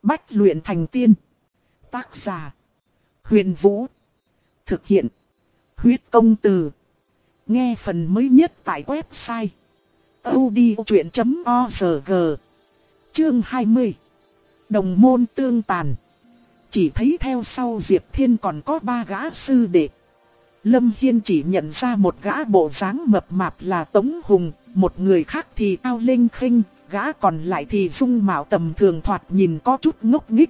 Bách luyện thành tiên. Tác giả: Huyền Vũ. Thực hiện: Huyết Công Từ. Nghe phần mới nhất tại website audiochuyen.org. Chương 20. Đồng môn tương tàn. Chỉ thấy theo sau Diệp Thiên còn có 3 gã sư đệ. Lâm Hiên chỉ nhận ra một gã bộ dáng mập mạp là Tống Hùng, một người khác thì cao lênh khênh, gã còn lại thì dung mạo tầm thường thoạt nhìn có chút ngốc nghếch.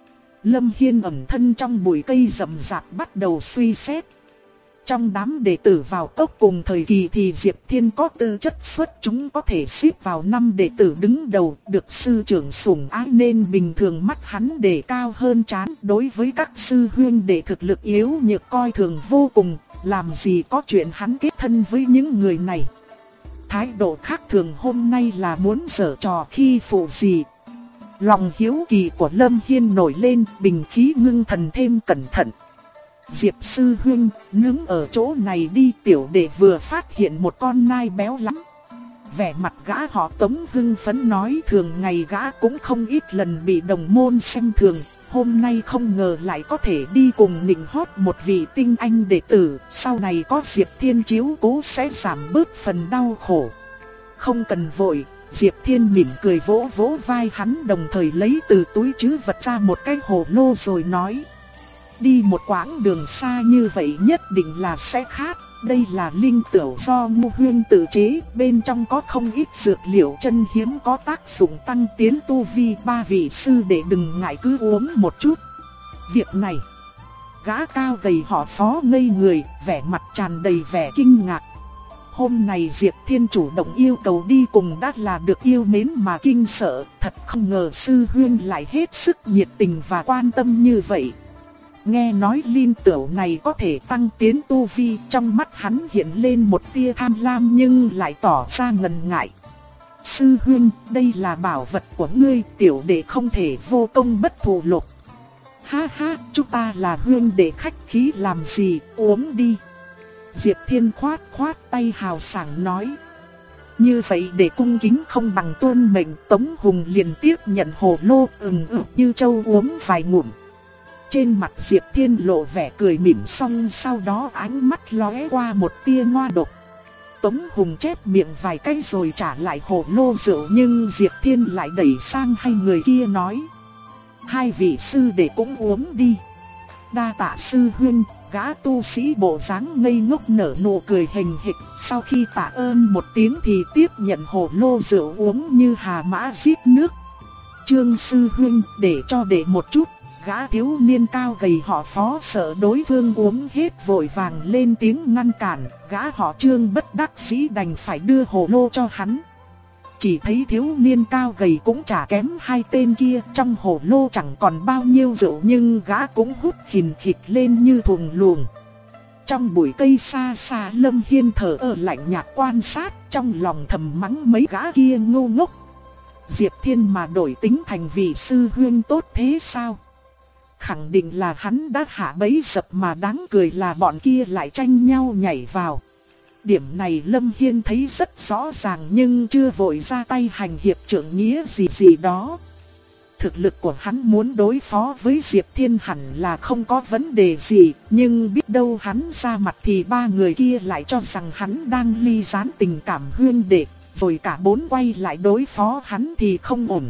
Lâm Hiên ẩn thân trong bụi cây rậm rạp bắt đầu suy xét. Trong đám đệ tử vào cốc cùng thời kỳ thì Diệp Thiên có tư chất xuất chúng có thể xếp vào 5 đệ tử đứng đầu, được sư trưởng sủng ái nên bình thường mắt hắn đề cao hơn trán. Đối với các sư huynh đệ thực lực yếu nhược coi thường vô cùng, làm gì có chuyện hắn kết thân với những người này. Thái độ khác thường hôm nay là muốn giở trò khi phụ gì. Lòng hiếu kỳ của Lâm Hiên nổi lên, bình khí ngưng thần thêm cẩn thận. Diệp sư huynh, nướng ở chỗ này đi, tiểu đệ vừa phát hiện một con nai béo lắm. Vẻ mặt gã họ Tống hưng phấn nói, thường ngày gã cũng không ít lần bị đồng môn xem thường, hôm nay không ngờ lại có thể đi cùng nịnh hót một vị tinh anh đệ tử, sau này có Diệp Thiên chiếu cố sẽ giảm bớt phần đau khổ. Không cần vội. Diệp Thiên mỉm cười vỗ vỗ vai hắn, đồng thời lấy từ túi trữ vật ra một cái hồ lô rồi nói: đi một quãng đường xa như vậy nhất định là sẽ khát. Đây là linh tửu do Ngô Huyên tự chế, bên trong có không ít dược liệu chân hiếm có tác dụng tăng tiến tu vi. 3 vị sư đệ đừng ngại cứ uống một chút. Việc này, gã cao gầy họ Phó ngây người, vẻ mặt tràn đầy vẻ kinh ngạc. Hôm nay Diệp Thiên chủ động yêu cầu đi cùng đã là được yêu mến mà kinh sợ, thật không ngờ sư huynh lại hết sức nhiệt tình và quan tâm như vậy. Nghe nói linh tửu này có thể tăng tiến tu vi, trong mắt hắn hiện lên một tia tham lam nhưng lại tỏ ra ngần ngại. Sư huynh, đây là bảo vật của ngươi, tiểu đệ không thể vô công bất thù lộc. Ha ha, chúng ta là huynh đệ khách khí làm gì, uống đi. Diệp Thiên khoát khoát tay hào sảng nói. Như vậy để cung kính không bằng tuân mệnh. Tống Hùng liền tiếp nhận hồ lô, như trâu uống vài ngụm. Trên mặt Diệp Thiên lộ vẻ cười mỉm, xong sau đó ánh mắt lóe qua một tia ngoa độc. Tống Hùng chép miệng vài cái rồi trả lại hồ lô rượu, nhưng Diệp Thiên lại đẩy sang hai người kia nói: hai vị sư đệ cũng uống đi. Đa tạ sư huynh. Gã tu sĩ bộ dáng ngây ngốc nở nụ cười hình hịch, sau khi tạ ơn một tiếng thì tiếp nhận hồ lô rượu uống như hà mã rít nước. Trương sư huynh, để cho đệ một chút. Gã thiếu niên cao gầy họ Phó sợ đối phương uống hết vội vàng lên tiếng ngăn cản, gã họ Trương bất đắc dĩ đành phải đưa hồ lô cho hắn. Chỉ thấy thiếu niên cao gầy cũng chả kém hai tên kia, trong hồ lô chẳng còn bao nhiêu rượu nhưng gã cũng hút khìn khịt lên như thuồng luồng. Trong bụi cây xa xa, Lâm Hiên thở lạnh nhạt quan sát, trong lòng thầm mắng mấy gã kia ngu ngốc. Diệp Thiên mà đổi tính thành vị sư huynh tốt thế sao? Khẳng định là hắn đã hạ bẫy dập, mà đáng cười là bọn kia lại tranh nhau nhảy vào. Điểm này Lâm Hiên thấy rất rõ ràng nhưng chưa vội ra tay hành hiệp trưởng nghĩa gì đó. Thực lực của hắn muốn đối phó với Diệp Thiên hẳn là không có vấn đề gì, nhưng biết đâu hắn ra mặt thì 3 người kia lại cho rằng hắn đang ly gián tình cảm huynh đệ, rồi cả 4 quay lại đối phó hắn thì không ổn.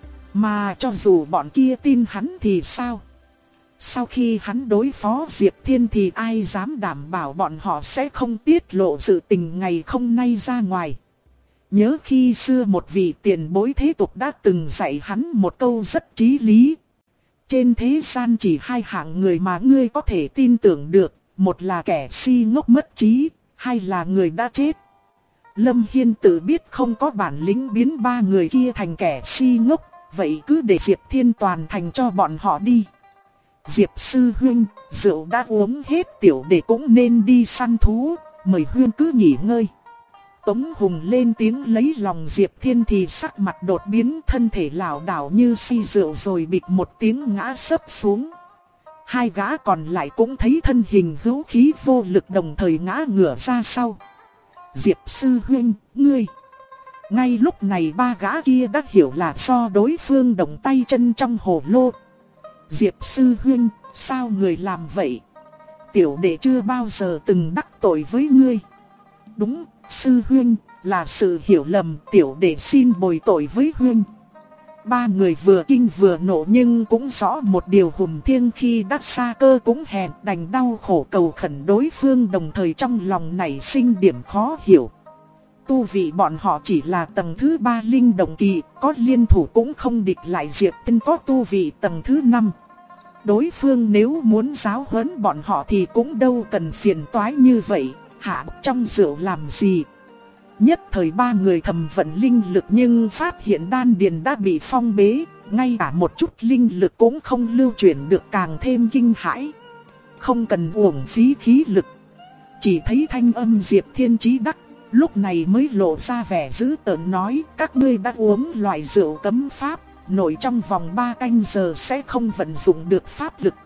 Mà cho dù bọn kia tin hắn thì sao? Sau khi hắn đối phó Diệp Thiên thì ai dám đảm bảo bọn họ sẽ không tiết lộ sự tình ngày không nay ra ngoài. Nhớ khi xưa một vị tiền bối thế tục đã từng dạy hắn một câu rất chí lý. Trên thế gian chỉ 2 hạng người mà ngươi có thể tin tưởng được, một là kẻ si ngốc mất trí, hai là người đã chết. Lâm Hiên tự biết không có bản lĩnh biến 3 người kia thành kẻ si ngốc, vậy cứ để Diệp Thiên toàn thành cho bọn họ đi. Diệp sư huynh, rượu đã uống hết, tiểu đệ cũng nên đi săn thú, mời huynh cứ nghỉ ngơi. Tống Hùng lên tiếng lấy lòng Diệp Thiên thì sắc mặt đột biến, thân thể lảo đảo như say rượu rồi bịch một tiếng ngã sấp xuống. 2 gã còn lại cũng thấy thân hình hữu khí vô lực đồng thời ngã ngửa ra sau. Diệp sư huynh, ngươi Ngay lúc này ba gã kia đã hiểu là do đối phương động tay chân trong hồ lô. Diệp sư huynh, sao người làm vậy? Tiểu đệ chưa bao giờ từng đắc tội với ngươi. Đúng, sư huynh, là sự hiểu lầm, tiểu đệ xin bồi tội với huynh. Ba người vừa kinh vừa nộ nhưng cũng rõ một điều, Hùng Thiêng khi đắc xa cơ cũng hèn, đành đau khổ cầu khẩn đối phương, đồng thời trong lòng nảy sinh điểm khó hiểu. Tu vị bọn họ chỉ là tầng thứ 3 linh động kỳ, có liên thủ cũng không địch lại Diệp Thiên có tu vị tầng thứ 5. Đối phương nếu muốn giáo huấn bọn họ thì cũng đâu cần phiền toái như vậy, hạ trong rượu làm gì. Nhất thời ba người thầm vận linh lực nhưng phát hiện đan điền đã bị phong bế, ngay cả một chút linh lực cũng không lưu chuyển được, càng thêm kinh hãi. Không cần uổng phí khí lực. Chỉ thấy thanh âm Diệp Thiên chí đắc, lúc này mới lộ ra vẻ dữ tợn nói: các ngươi đã uống loại rượu cấm pháp, nội trong vòng 3 canh giờ sẽ không vận dụng được pháp lực.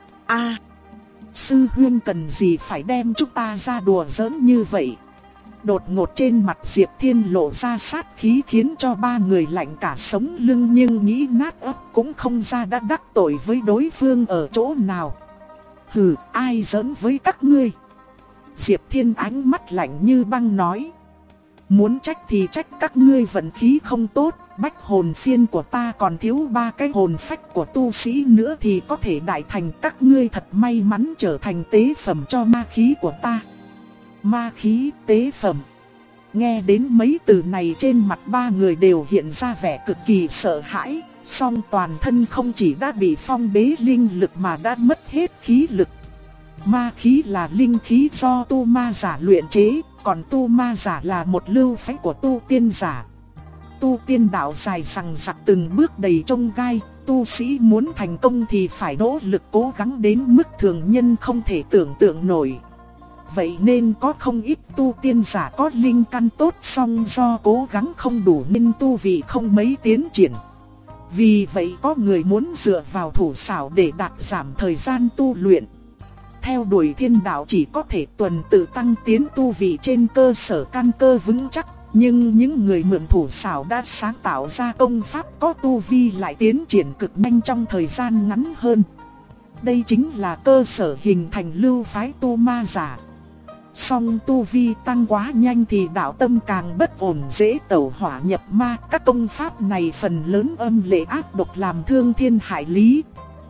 Sư huynh cần gì phải đem chúng ta ra đùa giỡn như vậy? Đột ngột trên mặt Diệp Thiên lộ ra sát khí khiến cho ba người lạnh cả sống lưng, nhưng nghĩ nát óc cũng không ra đã đắc tội với đối phương ở chỗ nào. Hừ, ai giỡn với các ngươi? Diệp Thiên ánh mắt lạnh như băng nói. Muốn trách thì trách các ngươi vận khí không tốt, bách hồn phiên của ta còn thiếu 3 cái hồn phách của tu sĩ nữa thì có thể đại thành, các ngươi thật may mắn trở thành tế phẩm cho ma khí của ta. Ma khí, tế phẩm. Nghe đến mấy từ này trên mặt ba người đều hiện ra vẻ cực kỳ sợ hãi, song toàn thân không chỉ đã bị phong bế linh lực mà đã mất hết khí lực. Ma khí là linh khí do tu ma giả luyện chế, còn tu ma giả là một lưu phách của tu tiên giả. Tu tiên đạo dài dằng dặc từng bước đầy chông gai, tu sĩ muốn thành công thì phải nỗ lực cố gắng đến mức thường nhân không thể tưởng tượng nổi. Vậy nên có không ít tu tiên giả có linh căn tốt, song do cố gắng không đủ nên tu vị không mấy tiến triển. Vì vậy có người muốn dựa vào thủ xảo để đạt giảm thời gian tu luyện. Theo đuổi thiên đạo chỉ có thể tuần tự tăng tiến tu vị trên cơ sở căn cơ vững chắc, nhưng những người mượn thủ xảo đã sáng tạo ra công pháp có tu vi lại tiến triển cực nhanh trong thời gian ngắn hơn. Đây chính là cơ sở hình thành lưu phái tu ma giả. Song tu vi tăng quá nhanh thì đạo tâm càng bất ổn, dễ tẩu hỏa nhập ma. Các công pháp này phần lớn âm lệ ác độc, làm thương thiên hại lý.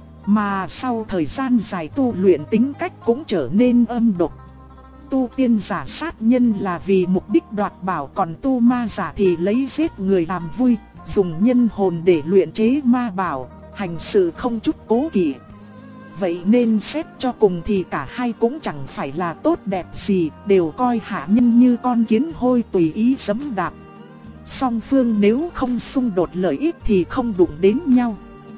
Mà sau thời gian dài tu luyện tính cách cũng trở nên âm độc. Tu tiên giả sát nhân là vì mục đích đoạt bảo, còn tu ma giả thì lấy giết người làm vui, dùng nhân hồn để luyện chế ma bảo, hành sự không chút cố kỵ. Vậy nên xét cho cùng thì cả hai cũng chẳng phải là tốt đẹp gì, đều coi hạ nhân như con kiến hôi tùy ý giẫm đạp. Song phương nếu không xung đột lợi ích thì không đụng đến nhau.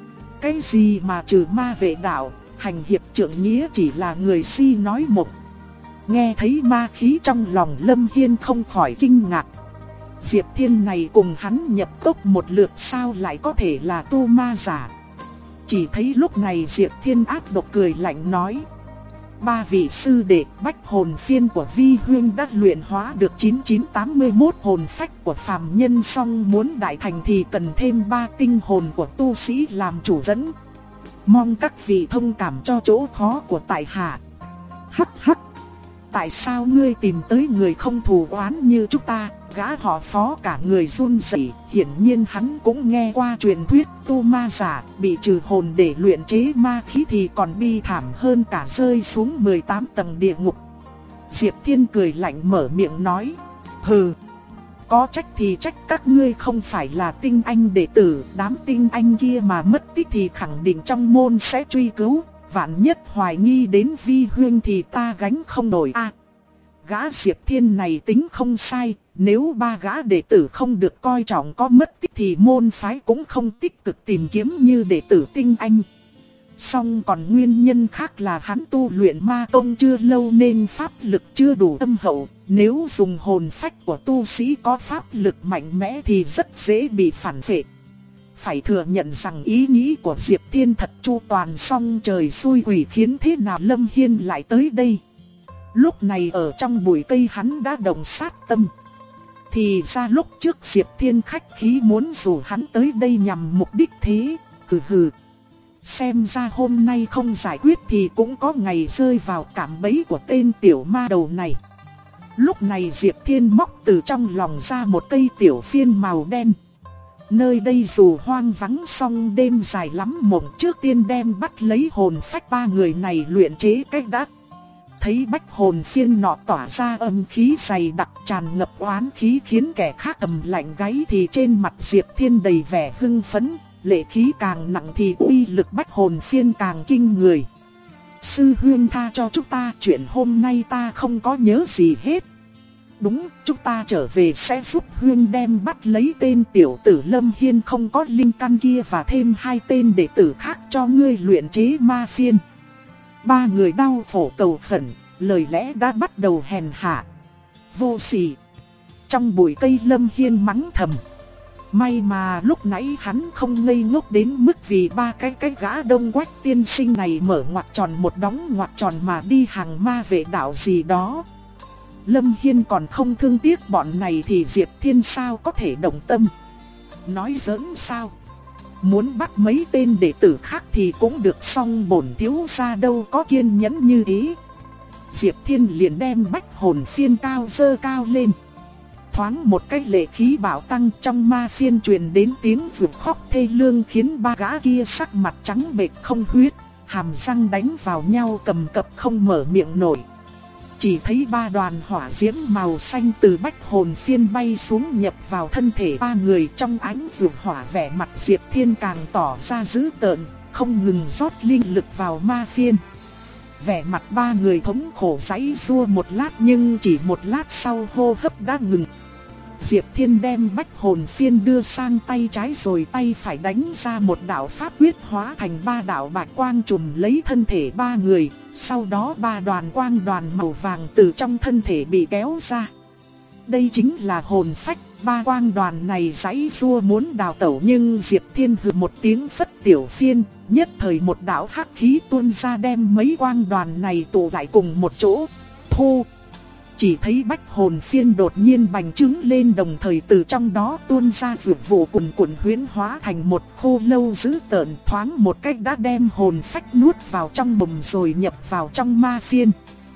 Cái gì mà trừ ma vệ đạo, hành hiệp trượng nghĩa chỉ là người si nói mộng. Nghe thấy ma khí trong lòng Lâm Hiên không khỏi kinh ngạc. Diệp Thiên này cùng hắn nhập cốc một lượt sao lại có thể là tu ma giả. Chỉ thấy lúc này Diệp Thiên ác độc cười lạnh nói: ba vị sư đệ, bách hồn phiên của Vi Huyên đã luyện hóa được 9981 hồn phách của phàm nhân, song muốn đại thành thì cần thêm 3 tinh hồn của tu sĩ làm chủ dẫn. Mong các vị thông cảm cho chỗ khó của tại hạ. Hắc hắc, tại sao ngươi tìm tới người không thù oán như chúng ta? Gã họ Phó cả người run rẩy, hiển nhiên hắn cũng nghe qua truyền thuyết tu ma giả bị trừ hồn để luyện chế ma khí thì còn bi thảm hơn cả rơi xuống 18 tầng địa ngục. Diệp Thiên cười lạnh mở miệng nói: hừ, có trách thì trách các ngươi không phải là tinh anh đệ tử, đám tinh anh kia mà mất tích thì khẳng định trong môn sẽ truy cứu, vạn nhất hoài nghi đến Vi Huyên thì ta gánh không nổi a. Gã Diệp Thiên này tính không sai, nếu 3 gã đệ tử không được coi trọng có mất tích thì môn phái cũng không tích cực tìm kiếm như đệ tử tinh anh. Song còn nguyên nhân khác là hắn tu luyện ma công chưa lâu nên pháp lực chưa đủ thâm hậu, nếu dùng hồn phách của tu sĩ có pháp lực mạnh mẽ thì rất dễ bị phản phệ. Phải thừa nhận rằng ý nghĩ của Diệp Thiên thật chu toàn, song trời xui quỷ khiến thế nào Lâm Hiên lại tới đây. Lúc này ở trong bụi cây hắn đã động sát tâm. Thì ra lúc trước Diệp Thiên khách khí muốn rủ hắn tới đây nhằm mục đích thế. Hừ hừ. Xem ra hôm nay không giải quyết thì cũng có ngày rơi vào cạm bẫy của tên tiểu ma đầu này. Lúc này Diệp Thiên móc từ trong lòng ra một cây tiểu phiên màu đen. Nơi đây dù hoang vắng song đêm dài lắm mộng, trước tiên đem bắt lấy hồn phách ba người này luyện chế cách đắc. Thấy bách hồn phiên nọ tỏa ra âm khí dày đặc tràn ngập oán khí khiến kẻ khác ầm lạnh gáy, thì trên mặt Diệp Thiên đầy vẻ hưng phấn, lệ khí càng nặng thì uy lực bách hồn phiên càng kinh người. Sư huynh tha cho chúng ta, chuyện hôm nay ta không có nhớ gì hết. Đúng, chúng ta trở về sẽ giúp huynh đem bắt lấy tên tiểu tử Lâm Hiên không có linh căn kia và thêm 2 tên đệ tử khác cho ngươi luyện chế ma phiên. Ba người đau khổ cầu khẩn, lời lẽ đã bắt đầu hèn hạ. Vô sỉ. Trong bụi cây Lâm Hiên mắng thầm. May mà lúc nãy hắn không ngây ngốc đến mức vì ba cái gã Đông Quách tiên sinh này mở ngoặc tròn một đóng ngoặc tròn mà đi hàng ma vệ đạo gì đó. Lâm Hiên còn không thương tiếc bọn này thì Diệp Thiên sao có thể động tâm. Nói giỡn sao? Muốn bắt mấy tên đệ tử khác thì cũng được, song bổn thiếu gia đâu có kiên nhẫn như thế. Diệp Thiên liền đem bách hồn phiên dơ cao lên. Thoáng một cái lệ khí bạo tăng, trong ma phiên truyền đến tiếng vượt khóc thê lương khiến ba gã kia sắc mặt trắng bệch không huyết, hàm răng đánh vào nhau cầm cập không mở miệng nổi. Chỉ thấy ba đoàn hỏa diễm màu xanh từ bách hồn phiên bay xuống nhập vào thân thể ba người, trong ánh vượt hỏa vẻ mặt Diệp Thiên càng tỏ ra dữ tợn, không ngừng rót linh lực vào ma phiên. Vẻ mặt ba người thống khổ giãy giụa một lát, nhưng chỉ một lát sau hô hấp đã ngừng. Diệp Thiên đem bách hồn phiên đưa sang tay trái rồi tay phải đánh ra một đạo pháp quyết hóa thành 3 đạo bạch quang trùm lấy thân thể ba người. Sau đó 3 đoàn quang đoàn màu vàng từ trong thân thể bị kéo ra. Đây chính là hồn phách. 3 quang đoàn này giãy giụa muốn đào tẩu, nhưng Diệp Thiên hừ một tiếng phất tiểu phiên, nhất thời một đạo hắc khí tuôn ra đem mấy quang đoàn này tụ lại cùng một chỗ. Thu! Chỉ thấy bách hồn phiên đột nhiên bành trướng lên, đồng thời từ trong đó tuôn ra dược vụ cuồn cuộn huyễn hóa thành một khô lâu dữ tợn, thoáng một cách đã đem hồn phách nuốt vào trong mồm rồi nhập vào trong ma phiên.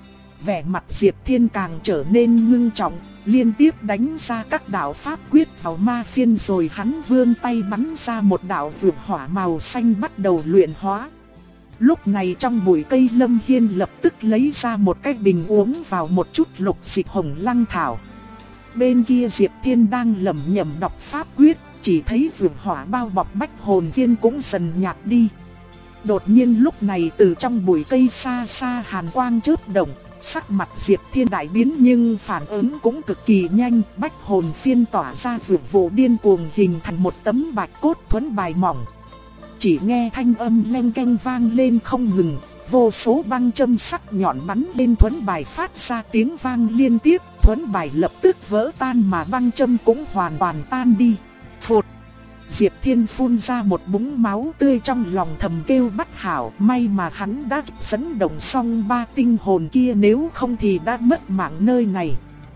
Vẻ mặt Diệp Thiên càng trở nên ngưng trọng, liên tiếp đánh ra các đạo pháp quyết vào ma phiên, rồi hắn vươn tay bắn ra một đạo dược hỏa màu xanh bắt đầu luyện hóa. Lúc này trong bụi cây Lâm Hiên lập tức lấy ra một cái bình uống vào một chút lục dịch hồng lăng thảo. Bên kia Diệp Thiên đang lẩm nhẩm đọc pháp quyết, chỉ thấy dược hỏa bao bọc bách hồn phiên cũng dần nhạt đi. Đột nhiên lúc này từ trong bụi cây xa xa hàn quang chớp động, sắc mặt Diệp Thiên đại biến nhưng phản ứng cũng cực kỳ nhanh, bách hồn phiên tỏa ra dược vụ điên cuồng hình thành một tấm bạch cốt thuẫn bài mỏng. Chỉ nghe thanh âm leng keng vang lên không ngừng, vô số băng châm sắc nhọn bắn lên thuẫn bài phát ra tiếng vang liên tiếp, thuẫn bài lập tức vỡ tan mà băng châm cũng hoàn toàn tan đi. Phụt! Diệp Thiên phun ra một búng máu tươi, trong lòng thầm kêu bất hảo, may mà hắn đã dẫn động xong 3 tinh hồn kia, nếu không thì đã mất mạng nơi này.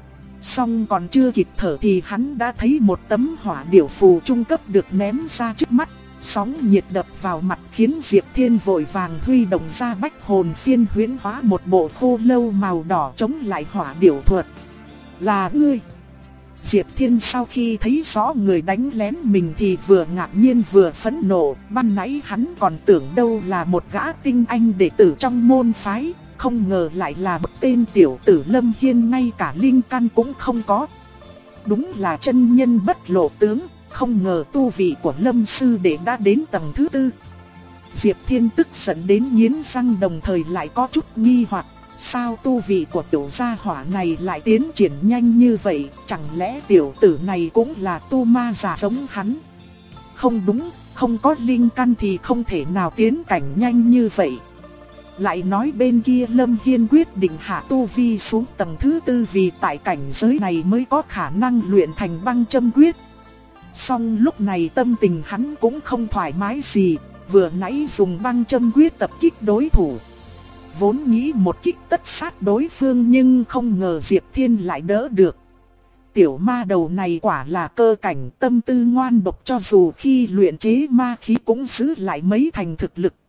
Xong còn chưa kịp thở thì hắn đã thấy một tấm hỏa điểu phù trung cấp được ném ra trước mắt. Sóng nhiệt đập vào mặt khiến Diệp Thiên vội vàng huy động ra bách hồn phiên huyễn hóa một bộ khô lâu màu đỏ chống lại hỏa điểu thuật. Là ngươi! Diệp Thiên sau khi thấy rõ người đánh lén mình thì vừa ngạc nhiên vừa phẫn nộ, ban nãy hắn còn tưởng đâu là một gã tinh anh đệ tử trong môn phái, không ngờ lại là một tên tiểu tử Lâm Hiên ngay cả linh căn cũng không có. Đúng là chân nhân bất lộ tướng. Không ngờ tu vị của Lâm sư đệ đã đến tầng thứ 4. Diệp Thiên tức giận đến nghiến răng, đồng thời lại có chút nghi hoặc, sao tu vị của tiểu gia hỏa này lại tiến triển nhanh như vậy, chẳng lẽ tiểu tử này cũng là tu ma giả giống hắn? Không đúng, không có linh căn thì không thể nào tiến cảnh nhanh như vậy. Lại nói bên kia Lâm Hiên quyết định hạ tu vi xuống tầng thứ 4 vì tại cảnh giới này mới có khả năng luyện thành băng châm quyết. Song lúc này tâm tình hắn cũng không thoải mái gì, vừa nãy dùng băng châm quyết tập kích đối thủ. Vốn nghĩ một kích tất sát đối phương nhưng không ngờ Diệp Thiên lại đỡ được. tiểu ma đầu này quả là cơ cảnh, tâm tư ngoan độc, cho dù khi luyện chế ma khí cũng giữ lại mấy thành thực lực.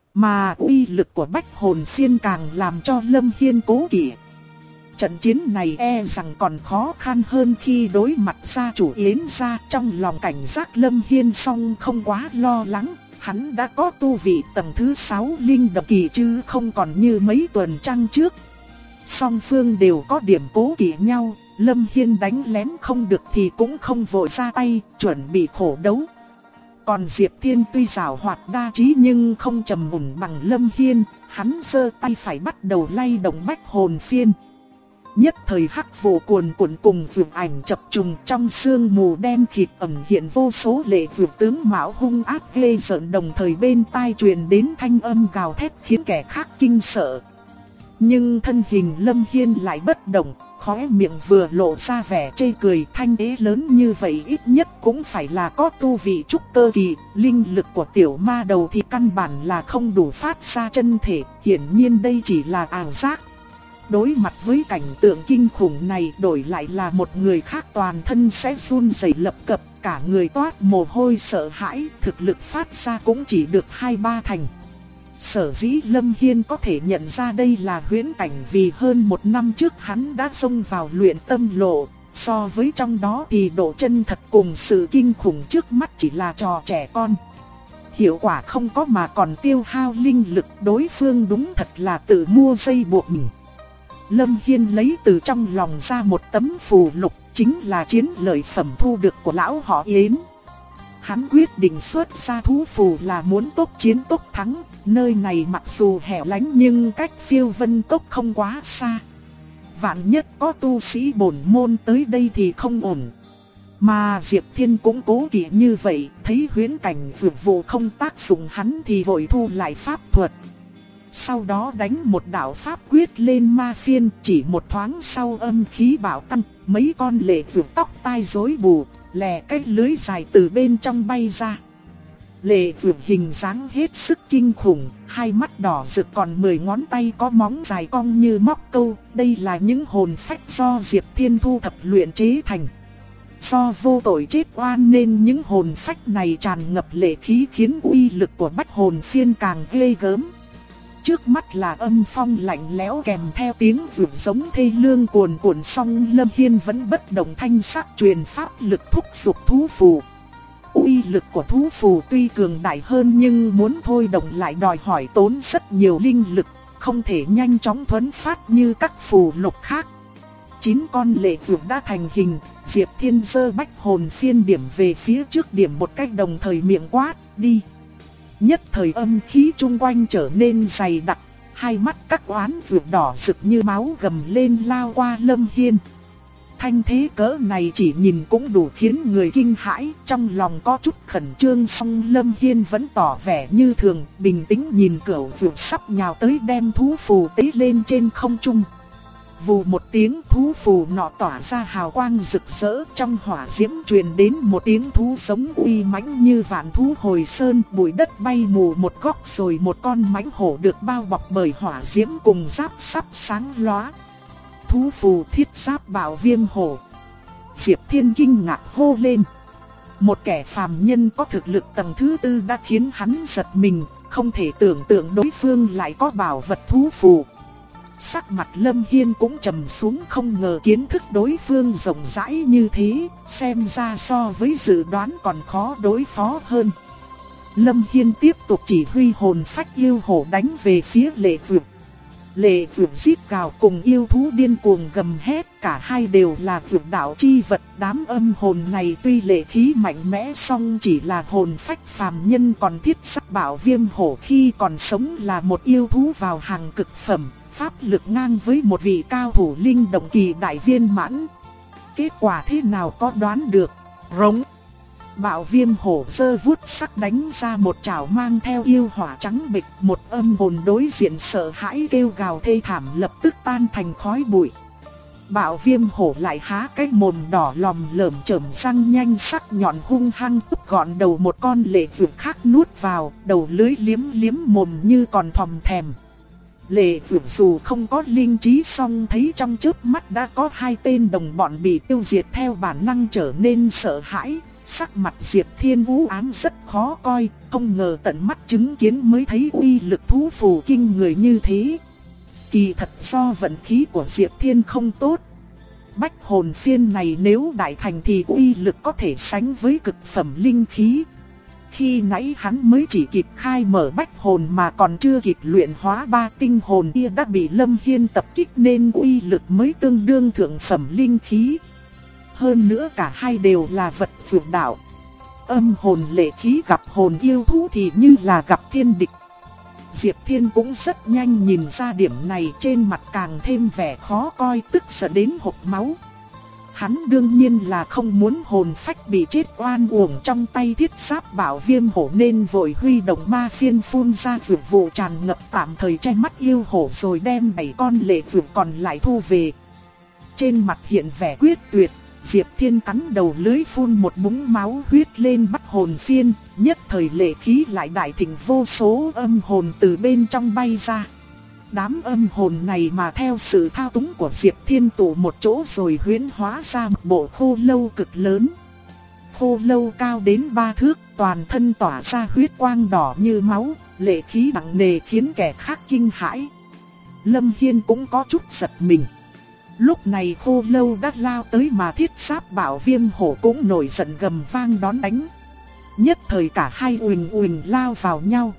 Mà uy lực của Bách Hồn Phiên càng làm cho Lâm Hiên cố kỵ. Trận chiến này e rằng còn khó khăn hơn khi đối mặt gia chủ Yến gia. Trong lòng cảnh giác Lâm Hiên song không quá lo lắng. Hắn đã có tu vị tầng thứ 6 linh động kỳ chứ không còn như mấy tuần trăng trước. Song phương đều có điểm cố kỵ nhau. Lâm Hiên đánh lén không được thì cũng không vội ra tay, chuẩn bị khổ đấu. Còn Diệp Thiên tuy giàu hoạt đa trí nhưng không trầm mùn bằng Lâm Hiên. Hắn giơ tay phải bắt đầu lay động Bách Hồn Phiên. Nhất thời hắc vụ cuồn cuộn cùng vượt ảnh chập trùng, trong sương mù đen khịt ẩn hiện vô số lệ vượt tướng mạo hung ác ghê rợn, đồng thời bên tai truyền đến thanh âm gào thét khiến kẻ khác kinh sợ. Nhưng thân hình Lâm Hiên lại bất động, khóe miệng vừa lộ ra vẻ chê cười. Thanh thế lớn như vậy ít nhất cũng phải là có tu vị trúc cơ kỳ, linh lực của tiểu ma đầu thì căn bản là không đủ phát ra chân thể, hiển nhiên đây chỉ là ảo giác. Đối mặt với cảnh tượng kinh khủng này, đổi lại là một người khác toàn thân sẽ run rẩy lập cập, cả người toát mồ hôi sợ hãi, thực lực phát ra cũng chỉ được 2-3 thành. Sở dĩ Lâm Hiên có thể nhận ra đây là huyễn cảnh vì hơn 1 năm trước hắn đã xông vào luyện tâm lộ. So với trong đó thì độ chân thật cùng sự kinh khủng trước mắt chỉ là trò trẻ con. Hiệu quả không có mà còn tiêu hao linh lực, đối phương đúng thật là tự mua dây buộc mình. Lâm Hiên lấy từ trong lòng ra một tấm phù lục, chính là chiến lợi phẩm thu được của lão họ Yến. Hắn quyết định xuất ra thú phù là muốn tốc chiến tốc thắng. Nơi này mặc dù hẻo lánh nhưng cách Phiêu Vân Cốc không quá xa. Vạn nhất có tu sĩ bổn môn tới đây thì không ổn. Mà Diệp Thiên cũng cố kỵ như vậy, thấy huyễn cảnh vượt vụ không tác dụng hắn thì vội thu lại pháp thuật. Sau đó đánh một đạo pháp quyết lên ma phiên, chỉ một thoáng sau âm khí bạo tăng, mấy con lệ vượt tóc tai rối bù, lè cái lưới dài từ bên trong bay ra. Lệ vượt hình dáng hết sức kinh khủng, hai mắt đỏ rực còn 10 ngón tay có móng dài cong như móc câu. Đây là những hồn phách do Diệp Thiên thu thập luyện chế thành. Do vô tội chết oan nên những hồn phách này tràn ngập lệ khí khiến uy lực của Bách Hồn Phiên càng ghê gớm. Trước mắt là âm phong lạnh lẽo kèm theo tiếng vượt giống thê lương cuồn cuộn, song Lâm Hiên vẫn bất động thanh sắc truyền pháp lực thúc giục thú phù. Uy lực của thú phù tuy cường đại hơn nhưng muốn thôi động lại đòi hỏi tốn rất nhiều linh lực, không thể nhanh chóng thuấn phát như các phù lục khác. 9 con lệ vượt đã thành hình, Diệp Thiên giơ Bách Hồn Phiên điểm về phía trước điểm một cách đồng thời miệng quát, đi. Nhất thời âm khí chung quanh trở nên dày đặc, hai mắt các oán vượt đỏ rực như máu gầm lên lao qua Lâm Hiên. Thanh thế cỡ này chỉ nhìn cũng đủ khiến người kinh hãi, trong lòng có chút khẩn trương, song Lâm Hiên vẫn tỏ vẻ như thường, bình tĩnh nhìn cửu vượt sắp nhào tới đem thú phù tế lên trên không trung. Vù một tiếng, thú phù nọ tỏa ra hào quang rực rỡ, trong hỏa diễm truyền đến một tiếng thú giống uy mãnh như vạn thú hồi sơn, bụi đất bay mù một góc, rồi một con mãnh hổ được bao bọc bởi hỏa diễm cùng giáp sắp sáng lóa. Thú phù thiết giáp bảo viêm hổ. Diệp Thiên kinh ngạc hô lên. Một kẻ phàm nhân có thực lực tầng thứ 4 đã khiến hắn giật mình, không thể tưởng tượng đối phương lại có bảo vật thú phù. Sắc mặt Lâm Hiên cũng trầm xuống, không ngờ kiến thức đối phương rộng rãi như thế, xem ra so với dự đoán còn khó đối phó hơn. Lâm Hiên tiếp tục chỉ huy hồn phách yêu hổ đánh về phía lệ vượt. Lệ vượt rít gào cùng yêu thú điên cuồng gầm hét, cả hai đều là vượt đạo chi vật. Đám âm hồn này tuy lệ khí mạnh mẽ song chỉ là hồn phách phàm nhân, còn thiết sắc bảo viêm hổ khi còn sống là một yêu thú vào hàng cực phẩm, pháp lực ngang với một vị cao thủ linh động kỳ đại viên mãn. Kết quả thế nào có đoán được? Rống. Bạo viêm hổ giơ vuốt sắc đánh ra một chảo mang theo yêu hỏa trắng bịch, một âm hồn đối diện sợ hãi kêu gào thê thảm lập tức tan thành khói bụi. Bạo viêm hổ lại há cái mồm đỏ lòm lởm chởm răng nhanh sắc nhọn hung hăng túc gọn đầu một con lệ vượt khác nuốt vào, đầu lưới liếm liếm mồm như còn thòm thèm. Lệ Dược dù không có linh trí song thấy trong chớp mắt đã có 2 tên đồng bọn bị tiêu diệt theo bản năng trở nên sợ hãi. Sắc mặt Diệp Thiên u ám rất khó coi, không ngờ tận mắt chứng kiến mới thấy uy lực thú phù kinh người như thế. Kỳ thật do vận khí của Diệp Thiên không tốt. Bách hồn phiên này nếu đại thành thì uy lực có thể sánh với cực phẩm linh khí. Khi nãy hắn mới chỉ kịp khai mở bách hồn mà còn chưa kịp luyện hóa 3 tinh hồn kia đã bị Lâm Hiên tập kích nên uy lực mới tương đương thượng phẩm linh khí. Hơn nữa cả hai đều là vật dược đạo. Âm hồn lệ khí gặp hồn yêu thú thì như là gặp thiên địch. Diệp Thiên cũng rất nhanh nhìn ra điểm này, trên mặt càng thêm vẻ khó coi, tức giận đến hộc máu. Hắn đương nhiên là không muốn hồn phách bị chết oan uổng trong tay thiết giáp bảo viêm hổ nên vội huy động ma phiên phun ra dược vụ tràn ngập tạm thời che mắt yêu hổ rồi đem 7 con lệ dược còn lại thu về. Trên mặt hiện vẻ quyết tuyệt, Diệp Thiên cắn đầu lưới phun một búng máu huyết lên bắt hồn phiên, nhất thời lệ khí lại đại thịnh, vô số âm hồn từ bên trong bay ra. Đám âm hồn này mà theo sự thao túng của Diệp Thiên tụ một chỗ rồi huyễn hóa ra một bộ khô lâu cực lớn. Khô lâu cao đến 3 thước, toàn thân tỏa ra huyết quang đỏ như máu, lệ khí nặng nề khiến kẻ khác kinh hãi. Lâm Hiên cũng có chút giật mình. Lúc này khô lâu đã lao tới mà thiết giáp bảo viêm hổ cũng nổi giận gầm vang đón đánh. Nhất thời cả hai uỳnh lao vào nhau.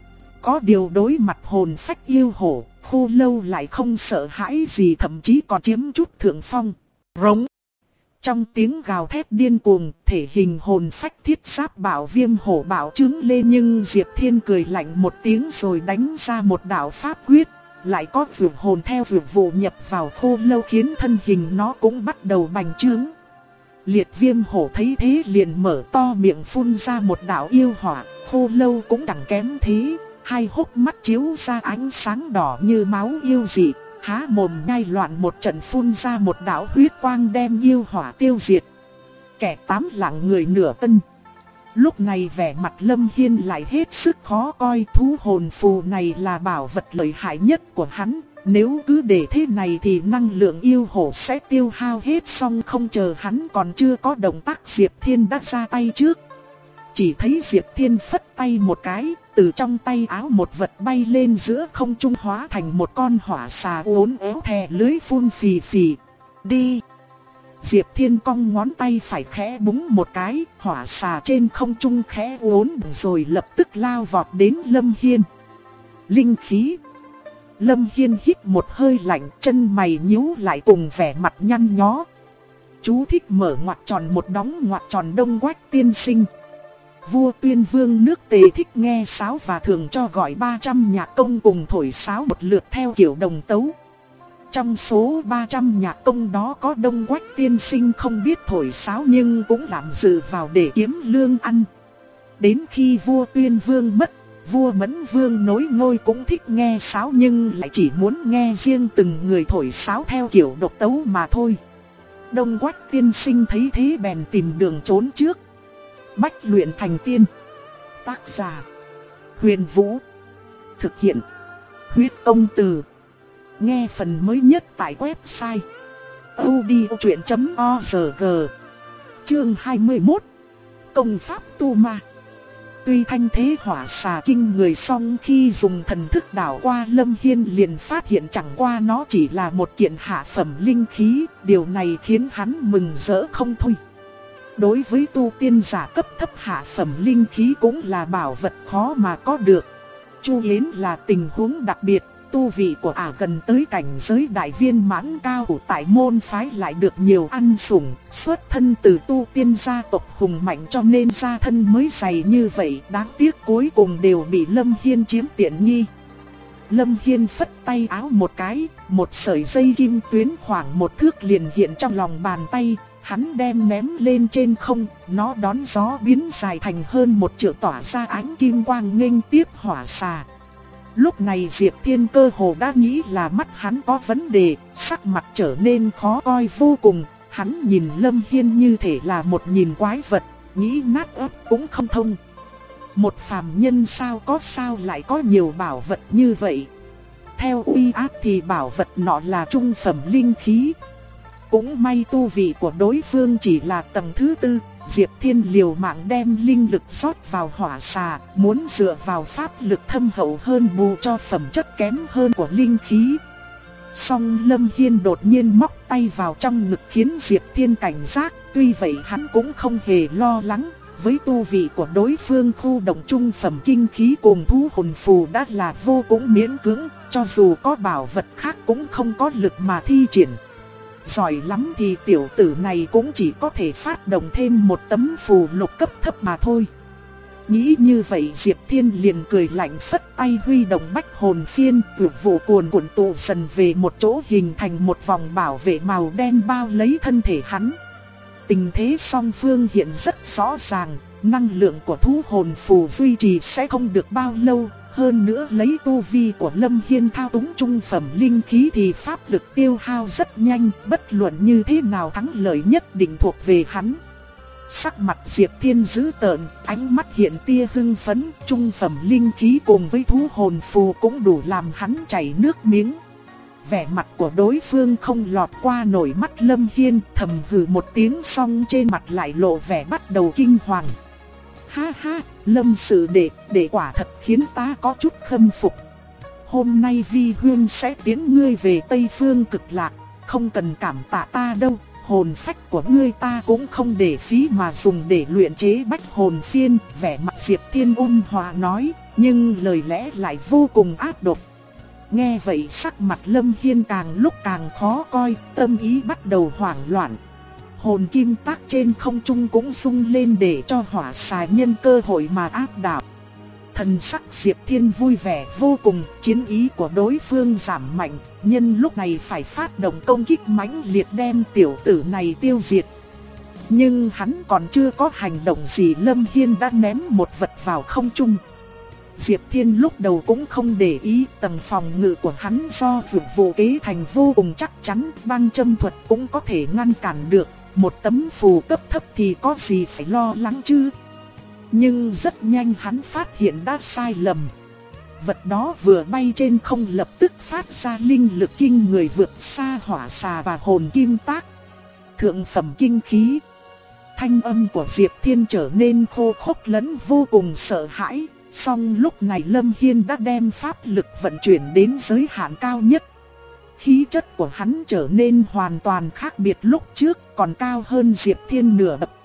Có điều đối mặt hồn phách yêu hổ, khô lâu lại không sợ hãi gì, thậm chí còn chiếm chút thượng phong. Rống. Trong tiếng gào thét điên cuồng, thể hình hồn phách thiết giáp bảo viêm hổ bạo trướng lên, nhưng Diệp Thiên cười lạnh một tiếng rồi đánh ra một đạo pháp quyết. Lại có vượt hồn theo vượt vụ nhập vào khô lâu khiến thân hình nó cũng bắt đầu bành trướng. Liệt viêm hổ thấy thế liền mở to miệng phun ra một đạo yêu hỏa, khô lâu cũng chẳng kém thế. Hai hốc mắt chiếu ra ánh sáng đỏ như máu yêu dị, há mồm nhai loạn một trận phun ra một đạo huyết quang đem yêu hỏa tiêu diệt. Kẻ 8 lạng người nửa cân. Lúc này vẻ mặt Lâm Hiên lại hết sức khó coi, thú hồn phù này là bảo vật lợi hại nhất của hắn. Nếu cứ để thế này thì năng lượng yêu hổ sẽ tiêu hao hết, xong không chờ hắn còn chưa có động tác Diệp Thiên đã ra tay trước. Chỉ thấy Diệp Thiên phất tay một cái, từ trong tay áo một vật bay lên giữa không trung hóa thành một con hỏa xà uốn éo thè lưới phun phì phì. Đi! Diệp Thiên cong ngón tay phải khẽ búng một cái, hỏa xà trên không trung khẽ uốn rồi lập tức lao vọt đến Lâm Hiên. Linh khí! Lâm Hiên hít một hơi lạnh, chân mày nhíu lại cùng vẻ mặt nhăn nhó. Chú thích mở ngoặc tròn một đóng ngoặc tròn Đông Quách tiên sinh. Vua Tuyên Vương nước Tề thích nghe sáo và thường cho gọi 300 nhạc công cùng thổi sáo một lượt theo kiểu đồng tấu. Trong số 300 nhạc công đó có Đông Quách tiên sinh không biết thổi sáo nhưng cũng làm dự vào để kiếm lương ăn. Đến khi vua Tuyên Vương mất, vua Mẫn Vương nối ngôi cũng thích nghe sáo nhưng lại chỉ muốn nghe riêng từng người thổi sáo theo kiểu độc tấu mà thôi. Đông Quách tiên sinh thấy thế bèn tìm đường trốn trước. Bách luyện thành tiên. Tác giả Huyền Vũ. Thực hiện Huyết Công Từ. Nghe phần mới nhất tại website audiochuyện.org. Chương 21. Công pháp tu ma. Tuy thanh thế hỏa xà kinh người, song khi dùng thần thức đảo qua Lâm Hiên liền phát hiện chẳng qua nó chỉ là một kiện hạ phẩm linh khí. Điều này khiến hắn mừng rỡ không thôi. Đối với tu tiên giả cấp thấp, hạ phẩm linh khí cũng là bảo vật khó mà có được. Chu Yến là tình huống đặc biệt, tu vị của ả gần tới cảnh giới đại viên mãn cao thủ tại môn phái lại được nhiều ăn sủng, xuất thân từ tu tiên gia tộc hùng mạnh cho nên gia thân mới dày như vậy, đáng tiếc cuối cùng đều bị Lâm Hiên chiếm tiện nghi. Lâm Hiên phất tay áo một cái, một sợi dây kim tuyến khoảng 1 thước liền hiện trong lòng bàn tay. Hắn đem ném lên trên không, nó đón gió biến dài thành hơn 1 trượng, tỏa ra ánh kim quang nghênh tiếp hỏa xà. Lúc này Diệp Thiên cơ hồ đã nghĩ là mắt hắn có vấn đề, sắc mặt trở nên khó coi vô cùng. Hắn nhìn Lâm Hiên như thể là một nhìn quái vật, nghĩ nát óc cũng không thông. Một phàm nhân sao lại có nhiều bảo vật như vậy? Theo uy áp thì bảo vật nọ là trung phẩm linh khí. Cũng may tu vị của đối phương chỉ là tầng thứ 4, Diệp Thiên liều mạng đem linh lực rót vào hỏa xà, muốn dựa vào pháp lực thâm hậu hơn bù cho phẩm chất kém hơn của linh khí. Song Lâm Hiên đột nhiên móc tay vào trong ngực khiến Diệp Thiên cảnh giác, tuy vậy hắn cũng không hề lo lắng. Với tu vị của đối phương khu động trung phẩm kinh khí cùng thú hồn phù đã là vô cùng miễn cưỡng, cho dù có bảo vật khác cũng không có lực mà thi triển. Giỏi lắm thì tiểu tử này cũng chỉ có thể phát động thêm một tấm phù lục cấp thấp mà thôi. Nghĩ như vậy Diệp Thiên liền cười lạnh phất tay huy động bách hồn phiên, vụ cuồn cuộn tụ dần về một chỗ hình thành một vòng bảo vệ màu đen bao lấy thân thể hắn. Tình thế song phương hiện rất rõ ràng, năng lượng của thú hồn phù duy trì sẽ không được bao lâu. Hơn nữa lấy tu vi của Lâm Hiên thao túng trung phẩm linh khí thì pháp lực tiêu hao rất nhanh, bất luận như thế nào thắng lợi nhất định thuộc về hắn. Sắc mặt Diệp Thiên dữ tợn, ánh mắt hiện tia hưng phấn, trung phẩm linh khí cùng với thú hồn phù cũng đủ làm hắn chảy nước miếng. Vẻ mặt của đối phương không lọt qua nổi mắt Lâm Hiên, thầm hừ một tiếng xong trên mặt lại lộ vẻ bắt đầu kinh hoàng. Ha ha, Lâm sư đệ quả thật khiến ta có chút khâm phục. Hôm nay Vi Huyên sẽ tiễn ngươi về Tây Phương Cực Lạc, không cần cảm tạ ta đâu. Hồn phách của ngươi ta cũng không để phí mà dùng để luyện chế bách hồn phiên. Vẻ mặt Diệp Thiên ôn hòa nói, nhưng lời lẽ lại vô cùng ác độc. Nghe vậy sắc mặt Lâm Hiên càng lúc càng khó coi, tâm ý bắt đầu hoảng loạn. Hồn kim tác trên không trung cũng rung lên để cho hỏa xà nhân cơ hội mà áp đảo. Thần sắc Diệp Thiên vui vẻ vô cùng, chiến ý của đối phương giảm mạnh, nhân lúc này phải phát động công kích mãnh liệt đem tiểu tử này tiêu diệt. Nhưng hắn còn chưa có hành động gì Lâm Hiên đã ném một vật vào không trung. Diệp Thiên lúc đầu cũng không để ý, tầng phòng ngự của hắn do dược vụ kế thành vô cùng chắc chắn, băng châm thuật cũng có thể ngăn cản được, một tấm phù cấp thấp thì có gì phải lo lắng chứ. Nhưng rất nhanh hắn phát hiện đã sai lầm. Vật đó vừa bay trên không lập tức phát ra linh lực kinh người vượt xa hỏa xà và hồn kim tác. Thượng phẩm kinh khí. Thanh âm của Diệp Thiên trở nên khô khốc lẫn vô cùng sợ hãi. Song lúc này Lâm Hiên đã đem pháp lực vận chuyển đến giới hạn cao nhất. Khí chất của hắn trở nên hoàn toàn khác biệt lúc trước, còn cao hơn Diệp Thiên nửa bậc.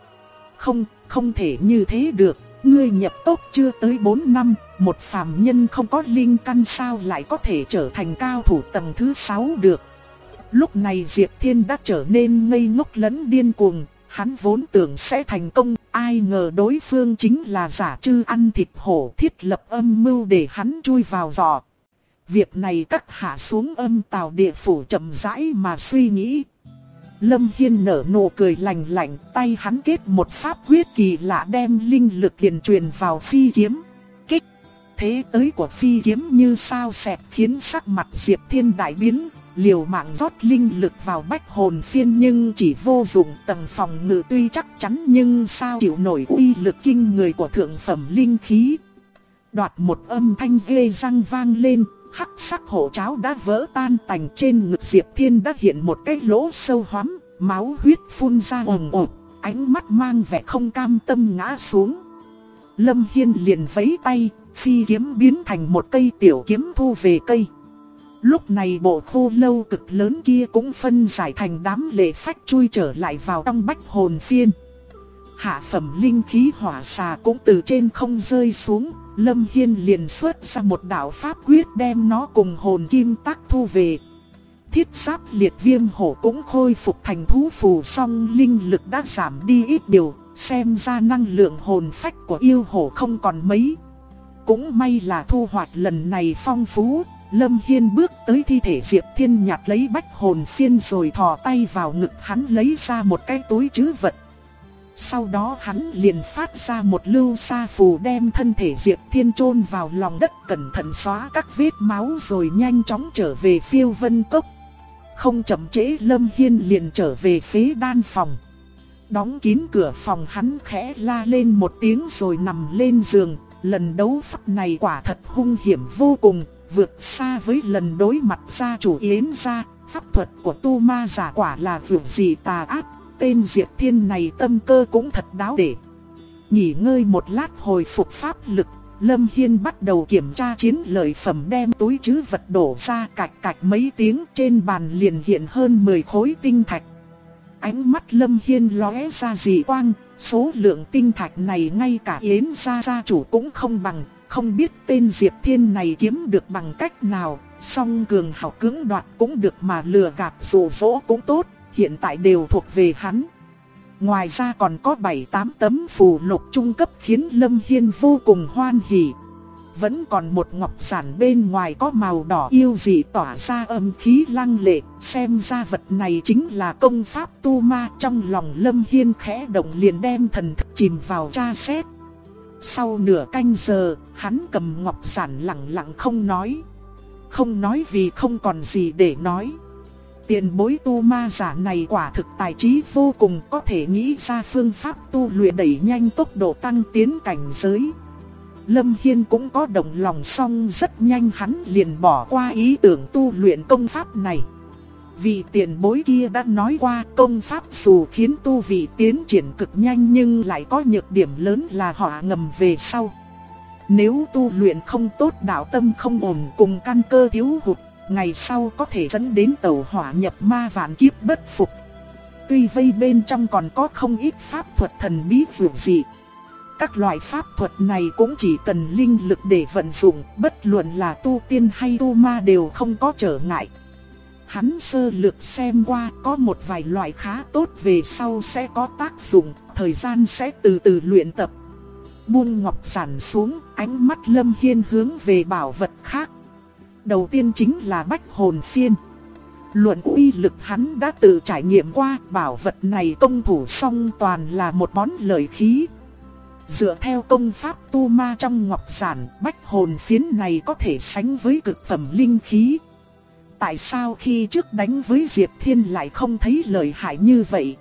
Không thể như thế được, ngươi nhập tốc chưa tới 4 năm, một phàm nhân không có linh căn sao lại có thể trở thành cao thủ tầng thứ 6 được. Lúc này Diệp Thiên đã trở nên ngây ngốc lẫn điên cuồng, hắn vốn tưởng sẽ thành công, ai ngờ đối phương chính là giả trư ăn thịt hổ thiết lập âm mưu để hắn chui vào giò. Việc này các hạ xuống âm tào địa phủ chậm rãi mà suy nghĩ. Lâm Hiên nở nụ cười lạnh lạnh, tay hắn kết một pháp quyết kỳ lạ đem linh lực liền truyền vào phi kiếm. Kích! Thế tới của phi kiếm như sao xẹt khiến sắc mặt Diệp Thiên đại biến, liều mạng rót linh lực vào bách hồn phiên nhưng chỉ vô dụng. Tầng phòng ngự tuy chắc chắn nhưng sao chịu nổi uy lực kinh người của thượng phẩm linh khí. Đoạt một âm thanh ghê răng vang lên. Hắc sắc hổ cháo đã vỡ tan tành, trên ngực Diệp Thiên đã hiện một cái lỗ sâu hoắm, máu huyết phun ra ồm ồm, ánh mắt mang vẻ không cam tâm ngã xuống. Lâm Hiên liền vẫy tay, phi kiếm biến thành một cây tiểu kiếm thu về cây. Lúc này bộ khô lâu cực lớn kia cũng phân giải thành đám lệ phách chui trở lại vào trong bách hồn phiên. Hạ phẩm linh khí hỏa xà cũng từ trên không rơi xuống. Lâm Hiên liền xuất ra một đạo pháp quyết đem nó cùng hồn kim tác thu về. Thiết giáp liệt viêm hổ cũng khôi phục thành thú phù, song linh lực đã giảm đi ít điều, xem ra năng lượng hồn phách của yêu hổ không còn mấy. Cũng may là thu hoạch lần này phong phú. Lâm Hiên bước tới thi thể Diệp Thiên nhặt lấy bách hồn phiên rồi thò tay vào ngực hắn lấy ra một cái túi trữ vật. Sau đó hắn liền phát ra một lưu sa phù đem thân thể Diệp Thiên chôn vào lòng đất, cẩn thận xóa các vết máu rồi nhanh chóng trở về Phiêu Vân Cốc. Không chậm trễ Lâm Hiên liền trở về phế đan phòng. Đóng kín cửa phòng hắn khẽ la lên một tiếng rồi nằm lên giường. Lần đấu pháp này quả thật hung hiểm vô cùng, vượt xa với lần đối mặt gia chủ Yến gia. Pháp thuật của tu ma giả quả là vượt gì tà ác. Tên Diệp Thiên này tâm cơ cũng thật đáo để. Nghỉ ngơi một lát hồi phục pháp lực, Lâm Hiên bắt đầu kiểm tra chiến lợi phẩm, đem túi trữ vật đổ ra, cạch cạch mấy tiếng, trên bàn liền hiện hơn 10 khối tinh thạch. Ánh mắt Lâm Hiên lóe ra dị quang, số lượng tinh thạch này ngay cả Yến gia gia chủ cũng không bằng, không biết tên Diệp Thiên này kiếm được bằng cách nào, song cường hào cưỡng đoạt cũng được mà lừa gạt dụ dỗ cũng tốt, hiện tại đều thuộc về hắn. Ngoài ra còn có 7-8 tấm phù lục trung cấp khiến Lâm Hiên vô cùng hoan hỉ. Vẫn còn một ngọc giản bên ngoài có màu đỏ yêu dị tỏa ra âm khí lăng lệ, xem ra vật này chính là công pháp tu ma. Trong lòng Lâm Hiên khẽ động liền đem thần thức chìm vào tra xét. Sau nửa canh giờ, hắn cầm ngọc giản lặng lặng không nói. Không nói vì không còn gì để nói. Tiền bối tu ma giả này quả thực tài trí vô cùng, có thể nghĩ ra phương pháp tu luyện đẩy nhanh tốc độ tăng tiến cảnh giới. Lâm Hiên cũng có động lòng, song rất nhanh hắn liền bỏ qua ý tưởng tu luyện công pháp này. Vị tiền bối kia đã nói qua, công pháp dù khiến tu vị tiến triển cực nhanh nhưng lại có nhược điểm lớn là họa ngầm về sau. Nếu tu luyện không tốt, đạo tâm không ổn cùng căn cơ thiếu hụt, ngày sau có thể dẫn đến tẩu hỏa nhập ma, vạn kiếp bất phục. Tuy vây bên trong còn có không ít pháp thuật thần bí dường dị. Các loại pháp thuật này cũng chỉ cần linh lực để vận dụng, bất luận là tu tiên hay tu ma đều không có trở ngại. Hắn sơ lược xem qua, có một vài loại khá tốt, về sau sẽ có tác dụng, thời gian sẽ từ từ luyện tập. Buông ngọc giản xuống, ánh mắt Lâm Hiên hướng về bảo vật khác. Đầu tiên chính là Bách Hồn Phiên. Luận uy lực hắn đã tự trải nghiệm qua, bảo vật này công thủ song toàn là một món lợi khí. Dựa theo công pháp tu ma trong ngọc giản, Bách Hồn Phiến này có thể sánh với cực phẩm linh khí. Tại sao khi trước đánh với Diệp Thiên lại không thấy lợi hại như vậy?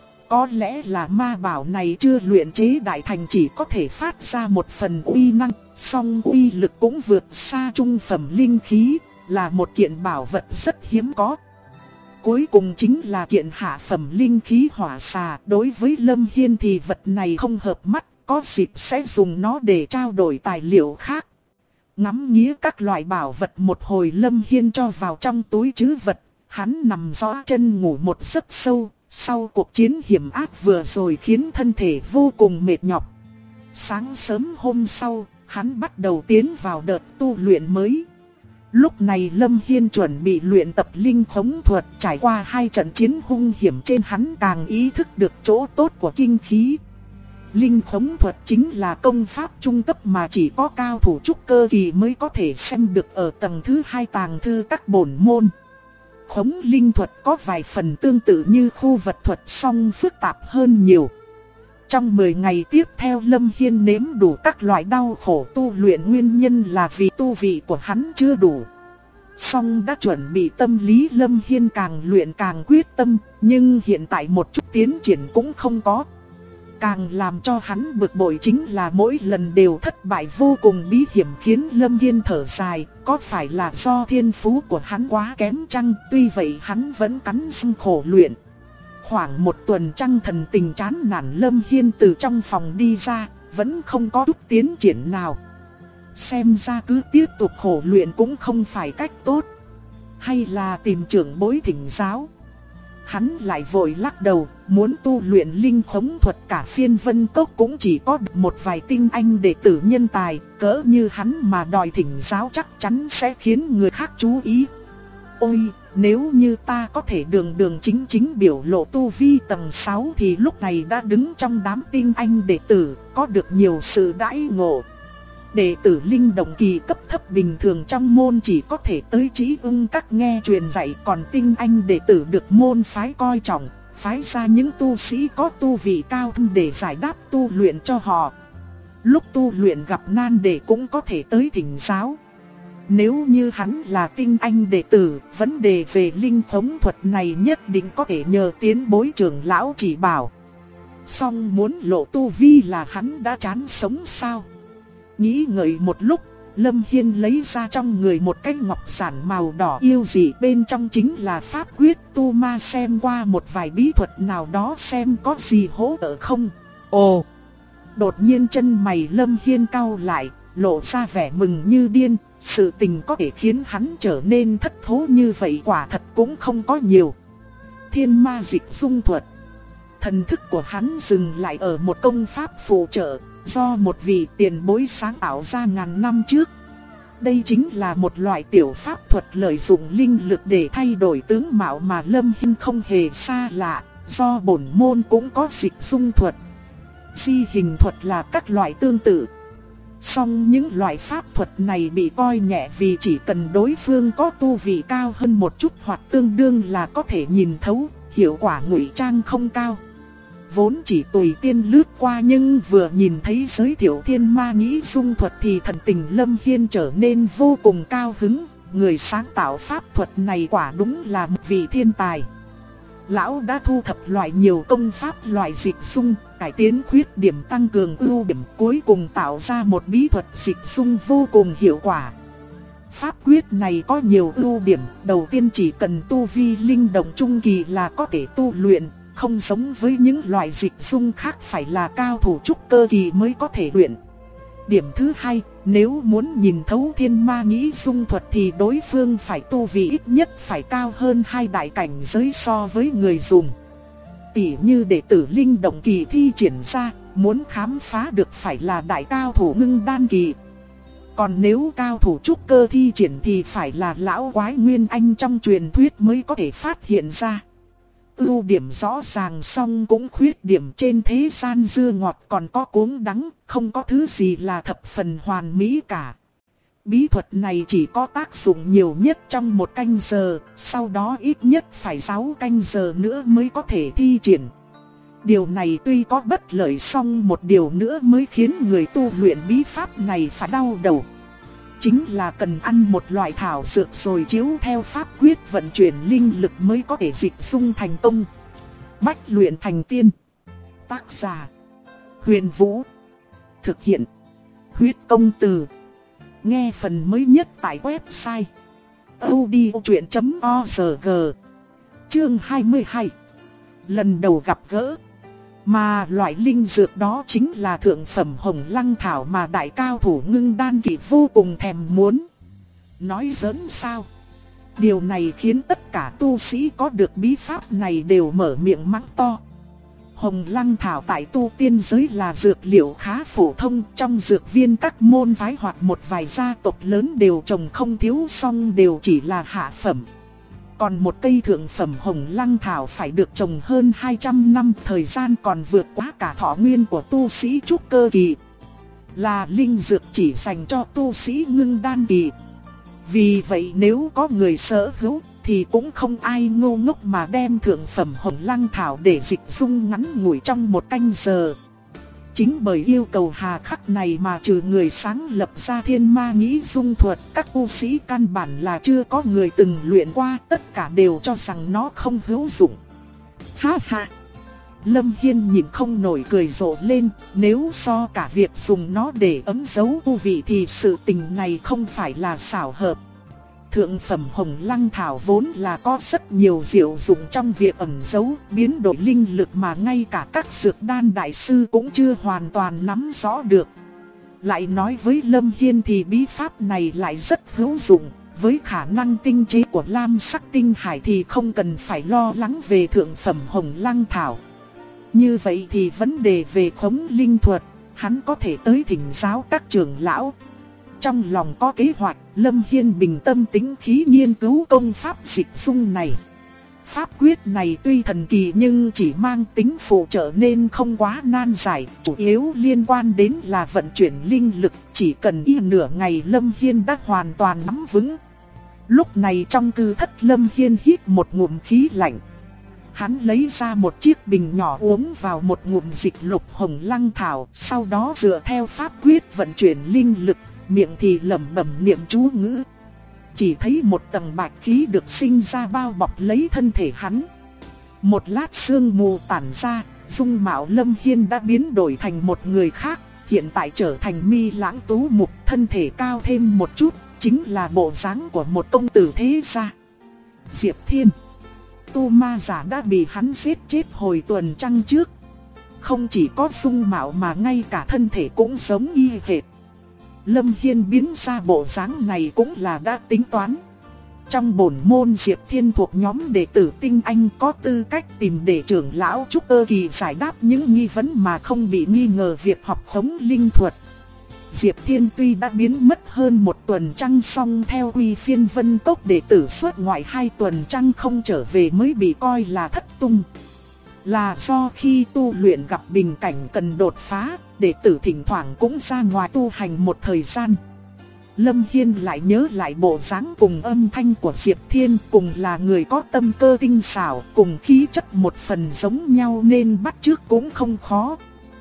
Có lẽ là ma bảo này chưa luyện chế đại thành, chỉ có thể phát ra một phần uy năng, song uy lực cũng vượt xa trung phẩm linh khí, là một kiện bảo vật rất hiếm có. Cuối cùng chính là kiện hạ phẩm linh khí hỏa xà, đối với Lâm Hiên thì vật này không hợp mắt, có dịp sẽ dùng nó để trao đổi tài liệu khác. Ngắm nghía các loại bảo vật một hồi, Lâm Hiên cho vào trong túi trữ vật, hắn nằm rõ chân ngủ một giấc sâu. Sau cuộc chiến hiểm ác vừa rồi khiến thân thể vô cùng mệt nhọc. Sáng sớm hôm sau, hắn bắt đầu tiến vào đợt tu luyện mới. Lúc này Lâm Hiên chuẩn bị luyện tập linh khống thuật, trải qua 2 trận chiến hung hiểm trên, hắn càng ý thức được chỗ tốt của kinh khí. Linh khống thuật chính là công pháp trung cấp mà chỉ có cao thủ trúc cơ kỳ mới có thể xem được ở tầng thứ 2 tàng thư các bổn môn. Khống linh thuật có vài phần tương tự như khu vật thuật, song phức tạp hơn nhiều. Trong 10 ngày tiếp theo, Lâm Hiên nếm đủ các loại đau khổ tu luyện, nguyên nhân là vì tu vị của hắn chưa đủ. Song đã chuẩn bị tâm lý, Lâm Hiên càng luyện càng quyết tâm, nhưng hiện tại một chút tiến triển cũng không có. Càng làm cho hắn bực bội chính là mỗi lần đều thất bại vô cùng bí hiểm, khiến Lâm Hiên thở dài, có phải là do thiên phú của hắn quá kém chăng? Tuy vậy hắn vẫn cắn răng khổ luyện. Khoảng 1 tuần trăng thần tình chán nản, Lâm Hiên từ trong phòng đi ra, vẫn không có chút tiến triển nào. Xem ra cứ tiếp tục khổ luyện cũng không phải cách tốt. Hay là tìm trưởng bối thỉnh giáo? Hắn lại vội lắc đầu, muốn tu luyện linh khống thuật cả phiên vân cốc cũng chỉ có một vài tinh anh đệ tử nhân tài, cỡ như hắn mà đòi thỉnh giáo chắc chắn sẽ khiến người khác chú ý. Ôi, nếu như ta có thể đường đường chính chính biểu lộ tu vi tầng 6 thì lúc này đã đứng trong đám tinh anh đệ tử, có được nhiều sự đãi ngộ. Đệ tử linh động kỳ cấp thấp bình thường trong môn chỉ có thể tới Trí Ưng các nghe truyền dạy, còn tinh anh đệ tử được môn phái coi trọng, phái ra những tu sĩ có tu vị cao để giải đáp tu luyện cho họ. Lúc tu luyện gặp nan đề cũng có thể tới thỉnh giáo. Nếu như hắn là tinh anh đệ tử, vấn đề về linh khống thuật này nhất định có thể nhờ tiến bối trưởng lão chỉ bảo. Song muốn lộ tu vi là hắn đã chán sống sao? Nghĩ ngợi một lúc, Lâm Hiên lấy ra trong người một cái ngọc giản màu đỏ yêu dị, bên trong chính là pháp quyết tu ma, xem qua một vài bí thuật nào đó xem có gì hỗ trợ không. Ồ! Đột nhiên chân mày Lâm Hiên cau lại, lộ ra vẻ mừng như điên, sự tình có thể khiến hắn trở nên thất thố như vậy quả thật cũng không có nhiều. Thiên ma dịch dung thuật. Thần thức của hắn dừng lại ở một công pháp phụ trợ, do một vị tiền bối sáng tạo ra ngàn năm trước. Đây chính là một loại tiểu pháp thuật lợi dụng linh lực để thay đổi tướng mạo mà Lâm Hiên không hề xa lạ, do bổn môn cũng có dịch dung thuật. Di hình thuật là các loại tương tự. Song những loại pháp thuật này bị coi nhẹ vì chỉ cần đối phương có tu vị cao hơn một chút hoặc tương đương là có thể nhìn thấu, hiệu quả ngụy trang không cao. Vốn chỉ tùy tiên lướt qua nhưng vừa nhìn thấy giới thiệu thiên ma nghĩ dung thuật thì thần tình Lâm Hiên trở nên vô cùng cao hứng. Người sáng tạo pháp thuật này quả đúng là một vị thiên tài. Lão đã thu thập loại nhiều công pháp loại dịch dung, cải tiến khuyết điểm tăng cường ưu điểm, cuối cùng tạo ra một bí thuật dịch dung vô cùng hiệu quả. Pháp quyết này có nhiều ưu điểm, đầu tiên chỉ cần tu vi linh động trung kỳ là có thể tu luyện, không giống với những loại dịch dung khác phải là cao thủ trúc cơ kỳ mới có thể luyện. Điểm thứ hai, nếu muốn nhìn thấu thiên ma nghĩ dung thuật thì đối phương phải tu vi ít nhất phải cao hơn 2 đại cảnh giới so với người dùng. Tỉ như đệ tử linh động kỳ thi triển ra, muốn khám phá được phải là đại cao thủ ngưng đan kỳ. Còn nếu cao thủ trúc cơ thi triển thì phải là lão quái nguyên anh trong truyền thuyết mới có thể phát hiện ra. Ưu điểm rõ ràng song cũng khuyết điểm, trên thế gian dưa ngọt còn có cuống đắng, không có thứ gì là thập phần hoàn mỹ cả. Bí thuật này chỉ có tác dụng nhiều nhất trong 1 canh giờ, sau đó ít nhất phải 6 canh giờ nữa mới có thể thi triển. Điều này tuy có bất lợi song một điều nữa mới khiến người tu luyện bí pháp này phải đau đầu. Chính là cần ăn một loại thảo dược rồi chiếu theo pháp quyết vận chuyển linh lực mới có thể dịch dung thành công. Bách luyện thành tiên. Tác giả: Huyền Vũ. Thực hiện: Huyết Công Từ. Nghe phần mới nhất tại website audiochuyện.org. Chương 22. Lần đầu gặp gỡ. Mà loại linh dược đó chính là thượng phẩm hồng lăng thảo mà đại cao thủ ngưng đan kỳ vô cùng thèm muốn. Nói giỡn sao? Điều này khiến tất cả tu sĩ có được bí pháp này đều mở miệng mắng to. Hồng lăng thảo tại tu tiên giới là dược liệu khá phổ thông, trong dược viên các môn phái hoặc một vài gia tộc lớn đều trồng không thiếu, song đều chỉ là hạ phẩm. Còn một cây thượng phẩm hồng lăng thảo phải được trồng hơn 200 năm, thời gian còn vượt quá cả thọ nguyên của tu sĩ trúc cơ kỳ. Là linh dược chỉ dành cho tu sĩ ngưng đan kỳ. Vì vậy nếu có người sở hữu thì cũng không ai ngu ngốc mà đem thượng phẩm hồng lăng thảo để dịch dung ngắn ngủi trong 1 canh giờ. Chính bởi yêu cầu hà khắc này mà trừ người sáng lập ra thiên ma nghĩ dung thuật, các tu sĩ căn bản là chưa có người từng luyện qua, tất cả đều cho rằng nó không hữu dụng. Ha ha! Lâm Hiên nhìn không nổi cười rộ lên, nếu so cả việc dùng nó để ấm dấu tu vị thì sự tình này không phải là xảo hợp. Thượng phẩm hồng lăng thảo vốn là có rất nhiều diệu dụng trong việc ẩn giấu, biến đổi linh lực mà ngay cả các dược đan đại sư cũng chưa hoàn toàn nắm rõ được. Lại nói với Lâm Hiên thì bí pháp này lại rất hữu dụng, với khả năng tinh chế của lam sắc tinh hải thì không cần phải lo lắng về thượng phẩm hồng lăng thảo. Như vậy thì vấn đề về khống linh thuật, hắn có thể tới thỉnh giáo các trưởng lão. Trong lòng có kế hoạch, Lâm Hiên bình tâm tĩnh khí nghiên cứu công pháp dịch dung này. Pháp quyết này tuy thần kỳ nhưng chỉ mang tính phụ trợ nên không quá nan giải, chủ yếu liên quan đến là vận chuyển linh lực, chỉ cần nửa ngày Lâm Hiên đã hoàn toàn nắm vững. Lúc này trong cư thất Lâm Hiên hít một ngụm khí lạnh. Hắn lấy ra một chiếc bình nhỏ uống vào một ngụm dịch lục hồng lăng thảo, sau đó dựa theo pháp quyết vận chuyển linh lực, miệng thì lẩm bẩm niệm chú ngữ. Chỉ thấy một tầng bạch khí được sinh ra bao bọc lấy thân thể hắn. Một lát sương mù tản ra, dung mạo Lâm Hiên đã biến đổi thành một người khác, hiện tại trở thành mi lãng tú mục, thân thể cao thêm một chút, chính là bộ dáng của một công tử thế gia. Diệp Thiên, tu ma giả đã bị hắn giết chết hồi tuần trăng trước. Không chỉ có dung mạo mà ngay cả thân thể cũng giống y hệt. Lâm Hiên biến ra bộ dáng này cũng là đã tính toán. Trong bổn môn Diệp Thiên thuộc nhóm đệ tử tinh anh có tư cách tìm để trưởng lão trúc cơ kỳ giải đáp những nghi vấn mà không bị nghi ngờ việc học khống linh thuật. Diệp Thiên tuy đã biến mất hơn một tuần trăng, song theo quy phiên Vân Tốc đệ tử xuất ngoại 2 tuần trăng không trở về mới bị coi là thất tung. Là do khi tu luyện gặp bình cảnh cần đột phá, đệ tử thỉnh thoảng cũng ra ngoài tu hành một thời gian. Lâm Hiên lại nhớ lại bộ dáng cùng âm thanh của Diệp Thiên, cùng là người có tâm cơ tinh xảo, cùng khí chất một phần giống nhau nên bắt chước cũng không khó.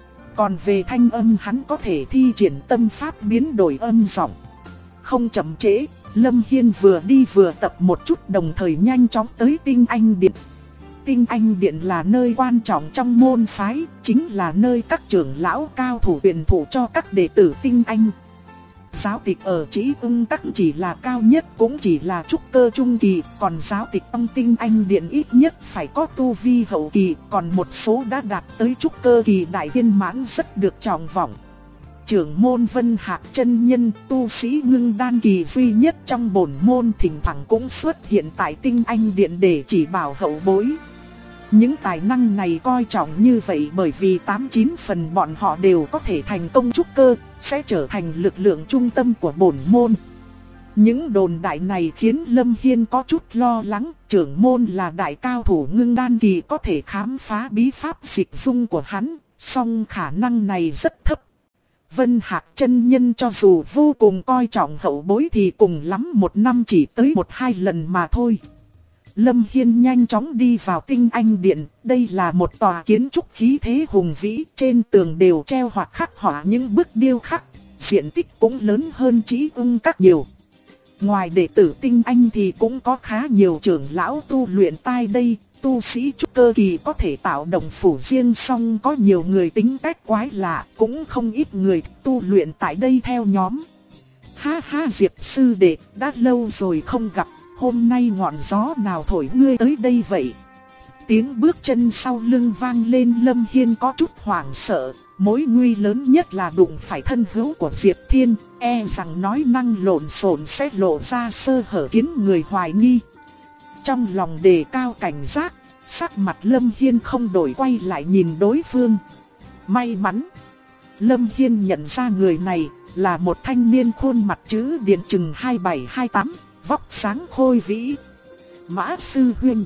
Còn về thanh âm, hắn có thể thi triển tâm pháp biến đổi âm giọng. Không chậm trễ, Lâm Hiên vừa đi vừa tập một chút, đồng thời nhanh chóng tới Tinh Anh Điện. Tinh Anh Điện là nơi quan trọng trong môn phái, chính là nơi các trưởng lão cao thủ truyền thụ cho các đệ tử Tinh Anh. Giáo tịch ở Chí Ưng Các chỉ là cao nhất cũng chỉ là trúc cơ trung kỳ, còn giáo tịch trong Tinh Anh Điện ít nhất phải có tu vi hậu kỳ, còn một số đã đạt tới trúc cơ kỳ đại viên mãn rất được trọng vọng. Trưởng môn Vân Hạc chân nhân, tu sĩ ngưng đan kỳ duy nhất trong bổn môn, thỉnh thoảng cũng xuất hiện tại Tinh Anh Điện để chỉ bảo hậu bối. Những tài năng này coi trọng như vậy bởi vì 89 phần bọn họ đều có thể thành công trúc cơ, sẽ trở thành lực lượng trung tâm của bổn môn. Những đồn đại này khiến Lâm Hiên có chút lo lắng, trưởng môn là đại cao thủ ngưng đan kỳ có thể khám phá bí pháp dịch dung của hắn, song khả năng này rất thấp. Vân Hạc chân nhân cho dù vô cùng coi trọng hậu bối thì cùng lắm một năm chỉ tới 1-2 lần mà thôi. Lâm Hiên nhanh chóng đi vào Tinh Anh Điện, đây là một tòa kiến trúc khí thế hùng vĩ, trên tường đều treo hoặc khắc họa những bức điêu khắc, diện tích cũng lớn hơn Chí Ưng Các nhiều. Ngoài đệ tử Tinh Anh thì cũng có khá nhiều trưởng lão tu luyện tại đây, tu sĩ trúc cơ kỳ có thể tạo động phủ riêng, song có nhiều người tính cách quái lạ, cũng không ít người tu luyện tại đây theo nhóm. Ha ha, Diệp sư đệ, đã lâu rồi không gặp. Hôm nay ngọn gió nào thổi ngươi tới đây vậy? Tiếng bước chân sau lưng vang lên, Lâm Hiên có chút hoảng sợ. Mối nguy lớn nhất là đụng phải thân hữu của Diệp Thiên, e rằng nói năng lộn xộn sẽ lộ ra sơ hở khiến người hoài nghi. Trong lòng đề cao cảnh giác, sắc mặt Lâm Hiên không đổi, quay lại nhìn đối phương. May mắn, Lâm Hiên nhận ra người này là một thanh niên khuôn mặt chữ điển chừng 27-28. Vóc sáng khôi vĩ. Mã sư huynh.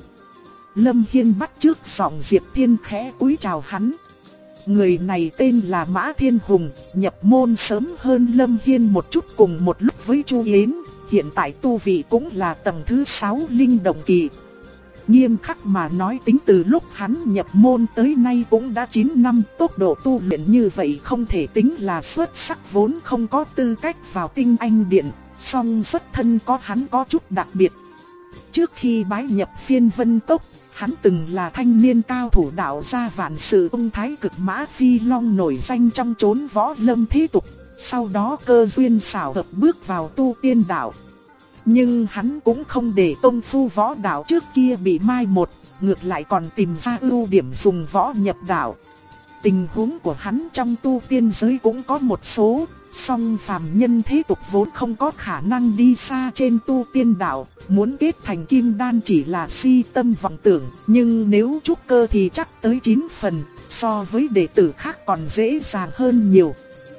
Lâm Hiên bắt chước giọng Diệp Thiên khẽ cúi chào hắn. Người này tên là Mã Thiên Hùng, nhập môn sớm hơn Lâm Hiên một chút, cùng một lúc với Chu Yến, hiện tại tu vị cũng là tầng thứ 6 linh động kỳ. Nghiêm khắc mà nói, tính từ lúc hắn nhập môn tới nay cũng đã 9 năm, tốc độ tu luyện như vậy không thể tính là xuất sắc, vốn không có tư cách vào Tinh Anh Điện. Song xuất thân có hắn có chút đặc biệt. Trước khi bái nhập phiên Vân Tốc, hắn từng là thanh niên cao thủ đạo gia vạn sự ung thái cực Mã Phi Long nổi danh trong chốn võ lâm thế tục. Sau đó cơ duyên xảo hợp bước vào tu tiên đạo. Nhưng hắn cũng không để công phu võ đạo trước kia bị mai một, ngược lại còn tìm ra ưu điểm dùng võ nhập đạo. Tình huống của hắn trong tu tiên giới cũng có một số, song phàm nhân thế tục vốn không có khả năng đi xa trên tu tiên đạo, muốn kết thành kim đan chỉ là si tâm vọng tưởng, nhưng nếu trúc cơ thì chắc tới 9 phần, so với đệ tử khác còn dễ dàng hơn nhiều.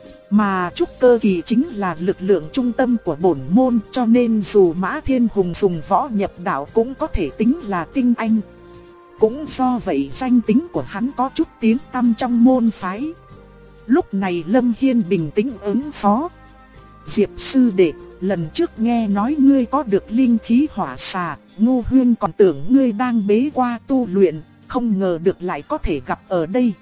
Mà trúc cơ kỳ chính là lực lượng trung tâm của bổn môn, cho nên dù Mã Thiên Hùng dùng võ nhập đạo cũng có thể tính là tinh anh. Cũng do vậy danh tính của hắn có chút tiếng tăm trong môn phái. Lúc này Lâm Hiên bình tĩnh ứng phó. Diệp sư đệ, lần trước nghe nói ngươi có được linh khí hỏa xà, Ngô Huyên còn tưởng ngươi đang bế qua tu luyện, không ngờ được lại có thể gặp ở đây.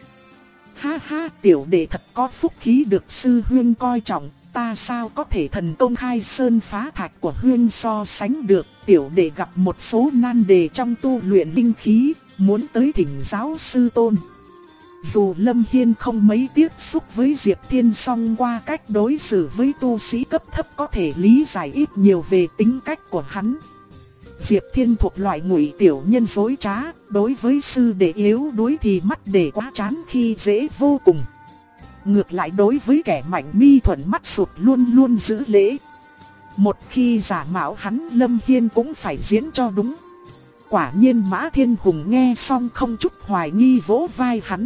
Ha ha, tiểu đệ thật có phúc khí được sư huyên coi trọng, ta sao có thể thần công khai sơn phá thạch của huyên so sánh được. Tiểu đệ gặp một số nan đề trong tu luyện linh khí, muốn tới thỉnh giáo sư tôn. Dù Lâm Hiên không mấy tiếp xúc với Diệp Thiên, song qua cách đối xử với tu sĩ cấp thấp có thể lý giải ít nhiều về tính cách của hắn. Diệp Thiên thuộc loại ngụy tiểu nhân dối trá, đối với sư đệ yếu đuối thì mắt để quá chán khi dễ vô cùng. Ngược lại đối với kẻ mạnh mi thuận mắt sụt luôn luôn giữ lễ. Một khi giả mạo hắn, Lâm Hiên cũng phải diễn cho đúng. Quả nhiên Mã Thiên Hùng nghe xong không chút hoài nghi, vỗ vai hắn.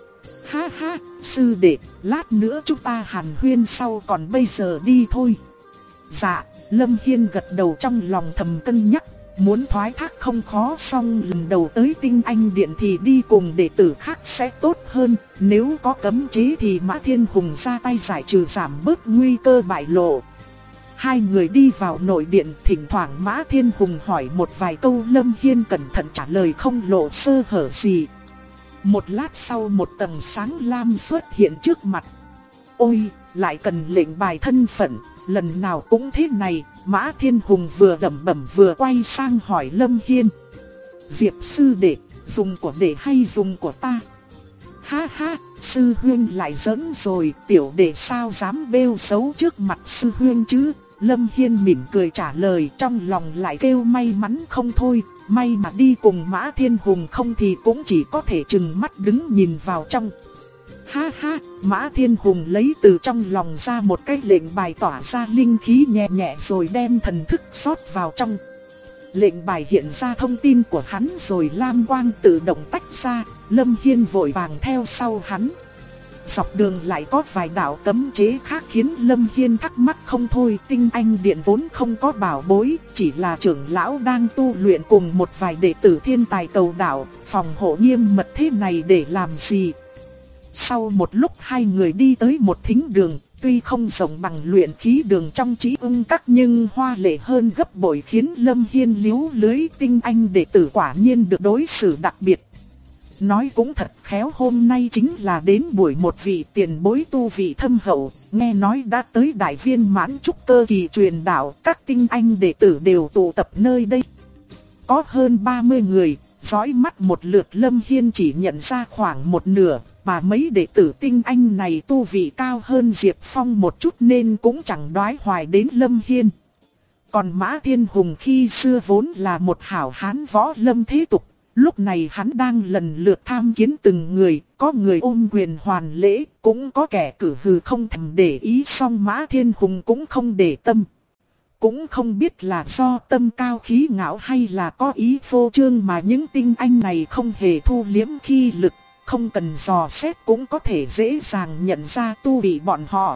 Ha ha, sư đệ, lát nữa chúng ta hàn huyên sau, còn bây giờ đi thôi. Dạ, Lâm Hiên gật đầu, trong lòng thầm cân nhắc. Muốn thoái thác không khó, song lần đầu tới Tinh Anh Điện thì đi cùng đệ tử khác sẽ tốt hơn. Nếu có cấm chế thì Mã Thiên Hùng ra tay giải trừ, giảm bớt nguy cơ bại lộ. Hai người đi vào nội điện, thỉnh thoảng Mã Thiên Hùng hỏi một vài câu, Lâm Hiên cẩn thận trả lời không lộ sơ hở gì. Một lát sau, một tầng sáng lam xuất hiện trước mặt. Ôi, lại cần lệnh bài thân phận, lần nào cũng thế này. Mã Thiên Hùng vừa lẩm bẩm vừa quay sang hỏi Lâm Hiên. Diệp sư đệ, dùng của đệ hay dùng của ta? Ha ha, sư huynh lại giỡn rồi, tiểu đệ sao dám bêu xấu trước mặt sư huynh chứ? Lâm Hiên mỉm cười trả lời, trong lòng lại kêu may mắn không thôi. May mà đi cùng Mã Thiên Hùng, không thì cũng chỉ có thể trừng mắt đứng nhìn vào trong. Ha ha, Mã Thiên Hùng lấy từ trong lòng ra một cái lệnh bài tỏa ra linh khí nhẹ nhẹ rồi đem thần thức rót vào trong. Lệnh bài hiện ra thông tin của hắn rồi lam quang tự động tách ra, Lâm Hiên vội vàng theo sau hắn. Dọc đường lại có vài đạo cấm chế khác khiến Lâm Hiên thắc mắc không thôi. Tinh Anh Điện vốn không có bảo bối, chỉ là trưởng lão đang tu luyện cùng một vài đệ tử thiên tài cầu đạo, phòng hộ nghiêm mật thế này để làm gì? Sau một lúc hai người đi tới một thính đường, tuy không rộng bằng luyện khí đường trong Chí Ưng Các nhưng hoa lệ hơn gấp bội, khiến Lâm Hiên liếu lưới. Tinh anh đệ tử quả nhiên được đối xử đặc biệt. Nói cũng thật khéo, hôm nay chính là đến buổi một vị tiền bối tu vị thâm hậu, nghe nói đã tới đại viên mãn trúc cơ kỳ truyền đạo, các tinh anh đệ tử đều tụ tập nơi đây. Có hơn 30 người, dõi mắt một lượt Lâm Hiên chỉ nhận ra khoảng một nửa, mà mấy đệ tử tinh anh này tu vị cao hơn Diệp Phong một chút nên cũng chẳng đoái hoài đến Lâm Hiên. Còn Mã Thiên Hùng khi xưa vốn là một hảo hán võ lâm thế tục. Lúc này hắn đang lần lượt tham kiến từng người, có người ôm quyền hoàn lễ, cũng có kẻ cử hừ không thèm để ý, song Mã Thiên Hùng cũng không để tâm. Cũng không biết là do tâm cao khí ngạo hay là có ý phô trương mà những tinh anh này không hề thu liếm khí lực, không cần dò xét cũng có thể dễ dàng nhận ra tu vị bọn họ.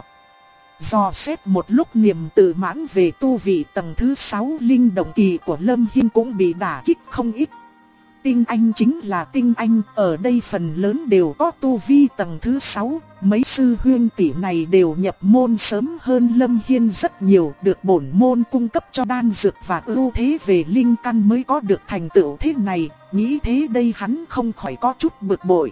Dò xét một lúc, niềm tự mãn về tu vị tầng thứ 6 linh động kỳ của Lâm Hiên cũng bị đả kích không ít. Tinh anh chính là tinh anh, ở đây phần lớn đều có tu vi tầng thứ 6, mấy sư huynh tỷ này đều nhập môn sớm hơn Lâm Hiên rất nhiều, được bổn môn cung cấp cho đan dược và ưu thế về linh căn mới có được thành tựu thế này, nghĩ thế đây hắn không khỏi có chút bực bội.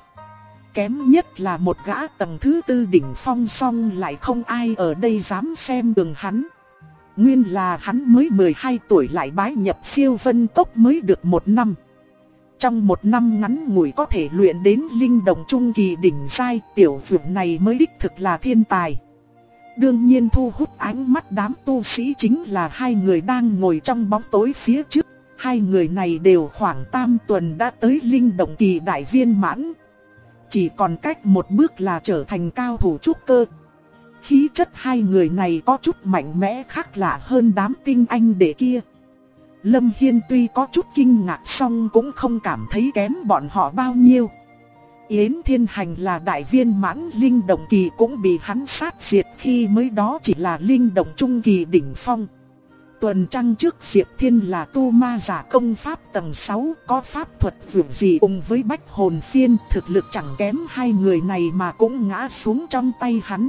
Kém nhất là một gã tầng thứ 4 đỉnh phong, song lại không ai ở đây dám xem thường hắn. Nguyên là hắn mới 12 tuổi lại bái nhập Phiêu Vân Cốc mới được 1 năm. Trong 1 năm ngắn ngủi có thể luyện đến linh động trung kỳ đỉnh giai, tiểu dược này mới đích thực là thiên tài. Đương nhiên thu hút ánh mắt đám tu sĩ chính là hai người đang ngồi trong bóng tối phía trước. Hai người này đều khoảng tam tuần đã tới linh động kỳ đại viên mãn. Chỉ còn cách một bước là trở thành cao thủ trúc cơ. Khí chất hai người này có chút mạnh mẽ khác lạ hơn đám tinh anh đệ kia. Lâm Hiên tuy có chút kinh ngạc song cũng không cảm thấy kém bọn họ bao nhiêu. Yến Thiên Hành là đại viên mãn linh động kỳ cũng bị hắn sát diệt khi mới đó chỉ là linh động trung kỳ đỉnh phong. Tuần trăng trước Diệp Thiên là tu ma giả công pháp tầng 6, có pháp thuật dường gì cùng với bách hồn phiên, thực lực chẳng kém hai người này mà cũng ngã xuống trong tay hắn.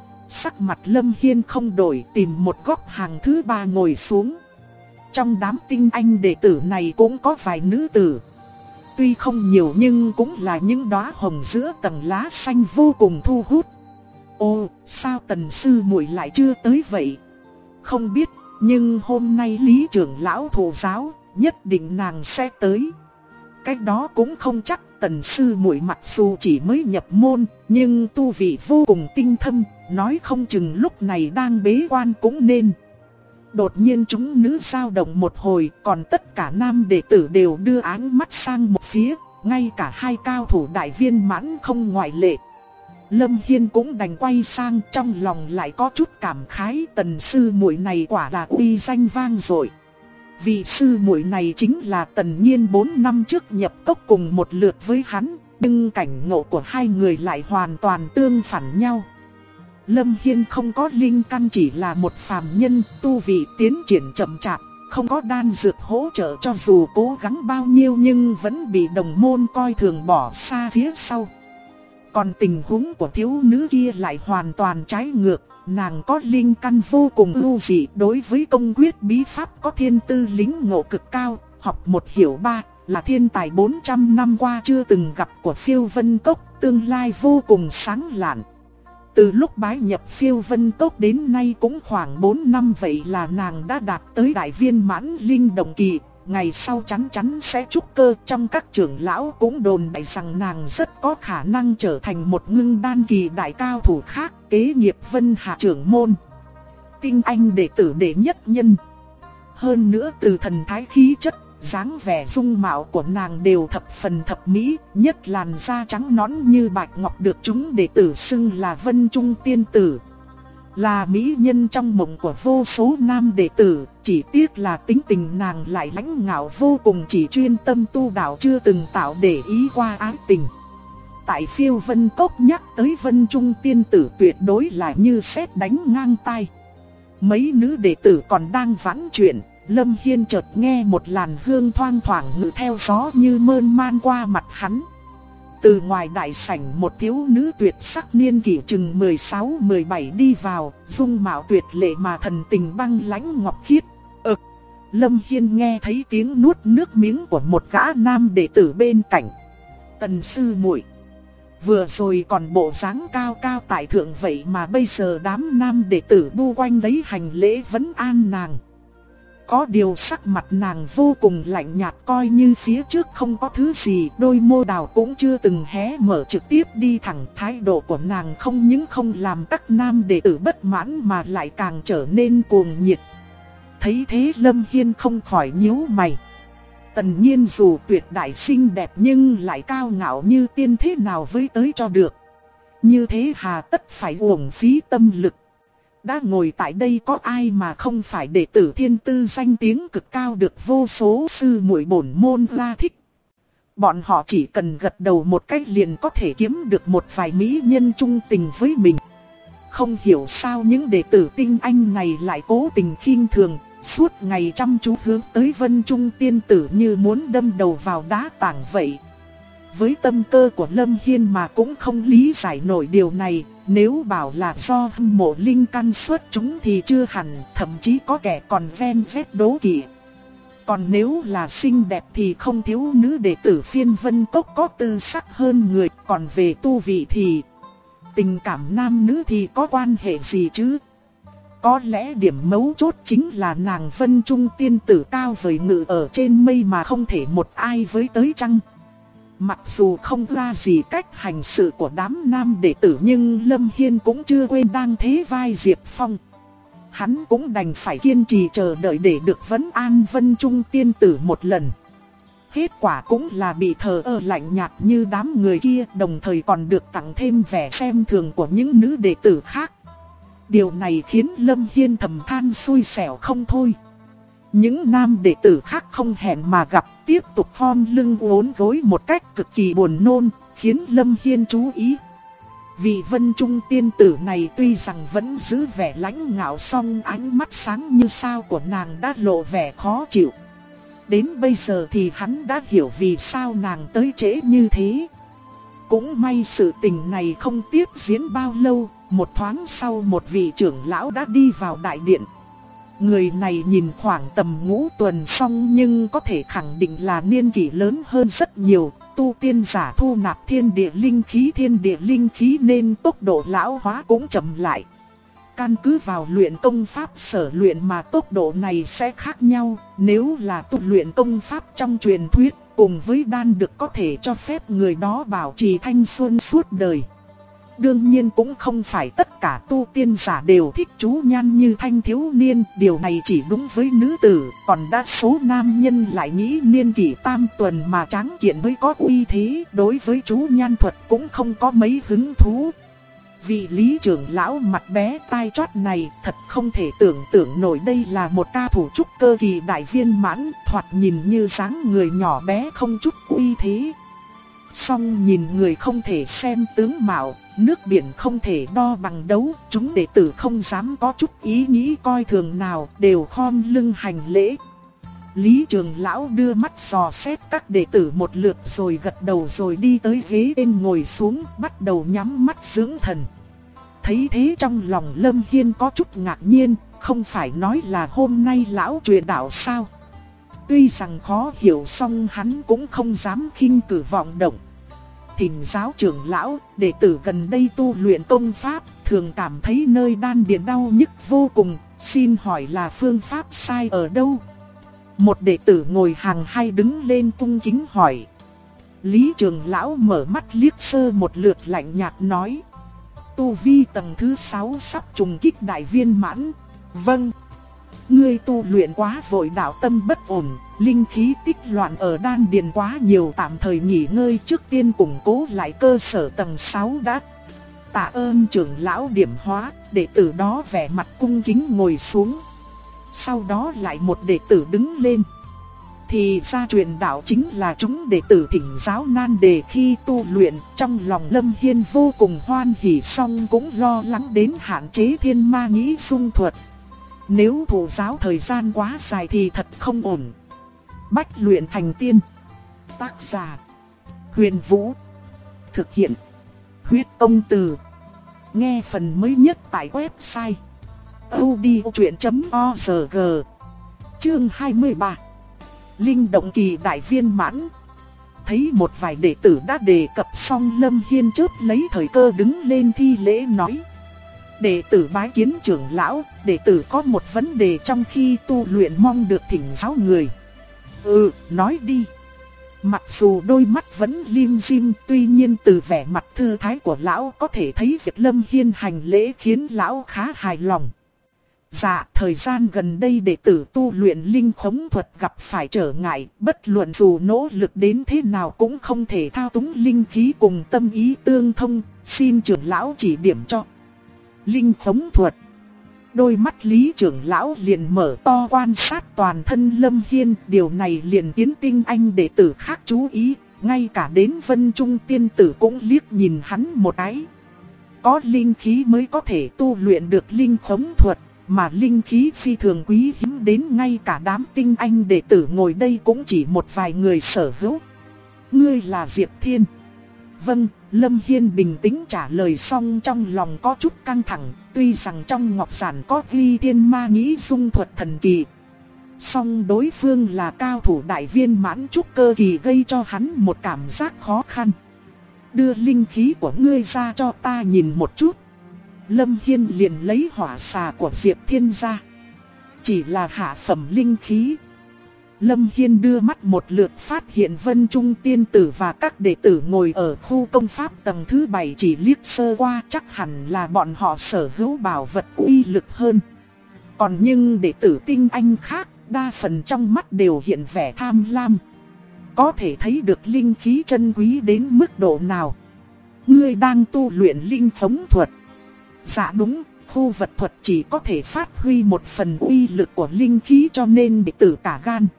Sắc mặt Lâm Hiên không đổi, tìm một góc hàng thứ 3 ngồi xuống. Trong đám tinh anh đệ tử này cũng có vài nữ tử. Tuy không nhiều nhưng cũng là những đóa hồng giữa tầng lá xanh vô cùng thu hút. Ô, sao Tần sư muội lại chưa tới vậy? Không biết, nhưng hôm nay Lý trưởng lão thụ giáo, nhất định nàng sẽ tới. Cái đó cũng không chắc, Tần sư muội mặc dù chỉ mới nhập môn, nhưng tu vị vô cùng tinh thâm, nói không chừng lúc này đang bế quan cũng nên. Đột nhiên chúng nữ dao động một hồi, còn tất cả nam đệ tử đều đưa ánh mắt sang một phía, ngay cả hai cao thủ đại viên mãn không ngoại lệ. Lâm Hiên cũng đành quay sang, trong lòng lại có chút cảm khái, Tần sư muội này quả là uy danh vang dội. Vị sư muội này chính là Tần Nhiên 4 năm trước nhập cốc cùng một lượt với hắn, nhưng cảnh ngộ của hai người lại hoàn toàn tương phản nhau. Lâm Hiên không có linh căn, chỉ là một phàm nhân, tu vị tiến triển chậm chạp, không có đan dược hỗ trợ, cho dù cố gắng bao nhiêu nhưng vẫn bị đồng môn coi thường bỏ xa phía sau. Còn tình huống của thiếu nữ kia lại hoàn toàn trái ngược, nàng có linh căn vô cùng ưu dị, đối với công quyết bí pháp có thiên tư lính ngộ cực cao, học một hiểu ba, là thiên tài 400 năm qua chưa từng gặp của Phiêu Vân Cốc, tương lai vô cùng sáng lạn. Từ lúc bái nhập Phiêu Vân Cốc đến nay cũng khoảng 4 năm, vậy là nàng đã đạt tới đại viên mãn linh động kỳ, ngày sau chắn chắn sẽ trúc cơ. Trong các trưởng lão cũng đồn đại rằng nàng rất có khả năng trở thành một ngưng đan kỳ đại cao thủ khác, kế nghiệp Vân Hạ trưởng môn, tinh anh đệ tử đệ nhất nhân. Hơn nữa từ thần thái khí chất, dáng vẻ dung mạo của nàng đều thập phần thập mỹ, nhất làn da trắng nõn như bạch ngọc được chúng đệ tử xưng là Vân Trung tiên tử. Là mỹ nhân trong mộng của vô số nam đệ tử, chỉ tiếc là tính tình nàng lại lãnh ngạo vô cùng, chỉ chuyên tâm tu đạo chưa từng tạo để ý qua ái tình. Tại Phiêu Vân Cốc nhắc tới Vân Trung tiên tử tuyệt đối là như sét đánh ngang tai. Mấy nữ đệ tử còn đang vãn chuyện, Lâm Hiên chợt nghe một làn hương thoang thoảng ngự theo gió như mơn man qua mặt hắn. Từ ngoài đại sảnh một thiếu nữ tuyệt sắc niên kỷ chừng 16-17 đi vào, dung mạo tuyệt lệ mà thần tình băng lãnh ngọc khiết. Lâm Hiên nghe thấy tiếng nuốt nước miếng của một gã nam đệ tử bên cạnh. Tần sư muội, vừa rồi còn bộ dáng cao cao tại thượng vậy mà bây giờ đám nam đệ tử bu quanh lấy hành lễ vấn an nàng. Có điều sắc mặt nàng vô cùng lạnh nhạt, coi như phía trước không có thứ gì, đôi môi đào cũng chưa từng hé mở, trực tiếp đi thẳng. Thái độ của nàng không những không làm các nam đệ tử bất mãn mà lại càng trở nên cuồng nhiệt. Thấy thế Lâm Hiên không khỏi nhíu mày. Tần Nhiên dù tuyệt đại xinh đẹp nhưng lại cao ngạo như tiên, thế nào với tới cho được. Như thế hà tất phải uổng phí tâm lực. Đã ngồi tại đây có ai mà không phải đệ tử thiên tư danh tiếng cực cao được vô số sư muội bổn môn ra thích. Bọn họ chỉ cần gật đầu một cách liền có thể kiếm được một vài mỹ nhân chung tình với mình. Không hiểu sao những đệ tử tinh anh này lại cố tình khinh thường, suốt ngày chăm chú hướng tới Vân Trung tiên tử như muốn đâm đầu vào đá tảng vậy. Với tâm cơ của Lâm Hiên mà cũng không lý giải nổi điều này. Nếu bảo là do hâm mộ linh căn xuất chúng thì chưa hẳn, thậm chí có kẻ còn ven vét đố kỵ. Còn nếu là xinh đẹp thì không thiếu nữ đệ tử Phiên Vân Cốc có tư sắc hơn người. Còn về tu vị thì tình cảm nam nữ thì có quan hệ gì chứ? Có lẽ điểm mấu chốt chính là nàng Vân Trung tiên tử cao vời ngự ở trên mây mà không thể một ai với tới chăng? Mặc dù không ra gì cách hành sự của đám nam đệ tử nhưng Lâm Hiên cũng chưa quên đang thế vai Diệp Phong. Hắn cũng đành phải kiên trì chờ đợi để được vấn an Vân Trung tiên tử một lần. Kết quả cũng là bị thờ ơ lạnh nhạt như đám người kia, đồng thời còn được tặng thêm vẻ xem thường của những nữ đệ tử khác. Điều này khiến Lâm Hiên thầm than xui xẻo không thôi. Những nam đệ tử khác không hẹn mà gặp, tiếp tục khom lưng uốn gối một cách cực kỳ buồn nôn, khiến Lâm Hiên chú ý. Vị Vân Trung tiên tử này tuy rằng vẫn giữ vẻ lãnh ngạo, song ánh mắt sáng như sao của nàng đã lộ vẻ khó chịu. Đến bây giờ thì hắn đã hiểu vì sao nàng tới trễ như thế. Cũng may sự tình này không tiếp diễn bao lâu, một thoáng sau một vị trưởng lão đã đi vào đại điện. Người này nhìn khoảng tầm ngũ tuần xong nhưng có thể khẳng định là niên kỷ lớn hơn rất nhiều. Tu tiên giả thu nạp thiên địa linh khí nên tốc độ lão hóa cũng chậm lại. Căn cứ vào luyện công pháp sở luyện mà tốc độ này sẽ khác nhau. Nếu là tu luyện công pháp trong truyền thuyết, cùng với đan được có thể cho phép người đó bảo trì thanh xuân suốt đời. Đương nhiên cũng không phải tất cả tu tiên giả đều thích chú nhan như thanh thiếu niên, điều này chỉ đúng với nữ tử, còn đa số nam nhân lại nghĩ niên kỷ tam tuần mà tráng kiện mới có uy thế, đối với chú nhan thuật cũng không có mấy hứng thú. Vị Lý trưởng lão mặt bé tai chót này thật không thể tưởng tượng nổi đây là một ca thủ trúc cơ kỳ đại viên mãn, thoạt nhìn như dáng người nhỏ bé không chút uy thế. Song nhìn người không thể xem tướng mạo, nước biển không thể đo bằng đấu, chúng đệ tử không dám có chút ý nghĩ coi thường nào, đều khom lưng hành lễ. Lý trưởng lão đưa mắt dò xét các đệ tử một lượt rồi gật đầu rồi đi tới ghế bên ngồi xuống, bắt đầu nhắm mắt dưỡng thần. Thấy thế trong lòng Lâm Hiên có chút ngạc nhiên, không phải nói là hôm nay lão truyền đạo sao? Tuy rằng khó hiểu song hắn cũng không dám khinh cử vọng động. Thỉnh giáo trưởng lão, đệ tử gần đây tu luyện công pháp, thường cảm thấy nơi đan điền đau nhức vô cùng, xin hỏi là phương pháp sai ở đâu? Một đệ tử ngồi hàng hai đứng lên cung kính hỏi. Lý trưởng lão mở mắt liếc sơ một lượt lạnh nhạt nói. Tu vi tầng thứ 6 sắp trùng kích đại viên mãn. Vâng. Ngươi tu luyện quá vội, đạo tâm bất ổn, linh khí tích loạn ở đan điền quá nhiều, tạm thời nghỉ ngơi trước tiên củng cố lại cơ sở tầng 6 đã. Tạ ơn trưởng lão điểm hóa, đệ tử đó vẻ mặt cung kính ngồi xuống. Sau đó lại một đệ tử đứng lên. Thì ra truyền đạo chính là chúng đệ tử thỉnh giáo nan đề khi tu luyện, trong lòng Lâm Hiên vô cùng hoan hỉ, song cũng lo lắng đến hạn chế thiên ma nghĩ dung thuật. Nếu thụ giáo thời gian quá dài thì thật không ổn. Bách luyện thành tiên. Tác giả Huyền Vũ. Thực hiện Huyết Công Từ. Nghe phần mới nhất tại website audiochuyện.org. Chương 23. Linh động kỳ đại viên mãn. Thấy một vài đệ tử đã đề cập xong, Lâm Hiên chớp lấy thời cơ đứng lên thi lễ nói. Đệ tử bái kiến trưởng lão, đệ tử có một vấn đề trong khi tu luyện mong được thỉnh giáo người. Nói đi. Mặc dù đôi mắt vẫn lim dim, tuy nhiên từ vẻ mặt thư thái của lão có thể thấy việc Lâm Hiên hành lễ khiến lão khá hài lòng. Dạ, thời gian gần đây đệ tử tu luyện linh khống thuật gặp phải trở ngại, bất luận dù nỗ lực đến thế nào cũng không thể thao túng linh khí cùng tâm ý tương thông, xin trưởng lão chỉ điểm cho. Linh khống thuật. Đôi mắt Lý trưởng lão liền mở to quan sát toàn thân Lâm Hiên, điều này liền khiến tinh anh đệ tử khác chú ý, ngay cả đến Vân Trung tiên tử cũng liếc nhìn hắn một cái. Có linh khí mới có thể tu luyện được linh khống thuật, mà linh khí phi thường quý hiếm đến ngay cả đám tinh anh đệ tử ngồi đây cũng chỉ một vài người sở hữu. Ngươi là Diệp Thiên? Vâng, Lâm Hiên bình tĩnh trả lời, xong trong lòng có chút căng thẳng, tuy rằng trong ngọc giản có ghi thiên ma nghĩ dung thuật thần kỳ. Song đối phương là cao thủ đại viên mãn trúc cơ kỳ gây cho hắn một cảm giác khó khăn. Đưa linh khí của ngươi ra cho ta nhìn một chút. Lâm Hiên liền lấy hỏa xà của Diệp Thiên ra. Chỉ là hạ phẩm linh khí. Lâm Hiên đưa mắt một lượt phát hiện Vân Trung tiên tử và các đệ tử ngồi ở khu công pháp tầng thứ 7, chỉ liếc sơ qua chắc hẳn là bọn họ sở hữu bảo vật uy lực hơn. Còn nhưng đệ tử tinh anh khác, đa phần trong mắt đều hiện vẻ tham lam. Có thể thấy được linh khí chân quý đến mức độ nào. Ngươi đang tu luyện linh khống thuật. Dạ đúng, khu vật thuật chỉ có thể phát huy một phần uy lực của linh khí, cho nên đệ tử cả gan.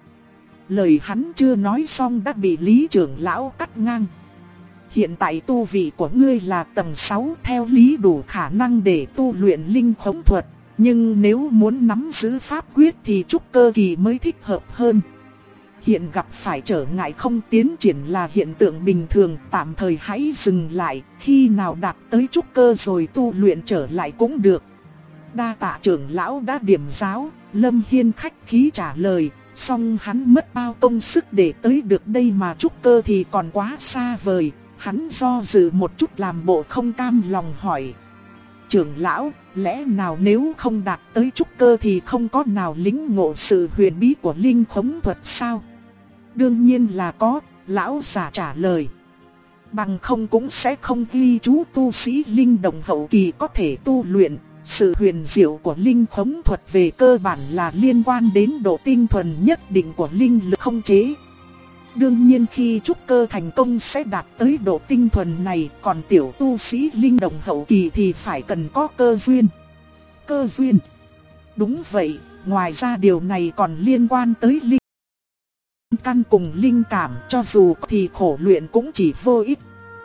Lời hắn chưa nói xong đã bị Lý trưởng lão cắt ngang. Hiện tại tu vị của ngươi là tầng 6, theo lý đủ khả năng để tu luyện linh khống thuật. Nhưng nếu muốn nắm giữ pháp quyết thì trúc cơ kỳ mới thích hợp hơn. Hiện gặp phải trở ngại không tiến triển là hiện tượng bình thường, tạm thời hãy dừng lại, khi nào đạt tới trúc cơ rồi tu luyện trở lại cũng được. Đa tạ trưởng lão đã điểm giáo, Lâm Hiên khách khí trả lời, song hắn mất bao công sức để tới được đây mà trúc cơ thì còn quá xa vời, hắn do dự một chút làm bộ không cam lòng hỏi. Trưởng lão, lẽ nào nếu không đạt tới trúc cơ thì không có nào lĩnh ngộ sự huyền bí của linh khống thuật sao? Đương nhiên là có, lão già trả lời. Bằng không cũng sẽ không ghi chú tu sĩ linh động hậu kỳ có thể tu luyện. Sự huyền diệu của linh khống thuật về cơ bản là liên quan đến độ tinh thuần nhất định của linh lực khống chế. Đương nhiên khi trúc cơ thành công sẽ đạt tới độ tinh thuần này, còn tiểu tu sĩ linh động hậu kỳ thì phải cần có cơ duyên. Cơ duyên? Đúng vậy, ngoài ra điều này còn liên quan tới linh căn cùng linh cảm, cho dù thì khổ luyện cũng chỉ vô ích.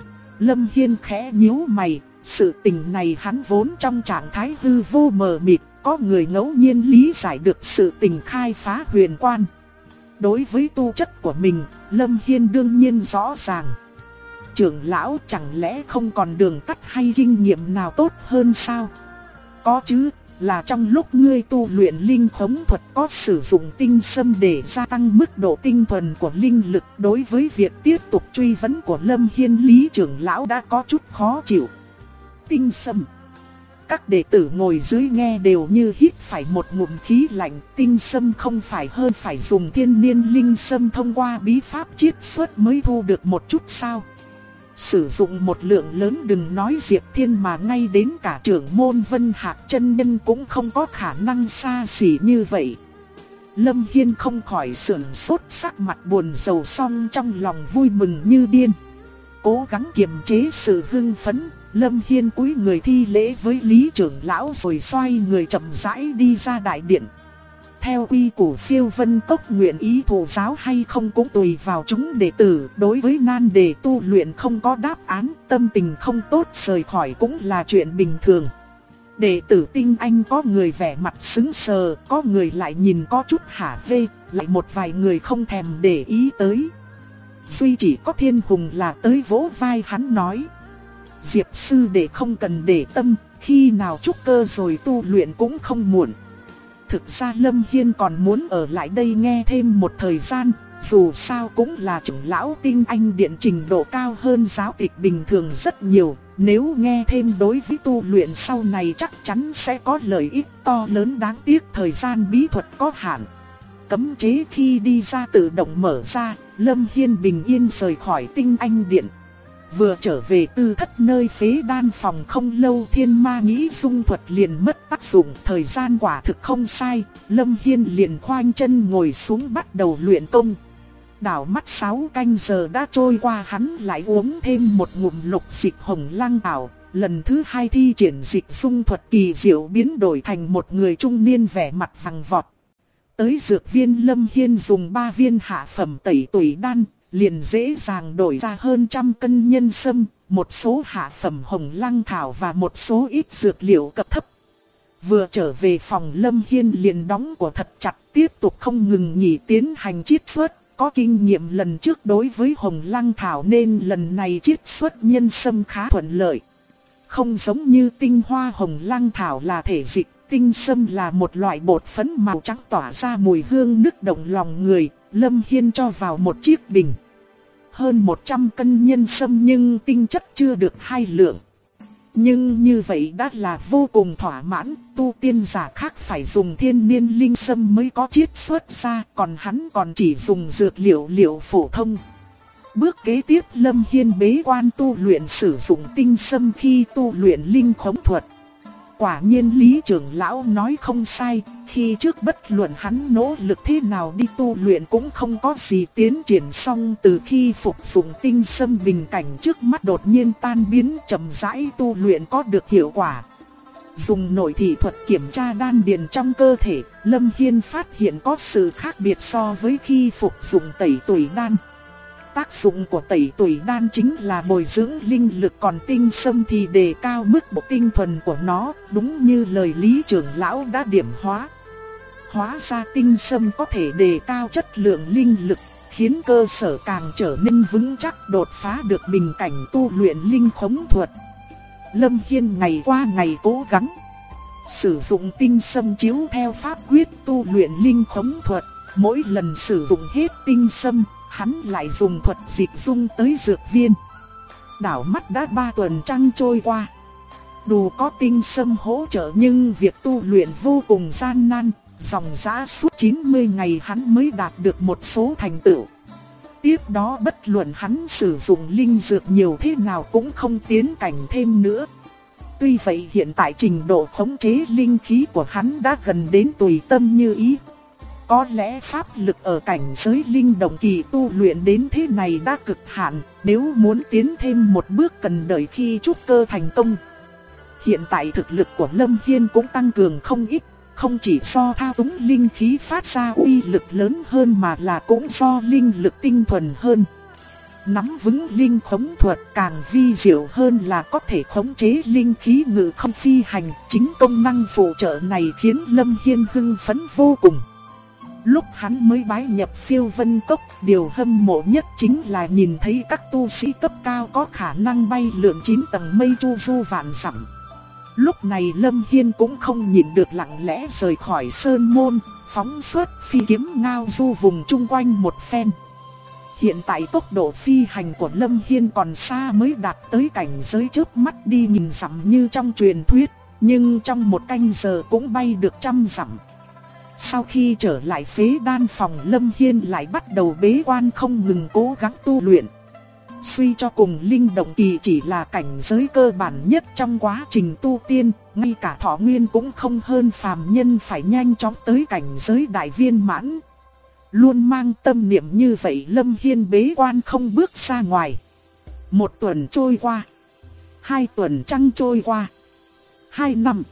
Lâm Hiên khẽ nhíu mày, sự tình này hắn vốn trong trạng thái hư vô mờ mịt, có người ngẫu nhiên lý giải được sự tình khai phá huyền quan. Đối với tu chất của mình, Lâm Hiên đương nhiên rõ ràng. Trưởng lão chẳng lẽ không còn đường tắt hay kinh nghiệm nào tốt hơn sao? Có chứ, là trong lúc ngươi tu luyện linh khống thuật có sử dụng tinh sâm để gia tăng mức độ tinh thuần của linh lực. Đối với việc tiếp tục truy vấn của Lâm Hiên, Lý trưởng lão đã có chút khó chịu. Tinh sâm. Các đệ tử ngồi dưới nghe đều như hít phải một ngụm khí lạnh. Tinh sâm không phải hơn phải dùng thiên niên linh sâm thông qua bí pháp chiết xuất mới thu được một chút sao? Sử dụng một lượng lớn, đừng nói Diệp Thiên mà ngay đến cả trưởng môn Vân Hạc chân nhân cũng không có khả năng xa xỉ như vậy. Lâm Hiên không khỏi sườn sốt, sắc mặt buồn rầu song trong lòng vui mừng như điên. Cố gắng kiềm chế sự hưng phấn, Lâm Hiên cúi người thi lễ với Lý trưởng lão rồi xoay người chậm rãi đi ra đại điện. Theo quy củ Phiêu Vân Cốc nguyện ý thụ giáo hay không cũng tùy vào chúng đệ tử. Đối với nan đề tu luyện không có đáp án, tâm tình không tốt rời khỏi cũng là chuyện bình thường. Đệ tử tinh anh có người vẻ mặt sững sờ, có người lại nhìn có chút hả hê, lại một vài người không thèm để ý tới. Duy chỉ có Thiên Hùng là tới vỗ vai hắn nói: Diệp sư đệ không cần để tâm, khi nào trúc cơ rồi tu luyện cũng không muộn. Thực ra Lâm Hiên còn muốn ở lại đây nghe thêm một thời gian, dù sao cũng là trưởng lão tinh anh điện, trình độ cao hơn giáo tịch bình thường rất nhiều. Nếu nghe thêm đối với tu luyện sau này chắc chắn sẽ có lợi ích to lớn, đáng tiếc thời gian bí thuật có hạn. Cấm chế khi đi ra tự động mở ra, Lâm Hiên bình yên rời khỏi tinh anh điện. Vừa trở về tư thất nơi phế đan phòng không lâu, thiên ma nghĩ dung thuật liền mất tác dụng. Thời gian quả thực không sai, Lâm Hiên liền khoanh chân ngồi xuống bắt đầu luyện công. Đảo mắt 6 canh giờ đã trôi qua, hắn lại uống thêm một ngụm lục dịch hồng lăng tảo. Lần thứ 2 thi triển dịch dung thuật kỳ diệu, biến đổi thành một người trung niên vẻ mặt vàng vọt. Tới dược viên, Lâm Hiên dùng 3 viên hạ phẩm tẩy tủy đan, liền dễ dàng đổi ra hơn 100 cân nhân sâm, một số hạ phẩm hồng lăng thảo và một số ít dược liệu cấp thấp. Vừa trở về phòng, Lâm Hiên liền đóng của thật chặt, tiếp tục không ngừng nghỉ tiến hành chiết xuất. Có kinh nghiệm lần trước đối với hồng lăng thảo nên lần này chiết xuất nhân sâm khá thuận lợi. Không giống như tinh hoa hồng lăng thảo là thể dịch, tinh sâm là một loại bột phấn màu trắng tỏa ra mùi hương nức động lòng người. Lâm Hiên cho vào một chiếc bình. Hơn 100 cân nhân sâm nhưng tinh chất chưa được 2 lượng. Nhưng như vậy đã là vô cùng thỏa mãn, tu tiên giả khác phải dùng thiên niên linh sâm mới có chiết xuất ra, còn hắn còn chỉ dùng dược liệu phổ thông. Bước kế tiếp, Lâm Hiên bế quan tu luyện, sử dụng tinh sâm khi tu luyện linh khống thuật. Quả nhiên Lý trưởng lão nói không sai, khi trước bất luận hắn nỗ lực thế nào đi tu luyện cũng không có gì tiến triển, xong từ khi phục dụng tinh sâm bình cảnh trước mắt đột nhiên tan biến, chậm rãi tu luyện có được hiệu quả. Dùng nội thị thuật kiểm tra đan điền trong cơ thể, Lâm Hiên phát hiện có sự khác biệt so với khi phục dụng tẩy tủy đan. Tác dụng của tẩy tủy đan chính là bồi dưỡng linh lực, còn tinh sâm thì đề cao mức độ tinh thuần của nó, đúng như lời Lý trưởng lão đã điểm hóa. Hóa ra tinh sâm có thể đề cao chất lượng linh lực, khiến cơ sở càng trở nên vững chắc, đột phá được bình cảnh tu luyện linh khống thuật. Lâm Hiên ngày qua ngày cố gắng sử dụng tinh sâm chiếu theo pháp quyết tu luyện linh khống thuật. Mỗi lần sử dụng hết tinh sâm, hắn lại dùng thuật dịch dung tới dược viên. Đảo mắt đã 3 tuần trăng trôi qua. Dù có tinh sâm hỗ trợ nhưng việc tu luyện vô cùng gian nan. Dòng dã suốt 90 ngày hắn mới đạt được một số thành tựu. Tiếp đó bất luận hắn sử dụng linh dược nhiều thế nào cũng không tiến cảnh thêm nữa. Tuy vậy hiện tại trình độ khống chế linh khí của hắn đã gần đến tùy tâm như ý. Có lẽ pháp lực ở cảnh giới linh động kỳ tu luyện đến thế này đã cực hạn, nếu muốn tiến thêm một bước cần đợi khi trúc cơ thành công. Hiện tại thực lực của Lâm Hiên cũng tăng cường không ít, không chỉ do thao túng linh khí phát ra uy lực lớn hơn mà là cũng do linh lực tinh thuần hơn. Nắm vững linh khống thuật càng vi diệu hơn là có thể khống chế linh khí ngự không phi hành. Chính công năng phụ trợ này khiến Lâm Hiên hưng phấn vô cùng. Lúc hắn mới bái nhập Phiêu Vân Cốc, điều hâm mộ nhất chính là nhìn thấy các tu sĩ cấp cao có khả năng bay lượn 9 tầng mây chu du vạn dặm. Lúc này Lâm Hiên cũng không nhịn được lặng lẽ rời khỏi sơn môn, phóng xuất phi kiếm ngao du vùng chung quanh một phen. Hiện tại tốc độ phi hành của Lâm Hiên còn xa mới đạt tới cảnh giới chớp mắt đi nghìn dặm như trong truyền thuyết, nhưng trong một canh giờ cũng bay được 100 dặm. Sau khi trở lại phế đan phòng, Lâm Hiên lại bắt đầu bế quan không ngừng cố gắng tu luyện. Suy cho cùng linh động kỳ chỉ là cảnh giới cơ bản nhất trong quá trình tu tiên, ngay cả thọ nguyên cũng không hơn phàm nhân phải nhanh chóng tới cảnh giới đại viên mãn. Luôn mang tâm niệm như vậy, Lâm Hiên bế quan không bước ra ngoài. 1 tuần trôi qua, 2 tuần trăng trôi qua, 2 năm.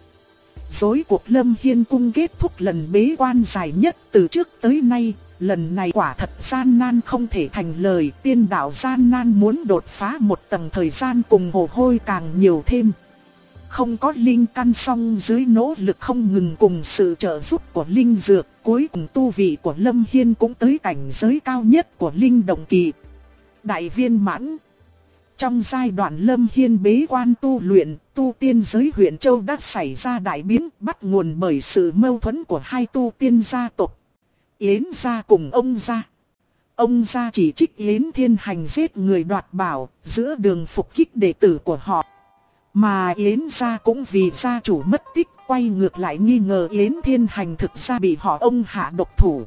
Rốt cuộc Lâm Hiên cung kết thúc lần bế quan dài nhất từ trước tới nay. Lần này quả thật gian nan không thể thành lời, tiên đạo gian nan muốn đột phá một tầng thời gian cùng hồ hôi càng nhiều thêm. Không có linh căn song dưới nỗ lực không ngừng cùng sự trợ giúp của linh dược, cuối cùng tu vị của Lâm Hiên cũng tới cảnh giới cao nhất của linh động kỳ, đại viên mãn. Trong giai đoạn Lâm Hiên bế quan tu luyện, tu tiên giới huyện Châu đã xảy ra đại biến, bắt nguồn bởi sự mâu thuẫn của hai tu tiên gia tộc, Yến gia cùng ông gia. Ông gia chỉ trích Yến Thiên Hành giết người đoạt bảo, giữa đường phục kích đệ tử của họ. Mà Yến gia cũng vì gia chủ mất tích, quay ngược lại nghi ngờ Yến Thiên Hành thực ra bị họ ông hạ độc thủ.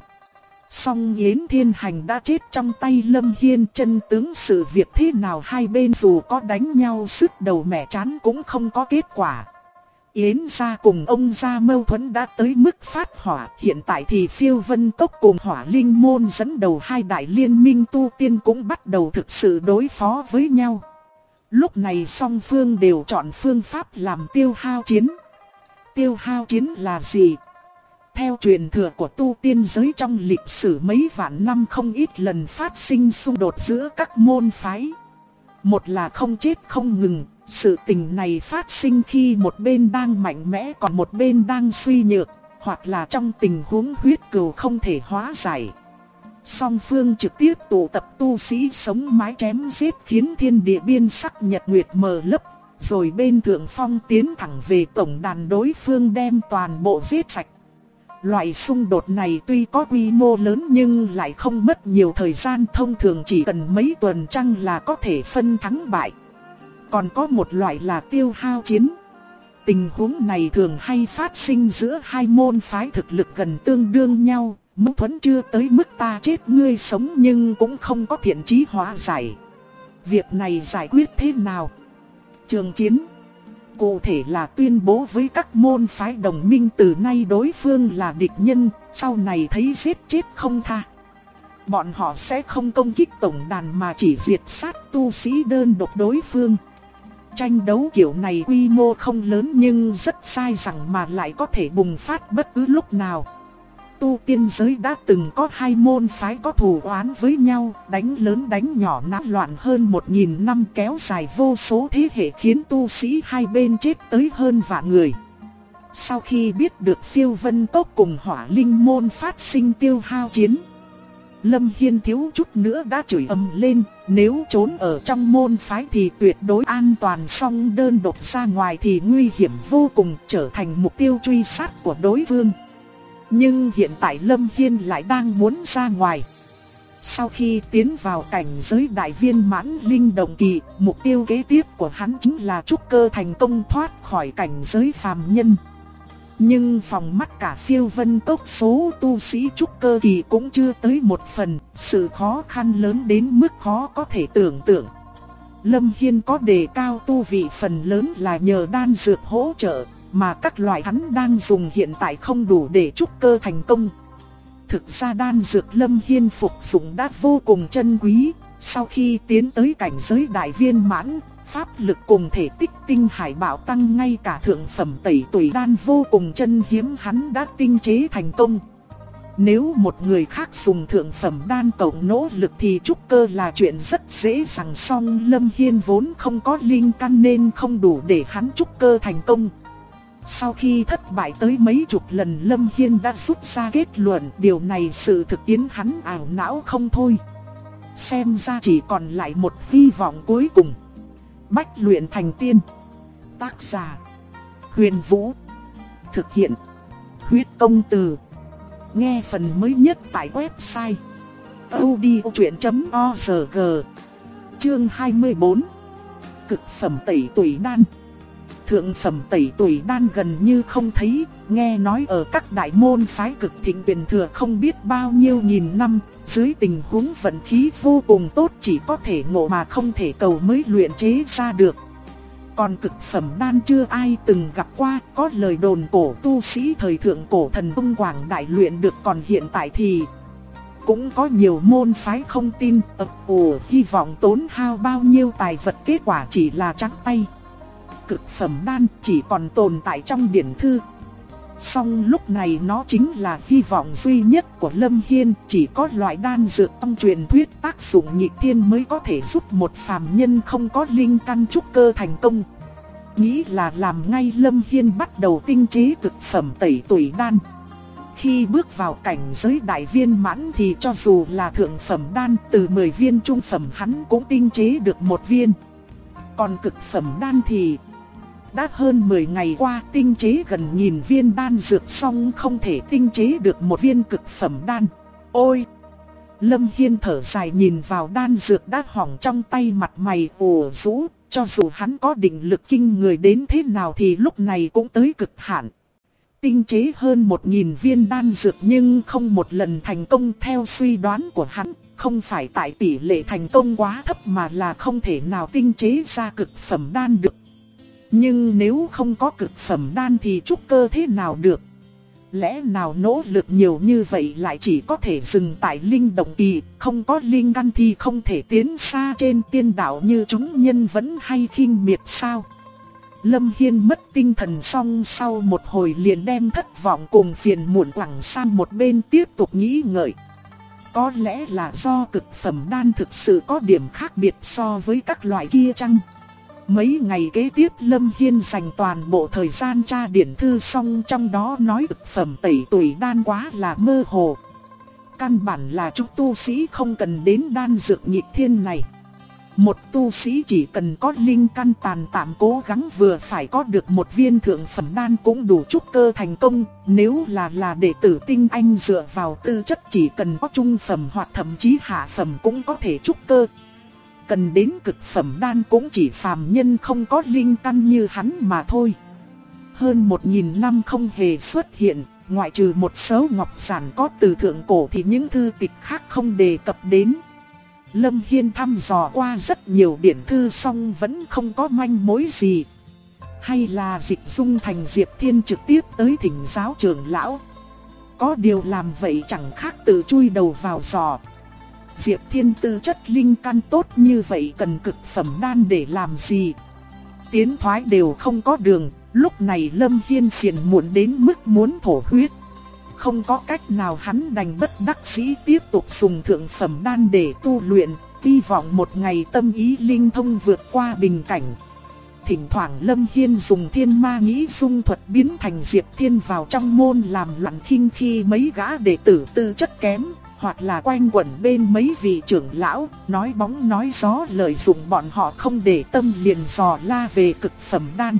Song Yến Thiên Hành đã chết trong tay Lâm Hiên, chân tướng sự việc thế nào hai bên dù có đánh nhau sứt đầu mẻ chán cũng không có kết quả. Yến gia cùng ông gia mâu thuẫn đã tới mức phát hỏa, hiện tại thì Phiêu Vân Cốc cùng Hỏa Linh Môn dẫn đầu hai đại liên minh tu tiên cũng bắt đầu thực sự đối phó với nhau. Lúc này song phương đều chọn phương pháp làm tiêu hao chiến. Tiêu hao chiến là gì? Theo truyền thừa của tu tiên giới, trong lịch sử mấy vạn năm không ít lần phát sinh xung đột giữa các môn phái. Một là không chết không ngừng, sự tình này phát sinh khi một bên đang mạnh mẽ còn một bên đang suy nhược, hoặc là trong tình huống huyết cừu không thể hóa giải. Song phương trực tiếp tụ tập tu sĩ sống mái chém giết khiến thiên địa biên sắc nhật nguyệt mờ lấp, rồi bên thượng phong tiến thẳng về tổng đàn đối phương đem toàn bộ giết sạch. Loại xung đột này tuy có quy mô lớn nhưng lại không mất nhiều thời gian, thông thường chỉ cần mấy tuần trăng là có thể phân thắng bại. Còn có một loại là tiêu hao chiến. Tình huống này thường hay phát sinh giữa hai môn phái thực lực gần tương đương nhau, mâu thuẫn chưa tới mức ta chết ngươi sống nhưng cũng không có thiện chí hóa giải. Việc này giải quyết thế nào? Trường chiến. Cụ thể là tuyên bố với các môn phái đồng minh từ nay đối phương là địch nhân, sau này thấy giết chết không tha. Bọn họ sẽ không công kích tổng đàn mà chỉ diệt sát tu sĩ đơn độc đối phương. Tranh đấu kiểu này quy mô không lớn nhưng rất sai rằng mà lại có thể bùng phát bất cứ lúc nào. Tu tiên giới đã từng có hai môn phái có thù oán với nhau, đánh lớn đánh nhỏ náo loạn hơn 1000 năm kéo dài vô số thế hệ khiến tu sĩ hai bên chết tới hơn vạn người. Sau khi biết được Phiêu Vân Cốc cùng Hỏa Linh Môn phát sinh tiêu hao chiến, Lâm Hiên thiếu chút nữa đã chửi ầm lên, nếu trốn ở trong môn phái thì tuyệt đối an toàn, song đơn độc ra ngoài thì nguy hiểm vô cùng, trở thành mục tiêu truy sát của đối phương. Nhưng hiện tại Lâm Hiên lại đang muốn ra ngoài. Sau khi tiến vào cảnh giới đại viên mãn linh động kỳ, mục tiêu kế tiếp của hắn chính là trúc cơ thành công thoát khỏi cảnh giới phàm nhân. Nhưng phòng mắt cả Phiêu Vân Cốc số tu sĩ trúc cơ kỳ cũng chưa tới 1/10, sự khó khăn lớn đến mức khó có thể tưởng tượng. Lâm Hiên có đề cao tu vị phần lớn là nhờ đan dược hỗ trợ, mà các loại hắn đang dùng hiện tại không đủ để trúc cơ thành công. Thực ra đan dược Lâm Hiên phục dụng đã vô cùng chân quý, sau khi tiến tới cảnh giới đại viên mãn, pháp lực cùng thể tích tinh hải bảo tăng, ngay cả thượng phẩm tẩy tùy đan vô cùng chân hiếm hắn đã tinh chế thành công. Nếu một người khác dùng thượng phẩm đan cộng nỗ lực thì trúc cơ là chuyện rất dễ dàng, song Lâm Hiên vốn không có linh căn nên không đủ để hắn trúc cơ thành công. Sau khi thất bại tới mấy chục lần, Lâm Hiên đã rút ra kết luận điều này sự thực khiến hắn ảo não không thôi. Xem ra chỉ còn lại một hy vọng cuối cùng. Bách luyện thành tiên. Tác giả: Huyền Vũ. Thực hiện: Huyết Công Từ. Nghe phần mới nhất tại website audiochuyen.org. Chương 24. Cực phẩm tẩy tùy đan. Thượng phẩm tẩy tùy đan gần như không thấy, nghe nói ở các đại môn phái cực thịnh truyền thừa không biết bao nhiêu nghìn năm, dưới tình huống vận khí vô cùng tốt chỉ có thể ngộ mà không thể cầu mới luyện chế ra được. Còn cực phẩm đan chưa ai từng gặp qua, có lời đồn cổ tu sĩ thời thượng cổ thần Ung Quảng Đại luyện được, còn hiện tại thì cũng có nhiều môn phái không tin, hy vọng tốn hao bao nhiêu tài vật, kết quả chỉ là trắng tay. Cực phẩm đan chỉ còn tồn tại trong điển thư. Song lúc này nó chính là hy vọng duy nhất của Lâm Hiên, chỉ có loại đan dược trong truyền thuyết tác dụng nghịch thiên mới có thể giúp một phàm nhân không có linh căn trúc cơ thành công. Nghĩ là làm ngay, Lâm Hiên bắt đầu tinh chế cực phẩm tẩy tùy đan. Khi bước vào cảnh giới đại viên mãn thì cho dù là thượng phẩm đan, từ 10 viên trung phẩm hắn cũng tinh chế được 1 viên. Còn cực phẩm đan thì đã hơn 10 ngày qua tinh chế gần 1000 viên đan dược xong không thể tinh chế được 1 viên cực phẩm đan. Ôi! Lâm Hiên thở dài nhìn vào đan dược đã hỏng trong tay, mặt mày ủ rũ, cho dù hắn có định lực kinh người đến thế nào thì lúc này cũng tới cực hạn. Tinh chế hơn 1000 viên đan dược nhưng không một lần thành công. Theo suy đoán của hắn, không phải tại tỷ lệ thành công quá thấp mà là không thể nào tinh chế ra cực phẩm đan được. Nhưng nếu không có cực phẩm đan thì trúc cơ thế nào được? Lẽ nào nỗ lực nhiều như vậy lại chỉ có thể dừng tại linh động kỳ, không có linh căn thì không thể tiến xa trên tiên đạo như chúng nhân vẫn hay khinh miệt sao? Lâm Hiên mất tinh thần xong sau một hồi liền đem thất vọng cùng phiền muộn quẳng sang một bên, tiếp tục nghĩ ngợi. Có lẽ là do cực phẩm đan thực sự có điểm khác biệt so với các loại kia chăng? Mấy ngày kế tiếp Lâm Hiên dành toàn bộ thời gian tra điển thư, xong trong đó nói cực phẩm tẩy tùy đan quá là mơ hồ. Căn bản là chúng tu sĩ không cần đến đan dược nghịch thiên này. Một tu sĩ chỉ cần có linh căn tàn tạm, cố gắng vừa phải có được 1 viên thượng phẩm đan cũng đủ trúc cơ thành công. Nếu là đệ tử tinh anh dựa vào tư chất chỉ cần có trung phẩm hoặc thậm chí hạ phẩm cũng có thể trúc cơ. Cần đến cực phẩm đan cũng chỉ phàm nhân không có linh căn như hắn mà thôi. Hơn 1000 năm không hề xuất hiện, ngoại trừ một số ngọc giản có từ thượng cổ thì những thư tịch khác không đề cập đến. Lâm Hiên thăm dò qua rất nhiều điển thư song vẫn không có manh mối gì. Hay là Dịch Dung Thành Diệp Thiên trực tiếp tới thỉnh giáo trưởng lão? Có điều làm vậy chẳng khác tự chui đầu vào giò. Diệp Thiên tư chất linh căn tốt như vậy cần cực phẩm đan để làm gì? Tiến thoái đều không có đường, lúc này Lâm Hiên phiền muộn đến mức muốn thổ huyết. Không có cách nào hắn đành bất đắc dĩ tiếp tục dùng thượng phẩm đan để tu luyện, hy vọng một ngày tâm ý linh thông vượt qua bình cảnh. Thỉnh thoảng Lâm Hiên dùng thiên ma nghĩ dung thuật biến thành Diệp Thiên vào trong môn làm loạn khinh khi mấy gã đệ tử tư chất kém, hoặc là quanh quẩn bên mấy vị trưởng lão, nói bóng nói gió lợi dụng bọn họ không để tâm liền dò la về cực phẩm đan.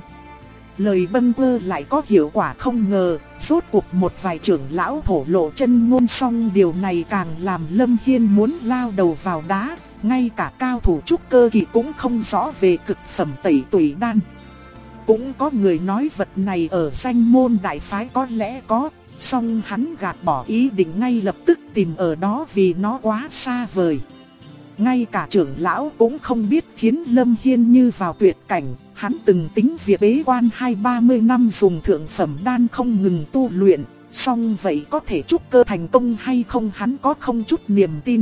Lời bâng quơ lại có hiệu quả không ngờ, rốt cuộc một vài trưởng lão thổ lộ chân ngôn, xong điều này càng làm Lâm Hiên muốn lao đầu vào đá, ngay cả cao thủ trúc cơ kỳ cũng không rõ về cực phẩm tẩy tùy đan. Cũng có người nói vật này ở danh môn đại phái có lẽ có, song hắn gạt bỏ ý định ngay lập tức tìm ở đó vì nó quá xa vời. Ngay cả trưởng lão cũng không biết khiến Lâm Hiên như vào tuyệt cảnh. Hắn từng tính việc bế quan 20-30 năm dùng thượng phẩm đan không ngừng tu luyện, song vậy có thể trúc cơ thành công hay không hắn có không chút niềm tin.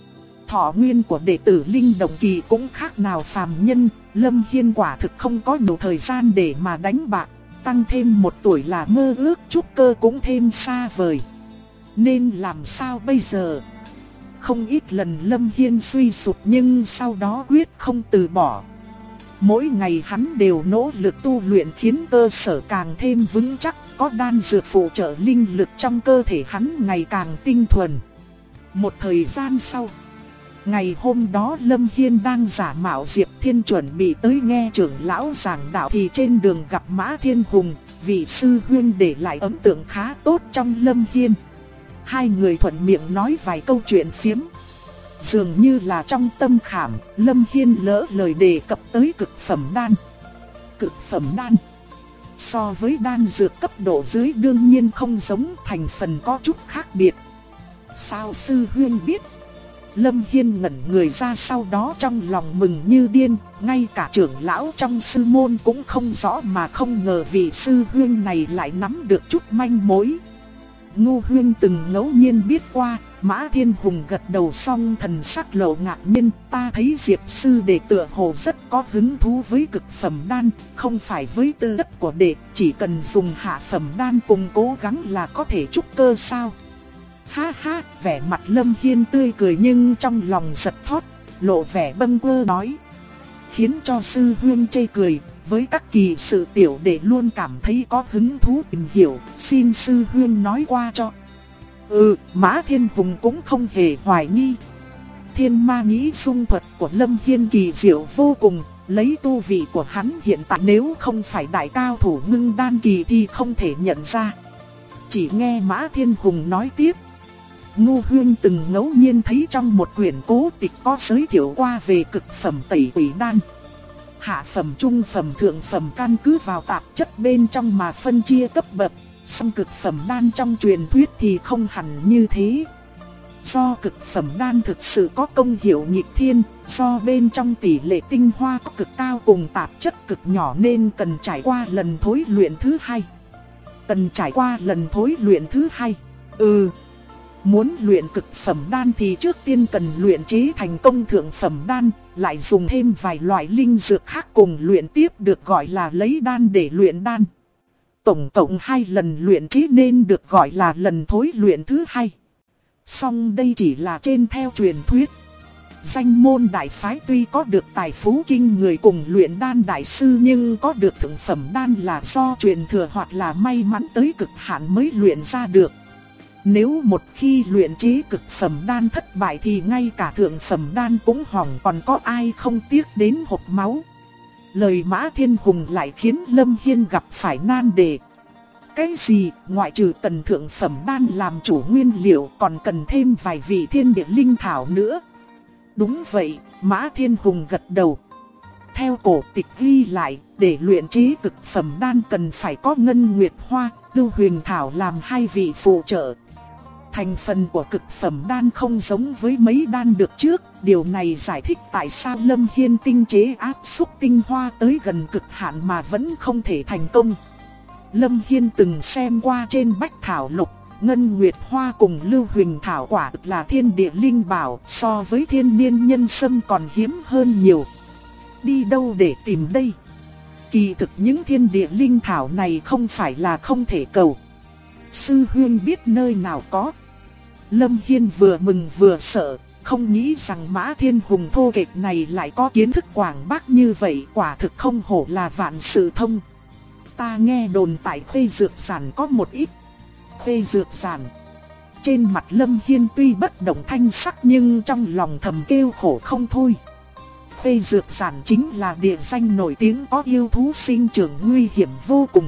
Thọ nguyên của đệ tử Linh Động Kỳ cũng khác nào phàm nhân, Lâm Hiên quả thực không có nhiều thời gian để mà đánh bạc, tăng thêm 1 tuổi là mơ ước trúc cơ cũng thêm xa vời. Nên làm sao bây giờ? Không ít lần Lâm Hiên suy sụp nhưng sau đó quyết không từ bỏ. Mỗi ngày hắn đều nỗ lực tu luyện khiến cơ sở càng thêm vững chắc, có đan dược phụ trợ linh lực trong cơ thể hắn ngày càng tinh thuần. Một thời gian sau, ngày hôm đó Lâm Hiên đang giả mạo Diệp Thiên chuẩn bị tới nghe trưởng lão giảng đạo thì trên đường gặp Mã Thiên Hùng, vị sư huynh để lại ấn tượng khá tốt trong Lâm Hiên. Hai người thuận miệng nói vài câu chuyện phiếm. Dường như là trong tâm khảm, Lâm Hiên lỡ lời đề cập tới cực phẩm đan. Cực phẩm đan so với đan dược cấp độ dưới đương nhiên không giống, thành phần có chút khác biệt. Sao sư huynh biết? Lâm Hiên ngẩn người ra, sau đó trong lòng mừng như điên, ngay cả trưởng lão trong sư môn cũng không rõ mà không ngờ vị sư huynh này lại nắm được chút manh mối. Ngô huynh từng ngẫu nhiên biết qua. Mã Thiên Hùng gật đầu xong thần sắc lộ ngạc nhiên, ta thấy Diệp sư đệ tựa hồ rất có hứng thú với cực phẩm đan, không phải với tư chất của đệ, chỉ cần dùng hạ phẩm đan cùng cố gắng là có thể trúc cơ sao? Ha ha, vẻ mặt Lâm Hiên tươi cười nhưng trong lòng giật thót, lộ vẻ bâng quơ nói, khiến cho sư huynh chê cười. Với các kỳ sự tiểu đệ luôn cảm thấy có hứng thú tìm hiểu, xin sư huynh nói qua cho. Mã Thiên Hùng cũng không hề hoài nghi. Thiên ma nghĩ dung thuật của Lâm Hiên kỳ diệu vô cùng, lấy tu vị của hắn hiện tại nếu không phải đại cao thủ ngưng đan kỳ thì không thể nhận ra. Chỉ nghe Mã Thiên Hùng nói tiếp, Ngô huynh từng ngẫu nhiên thấy trong một quyển cố tịch có giới thiệu qua về cực phẩm tẩy quỷ đan. Hạ phẩm, trung phẩm, thượng phẩm căn cứ vào tạp chất bên trong mà phân chia cấp bậc, song cực phẩm đan trong truyền thuyết thì không hẳn như thế. Do cực phẩm đan thực sự có công hiệu nghịch thiên, do bên trong tỷ lệ tinh hoa có cực cao cùng tạp chất cực nhỏ nên cần trải qua lần thối luyện thứ hai. Muốn luyện cực phẩm đan thì trước tiên cần luyện chế thành công thượng phẩm đan, lại dùng thêm vài loại linh dược khác cùng luyện tiếp được gọi là lấy đan để luyện đan. Tổng cộng 2 lần luyện chế nên được gọi là lần thối luyện thứ hai. Song đây chỉ là trên theo truyền thuyết. Danh môn đại phái tuy có được tài phú kinh người cùng luyện đan đại sư nhưng có được thượng phẩm đan là do truyền thừa hoặc là may mắn tới cực hạn mới luyện ra được. Nếu một khi luyện chế cực phẩm đan thất bại thì ngay cả thượng phẩm đan cũng hỏng, còn có ai không tiếc đến hộc máu. Lời Mã Thiên Hùng lại khiến Lâm Hiên gặp phải nan đề. Cái gì, ngoại trừ cần thượng phẩm đan làm chủ nguyên liệu còn cần thêm vài vị thiên địa linh thảo nữa? Đúng vậy, Mã Thiên Hùng gật đầu. Theo cổ tịch ghi lại, để luyện chế cực phẩm đan cần phải có ngân nguyệt hoa, lưu huyền thảo làm 2 vị phụ trợ. Thành phần của cực phẩm đan không giống với mấy đan được trước, điều này giải thích tại sao Lâm Hiên tinh chế áp xúc tinh hoa tới gần cực hạn mà vẫn không thể thành công. Lâm Hiên từng xem qua trên Bách Thảo Lục, ngân nguyệt hoa cùng lưu huỳnh thảo quả thực là thiên địa linh bảo, so với thiên niên nhân sâm còn hiếm hơn nhiều. Đi đâu để tìm đây? Kỳ thực những thiên địa linh thảo này không phải là không thể cầu. Sư huynh biết nơi nào có? Lâm Hiên vừa mừng vừa sợ, không nghĩ rằng Mã Thiên Hùng thô kệch này lại có kiến thức quảng bác như vậy, quả thực không hổ là vạn sự thông. Ta nghe đồn tại Khê Dược Giản có một ít. Khê Dược Giản. Trên mặt Lâm Hiên tuy bất động thanh sắc nhưng trong lòng thầm kêu khổ không thôi. Khê Dược Giản chính là địa danh nổi tiếng có yêu thú sinh trưởng nguy hiểm vô cùng.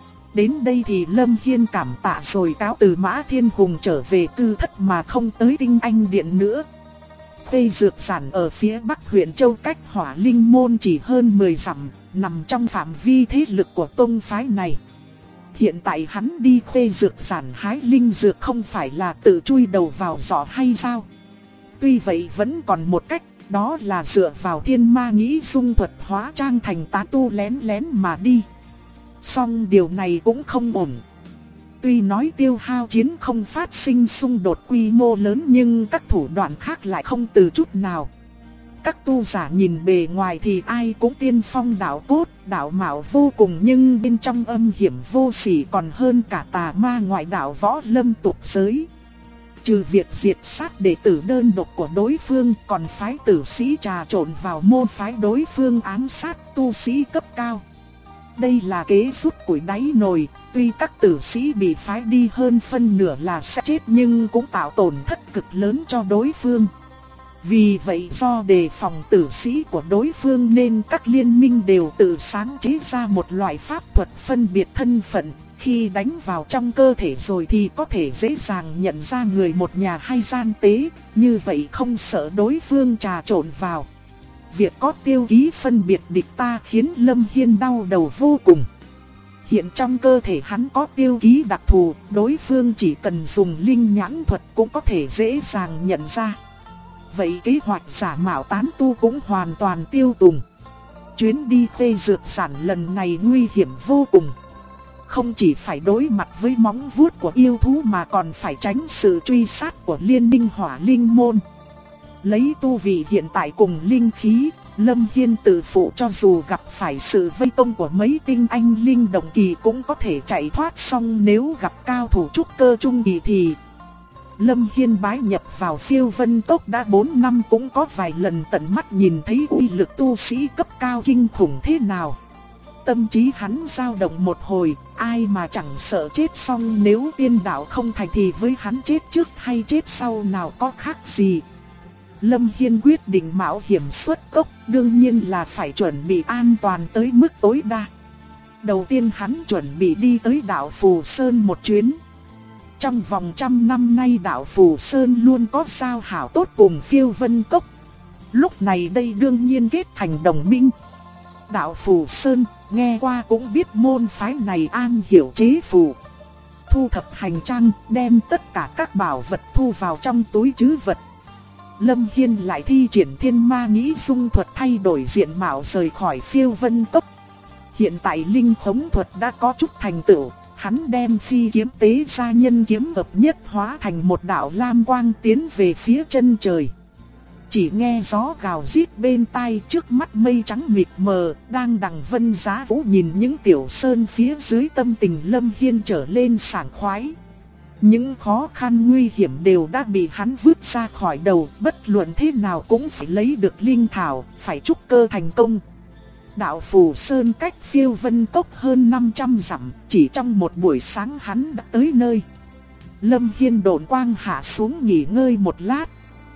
Đến đây thì Lâm Hiên cảm tạ rồi cáo từ Mã Thiên Hùng trở về cư thất mà không tới Tinh Anh Điện nữa. Khê Dược Giản ở phía bắc huyện Châu cách Hỏa Linh Môn chỉ hơn 10 dặm, nằm trong phạm vi thế lực của tông phái này. Hiện tại hắn đi thuê dược sản hái linh dược không phải là tự chui đầu vào giỏ hay sao? Tuy vậy vẫn còn một cách, đó là dựa vào thiên ma nghĩ dung thuật hóa trang thành tán tu lén lén mà đi. Song điều này cũng không ổn. Tuy nói Tiêu Hao Chiến không phát sinh xung đột quy mô lớn nhưng các thủ đoạn khác lại không từ chút nào. Các tu giả nhìn bề ngoài thì ai cũng tiên phong đạo cốt, đạo mạo vô cùng nhưng bên trong âm hiểm vô sỉ còn hơn cả tà ma ngoại đạo võ lâm tục giới. Trừ việc diệt sát đệ tử đơn độc của đối phương, còn phái tử sĩ trà trộn vào môn phái đối phương ám sát tu sĩ cấp cao. Đây là kế rút củi đáy nồi, tuy các tử sĩ bị phái đi hơn phân nửa là sẽ chết nhưng cũng tạo tổn thất cực lớn cho đối phương. Vì vậy do đề phòng tử sĩ của đối phương nên các liên minh đều tự sáng chế ra một loại pháp thuật phân biệt thân phận. Khi đánh vào trong cơ thể rồi thì có thể dễ dàng nhận ra người một nhà hay gian tế, như vậy không sợ đối phương trà trộn vào. Việc có tiêu ký phân biệt địch ta khiến Lâm Hiên đau đầu vô cùng. Hiện trong cơ thể hắn có tiêu ký đặc thù, đối phương chỉ cần dùng linh nhãn thuật cũng có thể dễ dàng nhận ra. Vậy kế hoạch giả mạo tán tu cũng hoàn toàn tiêu tùng. Chuyến đi thuê dược sản lần này nguy hiểm vô cùng. Không chỉ phải đối mặt với móng vuốt của yêu thú mà còn phải tránh sự truy sát của liên minh hỏa linh môn. Lấy tu vị hiện tại cùng linh khí, Lâm Hiên tự phụ cho dù gặp phải sự vây công của mấy tinh anh linh động kỳ cũng có thể chạy thoát, xong nếu gặp cao thủ trúc cơ trung kỳ thì... Lâm Hiên bái nhập vào Phiêu Vân Tốc đã 4 năm cũng có vài lần tận mắt nhìn thấy uy lực tu sĩ cấp cao kinh khủng thế nào. Tâm trí hắn dao động một hồi, ai mà chẳng sợ chết, xong nếu tiên đạo không thành thì với hắn chết trước hay chết sau nào có khác gì. Lâm Hiên quyết định mạo hiểm xuất cốc, đương nhiên là phải chuẩn bị an toàn tới mức tối đa. Đầu tiên hắn chuẩn bị đi tới đảo Phù Sơn một chuyến. Trong vòng 100 năm nay đảo Phù Sơn luôn có giao hảo tốt cùng Phiêu Vân Cốc. Lúc này đây đương nhiên kết thành đồng minh. Đạo Phù Sơn, nghe qua cũng biết môn phái này an hiểu chế phù. Thu thập hành trang, đem tất cả các bảo vật thu vào trong túi trữ vật. Lâm Hiên lại thi triển thiên ma nghĩ dung thuật thay đổi diện mạo rời khỏi Phiêu Vân Cốc. Hiện tại linh khống thuật đã có chút thành tựu, hắn đem phi kiếm tế ra nhân kiếm hợp nhất hóa thành một đạo lam quang tiến về phía chân trời. Chỉ nghe gió gào rít bên tai, trước mắt mây trắng mịt mờ, đang đằng vân giá vũ nhìn những tiểu sơn phía dưới, tâm tình Lâm Hiên trở lên sảng khoái. Những khó khăn nguy hiểm đều đã bị hắn vứt ra khỏi đầu, bất luận thế nào cũng phải lấy được linh thảo, phải trúc cơ thành công. Đạo Phù Sơn cách Phiêu Vân Cốc hơn 500 dặm, chỉ trong một buổi sáng hắn đã tới nơi. Lâm Hiên độn quang hạ xuống nghỉ ngơi một lát.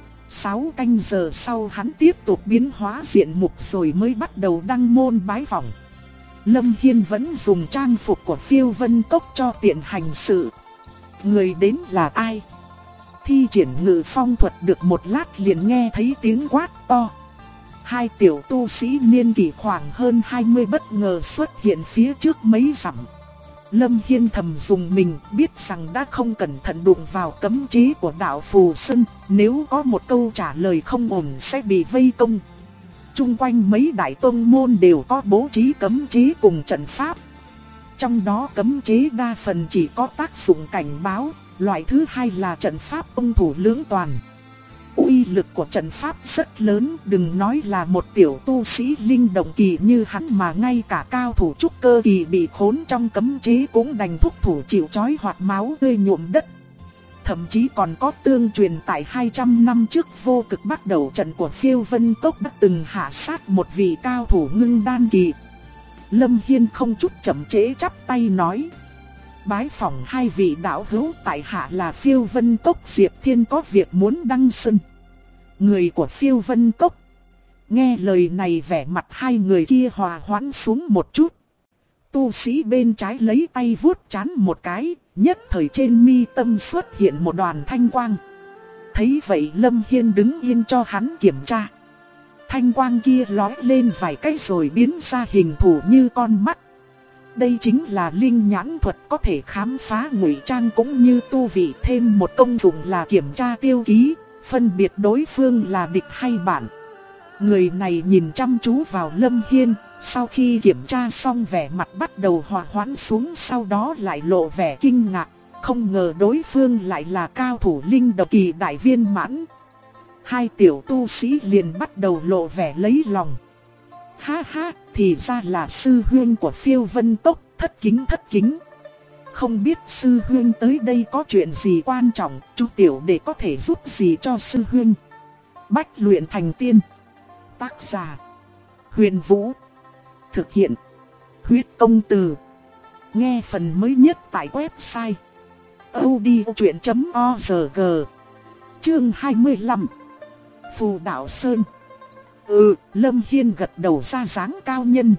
6 canh giờ sau hắn tiếp tục biến hóa diện mục rồi mới bắt đầu đăng môn bái phỏng. Lâm Hiên vẫn dùng trang phục của Phiêu Vân Cốc cho tiện hành sự. Người đến là ai? Thi triển ngự phong thuật được một lát liền nghe thấy tiếng quát to. 2 tiểu tu sĩ niên kỷ khoảng hơn 20 bất ngờ xuất hiện phía trước mấy dặm. Lâm Hiên thầm dùng mình, biết rằng đã không cẩn thận đụng vào cấm chế của đạo Phù Sơn, nếu có một câu trả lời không ổn sẽ bị vây công. Trung quanh mấy đại tông môn đều có bố trí cấm chế cùng trận pháp. Trong đó cấm chế đa phần chỉ có tác dụng cảnh báo, loại thứ hai là trận pháp công thủ lưỡng toàn. Uy lực của trận pháp rất lớn, đừng nói là một tiểu tu sĩ linh động kỳ như hắn mà ngay cả cao thủ trúc cơ kỳ bị khốn trong cấm chế cũng đành thúc thủ chịu trói hoặc máu tươi nhuộm đất. Thậm chí còn có tương truyền tại 200 năm trước Vô Cực bắt đầu trận của Phiêu Vân Cốc đã từng hạ sát một vị cao thủ ngưng đan kỳ. Lâm Hiên không chút chậm trễ chắp tay nói: bái phỏng 2 vị đạo hữu, tại hạ là Phiêu Vân Cốc Diệp Thiên, có việc muốn đăng sơn. Người của Phiêu Vân Cốc. Nghe lời này vẻ mặt 2 người kia hòa hoãn xuống một chút. Tu sĩ bên trái lấy tay vuốt trán một cái, nhất thời trên mi tâm xuất hiện một đoàn thanh quang. Thấy vậy Lâm Hiên đứng yên cho hắn kiểm tra. thanh quang kia lóe lên vài cái rồi biến ra hình thù như con mắt. Đây chính là linh nhãn thuật, có thể khám phá ngụy trang cũng như tu vị, thêm một công dụng là kiểm tra tiêu ký, phân biệt đối phương là địch hay bạn. Người này nhìn chăm chú vào Lâm Hiên, sau khi kiểm tra xong vẻ mặt bắt đầu hòa hoãn xuống, sau đó lại lộ vẻ kinh ngạc, không ngờ đối phương lại là cao thủ linh độc kỳ đại viên mãn. Hai tiểu tu sĩ liền bắt đầu lộ vẻ lấy lòng. Ha ha, thì ra là sư huynh của Phiêu Vân Tốc, thất kính. Không biết sư huynh tới đây có chuyện gì quan trọng, chú tiểu đệ có thể giúp gì cho sư huynh. Bách luyện thành tiên. Tác giả Huyền Vũ. Thực hiện Huyết Công Từ. Nghe phần mới nhất tại website audiochuyện.org. Chương 25. Phù Đạo Sơn. Lâm Hiên gật đầu ra dáng cao nhân.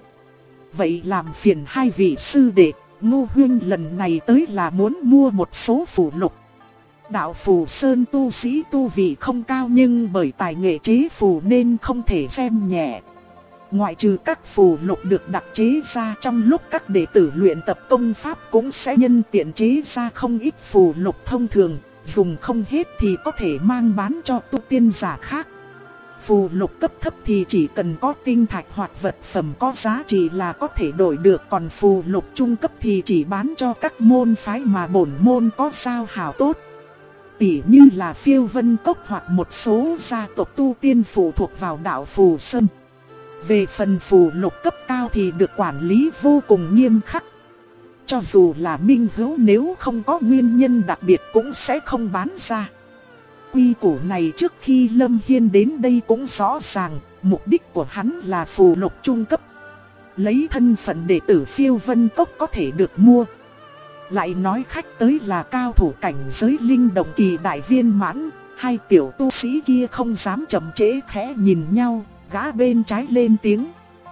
Vậy làm phiền hai vị sư đệ, Ngô huynh lần này tới là muốn mua một số phù lục. Đạo Phù Sơn tu sĩ tu vị không cao, nhưng bởi tài nghệ chế phù nên không thể xem nhẹ. Ngoại trừ các phù lục được đặc chế ra trong lúc các đệ tử luyện tập công pháp, cũng sẽ nhân tiện chế ra không ít phù lục thông thường, dùng không hết thì có thể mang bán cho tu tiên giả khác. Phù lục cấp thấp thì chỉ cần có tinh thạch hoặc vật phẩm có giá trị là có thể đổi được, còn phù lục trung cấp thì chỉ bán cho các môn phái mà bổn môn có giao hảo tốt. Tỉ như là Phiêu Vân Cốc hoặc một số gia tộc tu tiên phụ thuộc vào đạo Phù Sơn. Về phần phù lục cấp cao thì được quản lý vô cùng nghiêm khắc. Cho dù là minh hữu, nếu không có nguyên nhân đặc biệt cũng sẽ không bán ra. Quy củ này trước khi Lâm Hiên đến đây cũng rõ ràng, mục đích của hắn là phù lục trung cấp. Lấy thân phận đệ tử Phiêu Vân Cốc có thể được mua. Lại nói khách tới là cao thủ cảnh giới linh động kỳ đại viên mãn, hai tiểu tu sĩ kia không dám chậm trễ, khẽ nhìn nhau, gã bên trái lên tiếng.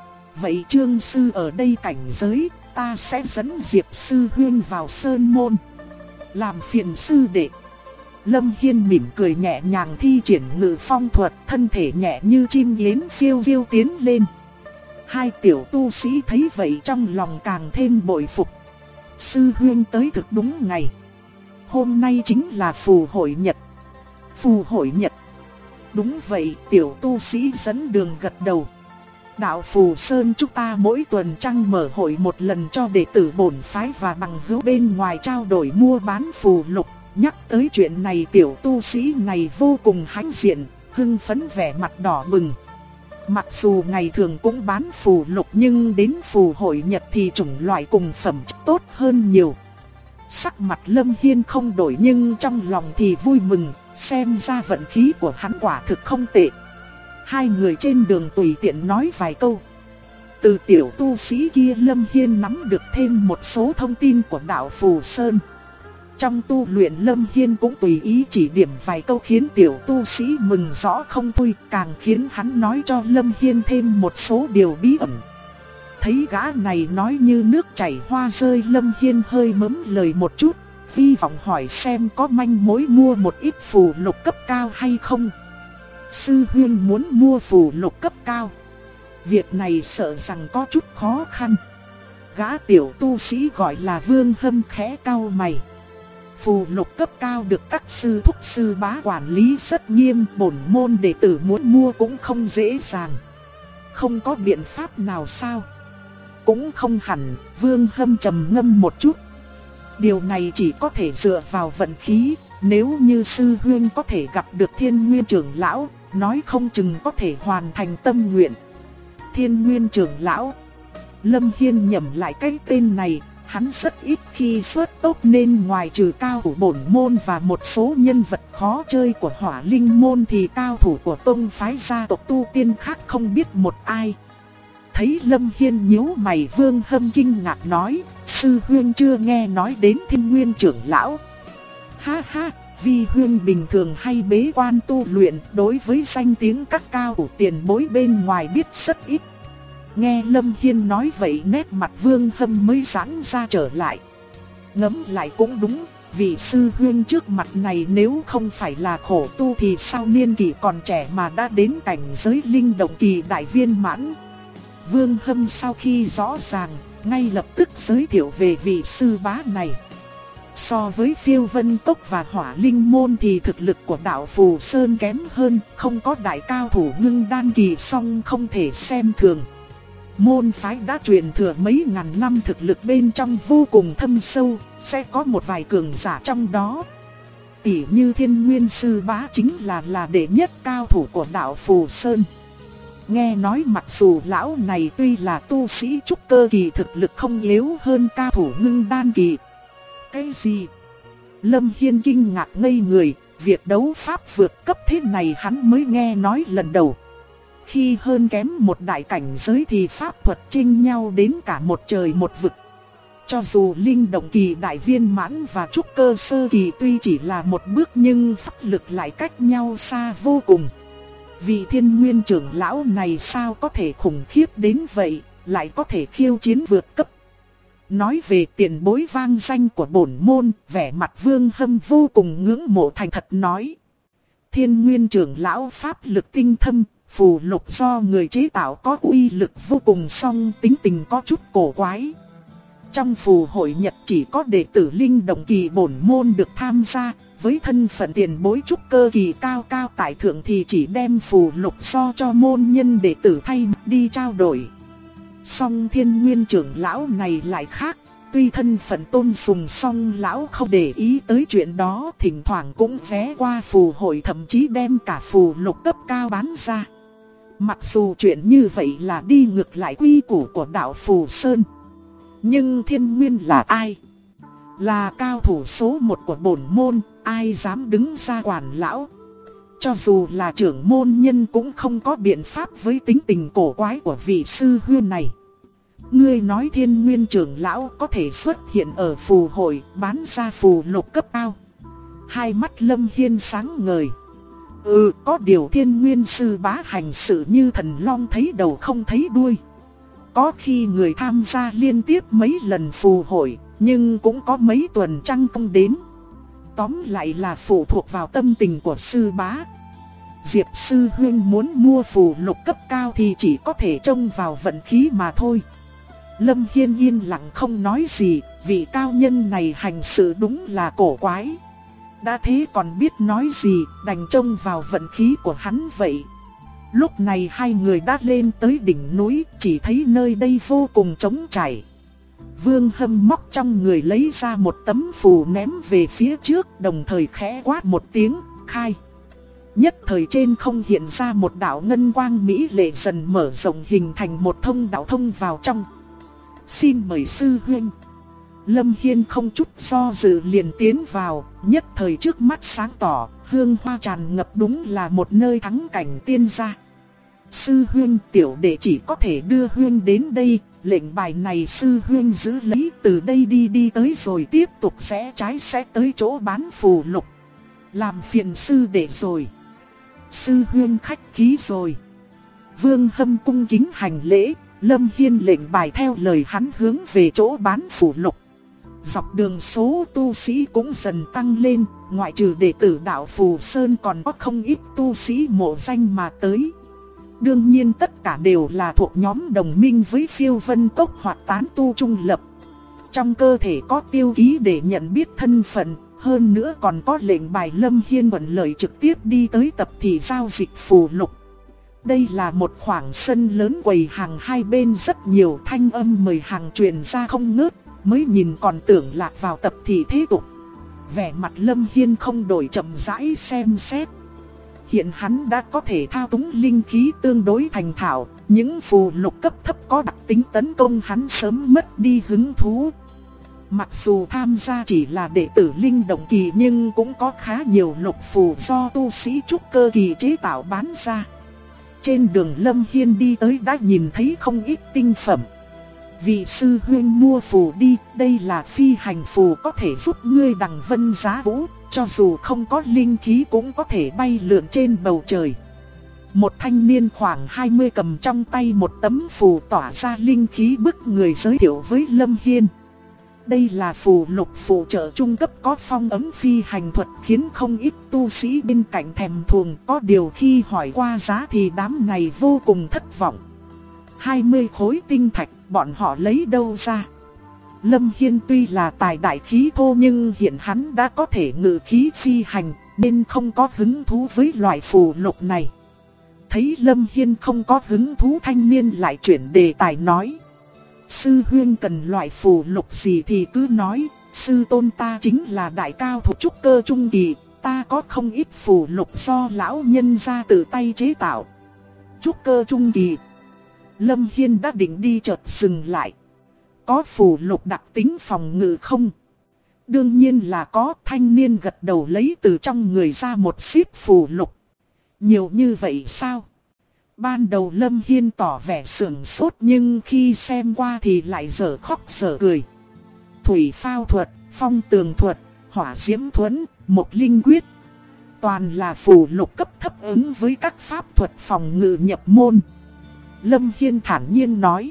Vậy Trương sư ở đây cảnh giới, ta sẽ dẫn Diệp sư huynh vào sơn môn. Làm phiền sư đệ. Lâm Hiên mỉm cười nhẹ nhàng thi triển ngự phong thuật, thân thể nhẹ như chim yến phiêu diêu tiến lên. Hai tiểu tu sĩ thấy vậy trong lòng càng thêm bội phục. Sư huynh tới thực đúng ngày. Hôm nay chính là phù hội nhật. Phù hội nhật. Đúng vậy, tiểu tu sĩ dẫn đường gật đầu. Đạo Phù Sơn chúng ta mỗi tuần trăng mở hội một lần cho đệ tử bổn phái và bằng hữu bên ngoài trao đổi mua bán phù lục. Nhắc tới chuyện này tiểu tu sĩ này vô cùng hãnh diện, hưng phấn vẻ mặt đỏ bừng. Mặc dù ngày thường cũng bán phù lục nhưng đến phù hội nhật thì chủng loại cùng phẩm tốt hơn nhiều. Sắc mặt Lâm Hiên không đổi nhưng trong lòng thì vui mừng, xem ra vận khí của hắn quả thực không tệ. Hai người trên đường tùy tiện nói vài câu. Từ tiểu tu sĩ kia Lâm Hiên nắm được thêm một số thông tin của đạo Phù Sơn. Trong tu luyện Lâm Hiên cũng tùy ý chỉ điểm vài câu khiến tiểu tu sĩ mừng rõ không thôi, càng khiến hắn nói cho Lâm Hiên thêm một số điều bí ẩn. Thấy gã này nói như nước chảy hoa rơi, Lâm Hiên hơi mớm lời một chút, hy vọng hỏi xem có manh mối mua một ít phù lục cấp cao hay không. Sư huynh muốn mua phù lục cấp cao. Việc này sợ rằng có chút khó khăn. Gã tiểu tu sĩ gọi là Vương Hâm khẽ cau mày. Phù lục cấp cao được các sư thúc sư bá quản lý rất nghiêm, bổn môn đệ tử muốn mua cũng không dễ dàng. Không có biện pháp nào sao? Cũng không hẳn, Vương Hâm trầm ngâm một chút. Điều này chỉ có thể dựa vào vận khí, nếu như sư huynh có thể gặp được Thiên Nguyên trưởng lão, nói không chừng có thể hoàn thành tâm nguyện. Thiên Nguyên trưởng lão. Lâm Hiên nhẩm lại cái tên này. Hắn rất ít khi xuất tốc nên ngoài trừ cao thủ bổn môn và một số nhân vật khó chơi của Hỏa Linh môn thì cao thủ của tông phái gia tộc tu tiên khác không biết một ai. Thấy Lâm Hiên nhíu mày, Vương Hâm kinh ngạc nói, sư huynh chưa nghe nói đến Thiên Nguyên trưởng lão. Ha ha, vi huynh bình thường hay bế quan tu luyện, đối với danh tiếng các cao thủ tiền bối bên ngoài biết rất ít. Nghe Lâm Hiên nói vậy nét mặt Vương Hâm mới giãn ra trở lại. Ngẫm lại cũng đúng, vị sư huynh trước mặt này nếu không phải là khổ tu thì sao niên kỷ còn trẻ mà đã đến cảnh giới linh động kỳ đại viên mãn. Vương Hâm sau khi rõ ràng, ngay lập tức giới thiệu về vị sư bá này. So với Phiêu Vân Cốc và Hỏa Linh Môn thì thực lực của đạo Phù Sơn kém hơn, không có đại cao thủ ngưng đan kỳ song không thể xem thường. Môn phái đã truyền thừa mấy ngàn năm, thực lực bên trong vô cùng thâm sâu, sẽ có một vài cường giả trong đó. Tỷ như Thiên Nguyên sư bá chính là đệ nhất cao thủ của đạo Phù Sơn. Nghe nói mặc dù lão này tuy là tu sĩ trúc cơ kỳ, thực lực không yếu hơn cao thủ ngưng đan kỳ. Cái gì? Lâm Hiên kinh ngạc ngây người, việc đấu pháp vượt cấp thế này hắn mới nghe nói lần đầu. Khi hơn kém một đại cảnh giới thì pháp thuật chênh nhau đến cả một trời một vực. Cho dù linh động kỳ đại viên mãn và trúc cơ sơ kỳ tuy chỉ là một bước nhưng pháp lực lại cách nhau xa vô cùng. Vị Thiên Nguyên trưởng lão này sao có thể khủng khiếp đến vậy, lại có thể khiêu chiến vượt cấp. Nói về tiền bối vang danh của bổn môn, vẻ mặt Vương Hâm vô cùng ngưỡng mộ, thành thật nói. Thiên Nguyên trưởng lão pháp lực tinh thâm, phù lục do người chế tạo có uy lực vô cùng, song tính tình có chút cổ quái. Trong phù hội Nhật chỉ có đệ tử linh động kỳ bổn môn được tham gia, với thân phận tiền bối trúc cơ kỳ cao cao tại thượng thì chỉ đem phù lục do cho môn nhân đệ tử thay đi trao đổi. Song Thiên Nguyên trưởng lão này lại khác, tuy thân phận tôn sùng song lão không để ý tới chuyện đó, thỉnh thoảng cũng ghé qua phù hội, thậm chí đem cả phù lục cấp cao bán ra. Mặc dù chuyện như vậy là đi ngược lại quy củ của đạo Phù Sơn, nhưng Thiên Nguyên là ai? Là cao thủ số 1 của bổn môn, ai dám đứng ra quản lão? Cho dù là trưởng môn nhân cũng không có biện pháp với tính tình cổ quái của vị sư huynh này. Ngươi nói Thiên Nguyên trưởng lão có thể xuất hiện ở phù hội bán ra phù lục cấp cao? Hai mắt Lâm Hiên sáng ngời. Có điều Thiên Nguyên sư bá hành sự như thần long thấy đầu không thấy đuôi. Có khi người tham gia liên tiếp mấy lần phù hội, nhưng cũng có mấy tuần trăng không đến. Tóm lại là phụ thuộc vào tâm tình của sư bá. Diệp sư huynh muốn mua phù lục cấp cao thì chỉ có thể trông vào vận khí mà thôi. Lâm Hiên yên lặng không nói gì, vị cao nhân này hành sự đúng là cổ quái. Đã thế còn biết nói gì, đành trông vào vận khí của hắn vậy. Lúc này hai người đã lên tới đỉnh núi, chỉ thấy nơi đây vô cùng trống trải. Vương Hâm móc trong người lấy ra một tấm phù ném về phía trước, đồng thời khẽ quát một tiếng, khai. Nhất thời trên không hiện ra một đạo ngân quang mỹ lệ dần mở rộng hình thành một thông đạo thông vào trong. Xin mời sư huynh. Lâm Hiên không chút do dự liền tiến vào, nhất thời trước mắt sáng tỏ, hương hoa tràn ngập, đúng là một nơi thắng cảnh tiên gia. Sư huynh, tiểu đệ chỉ có thể đưa huynh đến đây, lệnh bài này sư huynh giữ lấy, từ đây đi tới rồi tiếp tục rẽ trái sẽ tới chỗ bán phù lục. Làm phiền sư đệ rồi. Sư huynh khách khí rồi. Vương Hâm cung kính hành lễ, Lâm Hiên lệnh bài theo lời hắn hướng về chỗ bán phù lục. Dọc đường số tu sĩ cũng dần tăng lên, ngoại trừ đệ tử đạo Phù Sơn còn có không ít tu sĩ mộ danh mà tới. Đương nhiên tất cả đều là thuộc nhóm đồng minh với Phiêu Vân Cốc hoặc tán tu trung lập. Trong cơ thể có tiêu ký để nhận biết thân phận, hơn nữa còn có lệnh bài. Lâm Hiên thuận lợi trực tiếp đi tới tập thị giao dịch phù lục. Đây là một khoảng sân lớn, quầy hàng hai bên rất nhiều, thanh âm mời hàng truyền ra không ngớt, mới nhìn còn tưởng lạc vào tập thị thế tục. Vẻ mặt Lâm Hiên không đổi, chậm rãi xem xét. Hiện hắn đã có thể thao túng linh khí tương đối thành thạo, những phù lục cấp thấp có đặc tính tấn công hắn sớm mất đi hứng thú. Mặc dù tham gia chỉ là đệ tử linh động kỳ nhưng cũng có khá nhiều lục phù do tu sĩ trúc cơ kỳ chế tạo bán ra. Trên đường Lâm Hiên đi tới đã nhìn thấy không ít tinh phẩm. Vị sư huynh mua phù đi, đây là phi hành phù có thể giúp ngươi đằng vân giá vũ, cho dù không có linh khí cũng có thể bay lượn trên bầu trời. Một thanh niên khoảng 20 cầm trong tay một tấm phù tỏa ra linh khí bức người giới thiệu với Lâm Hiên. Đây là phù lục phụ trợ trung cấp có phong ấm phi hành thuật, khiến không ít tu sĩ bên cạnh thèm thuồng. Có điều khi hỏi qua giá thì đám này vô cùng thất vọng. 20 khối tinh thạch bọn họ lấy đâu ra? Lâm Hiên tuy là tài đại khí thô nhưng hiện hắn đã có thể ngự khí phi hành, nên không có hứng thú với loại phù lục này. Thấy Lâm Hiên không có hứng thú, thanh niên lại chuyển đề tài nói: sư huynh cần loại phù lục gì thì cứ nói, sư tôn ta chính là đại cao thủ trúc cơ trung kỳ, ta có không ít phù lục do lão nhân gia tự tay chế tạo. Trúc cơ trung kỳ. Lâm Hiên đã định đi chợt dừng lại. Có phù lục đặc tính phòng ngự không? Đương nhiên là có. Thanh niên gật đầu lấy từ trong người ra một xíp phù lục. Nhiều như vậy sao? Ban đầu Lâm Hiên tỏ vẻ sửng sốt, nhưng khi xem qua thì lại dở khóc dở cười. Thủy phao thuật, phong tường thuật, hỏa diễm thuẫn, một linh quyết. Toàn là phù lục cấp thấp ứng với các pháp thuật phòng ngự nhập môn. Lâm Hiên thản nhiên nói: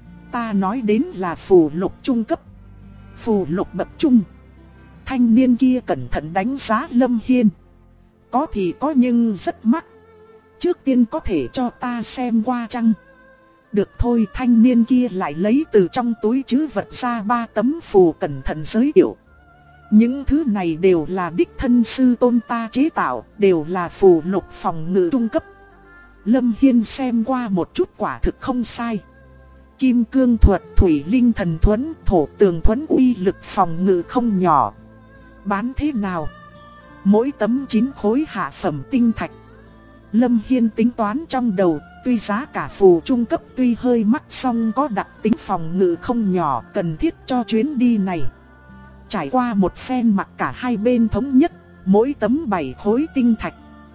ta nói đến là phù lục trung cấp. Phù lục bậc trung. Thanh niên kia cẩn thận đánh giá Lâm Hiên. Có thì có nhưng rất mắc. Trước tiên có thể cho ta xem qua chăng? Được thôi. Thanh niên kia lại lấy từ trong túi trữ vật ra 3 tấm phù cẩn thận giới thiệu. Những thứ này đều là đích thân sư tôn ta chế tạo, đều là phù lục phòng ngự trung cấp. Lâm Hiên xem qua một chút, quả thực không sai. Kim cương thuật, thủy linh thần thuẫn, thổ tường thuẫn uy lực phòng ngự không nhỏ. Bán thế nào? Mỗi tấm 9 khối hạ phẩm tinh thạch. Lâm Hiên tính toán trong đầu, tuy giá cả phù trung cấp tuy hơi mắc song có đặc tính phòng ngự không nhỏ, cần thiết cho chuyến đi này. Trải qua một phen mặc cả hai bên thống nhất, mỗi tấm 7 khối tinh thạch.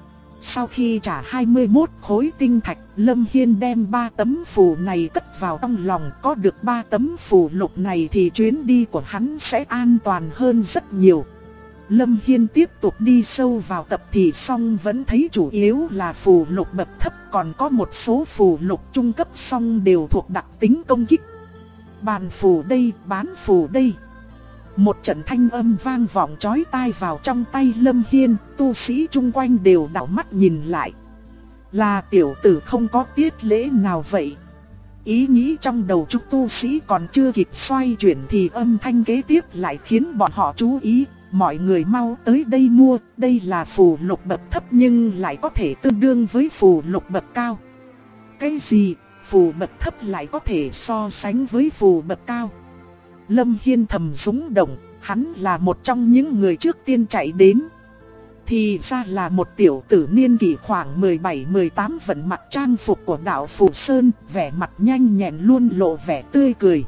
Sau khi trả 21 khối tinh thạch, Lâm Hiên đem 3 tấm phù này cất vào trong lòng. Có được 3 tấm phù lục này thì chuyến đi của hắn sẽ an toàn hơn rất nhiều. Lâm Hiên tiếp tục đi sâu vào tập thì song vẫn thấy chủ yếu là phù lục bậc thấp, còn có một số phù lục trung cấp song đều thuộc đặc tính công kích. Bàn phù đây, bán phù đây. Một trận thanh âm vang vọng chói tai vào trong tay Lâm Hiên, tu sĩ chung quanh đều đảo mắt nhìn lại. Là tiểu tử không có tiết lễ nào vậy? Ý nghĩ trong đầu chúng tu sĩ còn chưa kịp xoay chuyển thì âm thanh kế tiếp lại khiến bọn họ chú ý. Mọi người mau tới đây mua, đây là phù lục bậc thấp nhưng lại có thể tương đương với phù lục bậc cao. Cái gì? Phù bậc thấp lại có thể so sánh với phù bậc cao? Lâm Hiên thầm rung động, hắn là một trong những người trước tiên chạy đến. Thì ra là một tiểu tử niên kỷ khoảng 17-18, vẫn mặc trang phục của đạo Phù Sơn, vẻ mặt nhanh nhẹn luôn lộ vẻ tươi cười.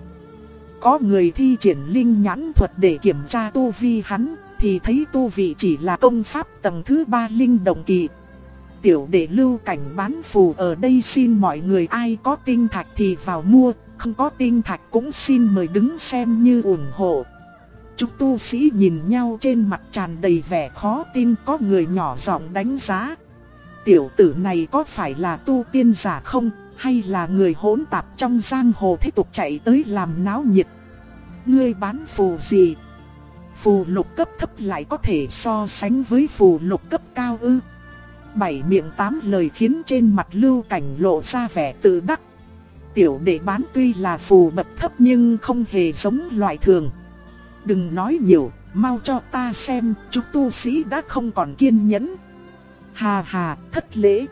Có người thi triển linh nhãn thuật để kiểm tra tu vi hắn, thì thấy tu vị chỉ là công pháp tầng thứ 3 linh động kỳ. Tiểu đệ Lưu Cảnh bán phù ở đây, xin mọi người ai có tinh thạch thì vào mua, không có tinh thạch cũng xin mời đứng xem như ủng hộ. Chúng tu sĩ nhìn nhau trên mặt tràn đầy vẻ khó tin, có người nhỏ giọng đánh giá. Tiểu tử này có phải là tu tiên giả không, hay là người hỗn tạp trong giang hồ thế tục chạy tới làm náo nhiệt? Ngươi bán phù gì? Phù lục cấp thấp lại có thể so sánh với phù lục cấp cao ư? 7 miệng 8 lời khiến trên mặt Lưu Cảnh lộ ra vẻ tự đắc. Tiểu đệ bán tuy là phù bậc thấp nhưng không hề giống loại thường. Đừng nói nhiều, mau cho ta xem. Chúng tu sĩ đã không còn kiên nhẫn. Hà hà, thất lễ.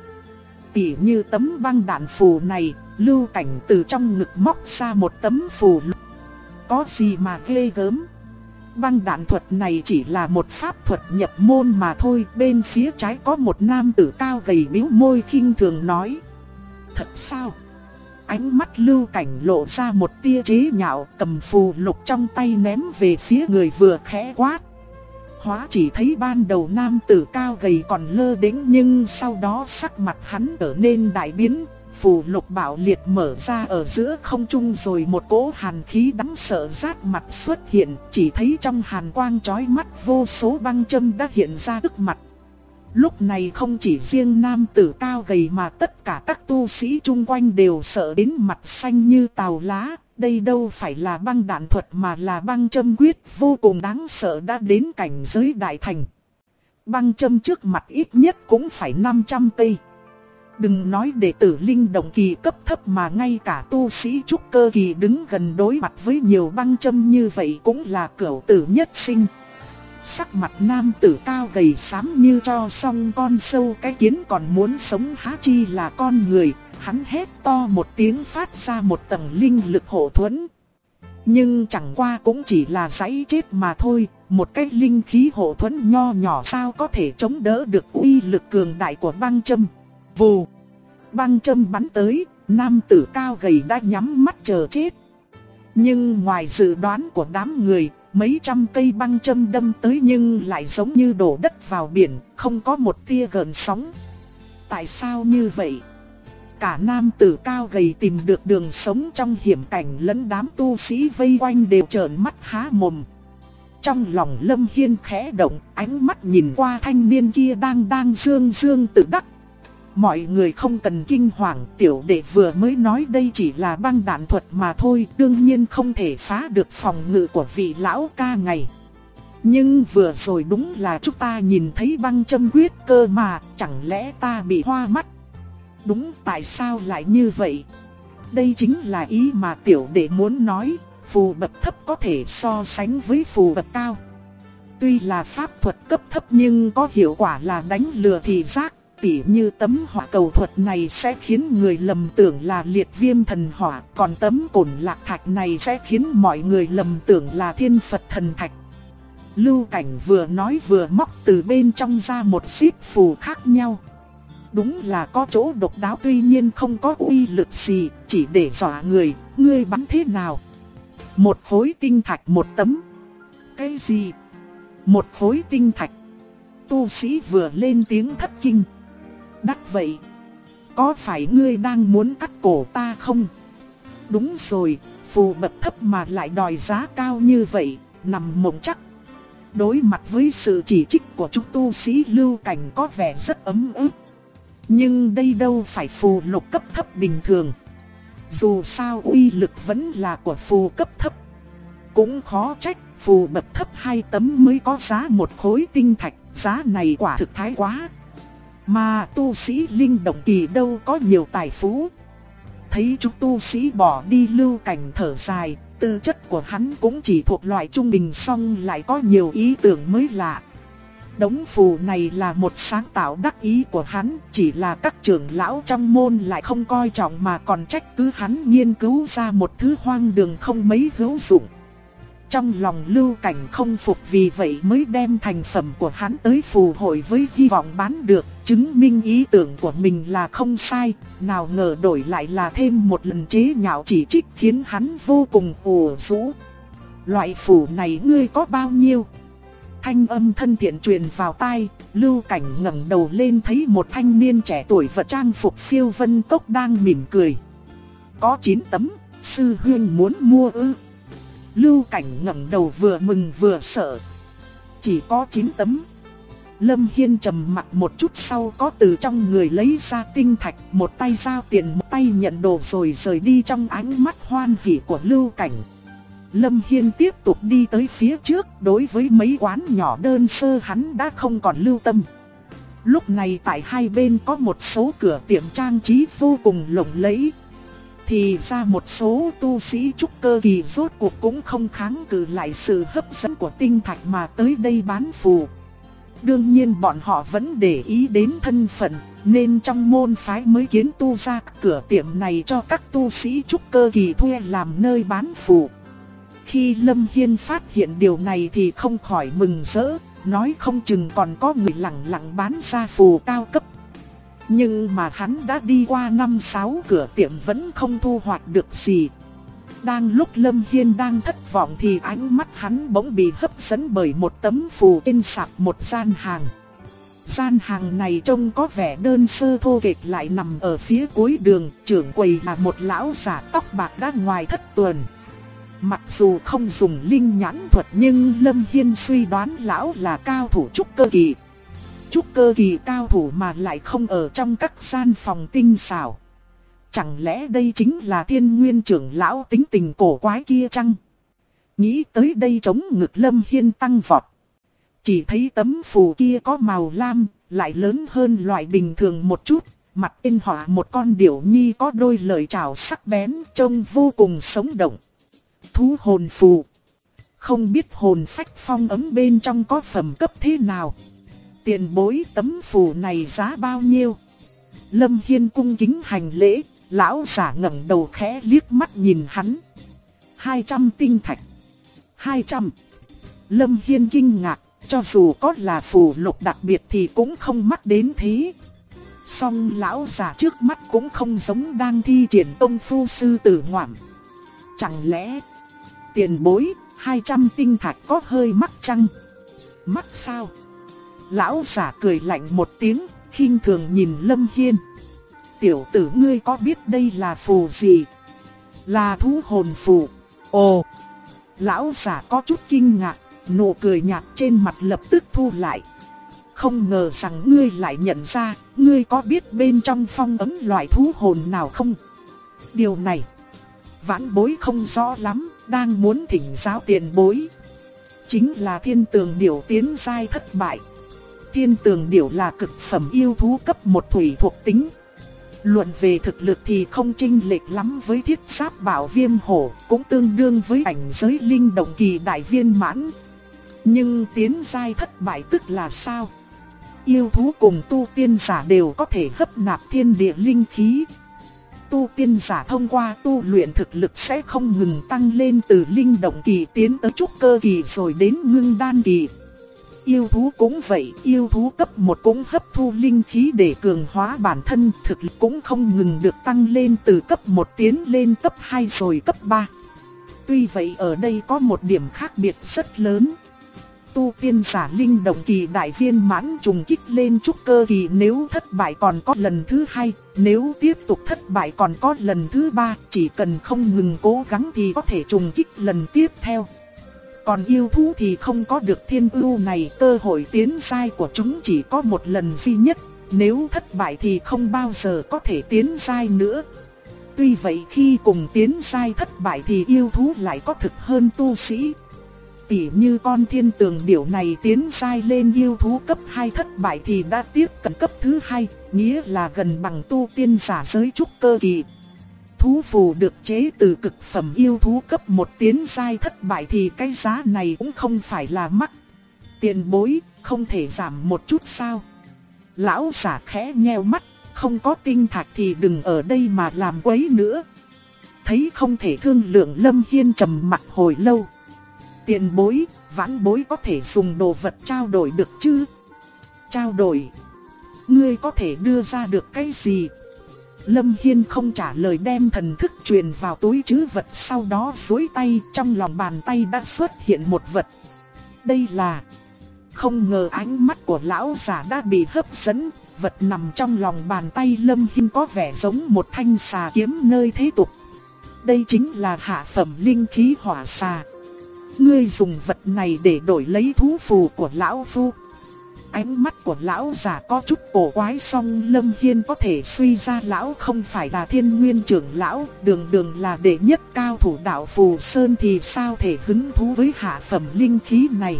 Tỉ như tấm băng đạn phù này. Lưu Cảnh từ trong ngực móc ra một tấm phù lục. Có gì mà ghê gớm? Băng đạn thuật này chỉ là một pháp thuật nhập môn mà thôi. Bên phía trái có một nam tử cao gầy bĩu môi khinh thường nói. Thật sao? Ánh mắt Lưu Cảnh lộ ra một tia chế nhạo, cầm phù lục trong tay ném về phía người vừa khẽ quát. Hóa chỉ thấy ban đầu nam tử cao gầy còn lơ đễnh, nhưng sau đó sắc mặt hắn trở nên đại biến. Phù lục bạo liệt mở ra ở giữa không trung, rồi một cỗ hàn khí đáng sợ rát mặt xuất hiện. Chỉ thấy trong hàn quang chói mắt vô số băng châm đã hiện ra trước mặt. Lúc này không chỉ riêng nam tử cao gầy mà tất cả các tu sĩ chung quanh đều sợ đến mặt xanh như tàu lá. Đây đâu phải là băng đạn thuật mà là băng châm quyết vô cùng đáng sợ đã đến cảnh giới đại thành. Băng châm trước mặt ít nhất cũng phải 500 cây. Đừng nói đệ tử linh động kỳ cấp thấp mà ngay cả tu sĩ trúc cơ kỳ đứng gần đối mặt với nhiều băng châm như vậy cũng là cửu tử nhất sinh. Sắc mặt nam tử cao gầy xám như cho xong con sâu cái kiến còn muốn sống há chi là con người, hắn hét to một tiếng phát ra một tầng linh lực hộ thuẫn. Nhưng chẳng qua cũng chỉ là giãy chết mà thôi, một cái linh khí hộ thuẫn nho nhỏ sao có thể chống đỡ được uy lực cường đại của băng châm. Vù! Băng châm bắn tới, nam tử cao gầy đã nhắm mắt chờ chết. Nhưng ngoài dự đoán của đám người, mấy trăm cây băng châm đâm tới nhưng lại giống như đổ đất vào biển, không có một tia gợn sóng. Tại sao như vậy? Cả nam tử cao gầy tìm được đường sống trong hiểm cảnh lẫn đám tu sĩ vây quanh đều trợn mắt há mồm. Trong lòng Lâm Hiên khẽ động, ánh mắt nhìn qua thanh niên kia đang dương tự đắc. Mọi người không cần kinh hoàng, tiểu đệ vừa mới nói đây chỉ là băng đạn thuật mà thôi, đương nhiên không thể phá được phòng ngự của vị lão ca này. Nhưng vừa rồi đúng là chúng ta nhìn thấy băng châm quyết cơ mà, chẳng lẽ ta bị hoa mắt? Đúng, tại sao lại như vậy? Đây chính là ý mà tiểu đệ muốn nói, phù bậc thấp có thể so sánh với phù bậc cao. Tuy là pháp thuật cấp thấp nhưng có hiệu quả là đánh lừa thị giác. Tỉ như tấm hỏa cầu thuật này sẽ khiến người lầm tưởng là liệt viêm thần hỏa, còn tấm cổn lạc thạch này sẽ khiến mọi người lầm tưởng là thiên Phật thần thạch. Lưu Cảnh vừa nói vừa móc từ bên trong ra một xíp phù khác nhau. Đúng là có chỗ độc đáo tuy nhiên không có uy lực gì, chỉ để dọa người, ngươi bắn thế nào? Một khối tinh thạch một tấm. Cái gì? Một khối tinh thạch. Tu sĩ vừa lên tiếng thất kinh. Đắt vậy, có phải ngươi đang muốn cắt cổ ta không? Đúng rồi, phù bậc thấp mà lại đòi giá cao như vậy, nằm mộng chắc. Đối mặt với sự chỉ trích của chúng tu sĩ, Lưu Cảnh có vẻ rất ấm ức. Nhưng đây đâu phải phù lục cấp thấp bình thường. Dù sao uy lực vẫn là của phù cấp thấp. Cũng khó trách, phù bậc thấp 2 tấm mới có giá một khối tinh thạch, giá này quả thực thái quá. Mà tu sĩ linh động kỳ đâu có nhiều tài phú. Thấy chúng tu sĩ bỏ đi, Lưu Cảnh thở dài, tư chất của hắn cũng chỉ thuộc loại trung bình song lại có nhiều ý tưởng mới lạ. Đống phù này là một sáng tạo đắc ý của hắn, chỉ là các trưởng lão trong môn lại không coi trọng mà còn trách cứ hắn nghiên cứu ra một thứ hoang đường không mấy hữu dụng. Trong lòng Lưu Cảnh không phục, vì vậy mới đem thành phẩm của hắn tới phù hội với hy vọng bán được, chứng minh ý tưởng của mình là không sai, nào ngờ đổi lại là thêm một lần chế nhạo chỉ trích khiến hắn vô cùng ủ rũ. Loại phù này ngươi có bao nhiêu? Thanh âm thân thiện truyền vào tai, Lưu Cảnh ngẩng đầu lên thấy một thanh niên trẻ tuổi vật trang phục phiêu vân cốc đang mỉm cười. Có 9 tấm, sư huynh muốn mua ư? Lưu Cảnh ngẩng đầu vừa mừng vừa sợ. Chỉ có 9 tấm. Lâm Hiên trầm mặc một chút sau có từ trong người lấy ra tinh thạch, một tay giao tiền một tay nhận đồ rồi rời đi trong ánh mắt hoan hỉ của Lưu Cảnh. Lâm Hiên tiếp tục đi tới phía trước, đối với mấy quán nhỏ đơn sơ hắn đã không còn lưu tâm. Lúc này tại hai bên có một số cửa tiệm trang trí vô cùng lộng lẫy. Thì ra một số tu sĩ trúc cơ kỳ rốt cuộc cũng không kháng cự lại sự hấp dẫn của tinh thạch mà tới đây bán phù. Đương nhiên bọn họ vẫn để ý đến thân phận, nên trong môn phái mới kiến tu ra cửa tiệm này cho các tu sĩ trúc cơ kỳ thuê làm nơi bán phù. Khi Lâm Hiên phát hiện điều này thì không khỏi mừng rỡ, nói không chừng còn có người lẳng lặng bán ra phù cao cấp. Nhưng mà hắn đã đi qua 5-6 cửa tiệm vẫn không thu hoạch được gì. Đang lúc Lâm Hiên đang thất vọng thì ánh mắt hắn bỗng bị hấp dẫn bởi một tấm phù trên sạp một gian hàng. Gian hàng này trông có vẻ đơn sơ thô kệch lại nằm ở phía cuối đường, trưởng quầy là một lão giả tóc bạc đã ngoài thất tuần. Mặc dù không dùng linh nhãn thuật nhưng Lâm Hiên suy đoán lão là cao thủ trúc cơ kỳ. Trúc cơ kỳ cao thủ mà lại không ở trong các gian phòng tinh xảo. Chẳng lẽ đây chính là Thiên Nguyên trưởng lão tính tình cổ quái kia chăng? Nghĩ tới đây trống ngực Lâm Hiên tăng vọt. Chỉ thấy tấm phù kia có màu lam, lại lớn hơn loại bình thường một chút. Mặt in họa một con điểu nhi có đôi lợi chảo sắc bén, trông vô cùng sống động. Thú hồn phù. Không biết hồn phách phong ấm bên trong có phẩm cấp thế nào. Tiền bối, tấm phù này giá bao nhiêu? Lâm Hiên cung kính hành lễ, lão giả ngẩng đầu khẽ liếc mắt nhìn hắn. 200 tinh thạch. 200. Lâm Hiên kinh ngạc, cho dù có là phù lục đặc biệt thì cũng không mắc đến thế. Song lão già trước mắt cũng không giống đang thi triển công phu sư tử ngoạm. Chẳng lẽ tiền bối 200 tinh thạch có hơi mắc chăng? Mắc sao? Lão già cười lạnh một tiếng, khinh thường nhìn Lâm Hiên. Tiểu tử ngươi có biết đây là phù gì? Là thú hồn phù. Ồ! Lão già có chút kinh ngạc, nụ cười nhạt trên mặt lập tức thu lại. Không ngờ rằng ngươi lại nhận ra, ngươi có biết bên trong phong ấn loại thú hồn nào không? Điều này, vãn bối không rõ lắm, đang muốn thỉnh giáo tiền bối. Chính là thiên tường điểu tiến giai thất bại. Thiên tường điểu là cực phẩm yêu thú cấp 1 thủy thuộc tính. Luận về thực lực thì không chênh lệch lắm với thiết giáp bảo viêm hổ, cũng tương đương với ảnh giới linh động kỳ đại viên mãn. Nhưng tiến giai thất bại tức là sao? Yêu thú cùng tu tiên giả đều có thể hấp nạp thiên địa linh khí. Tu tiên giả thông qua tu luyện thực lực sẽ không ngừng tăng lên từ linh động kỳ tiến tới trúc cơ kỳ rồi đến ngưng đan kỳ. Yêu thú cũng vậy, yêu thú cấp 1 cũng hấp thu linh khí để cường hóa bản thân, thực lực cũng không ngừng được tăng lên từ cấp 1 tiến lên cấp 2 rồi cấp 3. Tuy vậy ở đây có một điểm khác biệt rất lớn. Tu tiên giả linh động kỳ đại viên mãn trùng kích lên trúc cơ kỳ nếu thất bại còn có lần thứ 2, nếu tiếp tục thất bại còn có lần thứ 3, chỉ cần không ngừng cố gắng thì có thể trùng kích lần tiếp theo. Còn yêu thú thì không có được thiên ưu này, cơ hội tiến giai của chúng chỉ có một lần duy nhất, nếu thất bại thì không bao giờ có thể tiến giai nữa. Tuy vậy khi cùng tiến giai thất bại thì yêu thú lại có thực hơn tu sĩ. Tỉ như con thiên tường điểu này tiến giai lên yêu thú cấp 2 thất bại thì đã tiếp cận cấp thứ 2, nghĩa là gần bằng tu tiên giả giới trúc cơ kỳ. Thú phù được chế từ cực phẩm yêu thú cấp 1 tiến giai thất bại thì cái giá này cũng không phải là mắc. Tiền bối, không thể giảm một chút sao? Lão giả khẽ nheo mắt, không có tinh thạch thì đừng ở đây mà làm quấy nữa. Thấy không thể thương lượng, Lâm Hiên trầm mặt hồi lâu. Tiền bối, vãn bối có thể dùng đồ vật trao đổi được chứ? Trao đổi? Ngươi có thể đưa ra được cái gì? Lâm Hiên không trả lời, đem thần thức truyền vào túi trữ vật, sau đó duỗi tay, trong lòng bàn tay đã xuất hiện một vật. Đây là... Không ngờ ánh mắt của lão già đã bị hấp dẫn, vật nằm trong lòng bàn tay Lâm Hiên có vẻ giống một thanh xà kiếm nơi thế tục. Đây chính là hạ phẩm linh khí hỏa xà. Ngươi dùng vật này để đổi lấy thú phù của lão phu. Ánh mắt của lão già có chút cổ quái, song Lâm Hiên có thể suy ra lão không phải là Thiên Nguyên trưởng lão, đường là đệ nhất cao thủ đạo Phù Sơn thì sao thể hứng thú với hạ phẩm linh khí này.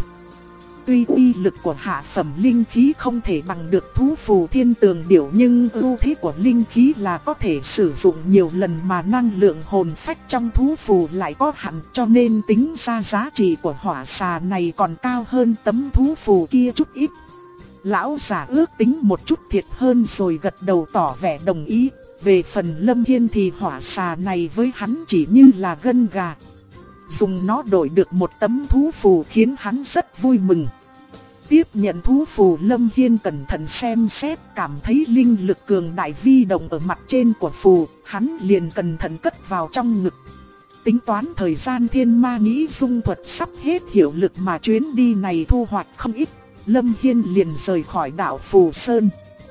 Tuy uy lực của hạ phẩm linh khí không thể bằng được thú phù thiên tường điểu, nhưng ưu thế của linh khí là có thể sử dụng nhiều lần mà năng lượng hồn phách trong thú phù lại có hạn, cho nên tính ra giá trị của hỏa xà này còn cao hơn tấm thú phù kia chút ít. Lão già ước tính một chút thiệt hơn rồi gật đầu tỏ vẻ đồng ý. Về phần Lâm Hiên thì hỏa xà này với hắn chỉ như là gân gà. Dùng nó đổi được một tấm thú phù khiến hắn rất vui mừng. Tiếp nhận thú phù, Lâm Hiên cẩn thận xem xét, cảm thấy linh lực cường đại vi động ở mặt trên của phù, hắn liền cẩn thận cất vào trong ngực. Tính toán thời gian thiên ma nghĩ dung thuật sắp hết hiệu lực mà chuyến đi này thu hoạch không ít, Lâm Hiên liền rời khỏi đảo Phù Sơn.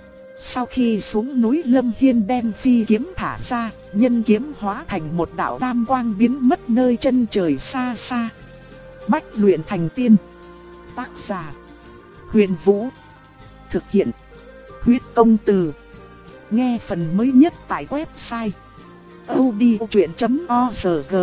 Sau khi xuống núi, Lâm Hiên đem phi kiếm thả ra, nhân kiếm hóa thành một đạo tam quang biến mất nơi chân trời xa xa. Bách luyện thành tiên. Tác giả: Huyền Vũ. Thực hiện: Huyết Công Từ. Nghe phần mới nhất tại website audiochuyện.org.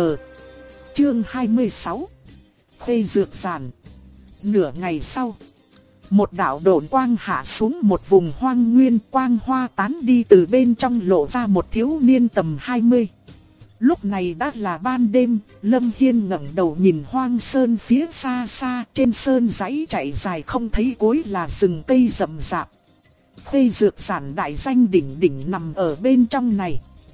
Chương 26. Khê dược giản. Nửa ngày sau, một đạo độn quang hạ xuống một vùng hoang nguyên, quang hoa tán đi, từ bên trong lộ ra một thiếu niên tầm 20. Lúc này đã là ban đêm, Lâm Hiên ngẩng đầu nhìn hoang sơn phía xa xa, trên sơn dãy chạy dài không thấy cuối là rừng cây rậm rạp. Khê dược giản đại danh đỉnh đỉnh nằm ở bên trong này.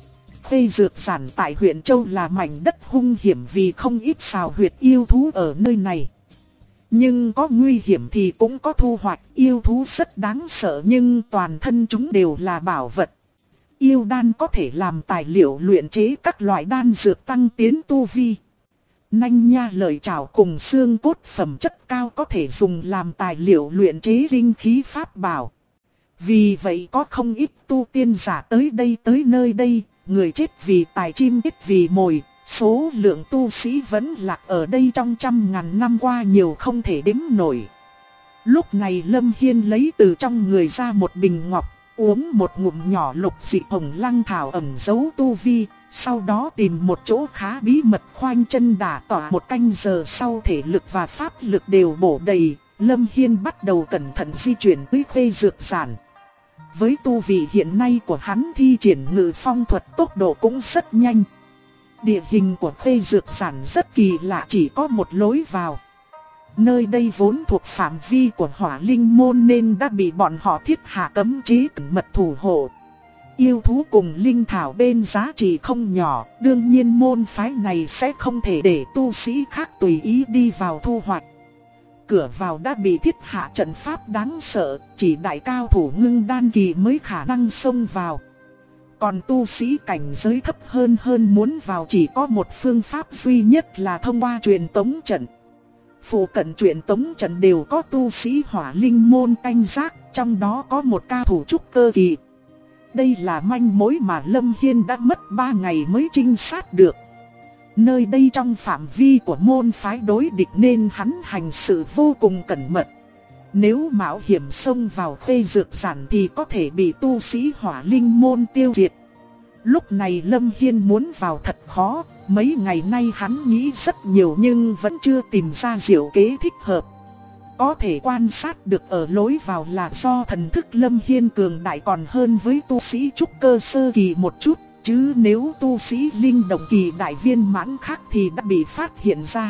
Khê dược giản tại huyện Châu là mảnh đất hung hiểm vì không ít xào huyệt yêu thú ở nơi này. Nhưng có nguy hiểm thì cũng có thu hoạch, yêu thú rất đáng sợ nhưng toàn thân chúng đều là bảo vật. Yêu đan có thể làm tài liệu luyện chế các loại đan dược tăng tiến tu vi. Nanh nha lợi chảo cùng xương cốt phẩm chất cao có thể dùng làm tài liệu luyện chế linh khí pháp bảo. Vì vậy có không ít tu tiên giả tới nơi đây, người chết vì tài, chim chết vì mồi. Số lượng tu sĩ vẫn lạc ở đây trong trăm ngàn năm qua nhiều không thể đếm nổi. Lúc này Lâm Hiên lấy từ trong người ra một bình ngọc, uống một ngụm nhỏ lục dị hồng lăng thảo ẩn giấu tu vi, sau đó tìm một chỗ khá bí mật khoanh chân đả tọa. Một canh giờ sau thể lực và pháp lực đều bổ đầy, Lâm Hiên bắt đầu cẩn thận di chuyển tới khê dược giản. Với tu vị hiện nay của hắn, thi triển ngự phong thuật tốc độ cũng rất nhanh. Địa hình của khê dược giản rất kỳ lạ, chỉ có một lối vào. Nơi đây vốn thuộc phạm vi của Hỏa Linh môn nên đã bị bọn họ thiết hạ cấm chế cẩn mật thủ hộ. Yêu thú cùng linh thảo bên giá trị không nhỏ, đương nhiên môn phái này sẽ không thể để tu sĩ khác tùy ý đi vào thu hoạch. Cửa vào đã bị thiết hạ trận pháp đáng sợ, chỉ đại cao thủ ngưng đan kỳ mới khả năng xông vào. Còn tu sĩ cảnh giới thấp hơn muốn vào chỉ có một phương pháp duy nhất là thông qua truyền tống trận. Phụ cận truyền tống trận đều có tu sĩ Hỏa Linh môn canh gác, trong đó có một cao thủ trúc cơ kỳ. Đây là manh mối mà Lâm Hiên đã mất 3 ngày mới trinh sát được. Nơi đây trong phạm vi của môn phái đối địch nên hắn hành sự vô cùng cẩn mật. Nếu mạo hiểm xông vào khê dược giản thì có thể bị tu sĩ Hỏa Linh môn tiêu diệt. Lúc này Lâm Hiên muốn vào thật khó, mấy ngày nay hắn nghĩ rất nhiều nhưng vẫn chưa tìm ra diệu kế thích hợp. Có thể quan sát được ở lối vào là do thần thức Lâm Hiên cường đại còn hơn với tu sĩ trúc cơ sơ kỳ một chút, chứ nếu tu sĩ linh động kỳ đại viên mãn khác thì đã bị phát hiện ra.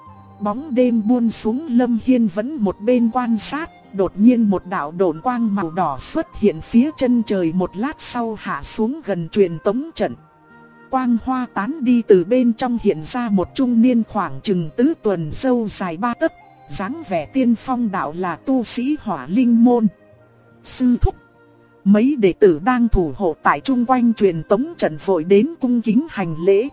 Bóng đêm buông xuống, Lâm Hiên vẫn một bên quan sát, đột nhiên một đạo độn quang màu đỏ xuất hiện phía chân trời, một lát sau hạ xuống gần truyền tống trận. Quang hoa tán đi, từ bên trong hiện ra một trung niên khoảng chừng tứ tuần, râu dài 3 tấc, dáng vẻ tiên phong đạo là tu sĩ Hỏa Linh môn. Sư thúc, mấy đệ tử đang thủ hộ tại chung quanh truyền tống trận vội đến cung kính hành lễ.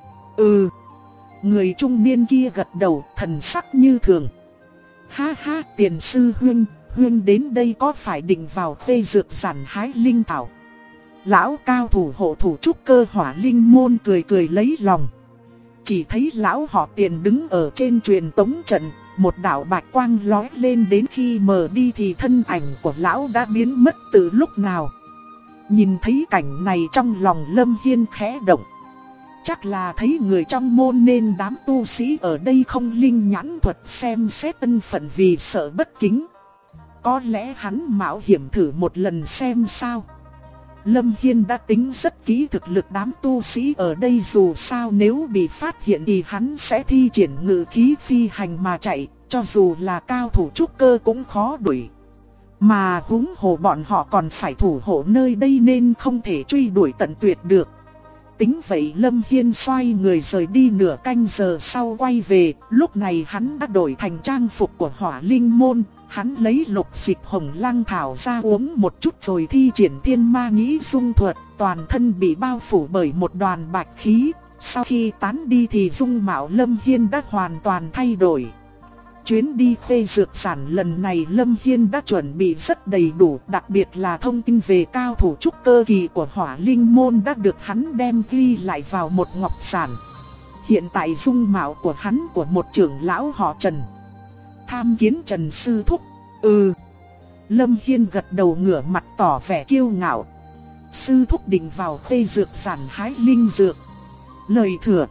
Người trung niên kia gật đầu, thần sắc như thường. Ha ha, tiền sư huynh đến đây có phải định vào khê dược giản hái linh thảo? Lão cao thủ hộ thủ trúc cơ Hỏa Linh môn cười cười lấy lòng. Chỉ thấy lão họ Tiền đứng ở trên truyền tống trận, một đạo bạch quang lóe lên, đến khi mờ đi thì thân ảnh của lão đã biến mất từ lúc nào. Nhìn thấy cảnh này trong lòng Lâm Hiên khẽ động. Chắc là thấy người trong môn nên đám tu sĩ ở đây không linh nhãn thuật xem xét thân phận vì sợ bất kính. Có lẽ hắn mạo hiểm thử một lần xem sao. Lâm Hiên đã tính rất kỹ thực lực đám tu sĩ ở đây, dù sao nếu bị phát hiện thì hắn sẽ thi triển ngự khí phi hành mà chạy, cho dù là cao thủ trúc cơ cũng khó đuổi. Mà huống hồ bọn họ còn phải thủ hộ nơi đây nên không thể truy đuổi tận tuyệt được. Tính vậy Lâm Hiên xoay người rời đi, nửa canh giờ sau quay về, lúc này hắn đã đổi thành trang phục của Hỏa Linh môn. Hắn lấy lục dịch hồng lăng thảo ra uống một chút rồi thi triển thiên ma nghĩ dung thuật, toàn thân bị bao phủ bởi một đoàn bạch khí. Sau khi tán đi thì dung mạo Lâm Hiên đã hoàn toàn thay đổi. Chuyến đi khê dược giản lần này Lâm Hiên đã chuẩn bị rất đầy đủ, đặc biệt là thông tin về cao thủ trúc cơ kỳ của Hỏa Linh môn đã được hắn đem ghi lại vào một ngọc giản. Hiện tại dung mạo của hắn của một trưởng lão họ Trần. Tham kiến Trần sư thúc. Lâm Hiên gật đầu ngửa mặt tỏ vẻ kiêu ngạo. sư thúc định vào Khê Dược Giản hái linh dược. Lời thừa.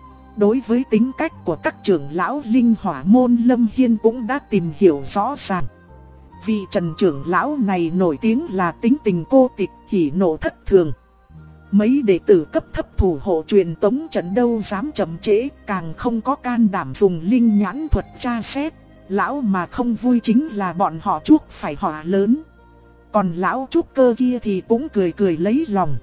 Đối với tính cách của các trưởng lão linh hỏa môn, Lâm Hiên cũng đã tìm hiểu rõ ràng. Vị Trần trưởng lão này nổi tiếng là tính tình cô tịch, hỉ nộ thất thường. Mấy đệ tử cấp thấp thủ hộ truyền tống trận đâu dám chậm trễ, càng không có can đảm dùng linh nhãn thuật tra xét. Lão mà không vui chính là bọn họ chuốc phải họa lớn. Còn lão trúc cơ kia thì cũng cười cười lấy lòng.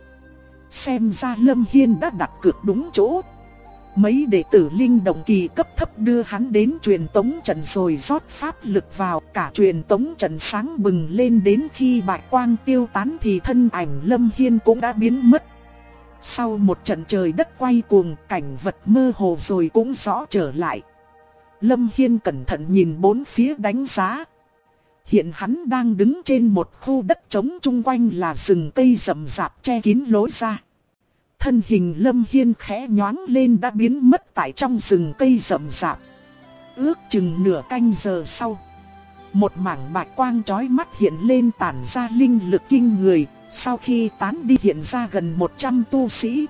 Xem ra Lâm Hiên đã đặt cược đúng chỗ. Mấy đệ tử linh động kỳ cấp thấp đưa hắn đến truyền tống trận rồi rót pháp lực vào. Cả truyền tống trận sáng bừng lên, đến khi bạch quang tiêu tán thì thân ảnh Lâm Hiên cũng đã biến mất. Sau một trận trời đất quay cuồng, cảnh vật mơ hồ rồi cũng rõ trở lại. Lâm Hiên cẩn thận nhìn bốn phía đánh giá. Hiện hắn đang đứng trên một khu đất trống, chung quanh là rừng cây rậm rạp che kín lối ra. Thân hình Lâm Hiên khẽ nhoáng lên đã biến mất tại trong rừng cây rậm rạp. Ước chừng nửa canh giờ sau, một mảng bạch quang chói mắt hiện lên tản ra linh lực kinh người. Sau khi tán đi hiện ra gần 100 tu sĩ.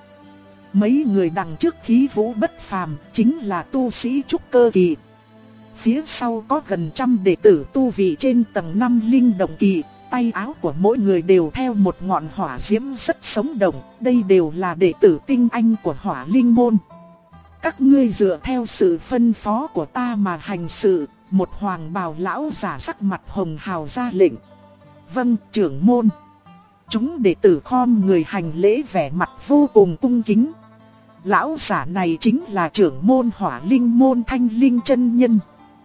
Mấy người đằng trước khí vũ bất phàm, chính là tu sĩ trúc cơ kỳ. Phía sau có gần trăm đệ tử tu vị trên tầng 5 linh động kỳ. Tay áo của mỗi người đều theo một ngọn hỏa diễm rất sống động. Đây đều là đệ tử tinh anh của Hỏa Linh môn. Các ngươi dựa theo sự phân phó của ta mà hành sự. Một hoàng bào lão giả sắc mặt hồng hào ra lệnh. Vâng, trưởng môn. Chúng đệ tử khom người hành lễ, vẻ mặt vô cùng cung kính. Lão giả này chính là trưởng môn Hỏa Linh môn Thanh Linh chân nhân.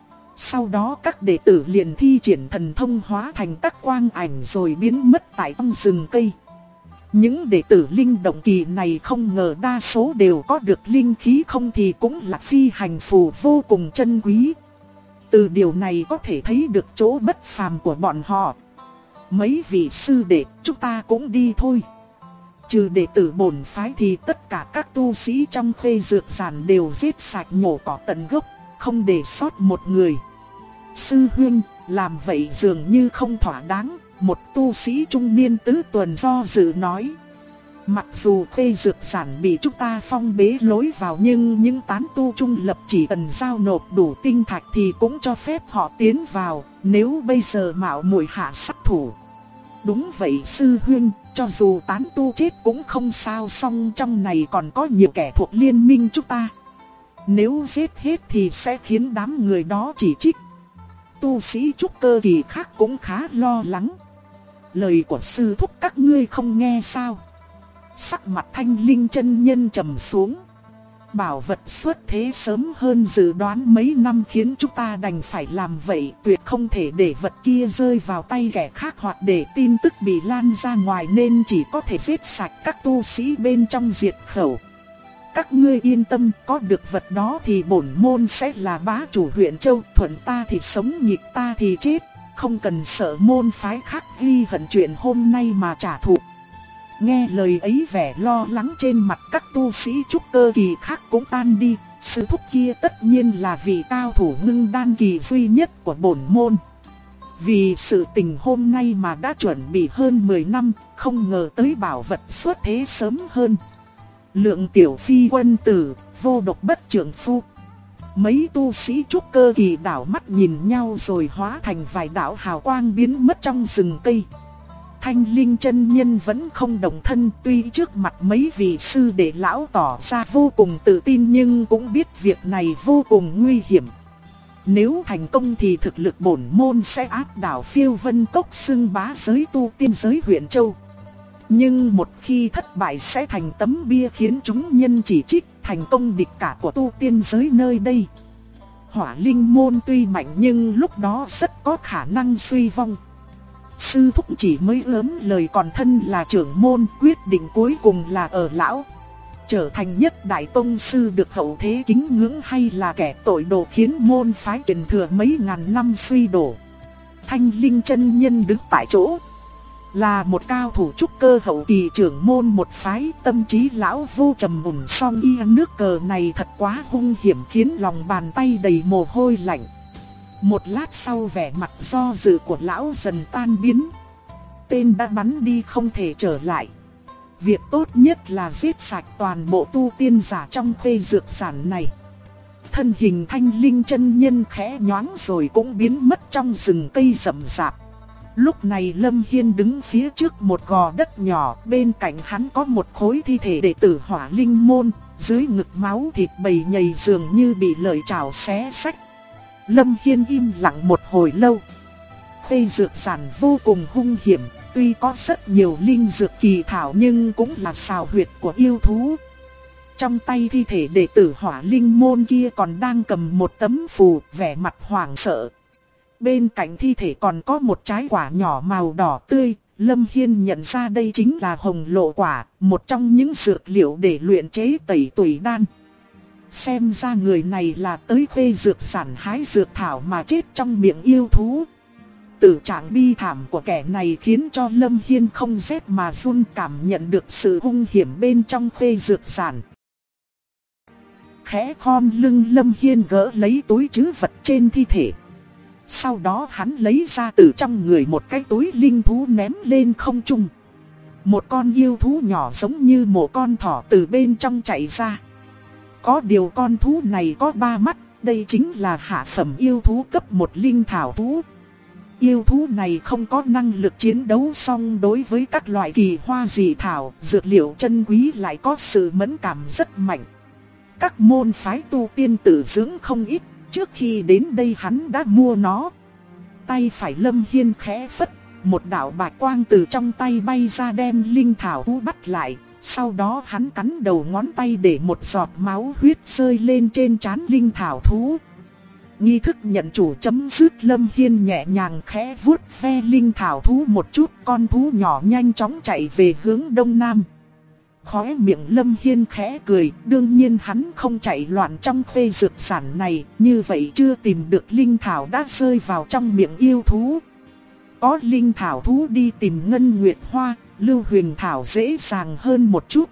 Sau đó các đệ tử liền thi triển thần thông hóa thành các quang ảnh rồi biến mất tại trong rừng cây. Những đệ tử linh động kỳ này không ngờ đa số đều có được linh khí, không thì cũng là phi hành phù vô cùng chân quý. Từ điều này có thể thấy được chỗ bất phàm của bọn họ. Mấy vị sư đệ, chúng ta cũng đi thôi. Trừ đệ tử bổn phái thì tất cả các tu sĩ trong Khê Dược Giản đều giết sạch nhổ cỏ tận gốc, không để sót một người. Sư huynh, làm vậy dường như không thỏa đáng. Một tu sĩ trung niên tứ tuần do dự nói. Mặc dù Khê Dược Giản bị chúng ta phong bế lối vào, nhưng những tán tu trung lập chỉ cần giao nộp đủ tinh thạch thì cũng cho phép họ tiến vào. Nếu bây giờ mạo muội hạ sát thủ. Đúng vậy sư huynh, cho dù tán tu chết cũng không sao, song trong này còn có nhiều kẻ thuộc liên minh chúng ta. Nếu giết hết thì sẽ khiến đám người đó chỉ trích. Tu sĩ trúc cơ kỳ khác cũng khá lo lắng. Lời của sư thúc các ngươi không nghe sao? Sắc mặt Thanh Linh chân nhân trầm xuống. Bảo vật xuất thế sớm hơn dự đoán mấy năm khiến chúng ta đành phải làm vậy. Tuyệt không thể để vật kia rơi vào tay kẻ khác hoặc để tin tức bị lan ra ngoài, nên chỉ có thể giết sạch các tu sĩ bên trong diệt khẩu. Các ngươi yên tâm, có được vật đó thì bổn môn sẽ là bá chủ huyện Châu. Thuận ta thì sống, nghịch ta thì chết. Không cần sợ môn phái khác ghi hận chuyện hôm nay mà trả thù. Nghe lời ấy, vẻ lo lắng trên mặt các tu sĩ trúc cơ kỳ khác cũng tan đi. Sư thúc kia tất nhiên là vị cao thủ ngưng đan kỳ duy nhất của bổn môn. Vì sự tình hôm nay mà đã chuẩn bị hơn 10 năm, không ngờ tới bảo vật xuất thế sớm hơn. Lượng tiểu phi quân tử, vô độc bất trưởng phu. Mấy tu sĩ trúc cơ kỳ đảo mắt nhìn nhau rồi hóa thành vài đạo hào quang biến mất trong rừng cây. Thanh Linh chân nhân vẫn không động thân, tuy trước mặt mấy vị sư đệ lão tỏ ra vô cùng tự tin nhưng cũng biết việc này vô cùng nguy hiểm. Nếu thành công thì thực lực bổn môn sẽ áp đảo Phiêu Vân Cốc xưng bá giới tu tiên giới huyện Châu. Nhưng một khi thất bại sẽ thành tấm bia khiến chúng nhân chỉ trích, thành công địch cả của tu tiên giới nơi đây. Hỏa Linh môn tuy mạnh nhưng lúc đó rất có khả năng suy vong. Sư thúc chỉ mới ớm lời, còn thân là trưởng môn, quyết định cuối cùng là ở lão. Trở thành nhất đại tông sư được hậu thế kính ngưỡng, hay là kẻ tội đồ khiến môn phái truyền thừa mấy ngàn năm suy đổ. Thanh Linh chân nhân đứng tại chỗ, là một cao thủ trúc cơ hậu kỳ trưởng môn một phái. Tâm trí lão vô trầm mùn, song y nước cờ này thật quá hung hiểm khiến lòng bàn tay đầy mồ hôi lạnh. Một lát sau, vẻ mặt do dự của lão dần tan biến. Tên đã bắn đi không thể trở lại. Việc tốt nhất là giết sạch toàn bộ tu tiên giả trong khuê dược sản này. Thân hình Thanh Linh chân nhân khẽ nhoáng rồi cũng biến mất trong rừng cây rậm rạp. Lúc này Lâm Hiên đứng phía trước một gò đất nhỏ, bên cạnh hắn có một khối thi thể đệ tử Hỏa Linh môn, dưới ngực máu thịt bầy nhầy dường như bị lợi chảo xé xách. Lâm Hiên im lặng một hồi lâu. Khuê dược sản vô cùng hung hiểm, tuy có rất nhiều linh dược kỳ thảo nhưng cũng là sào huyệt của yêu thú. Trong tay thi thể đệ tử Hỏa Linh môn kia còn đang cầm một tấm phù, vẻ mặt hoảng sợ. Bên cạnh thi thể còn có một trái quả nhỏ màu đỏ tươi, Lâm Hiên nhận ra đây chính là hồng lộ quả, một trong những dược liệu để luyện chế tẩy tủy đan. Xem ra người này là tới khuê dược sản hái dược thảo mà chết trong miệng yêu thú. Tử trạng bi thảm của kẻ này khiến cho Lâm Hiên không rét mà run, cảm nhận được sự hung hiểm bên trong khuê dược sản. Khẽ khom lưng, Lâm Hiên gỡ lấy túi trữ vật trên thi thể. Sau đó hắn lấy ra từ trong người một cái túi linh thú ném lên không trung. Một con yêu thú nhỏ giống như một con thỏ từ bên trong chạy ra. Có điều con thú này có 3 mắt, đây chính là hạ phẩm yêu thú cấp 1 linh thảo thú. Yêu thú này không có năng lực chiến đấu, song đối với các loại kỳ hoa dị thảo, dược liệu chân quý lại có sự mẫn cảm rất mạnh. Các môn phái tu tiên tự dưỡng không ít, trước khi đến đây hắn đã mua nó. Tay phải Lâm Hiên khẽ phất, một đạo bạch quang từ trong tay bay ra đem linh thảo thú bắt lại. Sau đó hắn cắn đầu ngón tay để một giọt máu huyết rơi lên trên trán linh thảo thú. Nghi thức nhận chủ chấm dứt, Lâm Hiên nhẹ nhàng khẽ vuốt ve linh thảo thú một chút, con thú nhỏ nhanh chóng chạy về hướng đông nam. Khóe miệng Lâm Hiên khẽ cười, đương nhiên hắn không chạy loạn trong khuê dược sản này, như vậy chưa tìm được linh thảo đã rơi vào trong miệng yêu thú. Có linh thảo thú đi tìm ngân nguyệt hoa, lưu huyền thảo dễ dàng hơn một chút.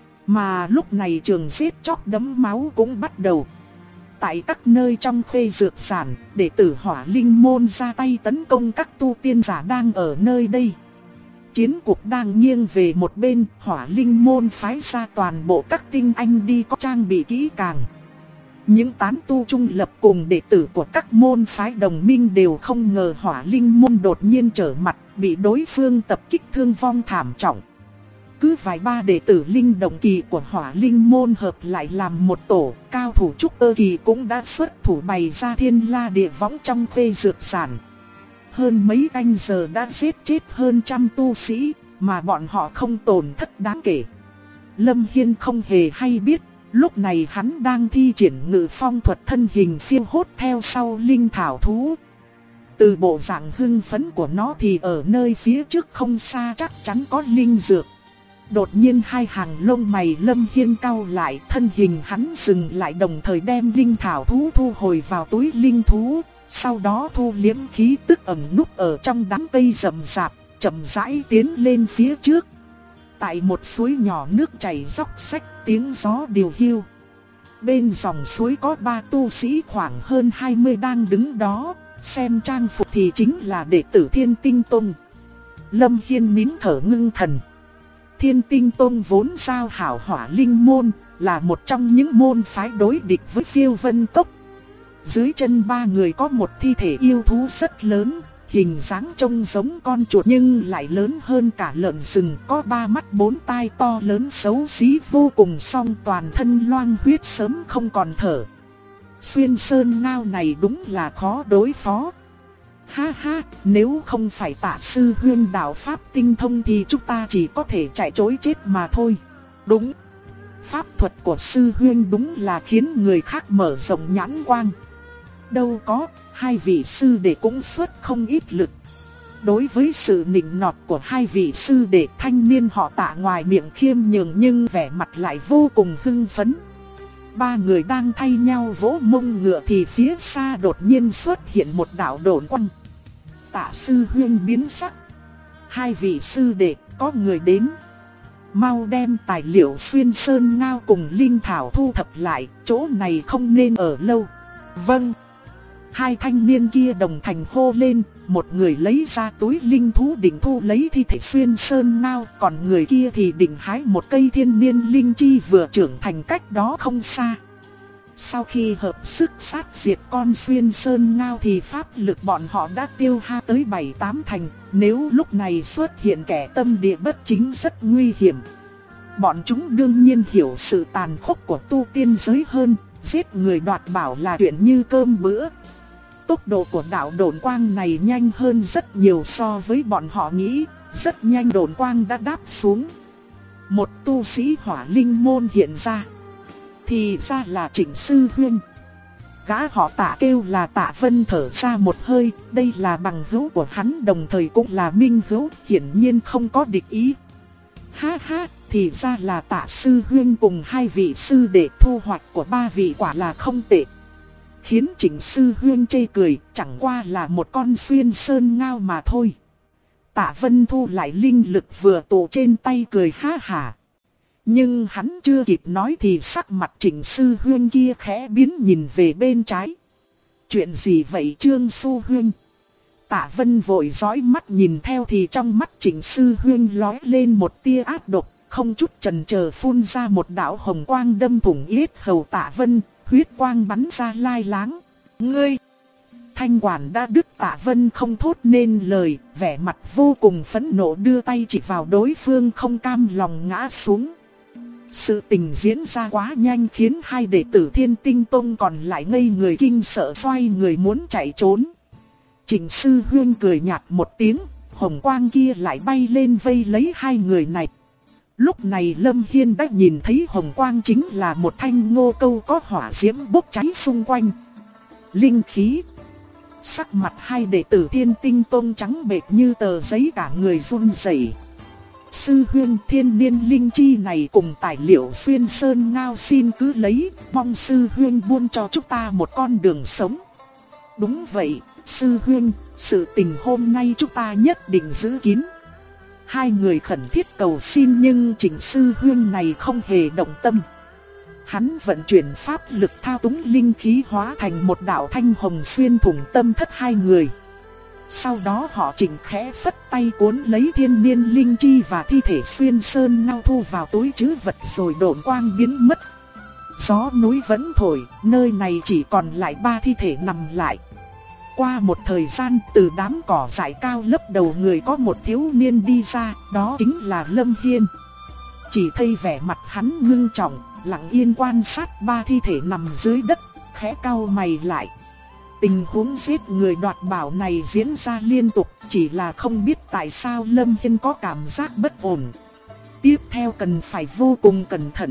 Mà lúc này trường giết chóc đẫm máu cũng bắt đầu. Tại các nơi trong khuê dược sản, đệ tử Hỏa Linh môn ra tay tấn công các tu tiên giả đang ở nơi đây. Chiến cuộc đang nghiêng về một bên, Hỏa Linh môn phái ra toàn bộ các tinh anh đi có trang bị kỹ càng. Những tán tu trung lập cùng đệ tử của các môn phái đồng minh đều không ngờ Hỏa Linh môn đột nhiên trở mặt, bị đối phương tập kích thương vong thảm trọng. Cứ vài ba đệ tử linh động kỳ của Hỏa Linh môn hợp lại làm một tổ, cao thủ trúc cơ kỳ cũng đã xuất thủ bày ra thiên la địa võng trong khuê dược sản. Hơn mấy canh giờ đã giết chết hơn 100 tu sĩ, mà bọn họ không tổn thất đáng kể. Lâm Hiên không hề hay biết, lúc này hắn đang thi triển ngự phong thuật, thân hình phiêu hốt theo sau linh thảo thú. Từ bộ dạng hưng phấn của nó thì ở nơi phía trước không xa chắc chắn có linh dược. Đột nhiên hai hàng lông mày Lâm Hiên cau lại, thân hình hắn dừng lại, đồng thời đem linh thảo thú thu hồi vào túi linh thú. Sau đó thu liếm khí tức ẩn núp ở trong đám cây rậm rạp, chậm rãi tiến lên phía trước. Tại một suối nhỏ nước chảy róc rách, tiếng gió điều hiu. Bên dòng suối có 3 tu sĩ khoảng hơn 20 đang đứng đó, xem trang phục thì chính là đệ tử Thiên Tinh Tông. Lâm Hiên nín thở ngưng thần. Thiên Tinh Tông vốn giao hảo Hỏa Linh môn, là một trong những môn phái đối địch với Phiêu Vân Cốc. Dưới chân 3 người có một thi thể yêu thú rất lớn, hình dáng trông giống con chuột nhưng lại lớn hơn cả lợn rừng, có 3 mắt 4 tai to lớn xấu xí vô cùng, song toàn thân loang huyết sớm không còn thở. Xuyên sơn ngao này đúng là khó đối phó. Ha ha, nếu không phải Tạ sư huynh đạo pháp tinh thông thì chúng ta chỉ có thể chạy trối chết mà thôi. Đúng, pháp thuật của sư huynh đúng là khiến người khác mở rộng nhãn quang. Đâu có, 2 vị sư đệ cũng xuất không ít lực. Đối với sự nịnh nọt của 2 vị sư đệ, thanh niên họ Tạ ngoài miệng khiêm nhường nhưng vẻ mặt lại vô cùng hưng phấn. 3 người đang thay nhau vỗ mông ngựa thì phía xa đột nhiên xuất hiện một đạo độn quang. Tạ sư huynh biến sắc. 2 vị sư đệ, có người đến. Mau đem tài liệu xuyên sơn ngao cùng linh thảo thu thập lại, chỗ này không nên ở lâu. Vâng. 2 thanh niên kia đồng thanh hô lên, một người lấy ra túi linh thú định thu lấy thi thể Xuyên Sơn Ngao, còn người kia thì định hái một cây thiên niên linh chi vừa trưởng thành cách đó không xa. Sau khi hợp sức sát diệt con Xuyên Sơn Ngao thì pháp lực bọn họ đã tiêu hao tới 7-8 thành, nếu lúc này xuất hiện kẻ tâm địa bất chính rất nguy hiểm. Bọn chúng đương nhiên hiểu sự tàn khốc của tu tiên giới hơn, giết người đoạt bảo là chuyện như cơm bữa. Tốc độ của đạo độn quang này nhanh hơn rất nhiều so với bọn họ nghĩ, rất nhanh độn quang đã đáp xuống. Một tu sĩ Hỏa Linh môn hiện ra. Thì ra là Trịnh Sư Huynh. Gã họ Tạ kêu là Tạ Vân thở ra một hơi, đây là bằng hữu của hắn đồng thời cũng là minh hữu, hiển nhiên không có địch ý. Ha ha, thì ra là Tạ Sư Huynh cùng hai vị sư đệ, thu hoạch của ba vị quả là không tệ. Khiến Trịnh Sư Huynh chê cười, chẳng qua là một con Xuyên Sơn Ngao mà thôi. Tạ Vân thu lại linh lực vừa tụ trên tay cười ha hả. Nhưng hắn chưa kịp nói thì sắc mặt Trịnh Sư Huynh kia khẽ biến nhìn về bên trái. Chuyện gì vậy Trương Sư Huynh? Tạ Vân vội dõi mắt nhìn theo thì trong mắt Trịnh Sư Huynh lóe lên một tia ác độc, không chút chần chờ phun ra một đạo hồng quang đâm thủng yết hầu Tạ Vân, huyết quang bắn ra lai láng. Ngươi! Thanh quản đã đứt, Tạ Vân không thốt nên lời, vẻ mặt vô cùng phẫn nộ đưa tay chỉ vào đối phương không cam lòng ngã xuống. Sự tình diễn ra quá nhanh khiến hai đệ tử Thiên Tinh Tông còn lại ngây người kinh sợ xoay người muốn chạy trốn. Trịnh Sư Huynh cười nhạt một tiếng, hồng quang kia lại bay lên vây lấy hai người này. Lúc này Lâm Hiên đã nhìn thấy hồng quang chính là một thanh ngô câu có hỏa diễm bốc cháy xung quanh. Linh khí. Sắc mặt hai đệ tử Thiên Tinh Tông trắng bệch như tờ giấy, cả người run rẩy. Sư Huynh, thiên niên linh chi này cùng tài liệu Xuyên Sơn Ngao xin cứ lấy, mong Sư Huynh buông cho chúng ta một con đường sống. Đúng vậy, Sư Huynh, sự tình hôm nay chúng ta nhất định giữ kín. Hai người khẩn thiết cầu xin nhưng Trịnh Sư Huynh này không hề động tâm. Hắn vận chuyển pháp lực thao túng linh khí hóa thành một đạo thanh hồng xuyên thủng tâm thất hai người. Sau đó họ Trịnh khẽ phất tay cuốn lấy thiên niên linh chi và thi thể Xuyên Sơn Ngao thu vào túi trữ vật rồi độn quang biến mất. Gió núi vẫn thổi, nơi này chỉ còn lại ba thi thể nằm lại. Qua một thời gian, từ đám cỏ dại cao lấp đầu người có một thiếu niên đi ra, đó chính là Lâm Hiên. Chỉ thấy vẻ mặt hắn ngưng trọng, lặng yên quan sát ba thi thể nằm dưới đất, khẽ cau mày lại. Tình huống giết người đoạt bảo này diễn ra liên tục, chỉ là không biết tại sao Lâm Hiên có cảm giác bất ổn. Tiếp theo cần phải vô cùng cẩn thận.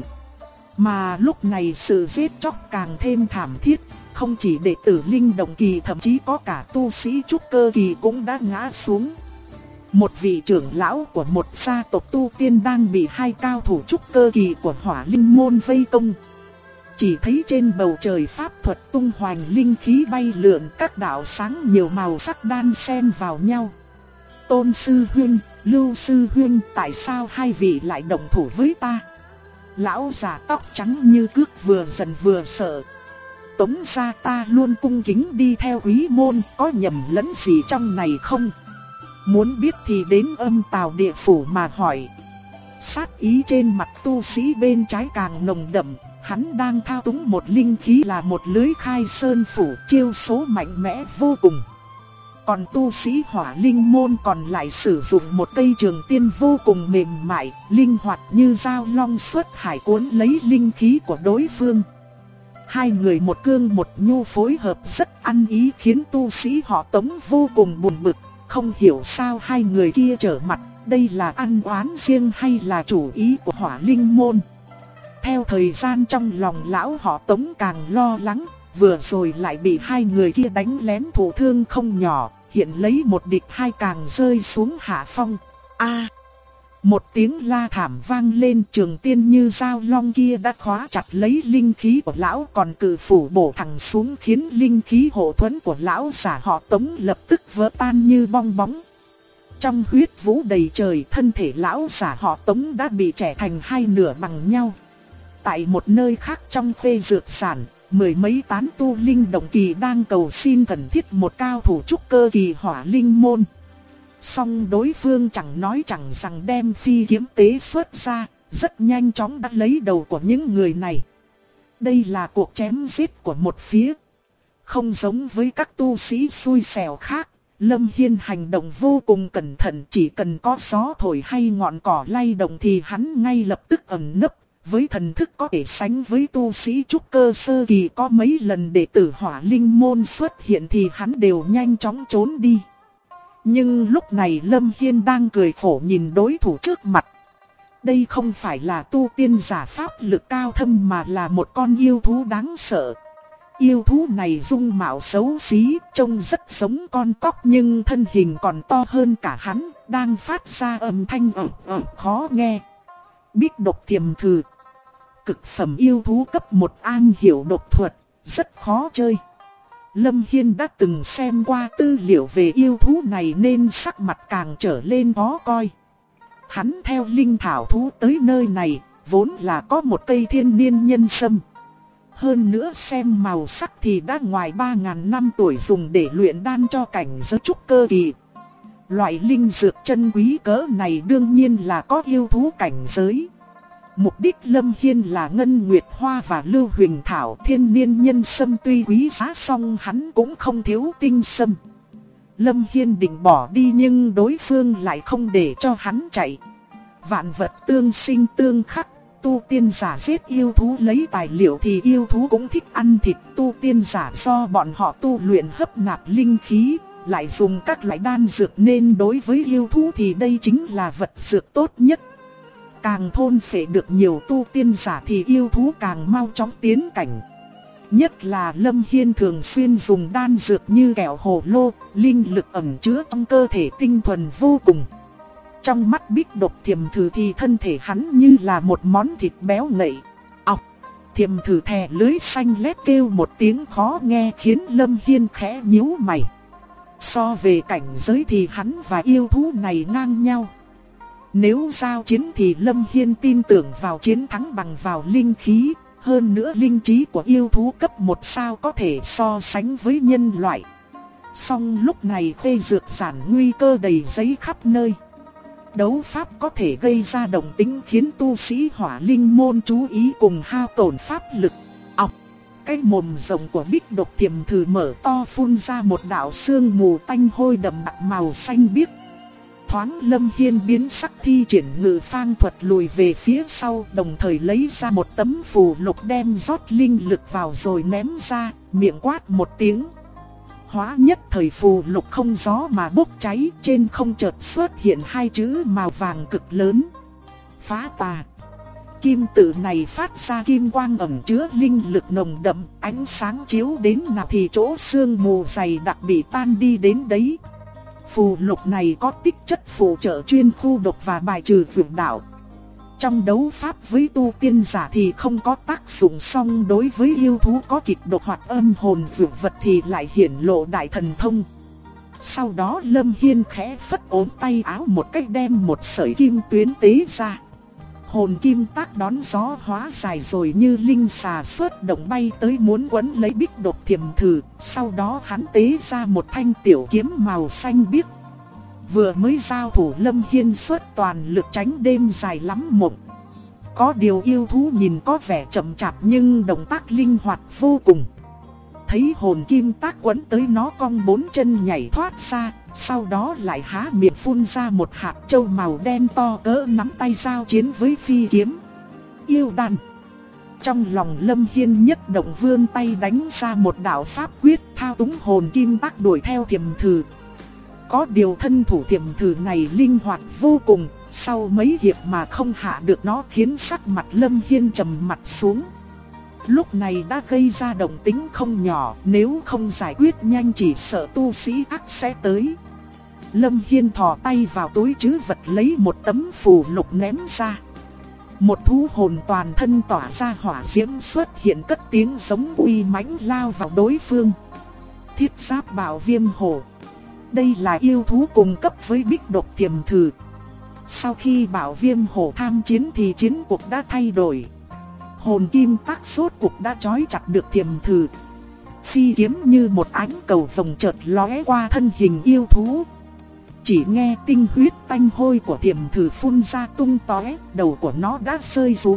Mà lúc này sự giết chóc càng thêm thảm thiết, không chỉ đệ tử linh động kỳ, thậm chí có cả tu sĩ trúc cơ kỳ cũng đã ngã xuống. Một vị trưởng lão của một gia tộc tu tiên đang bị hai cao thủ trúc cơ kỳ của Hỏa Linh môn vây công. Chỉ thấy trên bầu trời pháp thuật tung hoành, linh khí bay lượn, các đạo sáng nhiều màu sắc đan xen vào nhau. Tôn Sư Huynh, Lưu Sư Huynh, tại sao hai vị lại động thủ với ta? Lão già tóc trắng như cước vừa giận vừa sợ. Tống gia ta luôn cung kính đi theo Úy môn, có nhầm lẫn gì trong này không? Muốn biết thì đến Âm Tào địa phủ mà hỏi. Sát ý trên mặt tu sĩ bên trái càng nồng đậm. Hắn đang thao túng một linh khí là một lưới khai sơn phủ, chiêu số mạnh mẽ vô cùng. Còn tu sĩ Hỏa Linh môn còn lại sử dụng một cây trường tiên vô cùng mềm mại, linh hoạt như dao long xuất hải cuốn lấy linh khí của đối phương. Hai người một cương một nhu phối hợp rất ăn ý khiến tu sĩ họ Tống vô cùng buồn bực, không hiểu sao hai người kia trở mặt, đây là ăn oán riêng hay là chủ ý của Hỏa Linh môn. Theo thời gian trong lòng lão họ Tống càng lo lắng, vừa rồi lại bị hai người kia đánh lén thụ thương không nhỏ, hiện lấy một địch hai càng rơi xuống hạ phong. A! Một tiếng la thảm vang lên, trường tiên như dao long kia đã khóa chặt lấy linh khí của lão, còn cự phủ bổ thẳng xuống khiến linh khí hộ thuẫn của lão giả họ Tống lập tức vỡ tan như bong bóng. Trong huyết vũ đầy trời, thân thể lão giả họ Tống đã bị chẻ thành hai nửa bằng nhau. Tại một nơi khác trong phê dược sản, Mười mấy tán tu linh động kỳ đang cầu xin cần thiết một cao thủ trúc cơ kỳ hỏa linh môn. Song đối phương chẳng nói chẳng rằng đem phi kiếm tế xuất ra, rất nhanh chóng đã lấy đầu của những người này. Đây là cuộc chém giết của một phía. Không giống với các tu sĩ xui xẻo khác, Lâm Hiên hành động vô cùng cẩn thận, chỉ cần có gió thổi hay ngọn cỏ lay động thì hắn ngay lập tức ẩn nấp. Với thần thức có thể sánh với tu sĩ trúc cơ sơ kỳ, có mấy lần đệ tử hỏa linh môn xuất hiện thì hắn đều nhanh chóng trốn đi. Nhưng lúc này Lâm Hiên đang cười khổ nhìn đối thủ trước mặt. Đây không phải là tu tiên giả pháp lực cao thâm mà là một con yêu thú đáng sợ. Yêu thú này dung mạo xấu xí, trông rất giống con cóc nhưng thân hình còn to hơn cả hắn, đang phát ra âm thanh khó nghe. Bích độc thiềm thử. Cực phẩm yêu thú cấp 1 am hiểu độc thuật, rất khó chơi. Lâm Hiên đã từng xem qua tư liệu về yêu thú này nên sắc mặt càng trở lên khó coi. Hắn theo linh thảo thú tới nơi này, vốn là có một cây thiên niên nhân sâm. Hơn nữa xem màu sắc thì đã ngoài 3.000 năm tuổi, dùng để luyện đan cho cảnh giới trúc cơ kỳ. Loại linh dược chân quý cỡ này đương nhiên là có yêu thú cảnh giới. Mục đích Lâm Hiên là Ngân Nguyệt Hoa và Lưu Huỳnh Thảo. Thiên niên nhân sâm tuy quý giá song hắn cũng không thiếu tinh sâm. Lâm Hiên định bỏ đi nhưng đối phương lại không để cho hắn chạy. Vạn vật tương sinh tương khắc, tu tiên giả giết yêu thú lấy tài liệu thì yêu thú cũng thích ăn thịt. Tu tiên giả do bọn họ tu luyện hấp nạp linh khí, lại dùng các loại đan dược nên đối với yêu thú thì đây chính là vật dược tốt nhất. Càng thôn phệ được nhiều tu tiên giả thì yêu thú càng mau chóng tiến cảnh. Nhất là Lâm Hiên thường xuyên dùng đan dược như kẹo hồ lô, linh lực ẩn chứa trong cơ thể tinh thuần vô cùng. Trong mắt Bích độc thiềm thử thì thân thể hắn như là một món thịt béo ngậy. Ọc, thiềm thử thè lưới xanh lét kêu một tiếng khó nghe khiến Lâm Hiên khẽ nhíu mày. So về cảnh giới thì hắn và yêu thú này ngang nhau. Nếu giao chiến thì Lâm Hiên tin tưởng vào chiến thắng bằng vào linh khí. Hơn nữa linh trí của yêu thú cấp 1 sao có thể so sánh với nhân loại. Song lúc này khê dược sản nguy cơ đầy giấy khắp nơi. Đấu pháp có thể gây ra động tĩnh khiến tu sĩ hỏa linh môn chú ý cùng hao tổn pháp lực. Ọc, cái mồm rộng của Bích độc thiềm thử mở to phun ra một đạo sương mù tanh hôi đậm đặc màu xanh biếc. Thoáng Lâm Hiên biến sắc thi triển ngự phang thuật lùi về phía sau, đồng thời lấy ra một tấm phù lục đem rót linh lực vào rồi ném ra, miệng quát một tiếng. Hóa nhất thời phù lục không gió mà bốc cháy, trên không chợt xuất hiện hai chữ màu vàng cực lớn. Phá tà. Kim tự này phát ra kim quang ẩn chứa linh lực nồng đậm, ánh sáng chiếu đến nào thì chỗ sương mù dày đặc bị tan đi đến đấy. Phù lục này có tích chất phụ trợ chuyên khu độc và bài trừ vượng đạo. Trong đấu pháp với tu tiên giả thì không có tác dụng, song đối với yêu thú có kịch độc hoặc âm hồn vượng vật thì lại hiển lộ đại thần thông. Sau đó Lâm Hiên khẽ phất ốm tay áo một cách đem một sợi kim tuyến tế ra. Hồn kim tác đón gió hóa dài rồi như linh xà xuất động bay tới muốn quấn lấy Bích độc thiềm thử. Sau đó hắn tế ra một thanh tiểu kiếm màu xanh biếc. Vừa mới giao thủ Lâm Hiên xuất toàn lực tránh đêm dài lắm mộng. Có điều yêu thú nhìn có vẻ chậm chạp nhưng động tác linh hoạt vô cùng. Thấy hồn kim tác quấn tới nó cong bốn chân nhảy thoát ra. Sau đó lại há miệng phun ra một hạt châu màu đen to cỡ nắm tay giao chiến với phi kiếm. Yêu đan. Trong lòng Lâm Hiên nhất động vươn tay đánh ra một đạo pháp quyết thao túng hồn kim tác đuổi theo thiềm thử. Có điều thân thủ thiềm thử này linh hoạt vô cùng, sau mấy hiệp mà không hạ được nó khiến sắc mặt Lâm Hiên trầm mặt xuống. Lúc này đã gây ra động tĩnh không nhỏ, nếu không giải quyết nhanh chỉ sợ tu sĩ ác sẽ tới. Lâm Hiên thò tay vào túi trữ vật lấy một tấm phù lục ném ra. Một thú hồn toàn thân tỏa ra hỏa diễm xuất hiện cất tiếng giống uy mãnh lao vào đối phương. Thiết giáp bảo viêm hổ. Đây là yêu thú cùng cấp với Bích độc thiềm thử. Sau khi bảo viêm hổ tham chiến thì chiến cuộc đã thay đổi. hồn kim tác rốt cuộc đã trói chặt được Thiềm Thử. Phi kiếm như một ánh cầu vồng chợt lóe qua thân hình yêu thú. Chỉ nghe tinh huyết tanh hôi của Thiềm Thử phun ra tung tóe, đầu của nó đã rơi xuống.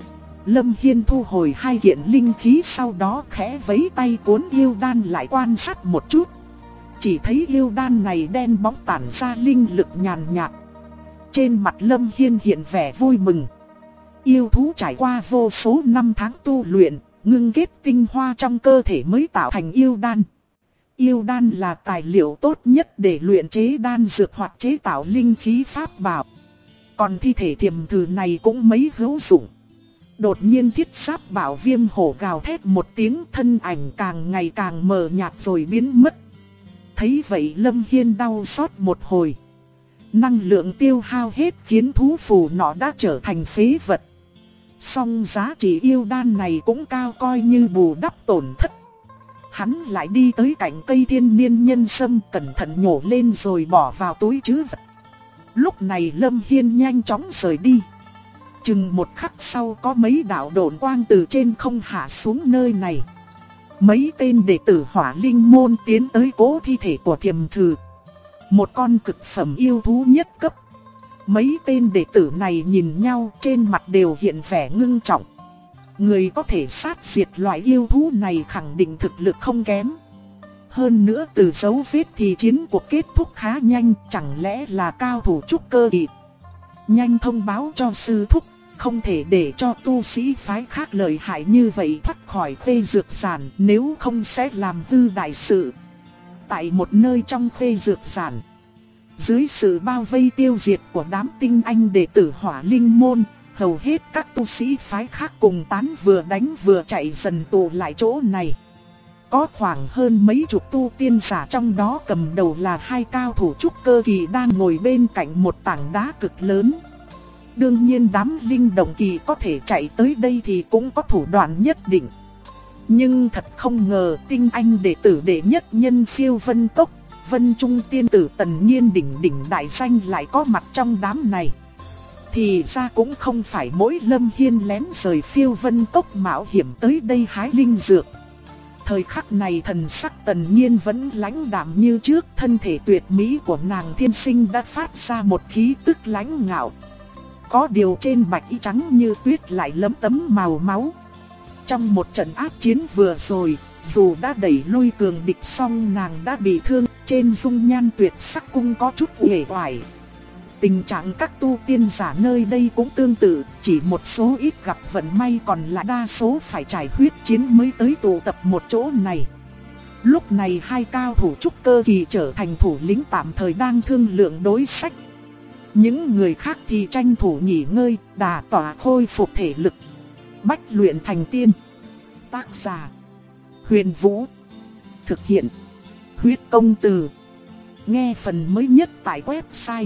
Lâm Hiên thu hồi hai kiện linh khí, sau đó khẽ vẫy tay cuốn yêu đan lại quan sát một chút. Chỉ thấy yêu đan này đen bóng tản ra linh lực nhàn nhạt. Trên mặt Lâm Hiên hiện vẻ vui mừng. Yêu thú trải qua vô số năm tháng tu luyện, ngưng kết tinh hoa trong cơ thể mới tạo thành yêu đan. Yêu đan là tài liệu tốt nhất để luyện chế đan dược hoặc chế tạo linh khí pháp bảo. Còn thi thể Thiềm Thử này cũng mấy hữu dụng. Đột nhiên thiết giáp bảo Viêm hổ gào thét một tiếng, thân ảnh càng ngày càng mờ nhạt rồi biến mất. Thấy vậy Lâm Hiên đau xót một hồi. Năng lượng tiêu hao hết khiến thú phù nọ đã trở thành phế vật. Song giá trị yêu đan này cũng cao, coi như bù đắp tổn thất. Hắn lại đi tới cạnh cây thiên niên nhân sâm, cẩn thận nhổ lên rồi bỏ vào túi trữ vật. Lúc này Lâm Hiên nhanh chóng rời đi. Chừng một khắc sau có mấy đạo độn quang từ trên không hạ xuống nơi này. Mấy tên đệ tử Hỏa Linh môn tiến tới cố thi thể của Thiềm Thử, một con cực phẩm yêu thú nhất cấp. Mấy tên đệ tử này nhìn nhau, trên mặt đều hiện vẻ ngưng trọng. Người có thể sát diệt loại yêu thú này khẳng định thực lực không kém. Hơn nữa từ dấu vết thì chiến cuộc kết thúc khá nhanh, chẳng lẽ là cao thủ trúc cơ kỳ. Nhanh thông báo cho sư thúc, không thể để cho tu sĩ phái khác lợi hại như vậy thoát khỏi Khê Dược Giản, nếu không sẽ làm hư đại sự. Tại một nơi trong Khê Dược Giản, dưới sự bao vây tiêu diệt của đám tinh anh đệ tử Hỏa Linh môn, hầu hết các tu sĩ phái khác cùng tán vừa đánh vừa chạy dần tụ lại chỗ này. Có khoảng hơn mấy chục tu tiên giả, trong đó cầm đầu là hai cao thủ trúc cơ kỳ đang ngồi bên cạnh một tảng đá cực lớn. Đương nhiên đám linh động kỳ có thể chạy tới đây thì cũng có thủ đoạn nhất định. Nhưng thật không ngờ tinh anh đệ tử đệ nhất nhân Phiêu Vân Cốc, Vân Trung tiên tử Tần Nhiên đỉnh đỉnh đại danh lại có mặt trong đám này. Thì ra cũng không phải mỗi Lâm Hiên lén rời Phiêu Vân Cốc mạo hiểm tới đây hái linh dược. Thời khắc này thần sắc Tần Nhiên vẫn lãnh đạm như trước, thân thể tuyệt mỹ của nàng thiên sinh đã phát ra một khí tức lãnh ngạo. Có điều trên bạch y trắng như tuyết lại lấm tấm màu máu. Trong một trận ác chiến vừa rồi, dù đã đẩy lui cường địch song nàng đã bị thương, trên dung nhan tuyệt sắc cung có chút uể oải. Tình trạng các tu tiên giả nơi đây cũng tương tự, chỉ một số ít gặp vận may, còn lại đa số phải trải huyết chiến mới tới tụ tập một chỗ này. Lúc này hai cao thủ trúc cơ kỳ trở thành thủ lĩnh tạm thời đang thương lượng đối sách. Những người khác thì tranh thủ nghỉ ngơi, đả tỏa khôi phục thể lực. Bách luyện thành tiên. Tác giả: Huyền Vũ. Thực hiện: Huyết Công Từ. Nghe phần mới nhất tại website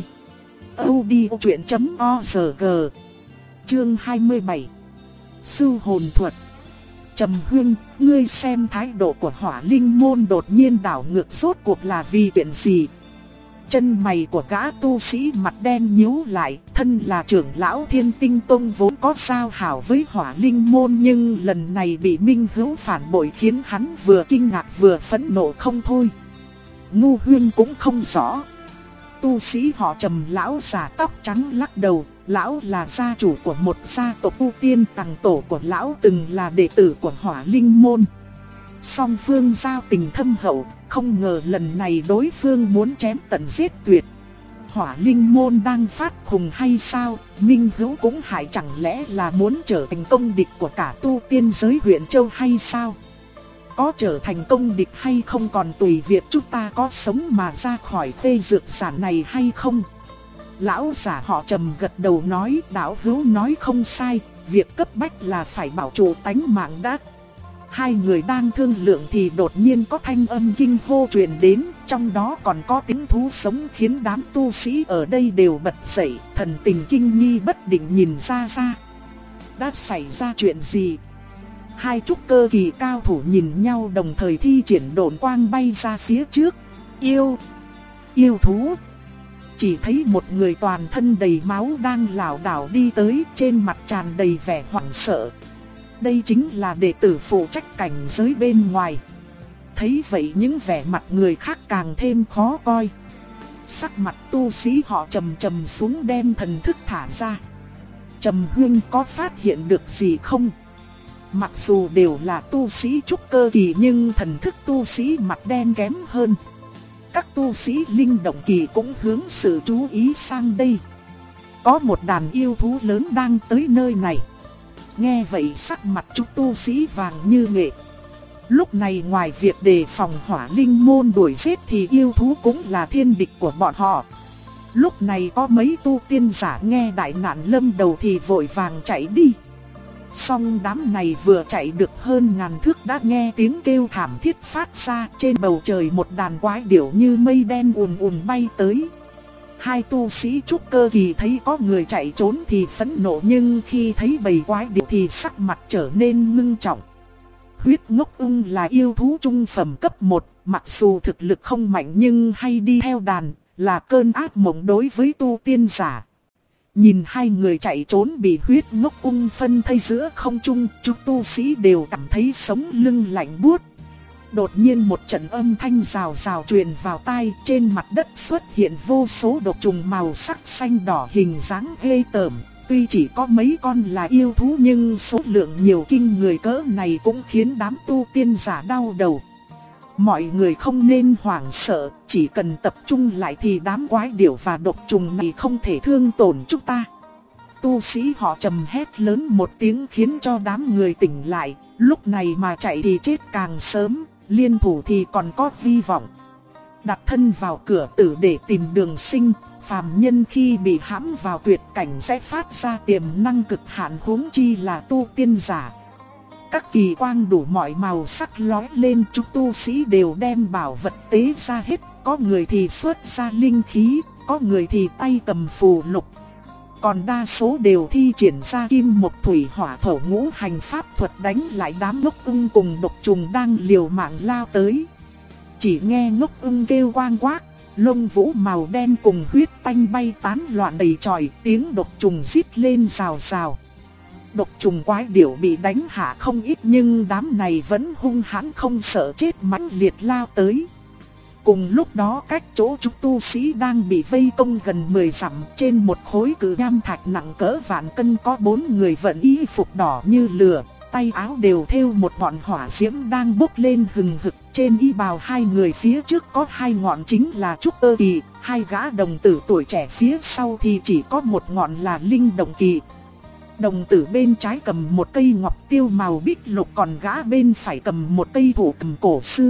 audiochuyện.org. Chương 27. Sư hồn thuật. Trầm Hương, ngươi xem thái độ của Hỏa Linh môn đột nhiên đảo ngược rốt cuộc là vì chuyện gì? Chân mày của gã tu sĩ mặt đen nhíu lại, thân là trưởng lão Thiên Tinh Tông vốn có giao hảo với Hỏa Linh môn, nhưng lần này bị Minh Hữu phản bội khiến hắn vừa kinh ngạc vừa phẫn nộ không thôi. Ngu Huyên cũng không rõ. Tu sĩ họ Trầm lão già tóc trắng lắc đầu, lão là gia chủ của một gia tộc tu tiên, tầng tổ của lão từng là đệ tử của Hỏa Linh môn. Song phương giao tình thâm hậu, không ngờ lần này đối phương muốn chém tận giết tuyệt. Hỏa Linh môn đang phát khùng hay sao? Minh Hữu cũng hại, chẳng lẽ là muốn trở thành công địch của cả tu tiên giới huyện Châu hay sao? Có trở thành công địch hay không còn tùy việc chúng ta có sống mà ra khỏi Khê Dược Giản này hay không. Lão giả họ Trầm gật đầu nói, đạo hữu nói không sai, việc cấp bách là phải bảo trụ tánh mạng đã. Hai người đang thương lượng thì đột nhiên có thanh âm kinh hô truyền đến, trong đó còn có tiếng thú sống khiến đám tu sĩ ở đây đều bật dậy, thần tình kinh nghi bất định nhìn ra. Đã xảy ra chuyện gì? Hai trúc cơ kỳ cao thủ nhìn nhau đồng thời thi triển độn quang bay ra phía trước. Yêu thú. Chỉ thấy một người toàn thân đầy máu đang lảo đảo đi tới, trên mặt tràn đầy vẻ hoảng sợ. Đây chính là đệ tử phụ trách cảnh giới bên ngoài. Thấy vậy những vẻ mặt người khác càng thêm khó coi. Sắc mặt tu sĩ họ trầm trầm xuống đem thần thức thả ra. Trầm Huynh có phát hiện được gì không? Mặc dù đều là tu sĩ trúc cơ kỳ nhưng thần thức tu sĩ mặt đen kém hơn. Các tu sĩ linh động kỳ cũng hướng sự chú ý sang đây. Có một đàn yêu thú lớn đang tới nơi này. Nghe vậy sắc mặt chúng tu sĩ vàng như nghệ. Lúc này ngoài việc đề phòng hỏa linh môn đuổi giết thì yêu thú cũng là thiên địch của bọn họ. Lúc này có mấy tu tiên giả nghe đại nạn lâm đầu thì vội vàng chạy đi. Song đám này vừa chạy được hơn ngàn thước đã nghe tiếng kêu thảm thiết phát ra. Trên bầu trời một đàn quái điểu như mây đen ùn ùn bay tới. Hai tu sĩ trúc cơ kỳ thấy có người chạy trốn thì phẫn nộ, nhưng khi thấy bầy quái điểu thì sắc mặt trở nên ngưng trọng. Huyết ngốc ưng là yêu thú trung phẩm cấp 1, mặc dù thực lực không mạnh nhưng hay đi theo đàn, là cơn ác mộng đối với tu tiên giả. Nhìn hai người chạy trốn bị huyết ngốc ưng phân thây giữa không trung, chúng tu sĩ đều cảm thấy sống lưng lạnh buốt. Đột nhiên một trận âm thanh rào rào truyền vào tai, trên mặt đất xuất hiện vô số độc trùng màu sắc xanh đỏ hình dáng ghê tởm. Tuy chỉ có mấy con là yêu thú nhưng số lượng nhiều kinh người cỡ này cũng khiến đám tu tiên giả đau đầu. Mọi người không nên hoảng sợ, chỉ cần tập trung lại thì đám quái điểu và độc trùng này không thể thương tổn chúng ta. Tu sĩ họ trầm hét lớn một tiếng khiến cho đám người tỉnh lại, lúc này mà chạy thì chết càng sớm, liên thủ thì còn có hy vọng. Đặt thân vào cửa tử để tìm đường sinh, phàm nhân khi bị hãm vào tuyệt cảnh sẽ phát ra tiềm năng cực hạn, huống chi là tu tiên giả. Các kỳ quang đủ mọi màu sắc lóe lên, chúng tu sĩ đều đem bảo vật tế ra hết, có người thì xuất ra linh khí, có người thì tay cầm phù lục. Còn đa số đều thi triển ra kim mộc thủy hỏa thổ ngũ hành pháp thuật đánh lại đám ngốc ưng cùng độc trùng đang liều mạng lao tới. Chỉ nghe ngốc ưng kêu quang quác, lông vũ màu đen cùng huyết tanh bay tán loạn đầy trời, tiếng độc trùng rít lên rào rào. Độc trùng quái điểu bị đánh hạ không ít nhưng đám này vẫn hung hãn không sợ chết, mãnh liệt lao tới. Cùng lúc đó cách chỗ chúng tu sĩ đang bị vây công gần 10 dặm, trên một khối cự nham thạch nặng cỡ vạn cân có 4 người vận y phục đỏ như lửa, tay áo đều thêu một ngọn hỏa diễm đang bốc lên hừng hực. Trên y bào hai người phía trước có 2 ngọn chính là trúc cơ kỳ, 2 gã đồng tử tuổi trẻ phía sau thì chỉ có 1 ngọn là linh động kỳ. Đồng tử bên trái cầm một cây ngọc tiêu màu bích lục, còn gã bên phải cầm một cây thủ cầm cổ xưa.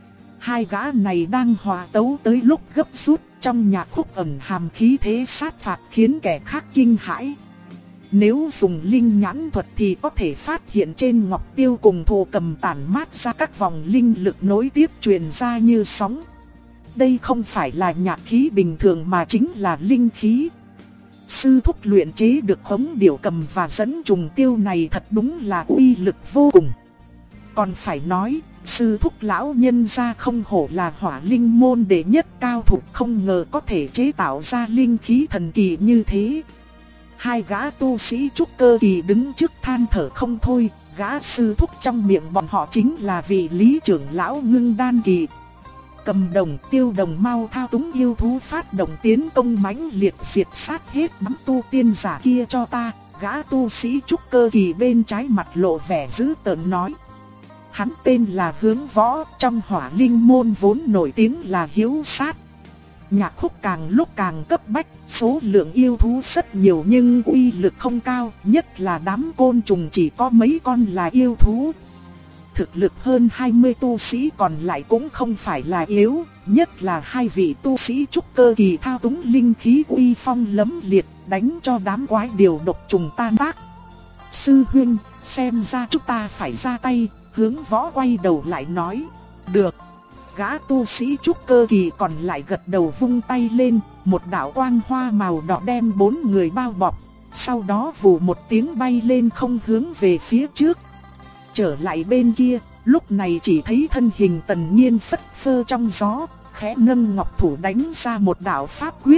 2 gã này đang hòa tấu tới lúc gấp rút, trong nhạc khúc ẩn hàm khí thế sát phạt khiến kẻ khác kinh hãi. Nếu dùng linh nhãn thuật thì có thể phát hiện trên ngọc tiêu cùng thổ cầm tản mát ra các vòng linh lực nối tiếp truyền ra như sóng. Đây không phải là nhạc khí bình thường mà chính là linh khí. Sư thúc luyện chế được khống điểu cầm và dẫn trùng tiêu này thật đúng là uy lực vô cùng. Còn phải nói, sư thúc lão nhân gia không hổ là hỏa linh môn đệ nhất cao thủ, không ngờ có thể chế tạo ra linh khí thần kỳ như thế. 2 gã tu sĩ trúc cơ kỳ đứng trước than thở không thôi, gã sư thúc trong miệng bọn họ chính là vị lý trưởng lão Ngưng Đan kỳ. Cầm đồng tiêu đồng mau thao túng yêu thú phát động tiến công mãnh liệt, diệt sát hết đám tu tiên giả kia cho ta. Gã tu sĩ trúc cơ kỳ bên trái mặt lộ vẻ dữ tợn nói. Hắn tên là Hướng Võ, trong hỏa linh môn vốn nổi tiếng là hiếu sát. Nhạc khúc càng lúc càng cấp bách, số lượng yêu thú rất nhiều nhưng uy lực không cao, nhất là đám côn trùng chỉ có mấy con là yêu thú. Thực lực hơn 20 tu sĩ còn lại cũng không phải là yếu, nhất là 2 vị tu sĩ trúc cơ kỳ thao túng linh khí uy phong lẫm liệt, đánh cho đám quái điều độc trùng tan tác. Sư huynh, xem ra chúng ta phải ra tay. Hướng Võ quay đầu lại nói. Được. Gã tu sĩ trúc cơ kỳ còn lại gật đầu vung tay lên, một đạo quang hoa màu đỏ đem 4 người bao bọc. Sau đó vù một tiếng bay lên không hướng về phía trước. Trở lại bên kia, lúc này chỉ thấy thân hình Tần Nhiên phất phơ trong gió, khẽ nâng ngọc thủ đánh ra một đạo pháp quyết.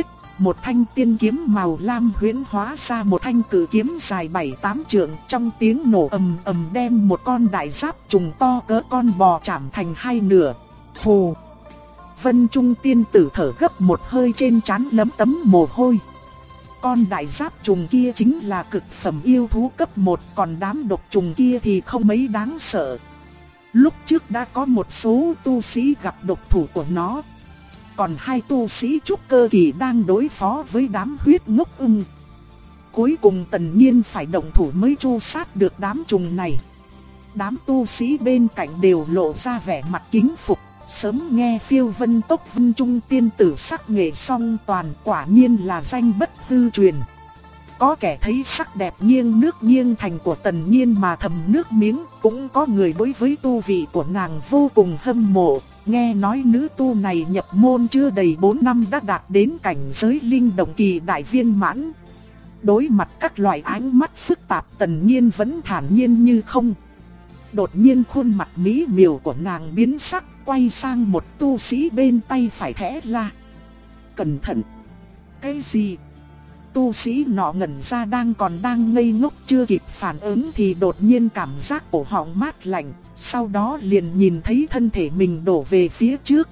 một thanh tiên kiếm màu lam huyễn hóa ra một thanh cử kiếm dài 7-8 trượng, trong tiếng nổ ầm ầm đem một con đại giáp trùng to cỡ con bò chạm thành hai nửa. Phù! Vân Trung tiên tử thở gấp một hơi, trên trán lấm tấm mồ hôi. Con đại giáp trùng kia chính là cực phẩm yêu thú cấp 1, còn đám độc trùng kia thì không mấy đáng sợ. Lúc trước đã có một số tu sĩ gặp độc thủ của nó. Còn hai tu sĩ trúc cơ kỳ đang đối phó với đám huyết ngốc ưng. Cuối cùng Tần Nhiên phải động thủ mới tru sát được đám trùng này. Đám tu sĩ bên cạnh đều lộ ra vẻ mặt kính phục. Sớm nghe phiêu vân tốc Vân Trung tiên tử sắc nghệ song toàn, quả nhiên là danh bất hư truyền. Có kẻ thấy sắc đẹp nghiêng nước nghiêng thành của Tần Nhiên mà thầm nước miếng, cũng có người đối với tu vị của nàng vô cùng hâm mộ. Nghe nói nữ tu này nhập môn chưa đầy 4 năm đã đạt đến cảnh giới linh động kỳ đại viên mãn. Đối mặt các loại ánh mắt phức tạp, Tần Nhiên vẫn thản nhiên như không. Đột nhiên khuôn mặt mỹ miều của nàng biến sắc, quay sang một tu sĩ bên tay phải thẽ la: "Cẩn thận!" "Cái gì?" Tu sĩ nọ ngẩn ra, đang ngây ngốc chưa kịp phản ứng thì đột nhiên cảm giác cổ họng mát lạnh, sau đó liền nhìn thấy thân thể mình đổ về phía trước.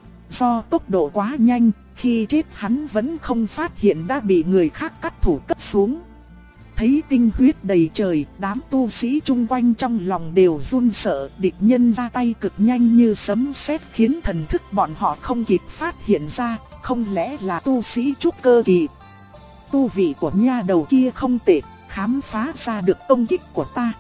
Do tốc độ quá nhanh, khi chết hắn vẫn không phát hiện đã bị người khác cắt thủ cất xuống. Thấy tinh huyết đầy trời, đám tu sĩ chung quanh trong lòng đều run sợ, địch nhân ra tay cực nhanh như sấm sét khiến thần thức bọn họ không kịp phát hiện ra, không lẽ là tu sĩ trúc cơ kỳ. Tu vị của nha đầu kia không tệ, khám phá ra được công kích của ta.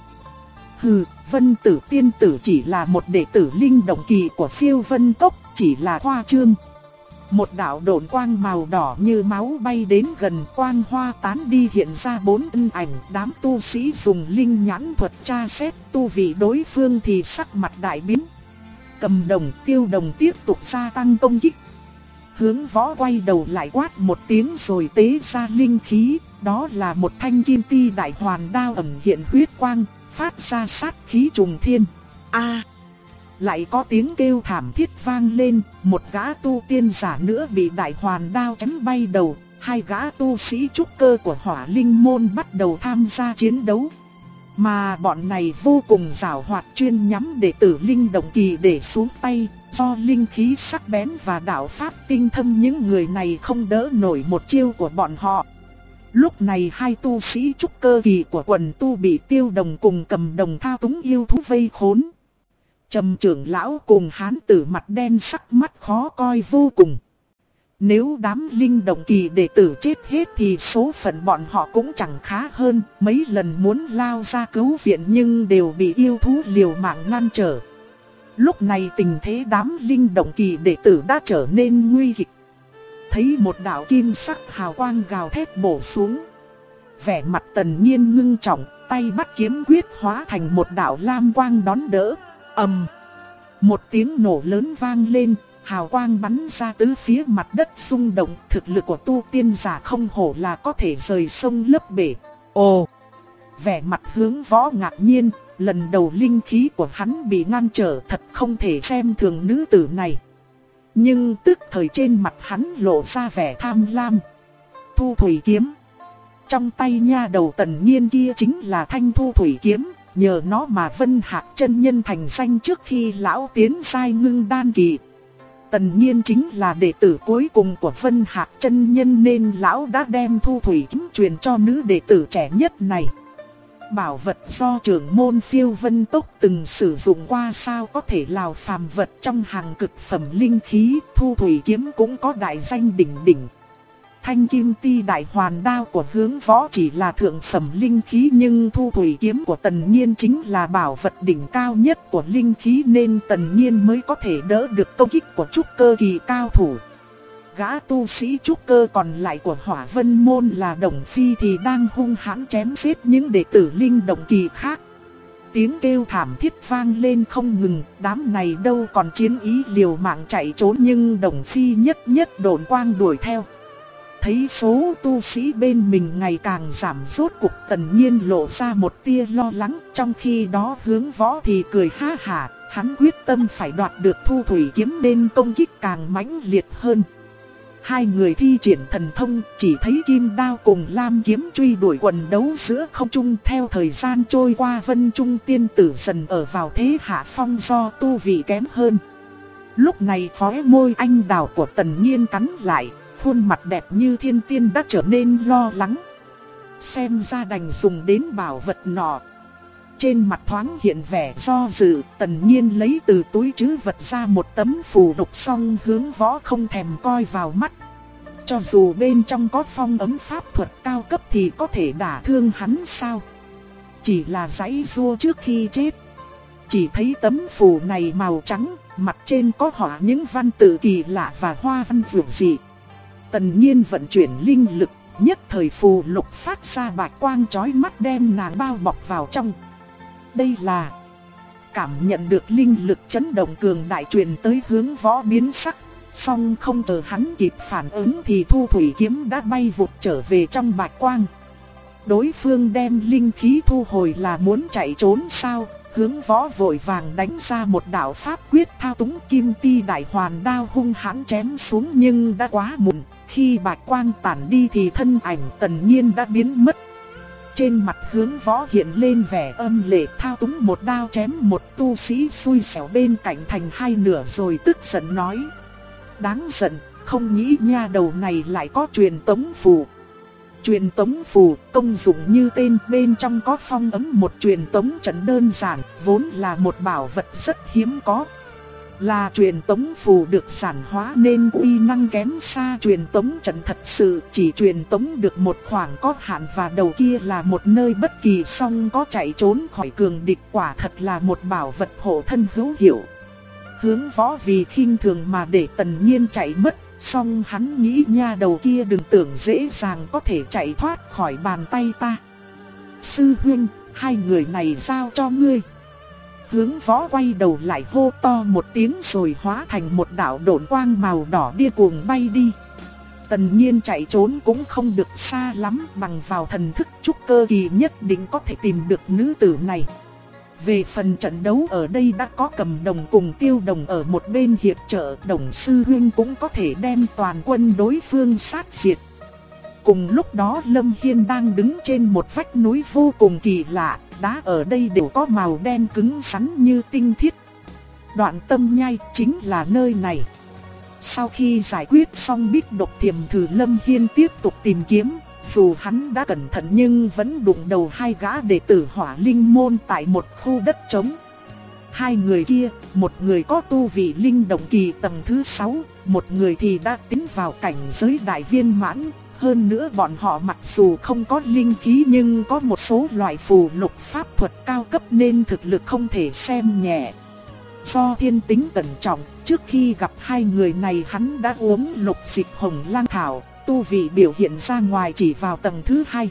Hừ, Vân Tử tiên tử chỉ là một đệ tử linh động kỳ của phiêu vân cốc, chỉ là hoa trương. Một đạo độn quang màu đỏ như máu bay đến gần, quang hoa tán đi hiện ra 4 ân ảnh. Đám tu sĩ dùng linh nhãn thuật tra xét tu vị đối phương thì sắc mặt đại biến. Cầm Đồng, Tiêu Đồng tiếp tục gia tăng công kích. Hướng Võ quay đầu lại quát một tiếng rồi tế ra linh khí, đó là một thanh kim ti đại hoàn đao ẩn hiện huyết quang, phát ra sát khí trùng thiên. A! Lại có tiếng kêu thảm thiết vang lên, một gã tu tiên giả nữa bị đại hoàn đao chém bay đầu, hai gã tu sĩ trúc cơ của Hỏa Linh môn bắt đầu tham gia chiến đấu. Mà bọn này vô cùng giàu hoạt, chuyên nhắm đệ tử linh động kỳ để xuống tay, do linh khí sắc bén và đạo pháp tinh thâm, những người này không đỡ nổi một chiêu của bọn họ. Lúc này hai tu sĩ trúc cơ kỳ của quần tu bị Tiêu Đồng cùng Cầm Đồng thao túng yêu thú vây khốn. Trầm trưởng lão cùng hán tử mặt đen sắc mắt khó coi vô cùng. Nếu đám linh động kỳ đệ tử chết hết thì số phận bọn họ cũng chẳng khá hơn. Mấy lần muốn lao ra cứu viện nhưng đều bị yêu thú liều mạng ngăn trở. Lúc này tình thế đám linh động kỳ đệ tử đã trở nên nguy kịch. Thấy một đạo kim sắc hào quang gào thét bổ xuống, vẻ mặt Tần Nhiên ngưng trọng, tay bắt kiếm quyết hóa thành một đạo lam quang đón đỡ. Ầm! Một tiếng nổ lớn vang lên, hào quang bắn ra tứ phía, mặt đất rung động. Thực lực của tu tiên giả không hổ là có thể rời sông lấp bể. Ồ! Vẻ mặt Hướng Võ ngạc nhiên, lần đầu linh khí của hắn bị ngăn trở, thật không thể xem thường nữ tử này. Nhưng tức thời trên mặt hắn lộ ra vẻ tham lam. Thu thủy kiếm. Trong tay nha đầu Tần Nhiên kia chính là thanh thu thủy kiếm, nhờ nó mà Vân Hạc chân nhân thành danh trước khi lão tiến giai ngưng đan kỳ. Tần Nhiên chính là đệ tử cuối cùng của Vân Hạc chân nhân nên lão đã đem thu thủy kiếm truyền cho nữ đệ tử trẻ nhất này. Bảo vật do trưởng môn phiêu vân tốc từng sử dụng qua, sao có thể là phàm vật trong hàng cực phẩm linh khí. Thu thủy kiếm cũng có đại danh đỉnh đỉnh. Thanh kim ti đại hoàn đao của Hướng Võ chỉ là thượng phẩm linh khí, nhưng thu thủy kiếm của Tần Nhiên chính là bảo vật đỉnh cao nhất của linh khí, nên Tần Nhiên mới có thể đỡ được công kích của trúc cơ kỳ cao thủ. Gã tu sĩ trúc cơ còn lại của Hỏa Vân môn là Đồng Phi thì đang hung hãn chém giết những đệ tử linh động kỳ khác. Tiếng kêu thảm thiết vang lên không ngừng, đám này đâu còn chiến ý liều mạng chạy trốn, nhưng Đồng Phi nhất độn quang đuổi theo. Thấy số tu sĩ bên mình ngày càng giảm, rốt cục Tần Nhiên lộ ra một tia lo lắng. Trong khi đó Hướng Võ thì cười ha hả, hắn quyết tâm phải đoạt được thu thủy kiếm nên công kích càng mãnh liệt hơn. Hai người thi triển thần thông, chỉ thấy kim đao cùng lam kiếm truy đuổi quần đấu giữa không trung. Theo thời gian trôi qua, Vân Trung tiên tử dần ở vào thế hạ phong do tu vị kém hơn. Lúc này khóe môi anh đào của Tần Nhiên cắn lại, khuôn mặt đẹp như thiên tiên đã trở nên lo lắng. Xem ra đành dùng đến bảo vật nọ. Trên mặt thoáng hiện vẻ do dự, Tần Nhiên lấy từ túi trữ vật ra một tấm phù lục, xong Hướng Võ không thèm coi vào mắt. Cho dù bên trong có phong ấn pháp thuật cao cấp thì có thể đả thương hắn sao? Chỉ là giãy giụa trước khi chết. Chỉ thấy tấm phù này màu trắng, mặt trên có họa những văn tự kỳ lạ và hoa văn dịu dị. Tần Nhiên vận chuyển linh lực, nhất thời phù lục phát ra bạch quang chói mắt đem nàng bao bọc vào trong. Đây là... Cảm nhận được linh lực chấn động cường đại truyền tới, Hướng Võ biến sắc. Song không chờ hắn kịp phản ứng thì thu thủy kiếm đã bay vụt trở về trong bạch quang. Đối phương đem linh khí thu hồi là muốn chạy trốn sao? Hướng Võ vội vàng đánh ra một đạo pháp quyết, thao túng kim ti đại hoàn đao hung hãn chém xuống, nhưng đã quá muộn. Khi bạch quang tản đi thì thân ảnh Tần Nhiên đã biến mất. Trên mặt Hướng Võ hiện lên vẻ âm lệ, thao túng một đao chém một tu sĩ xui xẻo bên cạnh thành hai nửa rồi tức giận nói: đáng giận, không nghĩ nha đầu này lại có truyền tống phù. Truyền tống phù, công dụng như tên, bên trong có phong ấn một truyền tống trận đơn giản, vốn là một bảo vật rất hiếm có. Là truyền tống phù được sản hóa nên uy năng kém xa truyền tống trận thật sự, chỉ truyền tống được một khoảng có hạn và đầu kia là một nơi bất kỳ, song có chạy trốn khỏi cường địch, quả thật là một bảo vật hộ thân hữu hiệu. Hướng Võ vì khinh thường mà để Tần Nhiên chạy mất, song hắn nghĩ nha đầu kia đừng tưởng dễ dàng có thể chạy thoát khỏi bàn tay ta. Sư huynh, hai người này giao cho ngươi. Hướng Võ quay đầu lại hô to một tiếng rồi hóa thành một đạo độn quang màu đỏ điên cuồng bay đi. Tần Nhiên chạy trốn cũng không được xa lắm, bằng vào thần thức trúc cơ kỳ nhất định có thể tìm được nữ tử này. Về phần trận đấu ở đây đã có Cầm Đồng cùng Tiêu Đồng ở một bên hiệp trợ, Đồng sư huynh cũng có thể đem toàn quân đối phương sát diệt. Cùng lúc đó Lâm Hiên đang đứng trên một vách núi vô cùng kỳ lạ, đá ở đây đều có màu đen cứng rắn như tinh thiết. Đoạn Tâm Nhai chính là nơi này. Sau khi giải quyết xong Bích Độc Thiềm Thử, Lâm Hiên tiếp tục tìm kiếm. Dù hắn đã cẩn thận nhưng vẫn đụng đầu hai gã đệ tử Hỏa Linh môn tại một khu đất trống. Hai người kia, một người có tu vị linh động kỳ tầng thứ 6, một người thì đã tiến vào cảnh giới đại viên mãn. Hơn nữa bọn họ mặc dù không có linh khí nhưng có một số loại phù lục pháp thuật cao cấp nên thực lực không thể xem nhẹ. Do thiên tính cẩn trọng, trước khi gặp hai người này hắn đã uống lục dịch hồng lang thảo, tu vị biểu hiện ra ngoài chỉ vào tầng thứ 2.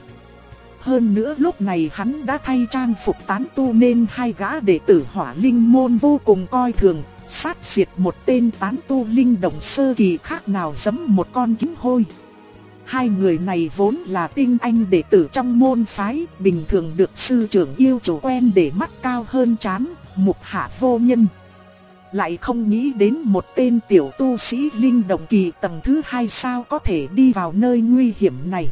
Hơn nữa lúc này hắn đã thay trang phục tán tu nên hai gã đệ tử Hỏa Linh môn vô cùng coi thường, sát diệt một tên tán tu linh động sơ kỳ khác nào giẫm một con kiến hôi. Hai người này vốn là tinh anh đệ tử trong môn phái, bình thường được sư trưởng yêu chủ quen để mắt cao hơn trán, mục hạ vô nhân. Lại không nghĩ đến một tên tiểu tu sĩ linh động kỳ tầng thứ 2 sao có thể đi vào nơi nguy hiểm này.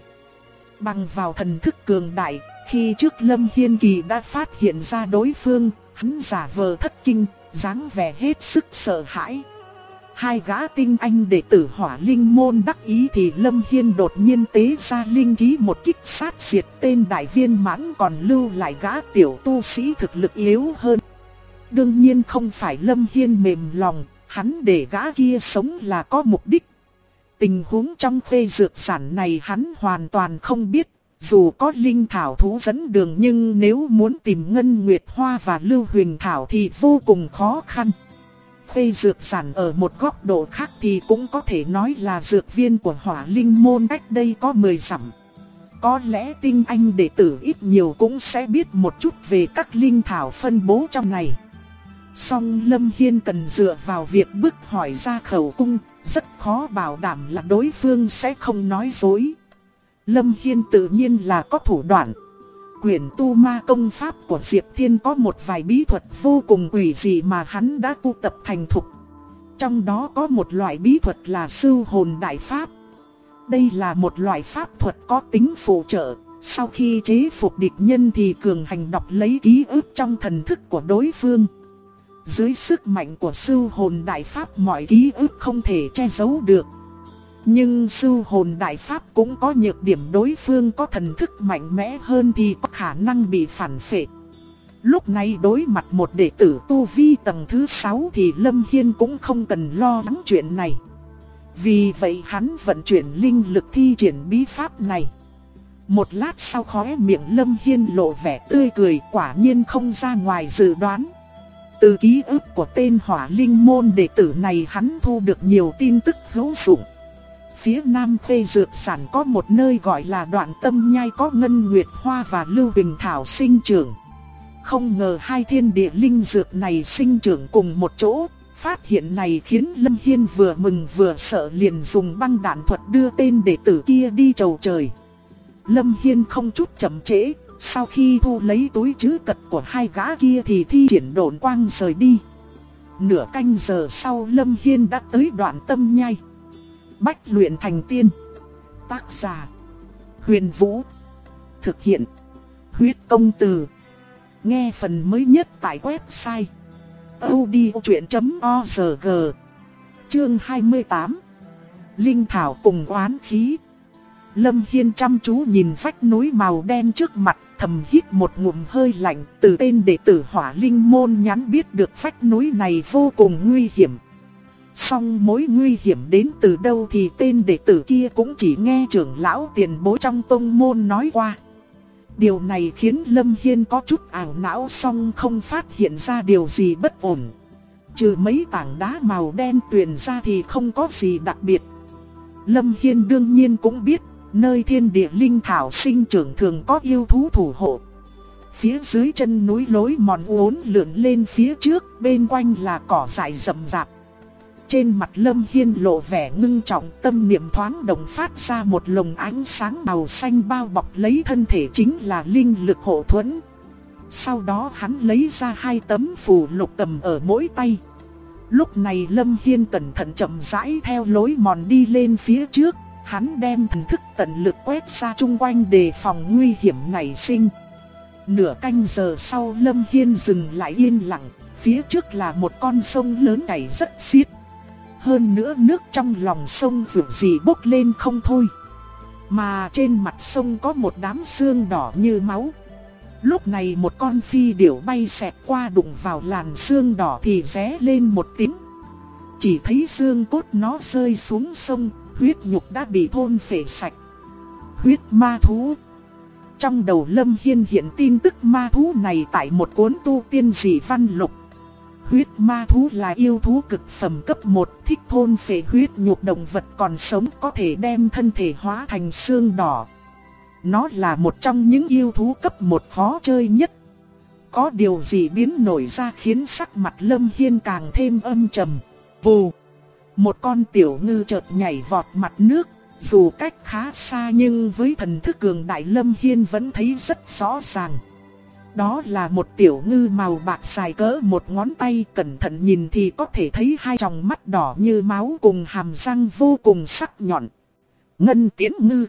Bằng vào thần thức cường đại, khi trước Lâm Hiên Kỳ đã phát hiện ra đối phương, hắn giả vờ thất kinh, dáng vẻ hết sức sợ hãi. Hai gã tinh anh đệ tử Hỏa Linh môn đắc ý thì Lâm Hiên đột nhiên tế ra linh khí một kích sát diệt tên đại viên mãn, còn lưu lại gã tiểu tu sĩ thực lực yếu hơn. Đương nhiên không phải Lâm Hiên mềm lòng, hắn để gã kia sống là có mục đích. Tình huống trong khuê dược sản này hắn hoàn toàn không biết, dù có linh thảo thú dẫn đường nhưng nếu muốn tìm Ngân Nguyệt Hoa và Lưu Huỳnh Thảo thì vô cùng khó khăn. Khuê dược sản ở một góc độ khác thì cũng có thể nói là dược viên của Hỏa Linh môn cách đây có 10 dặm. Có lẽ tinh anh đệ tử ít nhiều cũng sẽ biết một chút về các linh thảo phân bố trong này. Song Lâm Hiên cần dựa vào việc bức hỏi ra khẩu cung, rất khó bảo đảm là đối phương sẽ không nói dối. Lâm Hiên tự nhiên là có thủ đoạn. Quyển tu ma công pháp của Diệp Thiên có một vài bí thuật vô cùng quỷ dị mà hắn đã tu tập thành thục. Trong đó có một loại bí thuật là sưu hồn đại pháp. Đây là một loại pháp thuật có tính phụ trợ. Sau khi chế phục địch nhân thì cường hành đọc lấy ký ức trong thần thức của đối phương. Dưới sức mạnh của sưu hồn đại pháp, mọi ký ức không thể che giấu được. Nhưng sưu hồn đại pháp cũng có nhược điểm, đối phương có thần thức mạnh mẽ hơn thì có khả năng bị phản phệ. Lúc này đối mặt một đệ tử tu vi tầng thứ 6 thì Lâm Hiên cũng không cần lo lắng chuyện này. Vì vậy hắn vận chuyển linh lực thi triển bí pháp này. Một lát sau khóe miệng Lâm Hiên lộ vẻ tươi cười, quả nhiên không ra ngoài dự đoán. Từ ký ức của tên hỏa linh môn đệ tử này hắn thu được nhiều tin tức hữu dụng. Phía nam Khê Dược Sản có một nơi gọi là Đoạn Tâm Nhai, có ngân nguyệt hoa và lưu huỳnh thảo sinh trưởng. Không ngờ hai thiên địa linh dược này sinh trưởng cùng một chỗ. Phát hiện này khiến Lâm Hiên vừa mừng vừa sợ, liền dùng băng đạn thuật đưa tên đệ tử kia đi chầu trời. Lâm Hiên không chút chậm trễ, sau khi thu lấy túi trữ vật của hai gã kia thì thi triển độn quang rời đi. Nửa canh giờ sau Lâm Hiên đã tới Đoạn Tâm Nhai. Bách luyện thành tiên. Tác giả Huyền Vũ. Thực hiện Huyết Công Từ. Nghe phần mới nhất tại website audiochuyện.org. Chương 28. Linh thảo cùng oán khí. Lâm Hiên chăm chú nhìn vách núi màu đen trước mặt, thầm hít một ngụm hơi lạnh. Từ tên đệ tử hỏa linh môn nhắn biết được vách núi này vô cùng nguy hiểm. Song mối nguy hiểm đến từ đâu thì tên đệ tử kia cũng chỉ nghe trưởng lão tiền bối trong tông môn nói qua. Điều này khiến Lâm Hiên có chút ảo não, song không phát hiện ra điều gì bất ổn. Trừ mấy tảng đá màu đen tuyền ra thì không có gì đặc biệt. Lâm Hiên đương nhiên cũng biết, nơi thiên địa linh thảo sinh trưởng thường có yêu thú thủ hộ. Phía dưới chân núi lối mòn uốn lượn lên phía trước, bên quanh là cỏ dại rậm rạp. Trên mặt Lâm Hiên lộ vẻ ngưng trọng, tâm niệm thoáng động phát ra một luồng ánh sáng màu xanh bao bọc lấy thân thể, chính là linh lực hộ thuẫn. Sau đó hắn lấy ra hai tấm phù lục cầm ở mỗi tay. Lúc này Lâm Hiên cẩn thận chậm rãi theo lối mòn đi lên phía trước, hắn đem thần thức tận lực quét ra chung quanh đề phòng nguy hiểm nảy sinh. Nửa canh giờ sau Lâm Hiên dừng lại yên lặng, phía trước là một con sông lớn chảy rất xiết. Hơn nữa nước trong lòng sông dịu gì bốc lên không thôi. Mà trên mặt sông có một đám xương đỏ như máu. Lúc này một con phi điểu bay xẹt qua đụng vào làn xương đỏ thì ré lên một tiếng. Chỉ thấy xương cốt nó rơi xuống sông, huyết nhục đã bị thôn phệ sạch. Huyết ma thú. Trong đầu Lâm Hiên hiện tin tức ma thú này tại một cuốn tu tiên dị văn lục. Huyết ma thú là yêu thú cực phẩm cấp 1, thích thôn phệ huyết nhục động vật còn sống, có thể đem thân thể hóa thành xương đỏ. Nó là một trong những yêu thú cấp 1 khó chơi nhất. Có điều gì biến nổi ra khiến sắc mặt Lâm Hiên càng thêm âm trầm. Vù! Một con tiểu ngư chợt nhảy vọt mặt nước. Dù cách khá xa nhưng với thần thức cường đại Lâm Hiên vẫn thấy rất rõ ràng. Đó là một tiểu ngư màu bạc dài cỡ một ngón tay, cẩn thận nhìn thì có thể thấy hai tròng mắt đỏ như máu cùng hàm răng vô cùng sắc nhọn. Ngân tiễn ngư.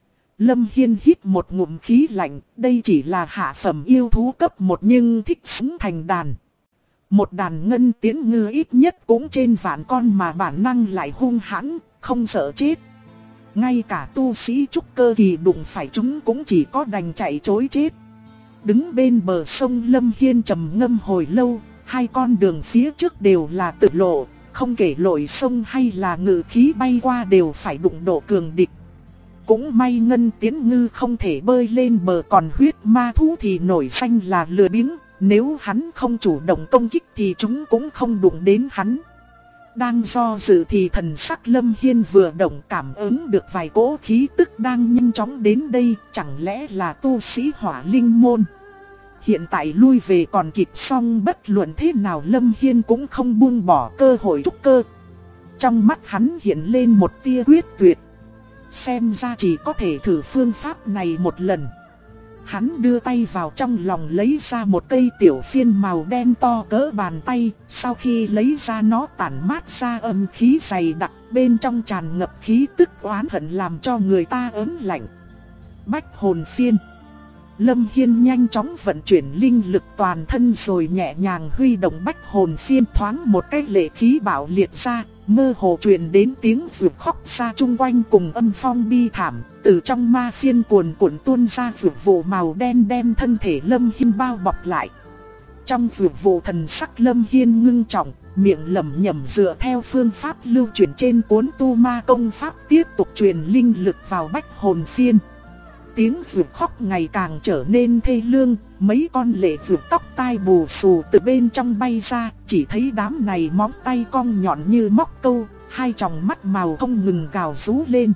Lâm Hiên hít một ngụm khí lạnh, đây chỉ là hạ phẩm yêu thú cấp 1 nhưng thích sống thành đàn. Một đàn ngân tiễn ngư ít nhất cũng trên vạn con mà bản năng lại hung hãn, không sợ chết. Ngay cả tu sĩ trúc cơ kỳ đụng phải chúng cũng chỉ có đành chạy trối chết. Đứng bên bờ sông Lâm Hiên trầm ngâm hồi lâu, hai con đường phía trước đều là tự lộ, không kể lội sông hay là ngự khí bay qua đều phải đụng độ cường địch. Cũng may ngân tiễn ngư không thể bơi lên bờ, còn huyết ma thú thì nổi danh là lười biếng, nếu hắn không chủ động công kích thì chúng cũng không đụng đến hắn. Đang do dự thì thần sắc Lâm Hiên vừa động, cảm ứng được vài cỗ khí tức đang nhanh chóng đến đây, chẳng lẽ là tu sĩ hỏa linh môn. Hiện tại lui về còn kịp, song bất luận thế nào Lâm Hiên cũng không buông bỏ cơ hội trúc cơ. Trong mắt hắn hiện lên một tia quyết tuyệt. Xem ra chỉ có thể thử phương pháp này một lần. Hắn đưa tay vào trong lòng lấy ra một cây tiểu phiên màu đen to cỡ bàn tay, sau khi lấy ra nó tản mát ra âm khí dày đặc, bên trong tràn ngập khí tức oán hận làm cho người ta ớn lạnh. Bách hồn phiên. Lâm Hiên nhanh chóng vận chuyển linh lực toàn thân rồi nhẹ nhàng huy động bách hồn phiên, thoáng một cái lệ khí bạo liệt ra, mơ hồ truyền đến tiếng rượu khóc xa chung quanh cùng âm phong bi thảm. Từ trong ma phiên cuồn cuộn tuôn ra rượu vụ màu đen đem thân thể Lâm Hiên bao bọc lại. Trong rượu vụ thần sắc Lâm Hiên ngưng trọng, miệng lẩm nhẩm dựa theo phương pháp lưu truyền trên cuốn tu ma công pháp tiếp tục truyền linh lực vào bách hồn phiên. Tiếng rượu khóc ngày càng trở nên thê lương, mấy con lệ rượu tóc tai bù xù từ bên trong bay ra, chỉ thấy đám này móng tay cong nhọn như móc câu, hai tròng mắt màu không ngừng gào rú lên.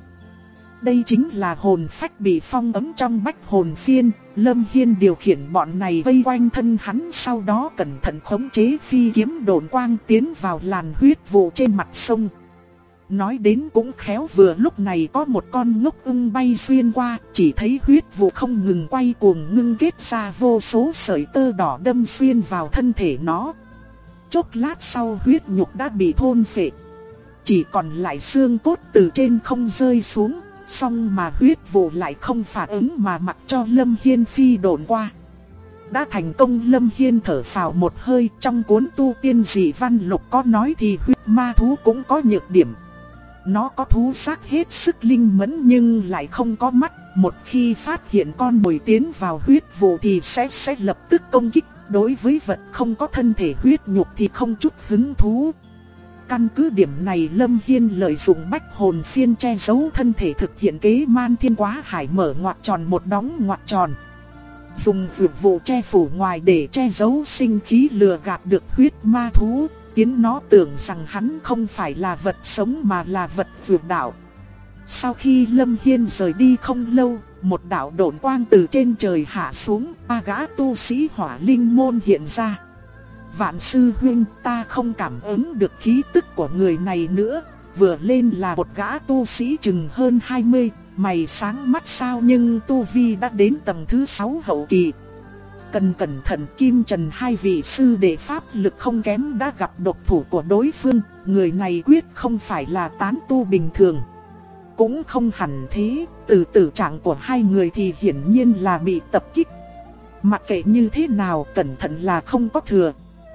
Đây chính là hồn phách bị phong ấn trong bách hồn phiên. Lâm Hiên điều khiển bọn này vây quanh thân hắn, sau đó cẩn thận khống chế phi kiếm độn quang tiến vào làn huyết vụ trên mặt sông. Nói đến cũng khéo, vừa lúc này có một con ngốc ưng bay xuyên qua, chỉ thấy huyết vụ không ngừng quay cuồng ngưng kết ra vô số sợi tơ đỏ đâm xuyên vào thân thể nó. Chốc lát sau huyết nhục đã bị thôn phệ, chỉ còn lại xương cốt từ trên không rơi xuống. Song mà huyết vụ lại không phản ứng mà mặc cho Lâm Hiên phi độn qua. Đã thành công. Lâm Hiên thở phào một hơi. Trong cuốn tu tiên dị văn lục có nói thì huyết ma thú cũng có nhược điểm. Nó có thú xác hết sức linh mẫn nhưng lại không có mắt. Một khi phát hiện con mồi tiến vào huyết vụ thì sẽ lập tức công kích. Đối với vật không có thân thể huyết nhục thì không chút hứng thú. Căn cứ điểm này Lâm Hiên lợi dụng bách hồn phiên che giấu thân thể, thực hiện kế man thiên quá hải, mở ngoặc tròn một đóng ngoặc tròn. Dùng dược vụ che phủ ngoài để che giấu sinh khí, lừa gạt được huyết ma thú, khiến nó tưởng rằng hắn không phải là vật sống mà là vật dược đạo. Sau khi Lâm Hiên rời đi không lâu, một đạo độn quang từ trên trời hạ xuống, ba gã tu sĩ hỏa linh môn hiện ra. Vạn sư huynh, ta không cảm ứng được khí tức của người này nữa. Vừa lên là một gã tu sĩ chừng hơn 20, mày sáng mắt sao nhưng tu vi đã đến tầng thứ 6 hậu kỳ. Cần cẩn thận, Kim Trần hai vị sư đệ pháp lực không kém đã gặp độc thủ của đối phương. Người này quyết không phải là tán tu bình thường. Cũng không hẳn thế, từ tử trạng của hai người thì hiển nhiên là bị tập kích. Mặc kệ như thế nào, cẩn thận là không có thừa.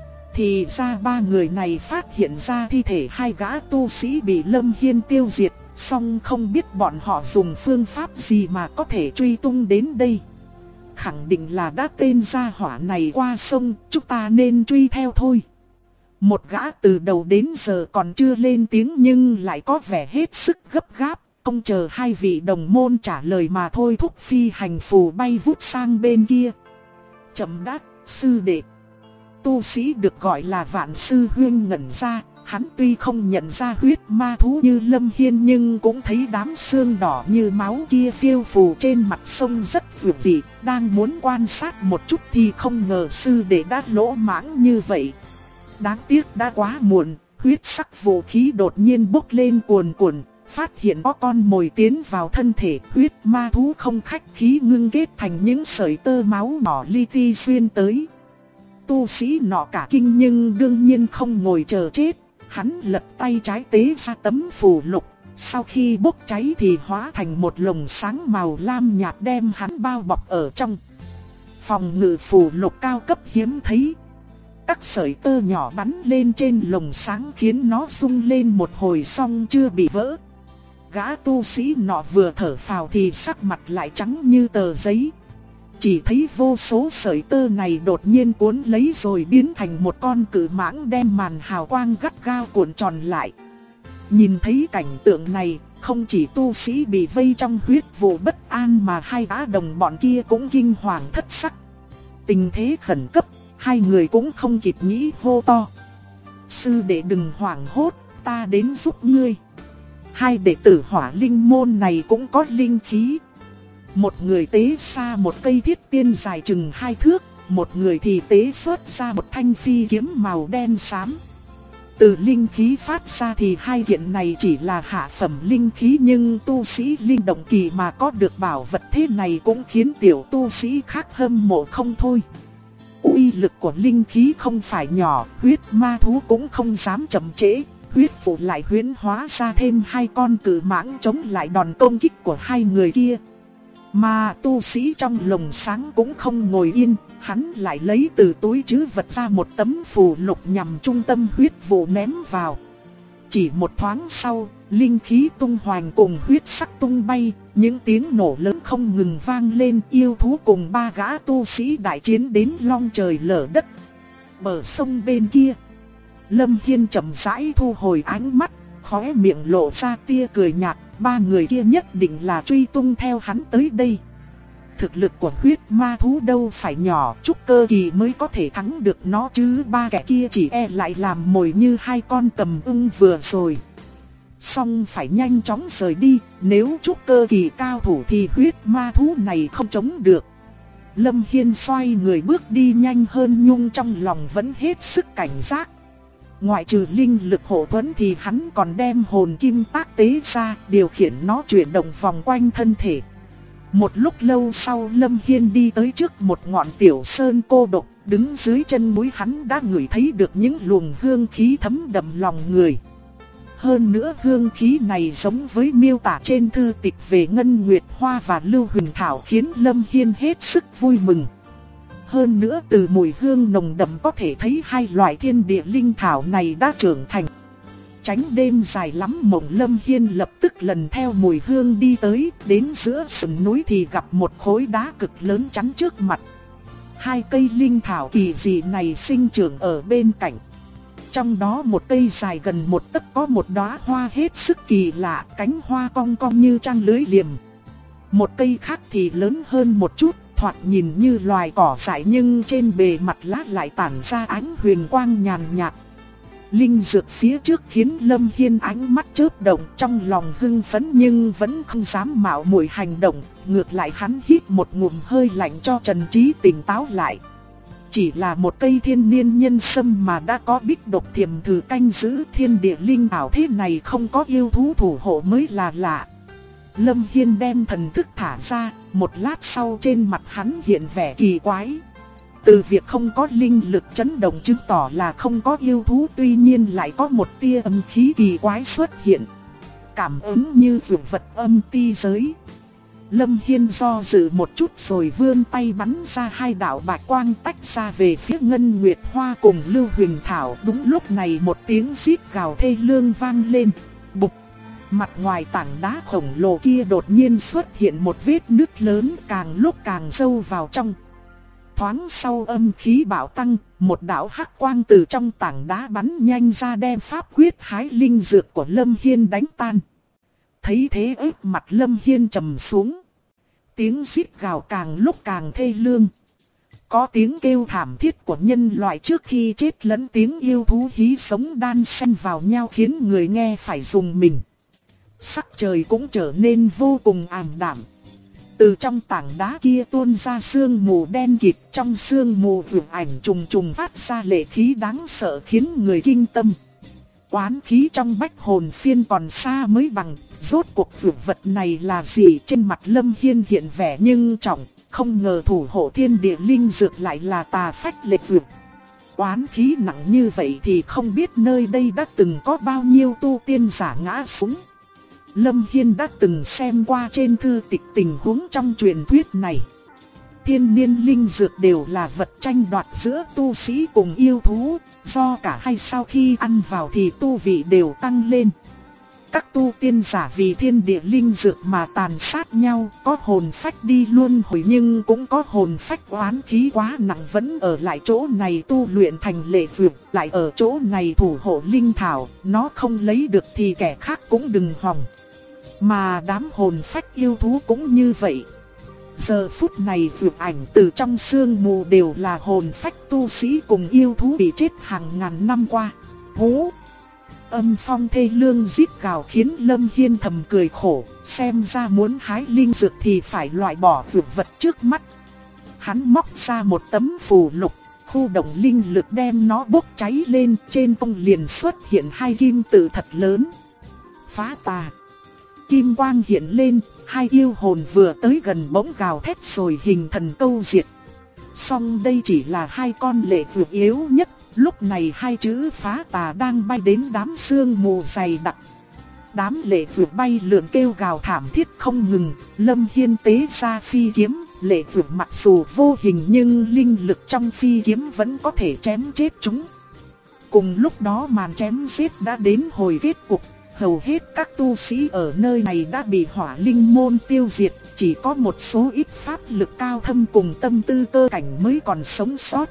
Thì ra ba người này phát hiện ra thi thể hai gã tu sĩ bị Lâm Hiên tiêu diệt, song không biết bọn họ dùng phương pháp gì mà có thể truy tung đến đây. Khẳng định là đã tên gia hỏa này qua sông, chúng ta nên truy theo thôi. Một gã từ đầu đến giờ còn chưa lên tiếng nhưng lại có vẻ hết sức gấp gáp, không chờ hai vị đồng môn trả lời mà thôi thúc phi hành phù bay vút sang bên kia. Chậm đáp, sư đệ. Tu sĩ được gọi là Vạn sư huynh ngẩn ra, hắn tuy không nhận ra huyết ma thú như Lâm Hiên nhưng cũng thấy đám xương đỏ như máu kia phiêu phù trên mặt sông rất dữ dị, đang muốn quan sát một chút thì không ngờ sư đệ đã lỗ mãng như vậy. Đáng tiếc đã quá muộn, huyết sắc vũ khí đột nhiên bốc lên cuồn cuộn, phát hiện có con mồi tiến vào thân thể. Huyết ma thú không khách khí ngưng kết thành những sợi tơ máu nhỏ li ti xuyên tới. Tu sĩ nọ cả kinh nhưng đương nhiên không ngồi chờ chết, hắn lật tay trái tế ra tấm phù lục, sau khi bốc cháy thì hóa thành một lồng sáng màu lam nhạt đem hắn bao bọc ở trong. Phòng ngự phù lục cao cấp hiếm thấy. Các sợi tơ nhỏ bắn lên trên lồng sáng khiến nó rung lên một hồi xong chưa bị vỡ. Gã tu sĩ nọ vừa thở phào thì sắc mặt lại trắng như tờ giấy. Chỉ thấy vô số sợi tơ này đột nhiên cuốn lấy rồi biến thành một con cự mãng đem màn hào quang gắt gao cuộn tròn lại. Nhìn thấy cảnh tượng này, không chỉ tu sĩ bị vây trong huyết vụ bất an mà hai gã đồng bọn kia cũng kinh hoàng thất sắc. Tình thế khẩn cấp, hai người cũng không kịp nghĩ hô to. Sư đệ đừng hoảng hốt, ta đến giúp ngươi. Hai đệ tử hỏa linh môn này cũng có linh khí. Một người tế ra một cây thiết tiên dài chừng 2 thước, một người thì tế xuất ra một thanh phi kiếm màu đen xám. Từ linh khí phát ra thì hai kiện này chỉ là hạ phẩm linh khí, nhưng tu sĩ linh động kỳ mà có được bảo vật thế này cũng khiến tiểu tu sĩ khác hâm mộ không thôi. Uy lực của linh khí không phải nhỏ, huyết ma thú cũng không dám chậm trễ. Huyết vụ lại huyễn hóa ra thêm hai con cự mãng chống lại đòn công kích của hai người kia. Mà tu sĩ trong lồng sáng cũng không ngồi yên, hắn lại lấy từ túi trữ vật ra một tấm phù lục nhằm trung tâm huyết vụ ném vào. Chỉ một thoáng sau, linh khí tung hoành cùng huyết sắc tung bay, những tiếng nổ lớn không ngừng vang lên, yêu thú cùng ba gã tu sĩ đại chiến đến long trời lở đất. Bờ sông bên kia, Lâm Hiên chậm rãi thu hồi ánh mắt, khóe miệng lộ ra tia cười nhạt, ba người kia nhất định là truy tung theo hắn tới đây. Thực lực của huyết ma thú đâu phải nhỏ, trúc cơ kỳ mới có thể thắng được nó chứ, ba kẻ kia chỉ e lại làm mồi như hai con cầm ưng vừa rồi. Song phải nhanh chóng rời đi, nếu trúc cơ kỳ cao thủ thì huyết ma thú này không chống được. Lâm Hiên xoay người bước đi nhanh hơn, nhưng trong lòng vẫn hết sức cảnh giác. Ngoại trừ linh lực hộ thuẫn thì hắn còn đem hồn kim tác tế ra, điều khiển nó chuyển động vòng quanh thân thể. Một lúc lâu sau, Lâm Hiên đi tới trước một ngọn tiểu sơn cô độc, đứng dưới chân núi hắn đã ngửi thấy được những luồng hương khí thấm đậm lòng người. Hơn nữa hương khí này giống với miêu tả trên thư tịch về Ngân Nguyệt Hoa và Lưu Huỳnh Thảo, khiến Lâm Hiên hết sức vui mừng. Hơn nữa từ mùi hương nồng đậm có thể thấy hai loại thiên địa linh thảo này đã trưởng thành. Tránh đêm dài lắm mộng, Lâm Hiên lập tức lần theo mùi hương đi tới, đến giữa sườn núi thì gặp một khối đá cực lớn chắn trước mặt. Hai cây linh thảo kỳ dị này sinh trưởng ở bên cạnh. Trong đó một cây dài gần một tấc có một đóa hoa hết sức kỳ lạ, cánh hoa cong cong như trang lưới liềm. Một cây khác thì lớn hơn một chút, thoạt nhìn như loài cỏ dại nhưng trên bề mặt lá lại tản ra ánh huyền quang nhàn nhạt. Linh dược phía trước khiến Lâm Hiên ánh mắt chớp động, trong lòng hưng phấn nhưng vẫn không dám mạo muội hành động, ngược lại hắn hít một ngụm hơi lạnh cho Trần Trí tỉnh táo lại. Chỉ là một cây thiên niên nhân sâm mà đã có bích độc thiềm thử canh giữ, thiên địa linh ảo thế này không có yêu thú thủ hộ mới là lạ. Lâm Hiên đem thần thức thả ra, một lát sau trên mặt hắn hiện vẻ kỳ quái. Từ việc không có linh lực chấn động chứng tỏ là không có yêu thú, tuy nhiên lại có một tia âm khí kỳ quái xuất hiện. Cảm ứng như vượt vật âm ti giới. Lâm Hiên do dự một chút rồi vươn tay bắn ra hai đạo bạch quang tách ra về phía Ngân Nguyệt Hoa cùng Lưu Huỳnh Thảo. Đúng lúc này một tiếng rít gào thê lương vang lên. Bụp! Mặt ngoài tảng đá khổng lồ kia đột nhiên xuất hiện một vết nứt lớn, càng lúc càng sâu vào trong. Thoáng sau âm khí bạo tăng, một đạo hắc quang từ trong tảng đá bắn nhanh ra đem pháp quyết hái linh dược của Lâm Hiên đánh tan. Thấy thế ếch mặt Lâm Hiên trầm xuống. Tiếng rít gào càng lúc càng thê lương. Có tiếng kêu thảm thiết của nhân loại trước khi chết lẫn tiếng yêu thú hí sống đan xen vào nhau khiến người nghe phải rùng mình. Sắc trời cũng trở nên vô cùng ảm đạm. Từ trong tảng đá kia tuôn ra sương mù đen kịt, trong sương mù vượng ảnh trùng trùng phát ra lệ khí đáng sợ khiến người kinh tâm. Oán khí trong bách hồn phiên còn xa mới bằng, rốt cuộc vượng vật này là gì? Trên mặt Lâm Hiên hiện vẻ nhưng trọng, không ngờ thủ hộ thiên địa linh dược lại là tà phách lệ vượng. Oán khí nặng như vậy thì không biết nơi đây đã từng có bao nhiêu tu tiên giả ngã xuống. Lâm Hiên đã từng xem qua trên thư tịch tình huống trong truyền thuyết này. Thiên niên linh dược đều là vật tranh đoạt giữa tu sĩ cùng yêu thú, do cả hai sau khi ăn vào thì tu vị đều tăng lên. Các tu tiên giả vì thiên địa linh dược mà tàn sát nhau, có hồn phách đi luân hồi nhưng cũng có hồn phách oán khí quá nặng vẫn ở lại chỗ này tu luyện thành lệ vượt, lại ở chỗ này thủ hộ linh thảo, nó không lấy được thì kẻ khác cũng đừng hòng. Mà đám hồn phách yêu thú cũng như vậy. Giờ phút này vượt ảnh từ trong sương mù đều là hồn phách tu sĩ cùng yêu thú bị chết hàng ngàn năm qua. Hú! Âm phong thê lương rít gào khiến Lâm Hiên thầm cười khổ, xem ra muốn hái linh dược thì phải loại bỏ vượt vật trước mắt. Hắn móc ra một tấm phù lục, khu động linh lực đem nó bốc cháy lên, trên không liền xuất hiện hai kim tự thật lớn. Phá tà. Kim quang hiện lên, hai yêu hồn vừa tới gần bỗng gào thét rồi hình thần câu diệt. Song đây chỉ là hai con lệ vượt yếu nhất, lúc này hai chữ phá tà đang bay đến đám sương mù dày đặc. Đám lệ vượt bay lượn kêu gào thảm thiết không ngừng, Lâm Hiên tế ra phi kiếm, lệ vượt mặc dù vô hình nhưng linh lực trong phi kiếm vẫn có thể chém chết chúng. Cùng lúc đó màn chém giết đã đến hồi kết cục, hầu hết các tu sĩ ở nơi này đã bị hỏa linh môn tiêu diệt, chỉ có một số ít pháp lực cao thâm cùng tâm tư cơ cảnh mới còn sống sót.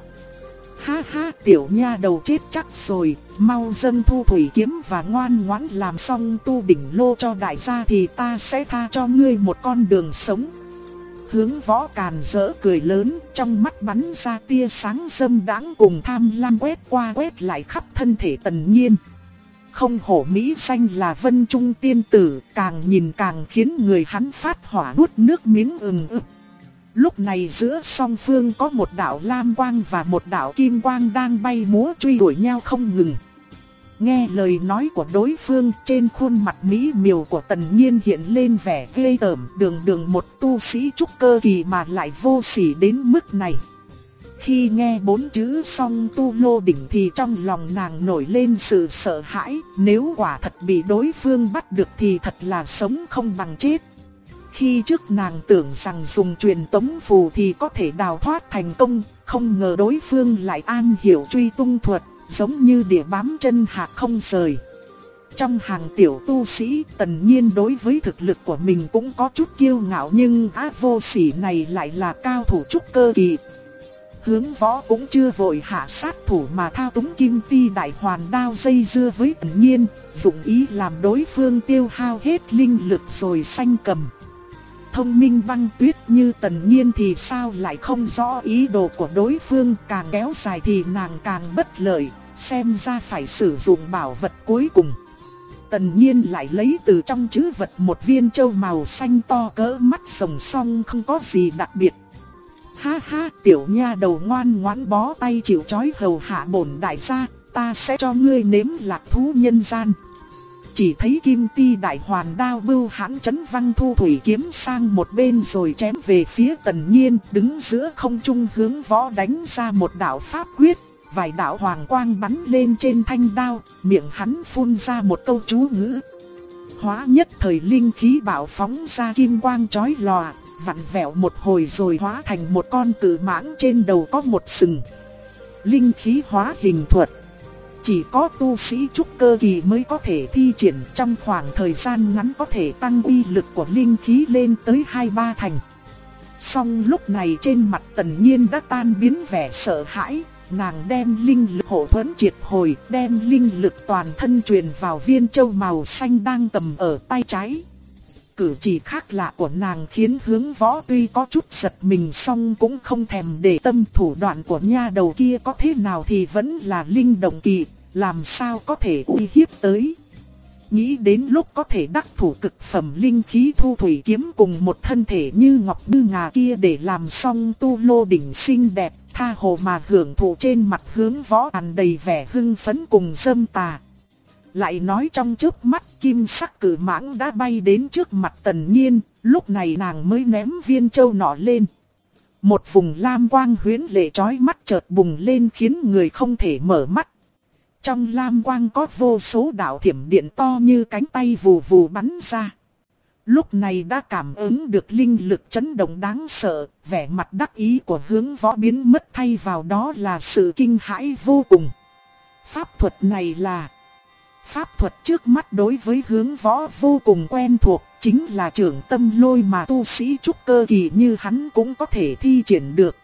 Ha ha, tiểu nha đầu chết chắc rồi, mau dâng thu thủy kiếm và ngoan ngoãn làm xong tu đỉnh lô cho đại gia thì ta sẽ tha cho ngươi một con đường sống. Hướng Võ càn rỡ cười lớn, trong mắt bắn ra tia sáng dâm đãng cùng tham lam quét qua quét lại khắp thân thể Tần Nhiên. Không hổ mỹ danh là Vân Trung tiên tử, càng nhìn càng khiến người hắn phát hỏa nuốt nước miếng ực. Lúc này giữa song phương có một đạo lam quang và một đạo kim quang đang bay múa truy đuổi nhau không ngừng. Nghe lời nói của đối phương, trên khuôn mặt mỹ miều của Tần Nhiên hiện lên vẻ ghê tởm, đường một tu sĩ trúc cơ kỳ mà lại vô sỉ đến mức này. Khi nghe 4 chữ song tu lô đỉnh thì trong lòng nàng nổi lên sự sợ hãi, nếu quả thật bị đối phương bắt được thì thật là sống không bằng chết. Khi trước nàng tưởng rằng dùng truyền tống phù thì có thể đào thoát thành công, không ngờ đối phương lại am hiểu truy tung thuật, giống như địa bám chân hạc không rời. Trong hàng tiểu tu sĩ, Tần Nhiên đối với thực lực của mình cũng có chút kiêu ngạo, nhưng vô sỉ này lại là cao thủ trúc cơ kỳ. Hướng Võ cũng chưa vội hạ sát thủ mà thao túng kim ti đại hoàn đao dây dưa với Tần Nhiên, dụng ý làm đối phương tiêu hao hết linh lực rồi sanh cầm. Thông minh băng tuyết như Tần Nhiên thì sao lại không rõ ý đồ của đối phương, càng kéo dài thì nàng càng bất lợi, xem ra phải sử dụng bảo vật cuối cùng. Tần Nhiên lại lấy từ trong trữ vật một viên châu màu xanh to cỡ mắt rồng, song không có gì đặc biệt. Ha ha, tiểu nha đầu ngoan ngoãn bó tay chịu trói hầu hạ bổn đại gia, ta sẽ cho ngươi nếm lạc thú nhân gian. Chỉ thấy kim ti đại hoàn đao bưu hãn chấn văng thu thủy kiếm sang một bên rồi chém về phía Tần Nhiên, đứng giữa không trung hướng Võ đánh ra một đạo pháp quyết, vài đạo hoàng quang bắn lên trên thanh đao, miệng hắn phun ra một câu chú ngữ. Hóa nhất thời linh khí bạo phóng ra kim quang chói lòa, vặn vẹo một hồi rồi hóa thành một con cự mãng trên đầu có một sừng. Linh khí hóa hình thuật chỉ có tu sĩ trúc cơ kỳ mới có thể thi triển, trong khoảng thời gian ngắn có thể tăng uy lực của linh khí lên tới 2-3 thành. Song lúc này trên mặt Tần Nhiên đã tan biến vẻ sợ hãi, nàng đem linh lực hộ thuẫn triệt hồi, đem linh lực toàn thân truyền vào viên châu màu xanh đang cầm ở tay trái. Cử chỉ khác lạ của nàng khiến Hướng Võ tuy có chút giật mình, song cũng không thèm để tâm. Thủ đoạn của nha đầu kia có thế nào thì vẫn là linh động kỳ, làm sao có thể uy hiếp tới. Nghĩ đến lúc có thể đắc thủ cực phẩm linh khí thu thủy kiếm cùng một thân thể như ngọc như ngà kia để làm xong tu lô đỉnh xinh đẹp, tha hồ mà hưởng thụ, trên mặt Hướng Võ tràn đầy vẻ hưng phấn cùng dâm tà. Lại nói trong chớp mắt kim sắc cử mãng đã bay đến trước mặt Tần Nhiên, lúc này nàng mới ném viên châu nọ lên. Một vùng lam quang huyễn lệ chói mắt chợt bùng lên khiến người không thể mở mắt. Trong lam quang có vô số đạo thiểm điện to như cánh tay vù vù bắn ra. Lúc này đã cảm ứng được linh lực chấn động đáng sợ, vẻ mặt đắc ý của Hướng Võ biến mất, thay vào đó là sự kinh hãi vô cùng. Pháp thuật này là... Pháp thuật trước mắt đối với Hướng Võ vô cùng quen thuộc, chính là trưởng tâm lôi mà tu sĩ trúc cơ kỳ như hắn cũng có thể thi triển được.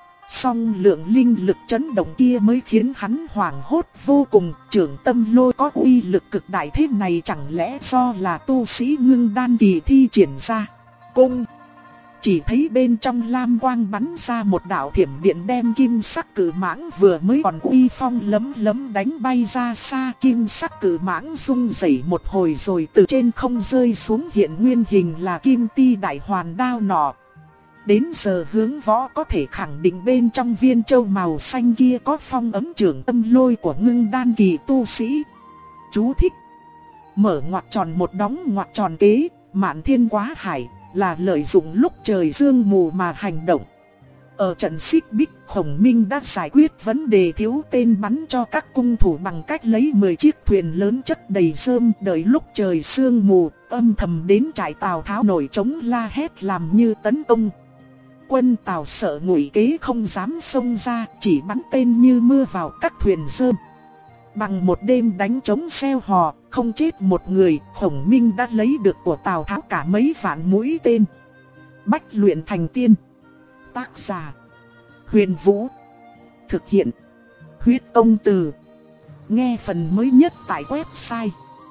Song lượng linh lực chấn động kia mới khiến hắn hoảng hốt vô cùng, trưởng tâm lôi có uy lực cực đại thế này chẳng lẽ do là tu sĩ ngưng đan kỳ thi triển ra. Cung! Chỉ thấy bên trong lam quang bắn ra một đạo thiểm điện đem kim sắc cử mãng vừa mới còn uy phong lấm lấm đánh bay ra xa. Kim sắc cử mãng rung rẩy một hồi rồi từ trên không rơi xuống, hiện nguyên hình là kim ti đại hoàn đao nọ. Đến giờ Hướng Võ có thể khẳng định bên trong viên châu màu xanh kia có phong ấm trưởng tâm lôi của ngưng đan kỳ tu sĩ. Chú thích: mở ngoặc tròn một đóng ngoặc tròn kế, Mạn Thiên Quá Hải, là lợi dụng lúc trời sương mù mà hành động. Ở trận Xích Bích, Khổng Minh đã giải quyết vấn đề thiếu tên bắn cho các cung thủ bằng cách lấy 10 chiếc thuyền lớn chất đầy rơm, đợi lúc trời sương mù, âm thầm đến trại Tào Tháo nổi trống la hét làm như tấn công. Quân Tào sợ ngụy kế không dám xông ra, chỉ bắn tên như mưa vào các thuyền rơm. Bằng một đêm đánh trống xeo hò, không chết một người, Khổng Minh đã lấy được của Tào Tháo cả mấy vạn mũi tên. Bách luyện thành tiên. Tác giả: Huyền Vũ. Thực hiện: Huyết Công Từ. Nghe phần mới nhất tại website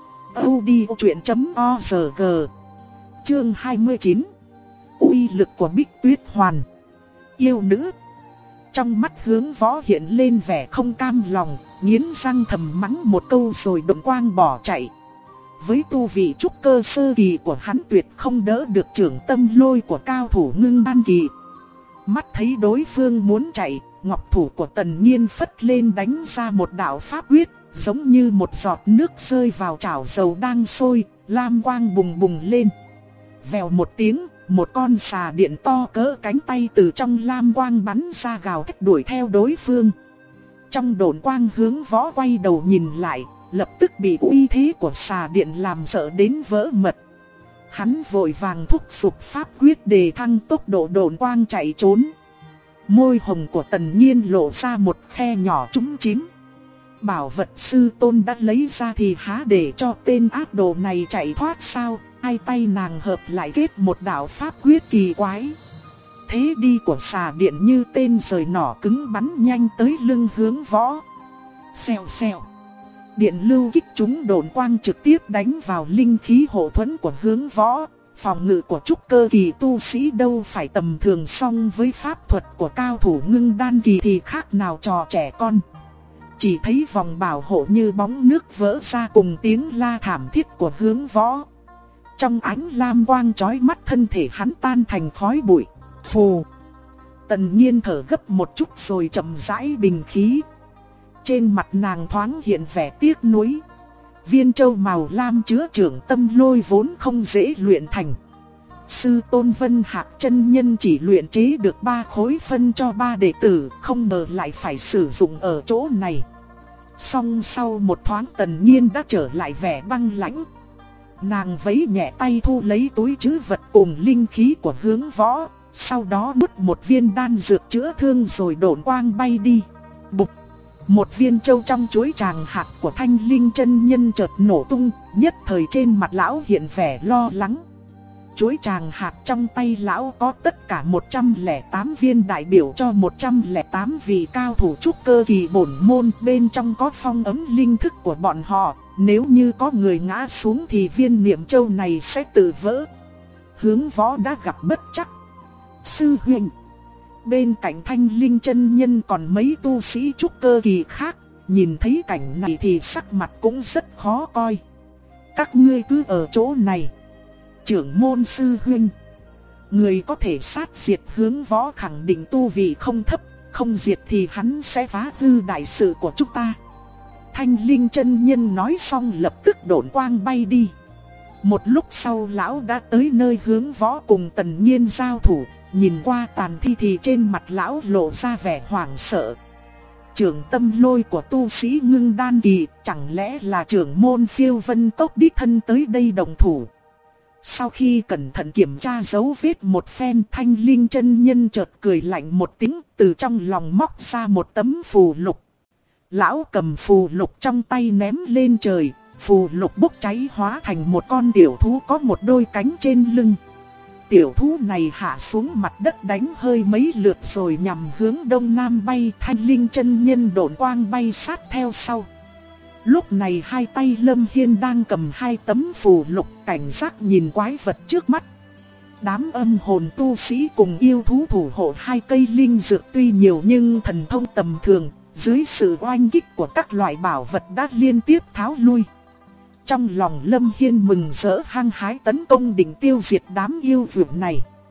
audiochuyện.org. Chương 29. Uy lực của Bích Tuyết Hoàn. Yêu nữ. Trong mắt Hướng Võ hiện lên vẻ không cam lòng, nghiến răng thầm mắng một câu rồi độn quang bỏ chạy. Với tu vị trúc cơ sơ kỳ của hắn tuyệt không đỡ được trưởng tâm lôi của cao thủ ngưng đan kỳ. Mắt thấy đối phương muốn chạy, ngọc thủ của Tần Nhiên phất lên đánh ra một đạo pháp quyết, giống như một giọt nước rơi vào chảo dầu đang sôi, lam quang bùng bùng lên. Vèo một tiếng, một con xà điện to cỡ cánh tay từ trong lam quang bắn ra gào thét đuổi theo đối phương. Trong độn quang Hướng Võ quay đầu nhìn lại, lập tức bị uy thế của xà điện làm sợ đến vỡ mật. Hắn vội vàng thúc giục pháp quyết để thăng tốc độ độn quang chạy trốn. Môi hồng của Tần Nhiên lộ ra một khe nhỏ trúng chím. Bảo vật sư tôn đã lấy ra thì há để cho tên ác đồ này chạy thoát sao? Hai tay nàng hợp lại kết một đạo pháp quyết kỳ quái. Thế đi của xà điện như tên rời nỏ cứng bắn nhanh tới lưng Hướng Võ. Xèo xèo. Điện lưu kích chúng độn quang trực tiếp đánh vào linh khí hộ thuẫn của Hướng Võ. Phòng ngự của trúc cơ kỳ tu sĩ đâu phải tầm thường, song với pháp thuật của cao thủ ngưng đan kỳ thì khác nào trò trẻ con. Chỉ thấy vòng bảo hộ như bóng nước vỡ ra cùng tiếng la thảm thiết của Hướng Võ. Trong ánh lam quang chói mắt, thân thể hắn tan thành khói bụi. Phù. Tần Nhiên thở gấp một chút rồi chậm rãi bình khí. Trên mặt nàng thoáng hiện vẻ tiếc nuối. Viên châu màu lam chứa trưởng tâm lôi vốn không dễ luyện thành. Sư tôn Vân Hạc chân nhân chỉ luyện chế được 3 khối phân cho 3 đệ tử, không ngờ lại phải sử dụng ở chỗ này. Song sau một thoáng Tần Nhiên đã trở lại vẻ băng lãnh. Nàng vẫy nhẹ tay thu lấy túi trữ vật cùng linh khí của Hướng Võ, sau đó nuốt một viên đan dược chữa thương rồi độn quang bay đi. Bụp! Một viên châu trong chuỗi tràng hạt của Thanh Linh chân nhân chợt nổ tung, nhất thời trên mặt lão hiện vẻ lo lắng. Chuỗi tràng hạt trong tay lão có tất cả 108 viên, đại biểu cho 108 vị cao thủ trúc cơ kỳ bổn môn, bên trong có phong ấm linh thức của bọn họ. Nếu như có người ngã xuống thì viên niệm châu này sẽ tự vỡ. Hướng Võ đã gặp bất trắc. Sư huynh, bên cạnh Thanh Linh chân nhân còn mấy tu sĩ trúc cơ kỳ khác, nhìn thấy cảnh này thì sắc mặt cũng rất khó coi. Các ngươi cứ ở chỗ này. Trưởng môn sư huynh, người có thể sát diệt Hướng Võ khẳng định tu vị không thấp, không diệt thì hắn sẽ phá hư đại sự của chúng ta. Thanh Linh chân nhân nói xong lập tức độn quang bay đi. Một lúc sau lão đã tới nơi Hướng Võ cùng Tần Nhiên giao thủ. Nhìn qua tàn thi thì trên mặt lão lộ ra vẻ hoảng sợ. Trưởng tâm lôi của tu sĩ ngưng đan kỳ, chẳng lẽ là trưởng môn Phiêu Vân Cốc đích thân tới đây đồng thủ? Sau khi cẩn thận kiểm tra dấu vết một phen, Thanh Linh chân nhân chợt cười lạnh một tiếng, từ trong lòng móc ra một tấm phù lục. Lão cầm phù lục trong tay ném lên trời, phù lục bốc cháy hóa thành một con tiểu thú có một đôi cánh trên lưng. Tiểu thú này hạ xuống mặt đất đánh hơi mấy lượt rồi nhằm hướng đông nam bay. Thanh Linh chân nhân độn quang bay sát theo sau. Lúc này hai tay Lâm Hiên đang cầm 2 tấm phù lục, cảnh giác nhìn quái vật trước mắt. Đám âm hồn tu sĩ cùng yêu thú thủ hộ 2 cây linh dược tuy nhiều nhưng thần thông tầm thường, dưới sự oanh kích của các loại bảo vật đã liên tiếp tháo lui. Trong lòng Lâm Hiên mừng rỡ hăng hái tấn công định tiêu diệt đám yêu dược này.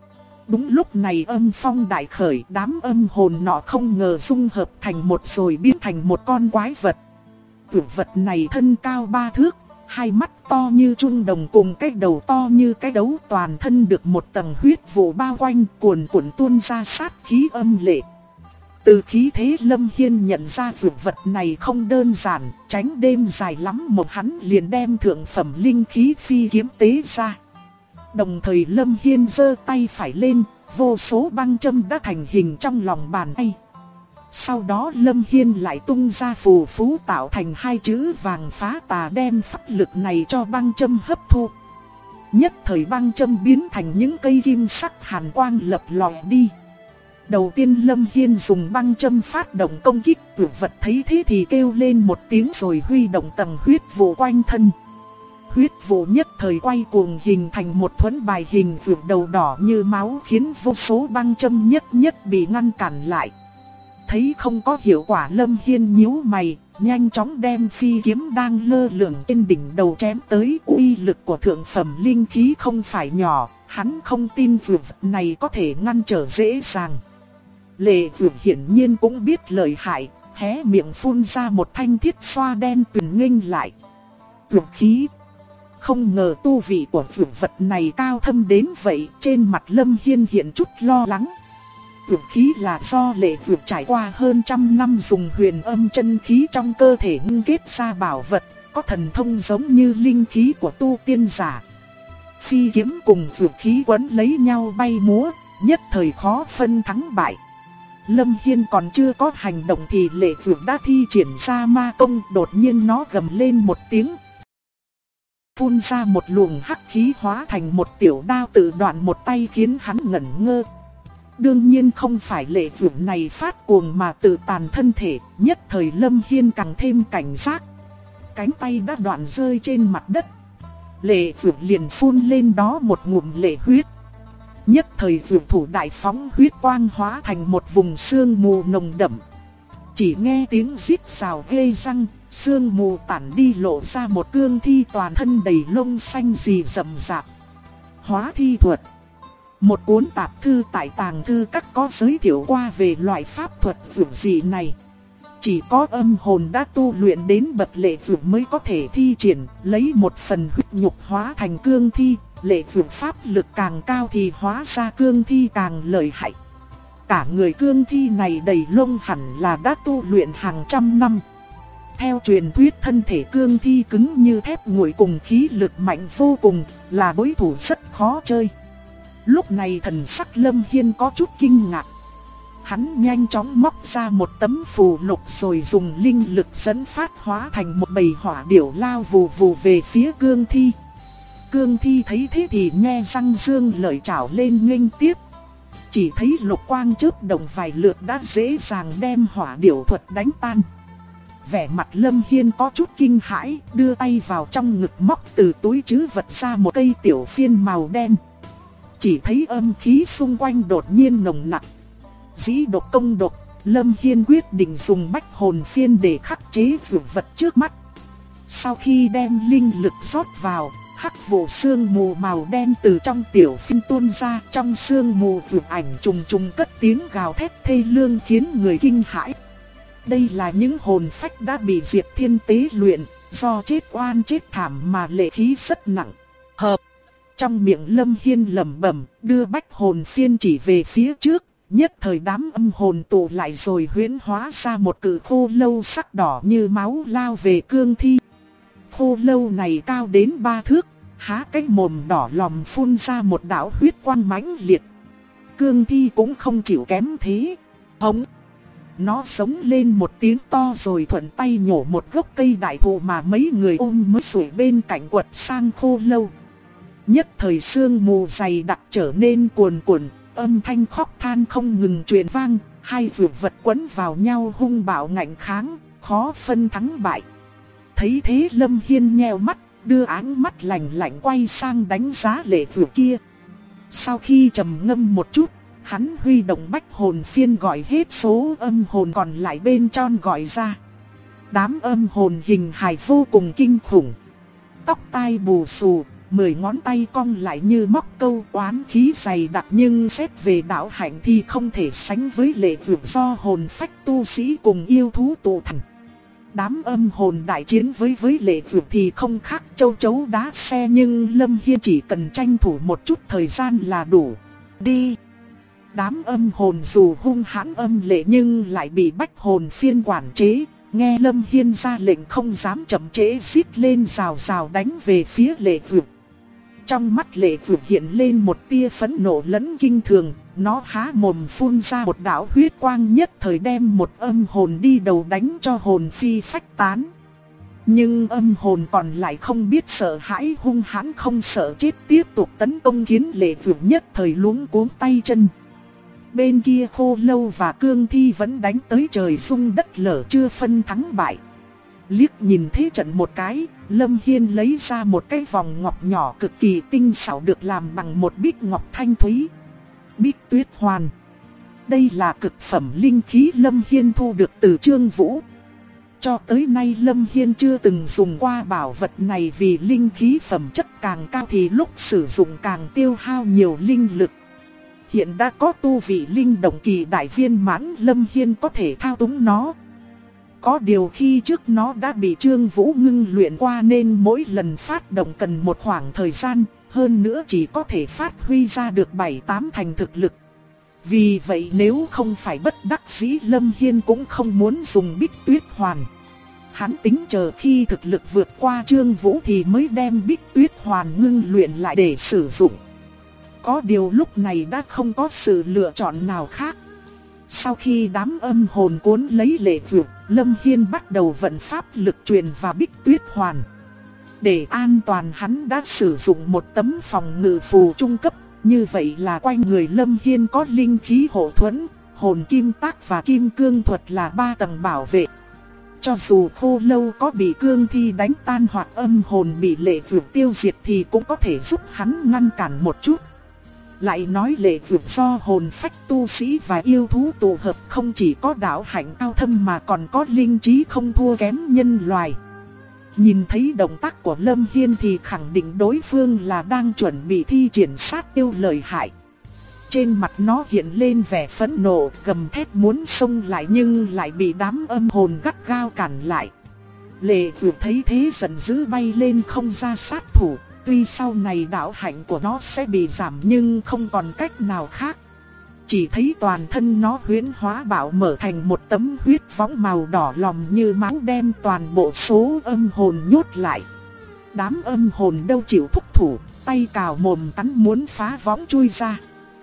Đúng lúc này âm phong đại khởi, đám âm hồn nọ không ngờ dung hợp thành một rồi biến thành một con quái vật. Quỷ vật này thân cao 3 thước, hai mắt to như chuông đồng cùng cái đầu to như cái đấu, toàn thân được một tầng huyết vụ bao quanh, cuồn cuộn tuôn ra sát khí âm lệ. Từ khí thế Lâm Hiên nhận ra quỷ vật này không đơn giản, tránh đêm dài lắm một hắn liền đem thượng phẩm linh khí phi kiếm tế ra. Đồng thời Lâm Hiên giơ tay phải lên, vô số băng châm đã thành hình trong lòng bàn tay. Sau đó Lâm Hiên lại tung ra phù phú tạo thành hai chữ vàng phá tà, đem pháp lực này cho băng châm hấp thu. Nhất thời băng châm biến thành những cây kim sắc hàn quang lập lòe đi. Đầu tiên Lâm Hiên dùng băng châm phát động công kích, quỷ vật thấy thế thì kêu lên một tiếng rồi huy động tầng huyết vụ quanh thân. Huyết vụ nhất thời quay cuồng hình thành một thuẫn bài hình vượt đầu đỏ như máu, khiến vô số băng châm nhất nhất bị ngăn cản lại. Thấy không có hiệu quả, Lâm Hiên nhíu mày, nhanh chóng đem phi kiếm đang lơ lửng trên đỉnh đầu chém tới. Uy lực của thượng phẩm linh khí không phải nhỏ, hắn không tin vượt này có thể ngăn trở dễ dàng. Lệ vượt hiển nhiên cũng biết lợi hại, hé miệng phun ra một thanh thiết xoa đen tuyền nghênh lại. Vượt khí. Không ngờ tu vị của vượt vật này cao thâm đến vậy, trên mặt Lâm Hiên hiện chút lo lắng. Vượt khí là do lệ vượt trải qua hơn 100 năm dùng huyền âm chân khí trong cơ thể ngưng kết ra bảo vật, có thần thông giống như linh khí của tu tiên giả. Phi kiếm cùng vượt khí quấn lấy nhau bay múa, nhất thời khó phân thắng bại. Lâm Hiên còn chưa có hành động thì lệ vượt đã thi triển ra ma công, đột nhiên nó gầm lên một tiếng. Phun ra một luồng hắc khí hóa thành một tiểu đao tự đoạn một tay, khiến hắn ngẩn ngơ. Đương nhiên không phải lệ vượt này phát cuồng mà tự tàn thân thể, nhất thời Lâm Hiên càng thêm cảnh giác. Cánh tay đã đoạn rơi trên mặt đất. Lệ vượt liền phun lên đó một ngụm lệ huyết. Nhất thời vượt thủ đại phóng huyết quang hóa thành một vùng sương mù nồng đậm. Chỉ nghe tiếng rít rào ghê răng, sương mù tản đi lộ ra một cương thi toàn thân đầy lông xanh rì rậm rạp. Hóa thi thuật. Một cuốn tạp thư tại tàng thư các có giới thiệu qua về loại pháp thuật vượt dị này. Chỉ có âm hồn đã tu luyện đến bậc lệ vượt mới có thể thi triển, lấy một phần huyết nhục hóa thành cương thi. Lệ vượt pháp lực càng cao thì hóa ra cương thi càng lợi hại. Cả người cương thi này đầy lông hẳn là đã tu luyện hàng trăm năm. Theo truyền thuyết thân thể cương thi cứng như thép nguội cùng khí lực mạnh vô cùng, là đối thủ rất khó chơi. Lúc này thần sắc Lâm Hiên có chút kinh ngạc. Hắn nhanh chóng móc ra một tấm phù lục rồi dùng linh lực dẫn phát hóa thành một bầy hỏa điểu lao vù vù về phía cương thi. Cương thi thấy thế thì nhe răng dương lợi chảo lên nghênh tiếp. Chỉ thấy lục quang chớp động vài lượt đã dễ dàng đem hỏa điểu thuật đánh tan. Vẻ mặt Lâm Hiên có chút kinh hãi, đưa tay vào trong ngực móc từ túi trữ vật ra một cây tiểu phiên màu đen. Chỉ thấy âm khí xung quanh đột nhiên nồng nặc. Dĩ độc công độc, Lâm Hiên quyết định dùng bách hồn phiên để khắc chế vượt vật trước mắt. Sau khi đem linh lực rót vào, hắc vụ sương mù màu đen từ trong tiểu phiên tuôn ra, trong sương mù vượt ảnh trùng trùng cất tiếng gào thét thê lương khiến người kinh hãi. Đây là những hồn phách đã bị Diệp Thiên tế luyện, do chết oan chết thảm mà lệ khí rất nặng. Hợp. Trong miệng Lâm Hiên lẩm bẩm, đưa bách hồn phiên chỉ về phía trước, nhất thời đám âm hồn tụ lại rồi huyễn hóa ra một cự khô lâu sắc đỏ như máu lao về cương thi. Khô lâu này cao đến 3 thước, há cái mồm đỏ lòm phun ra một đạo huyết quang mãnh liệt. Cương thi cũng không chịu kém thế. Hống! Nó sống lên một tiếng to rồi thuận tay nhổ một gốc cây đại thụ mà mấy người ôm mới sủi bên cạnh quật sang khô lâu. Nhất thời sương mù dày đặc trở nên cuồn cuộn, âm thanh khóc than không ngừng truyền vang, hai vượt vật quấn vào nhau hung bạo ngạnh kháng, khó phân thắng bại. Thấy thế Lâm Hiên nheo mắt, đưa áng mắt lạnh lạnh quay sang đánh giá lệ vượt kia. Sau khi trầm ngâm một chút, hắn huy động bách hồn phiên gọi hết số âm hồn còn lại bên trong gọi ra. Đám âm hồn hình hài vô cùng kinh khủng. Tóc tai bù xù, 10 ngón tay cong lại như móc câu, oán khí dày đặc, nhưng xét về đạo hạnh thì không thể sánh với lệ vượt do hồn phách tu sĩ cùng yêu thú tụ thành. Đám âm hồn đại chiến với lệ vượt thì không khác châu chấu đá xe, nhưng Lâm Hiên chỉ cần tranh thủ một chút thời gian là đủ. Đi! Đám âm hồn dù hung hãn âm lệ nhưng lại bị bách hồn phiên quản chế. Nghe Lâm Hiên ra lệnh không dám chậm trễ, rít lên rào rào đánh về phía lệ vượt. Trong mắt lệ vượt hiện lên một tia phẫn nộ lẫn kinh thường. Nó há mồm phun ra một đạo huyết quang, nhất thời đem một âm hồn đi đầu đánh cho hồn phi phách tán. Nhưng âm hồn còn lại không biết sợ hãi, hung hãn không sợ chết tiếp tục tấn công, khiến lệ vượt nhất thời luống cuống tay chân. Bên kia Khô Lâu và Cương Thi vẫn đánh tới trời rung đất lở, chưa phân thắng bại. Liếc nhìn thế trận một cái, Lâm Hiên lấy ra một cái vòng ngọc nhỏ cực kỳ tinh xảo được làm bằng một bích ngọc thanh thúy. Bích Tuyết Hoàn. Đây là cực phẩm linh khí Lâm Hiên thu được từ Trương Vũ. Cho tới nay Lâm Hiên chưa từng dùng qua bảo vật này, vì linh khí phẩm chất càng cao thì lúc sử dụng càng tiêu hao nhiều linh lực. Hiện đã có tu vị linh động kỳ đại viên mãn, Lâm Hiên có thể thao túng nó. Có điều khi trước nó đã bị Trương Vũ ngưng luyện qua nên mỗi lần phát động cần một khoảng thời gian, hơn nữa chỉ có thể phát huy ra được 7-8 thành thực lực. Vì vậy nếu không phải bất đắc dĩ, Lâm Hiên cũng không muốn dùng Bích Tuyết Hoàn. Hắn tính chờ khi thực lực vượt qua Trương Vũ thì mới đem Bích Tuyết Hoàn ngưng luyện lại để sử dụng. Có điều lúc này đã không có sự lựa chọn nào khác. Sau khi đám âm hồn cuốn lấy lệ vượt, Lâm Hiên bắt đầu vận pháp lực truyền vào Bích Tuyết Hoàn. Để an toàn hắn đã sử dụng một tấm phòng ngự phù trung cấp. Như vậy là quanh người Lâm Hiên có linh khí hộ thuẫn, hồn kim tác và kim cương thuật là 3 tầng bảo vệ. Cho dù Khô Lâu có bị Cương Thi đánh tan hoặc âm hồn bị lệ vượt tiêu diệt thì cũng có thể giúp hắn ngăn cản một chút. Lại nói lệ vượt do hồn phách tu sĩ và yêu thú tụ hợp, không chỉ có đạo hạnh cao thâm mà còn có linh trí không thua kém nhân loài. Nhìn thấy động tác của Lâm Hiên thì khẳng định đối phương là đang chuẩn bị thi triển sát yêu lợi hại. Trên mặt nó hiện lên vẻ phẫn nộ, gầm thét muốn xông lại nhưng lại bị đám âm hồn gắt gao cản lại. Lệ vượt thấy thế giận dữ bay lên không ra sát thủ. Tuy sau này đạo hạnh của nó sẽ bị giảm nhưng không còn cách nào khác. Chỉ thấy toàn thân nó huyễn hóa bạo mở thành một tấm huyết võng màu đỏ lòm như máu, đem toàn bộ số âm hồn nhốt lại. Đám âm hồn đâu chịu thúc thủ, tay cào mồm cắn muốn phá võng chui ra.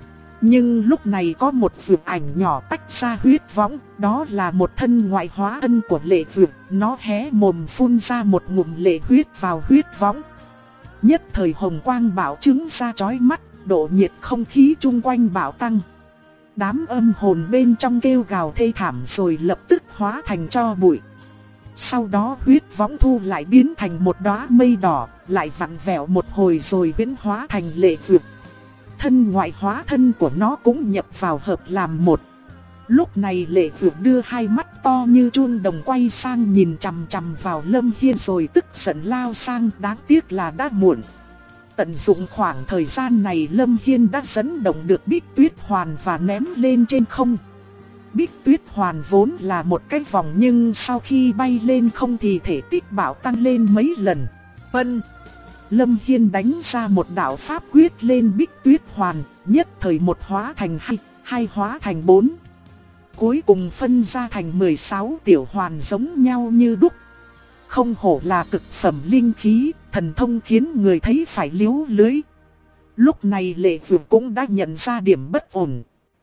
Nhưng lúc này có một vượt ảnh nhỏ tách ra huyết võng, đó là một thân ngoại hóa thân của lệ vượt. Nó hé mồm phun ra một ngụm lệ huyết vào huyết võng. Nhất thời hồng quang bạo trứng ra chói mắt, độ nhiệt không khí chung quanh bạo tăng. Đám âm hồn bên trong kêu gào thê thảm rồi lập tức hóa thành tro bụi. Sau đó huyết võng thu lại biến thành một đóa mây đỏ, lại vặn vẹo một hồi rồi huyễn hóa thành lệ vượt. Thân ngoại hóa thân của nó cũng nhập vào hợp làm một. Lúc này lệ vượt đưa hai mắt to như chuông đồng quay sang nhìn chằm chằm vào Lâm Hiên rồi tức giận lao sang, đáng tiếc là đã muộn. Tận dụng khoảng thời gian này Lâm Hiên đã dẫn động được Bích Tuyết Hoàn và ném lên trên không. Bích Tuyết Hoàn vốn là một cái vòng nhưng sau khi bay lên không thì thể tích bạo tăng lên mấy lần. Vân! Lâm Hiên đánh ra một đạo pháp quyết lên Bích Tuyết Hoàn, nhất thời một hóa thành hai, hai hóa thành 4. Cuối cùng phân ra thành 16 tiểu hoàn giống nhau như đúc. Không hổ là cực phẩm linh khí, thần thông khiến người thấy phải liếu lưới. Lúc này lệ vượt cũng đã nhận ra điểm bất ổn.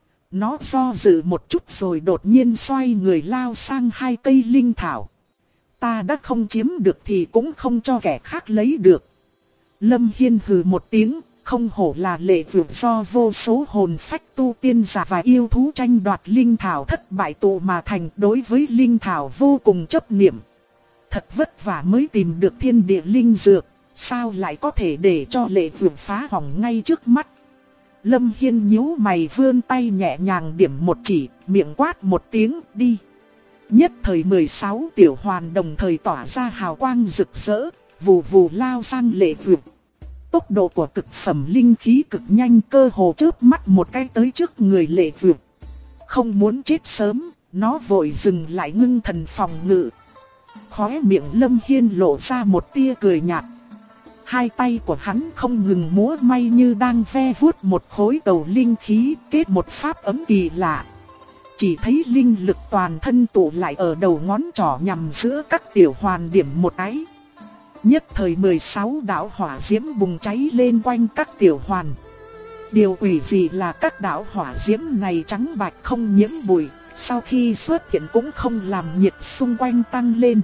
Nó do dự một chút rồi đột nhiên xoay người lao sang hai cây linh thảo. Ta đã không chiếm được thì cũng không cho kẻ khác lấy được. Lâm Hiên hừ một tiếng, không hổ là lệ vượt do vô số hồn phách tu tiên giả và yêu thú tranh đoạt linh thảo thất bại tụ mà thành, đối với linh thảo vô cùng chấp niệm. Thật vất vả mới tìm được thiên địa linh dược, sao lại có thể để cho lệ vượt phá hỏng ngay trước mắt. Lâm Hiên nhíu mày vươn tay nhẹ nhàng điểm một chỉ, miệng quát một tiếng đi. Nhất thời 16 tiểu hoàn đồng thời tỏa ra hào quang rực rỡ, vù vù lao sang lệ vượt. tốc độ của cực phẩm linh khí cực nhanh, cơ hồ chớp mắt một cái tới trước người Lệ Vượt. Không muốn chết sớm, nó vội dừng lại ngưng thần phòng ngự. Khóe miệng Lâm Hiên lộ ra một tia cười nhạt. Hai tay của hắn không ngừng múa may như đang ve vuốt một khối cầu linh khí, kết một pháp ấm kỳ lạ. Chỉ thấy linh lực toàn thân tụ lại ở đầu ngón trỏ nhằm giữa các tiểu hoàn điểm một cái. Nhất thời 16 đạo hỏa diễm bùng cháy lên quanh các tiểu hoàn. Điều quỷ dị là các đạo hỏa diễm này trắng bạch không nhiễm bụi, sau khi xuất hiện cũng không làm nhiệt xung quanh tăng lên.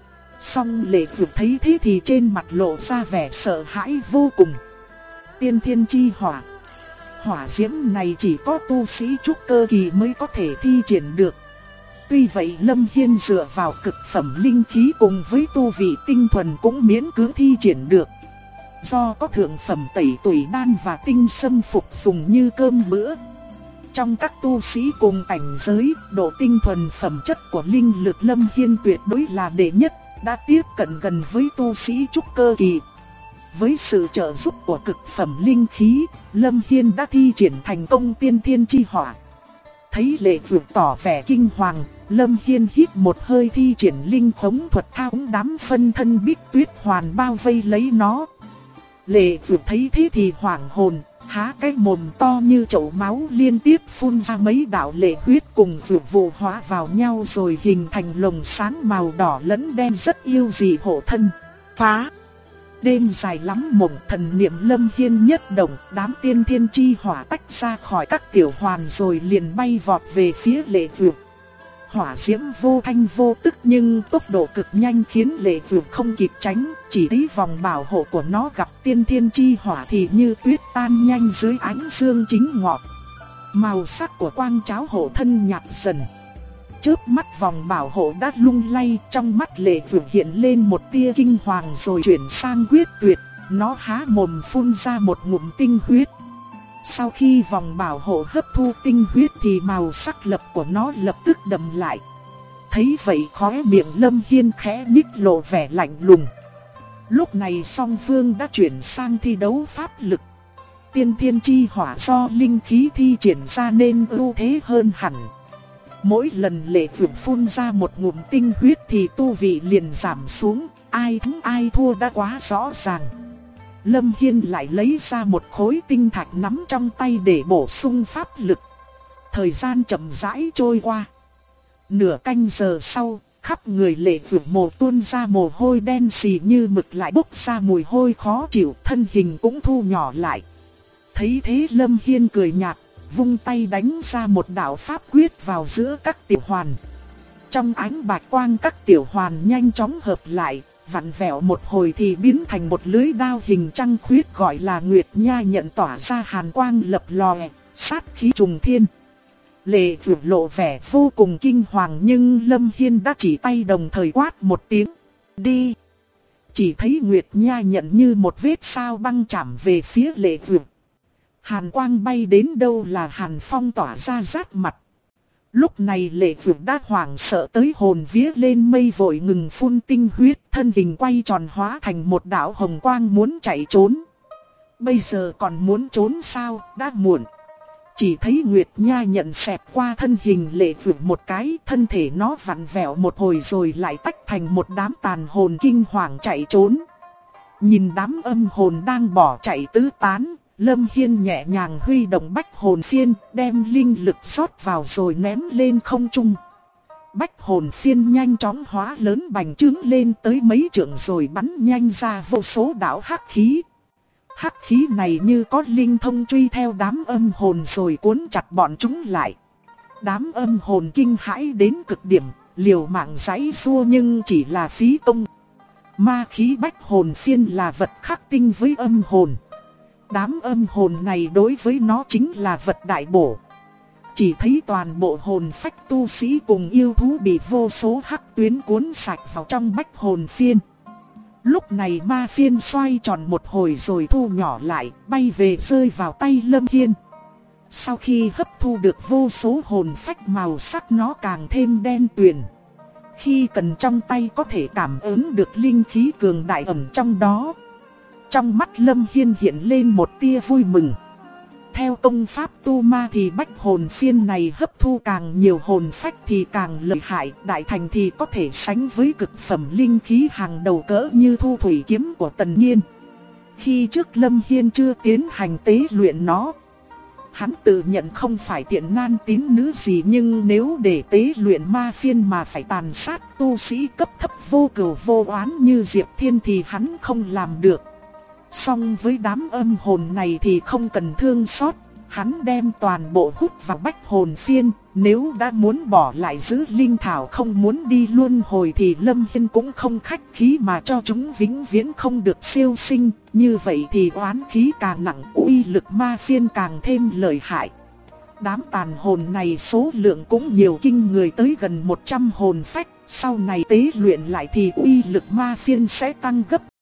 Song Lệ Vượt thấy thế thì trên mặt lộ ra vẻ sợ hãi vô cùng. Tiên thiên chi hỏa. Hỏa diễm này chỉ có tu sĩ trúc cơ kỳ mới có thể thi triển được. Tuy vậy Lâm Hiên dựa vào cực phẩm linh khí cùng với tu vị tinh thuần cũng miễn cưỡng thi triển được. Do có thượng phẩm tẩy tủy đan và tinh sâm phục dùng như cơm bữa. Trong các tu sĩ cùng cảnh giới, độ tinh thuần phẩm chất của linh lực Lâm Hiên tuyệt đối là đệ nhất, đã tiếp cận gần với tu sĩ trúc cơ kỳ. Với sự trợ giúp của cực phẩm linh khí, Lâm Hiên đã thi triển thành công tiên thiên chi hỏa. Thấy Lệ Vượt tỏ vẻ kinh hoàng, Lâm Hiên hít một hơi thi triển linh khống thuật thao túng đám phân thân Bích Tuyết Hoàn bao vây lấy nó. Lệ Vượt thấy thế thì hoảng hồn, há cái mồm to như chậu máu liên tiếp phun ra mấy đạo lệ huyết cùng vượt vụ hóa vào nhau rồi hình thành lồng sáng màu đỏ lẫn đen rất yêu dị hộ thân. Phá! Đêm dài lắm mộng, thần niệm Lâm Hiên nhất động, đám tiên thiên chi hỏa tách ra khỏi các tiểu hoàn rồi liền bay vọt về phía Lệ Vượt. Hỏa diễm vô thanh vô tức nhưng tốc độ cực nhanh khiến Lệ Vượt không kịp tránh, chỉ thấy vòng bảo hộ của nó gặp tiên thiên chi hỏa thì như tuyết tan nhanh dưới ánh dương chính ngọ. Màu sắc của quang cháo hộ thân nhạt dần. Chớp mắt vòng bảo hộ đã lung lay, trong mắt Lệ Vượt hiện lên một tia kinh hoàng rồi chuyển sang quyết tuyệt, nó há mồm phun ra một ngụm tinh huyết. Sau khi vòng bảo hộ hấp thu tinh huyết thì màu sắc lập của nó lập tức đậm lại. Thấy vậy khóe miệng Lâm Hiên khẽ nhích lộ vẻ lạnh lùng. Lúc này song phương đã chuyển sang thi đấu pháp lực. Tiên thiên chi hỏa do linh khí thi triển ra nên ưu thế hơn hẳn. Mỗi lần Lệ Vượt phun ra một ngụm tinh huyết thì tu vị liền giảm xuống, ai thắng ai thua đã quá rõ ràng. Lâm Hiên lại lấy ra một khối tinh thạch nắm trong tay để bổ sung pháp lực. Thời gian chậm rãi trôi qua. Nửa canh giờ sau, khắp người Lệ Vượt mồ tuôn ra mồ hôi đen xì như mực lại bốc ra mùi hôi khó chịu, thân hình cũng thu nhỏ lại. Thấy thế Lâm Hiên cười nhạt, vung tay đánh ra một đạo pháp quyết vào giữa các tiểu hoàn. Trong ánh bạch quang các tiểu hoàn nhanh chóng hợp lại, vặn vẹo một hồi thì biến thành một lưới đao hình trăng khuyết gọi là Nguyệt Nha nhận tỏa ra hàn quang lập lòe, sát khí trùng thiên. Lệ Vượt lộ vẻ vô cùng kinh hoàng nhưng Lâm Hiên đã chỉ tay đồng thời quát một tiếng, đi. Chỉ thấy Nguyệt Nha nhận như một vết sao băng chạm về phía Lệ Vượt. Hàn quang bay đến đâu là hàn phong tỏa ra rát mặt. Lúc này Lệ Vượt đã hoảng sợ tới hồn vía lên mây vội ngừng phun tinh huyết, thân hình quay tròn hóa thành một đạo hồng quang muốn chạy trốn. Bây giờ còn muốn trốn sao, đã muộn. Chỉ thấy Nguyệt Nha nhận xẹt qua thân hình Lệ Vượt một cái, thân thể nó vặn vẹo một hồi rồi lại tách thành một đám tàn hồn kinh hoàng chạy trốn. Nhìn đám âm hồn đang bỏ chạy tứ tán, Lâm Hiên nhẹ nhàng huy động bách hồn phiên, đem linh lực rót vào rồi ném lên không trung. Bách hồn phiên nhanh chóng hóa lớn bành trướng lên tới mấy trượng rồi bắn nhanh ra vô số đạo hắc khí. Hắc khí này như có linh thông truy theo đám âm hồn rồi cuốn chặt bọn chúng lại. Đám âm hồn kinh hãi đến cực điểm, liều mạng giãy giụa nhưng chỉ là phí công. Ma khí bách hồn phiên là vật khắc tinh với âm hồn. Đám âm hồn này đối với nó chính là vật đại bổ. Chỉ thấy toàn bộ hồn phách tu sĩ cùng yêu thú bị vô số hắc tuyến cuốn sạch vào trong bách hồn phiên. Lúc này ma phiên xoay tròn một hồi rồi thu nhỏ lại, bay về rơi vào tay Lâm Hiên. Sau khi hấp thu được vô số hồn phách màu sắc nó càng thêm đen tuyền. Khi cần trong tay có thể cảm ứng được linh khí cường đại ẩn trong đó. Trong mắt Lâm Hiên hiện lên một tia vui mừng. Theo công pháp tu ma thì bách hồn phiên này hấp thu càng nhiều hồn phách thì càng lợi hại, đại thành thì có thể sánh với cực phẩm linh khí hàng đầu cỡ như thu thủy kiếm của Tần Nhiên. Khi trước Lâm Hiên chưa tiến hành tế luyện nó, hắn tự nhận không phải tiện nan tín nữ gì, nhưng nếu để tế luyện ma phiên mà phải tàn sát tu sĩ cấp thấp vô cừu vô oán như Diệp Thiên thì hắn không làm được. Song với đám âm hồn này thì không cần thương xót, hắn đem toàn bộ hút vào bách hồn phiên. Nếu đã muốn bỏ lại giữ linh thảo không muốn đi luân hồi thì Lâm Hiên cũng không khách khí mà cho chúng vĩnh viễn không được siêu sinh. Như vậy thì oán khí càng nặng, uy lực ma phiên càng thêm lợi hại. Đám tàn hồn này số lượng cũng nhiều kinh người tới gần 100 hồn phách. Sau này tế luyện lại thì uy lực ma phiên sẽ tăng gấp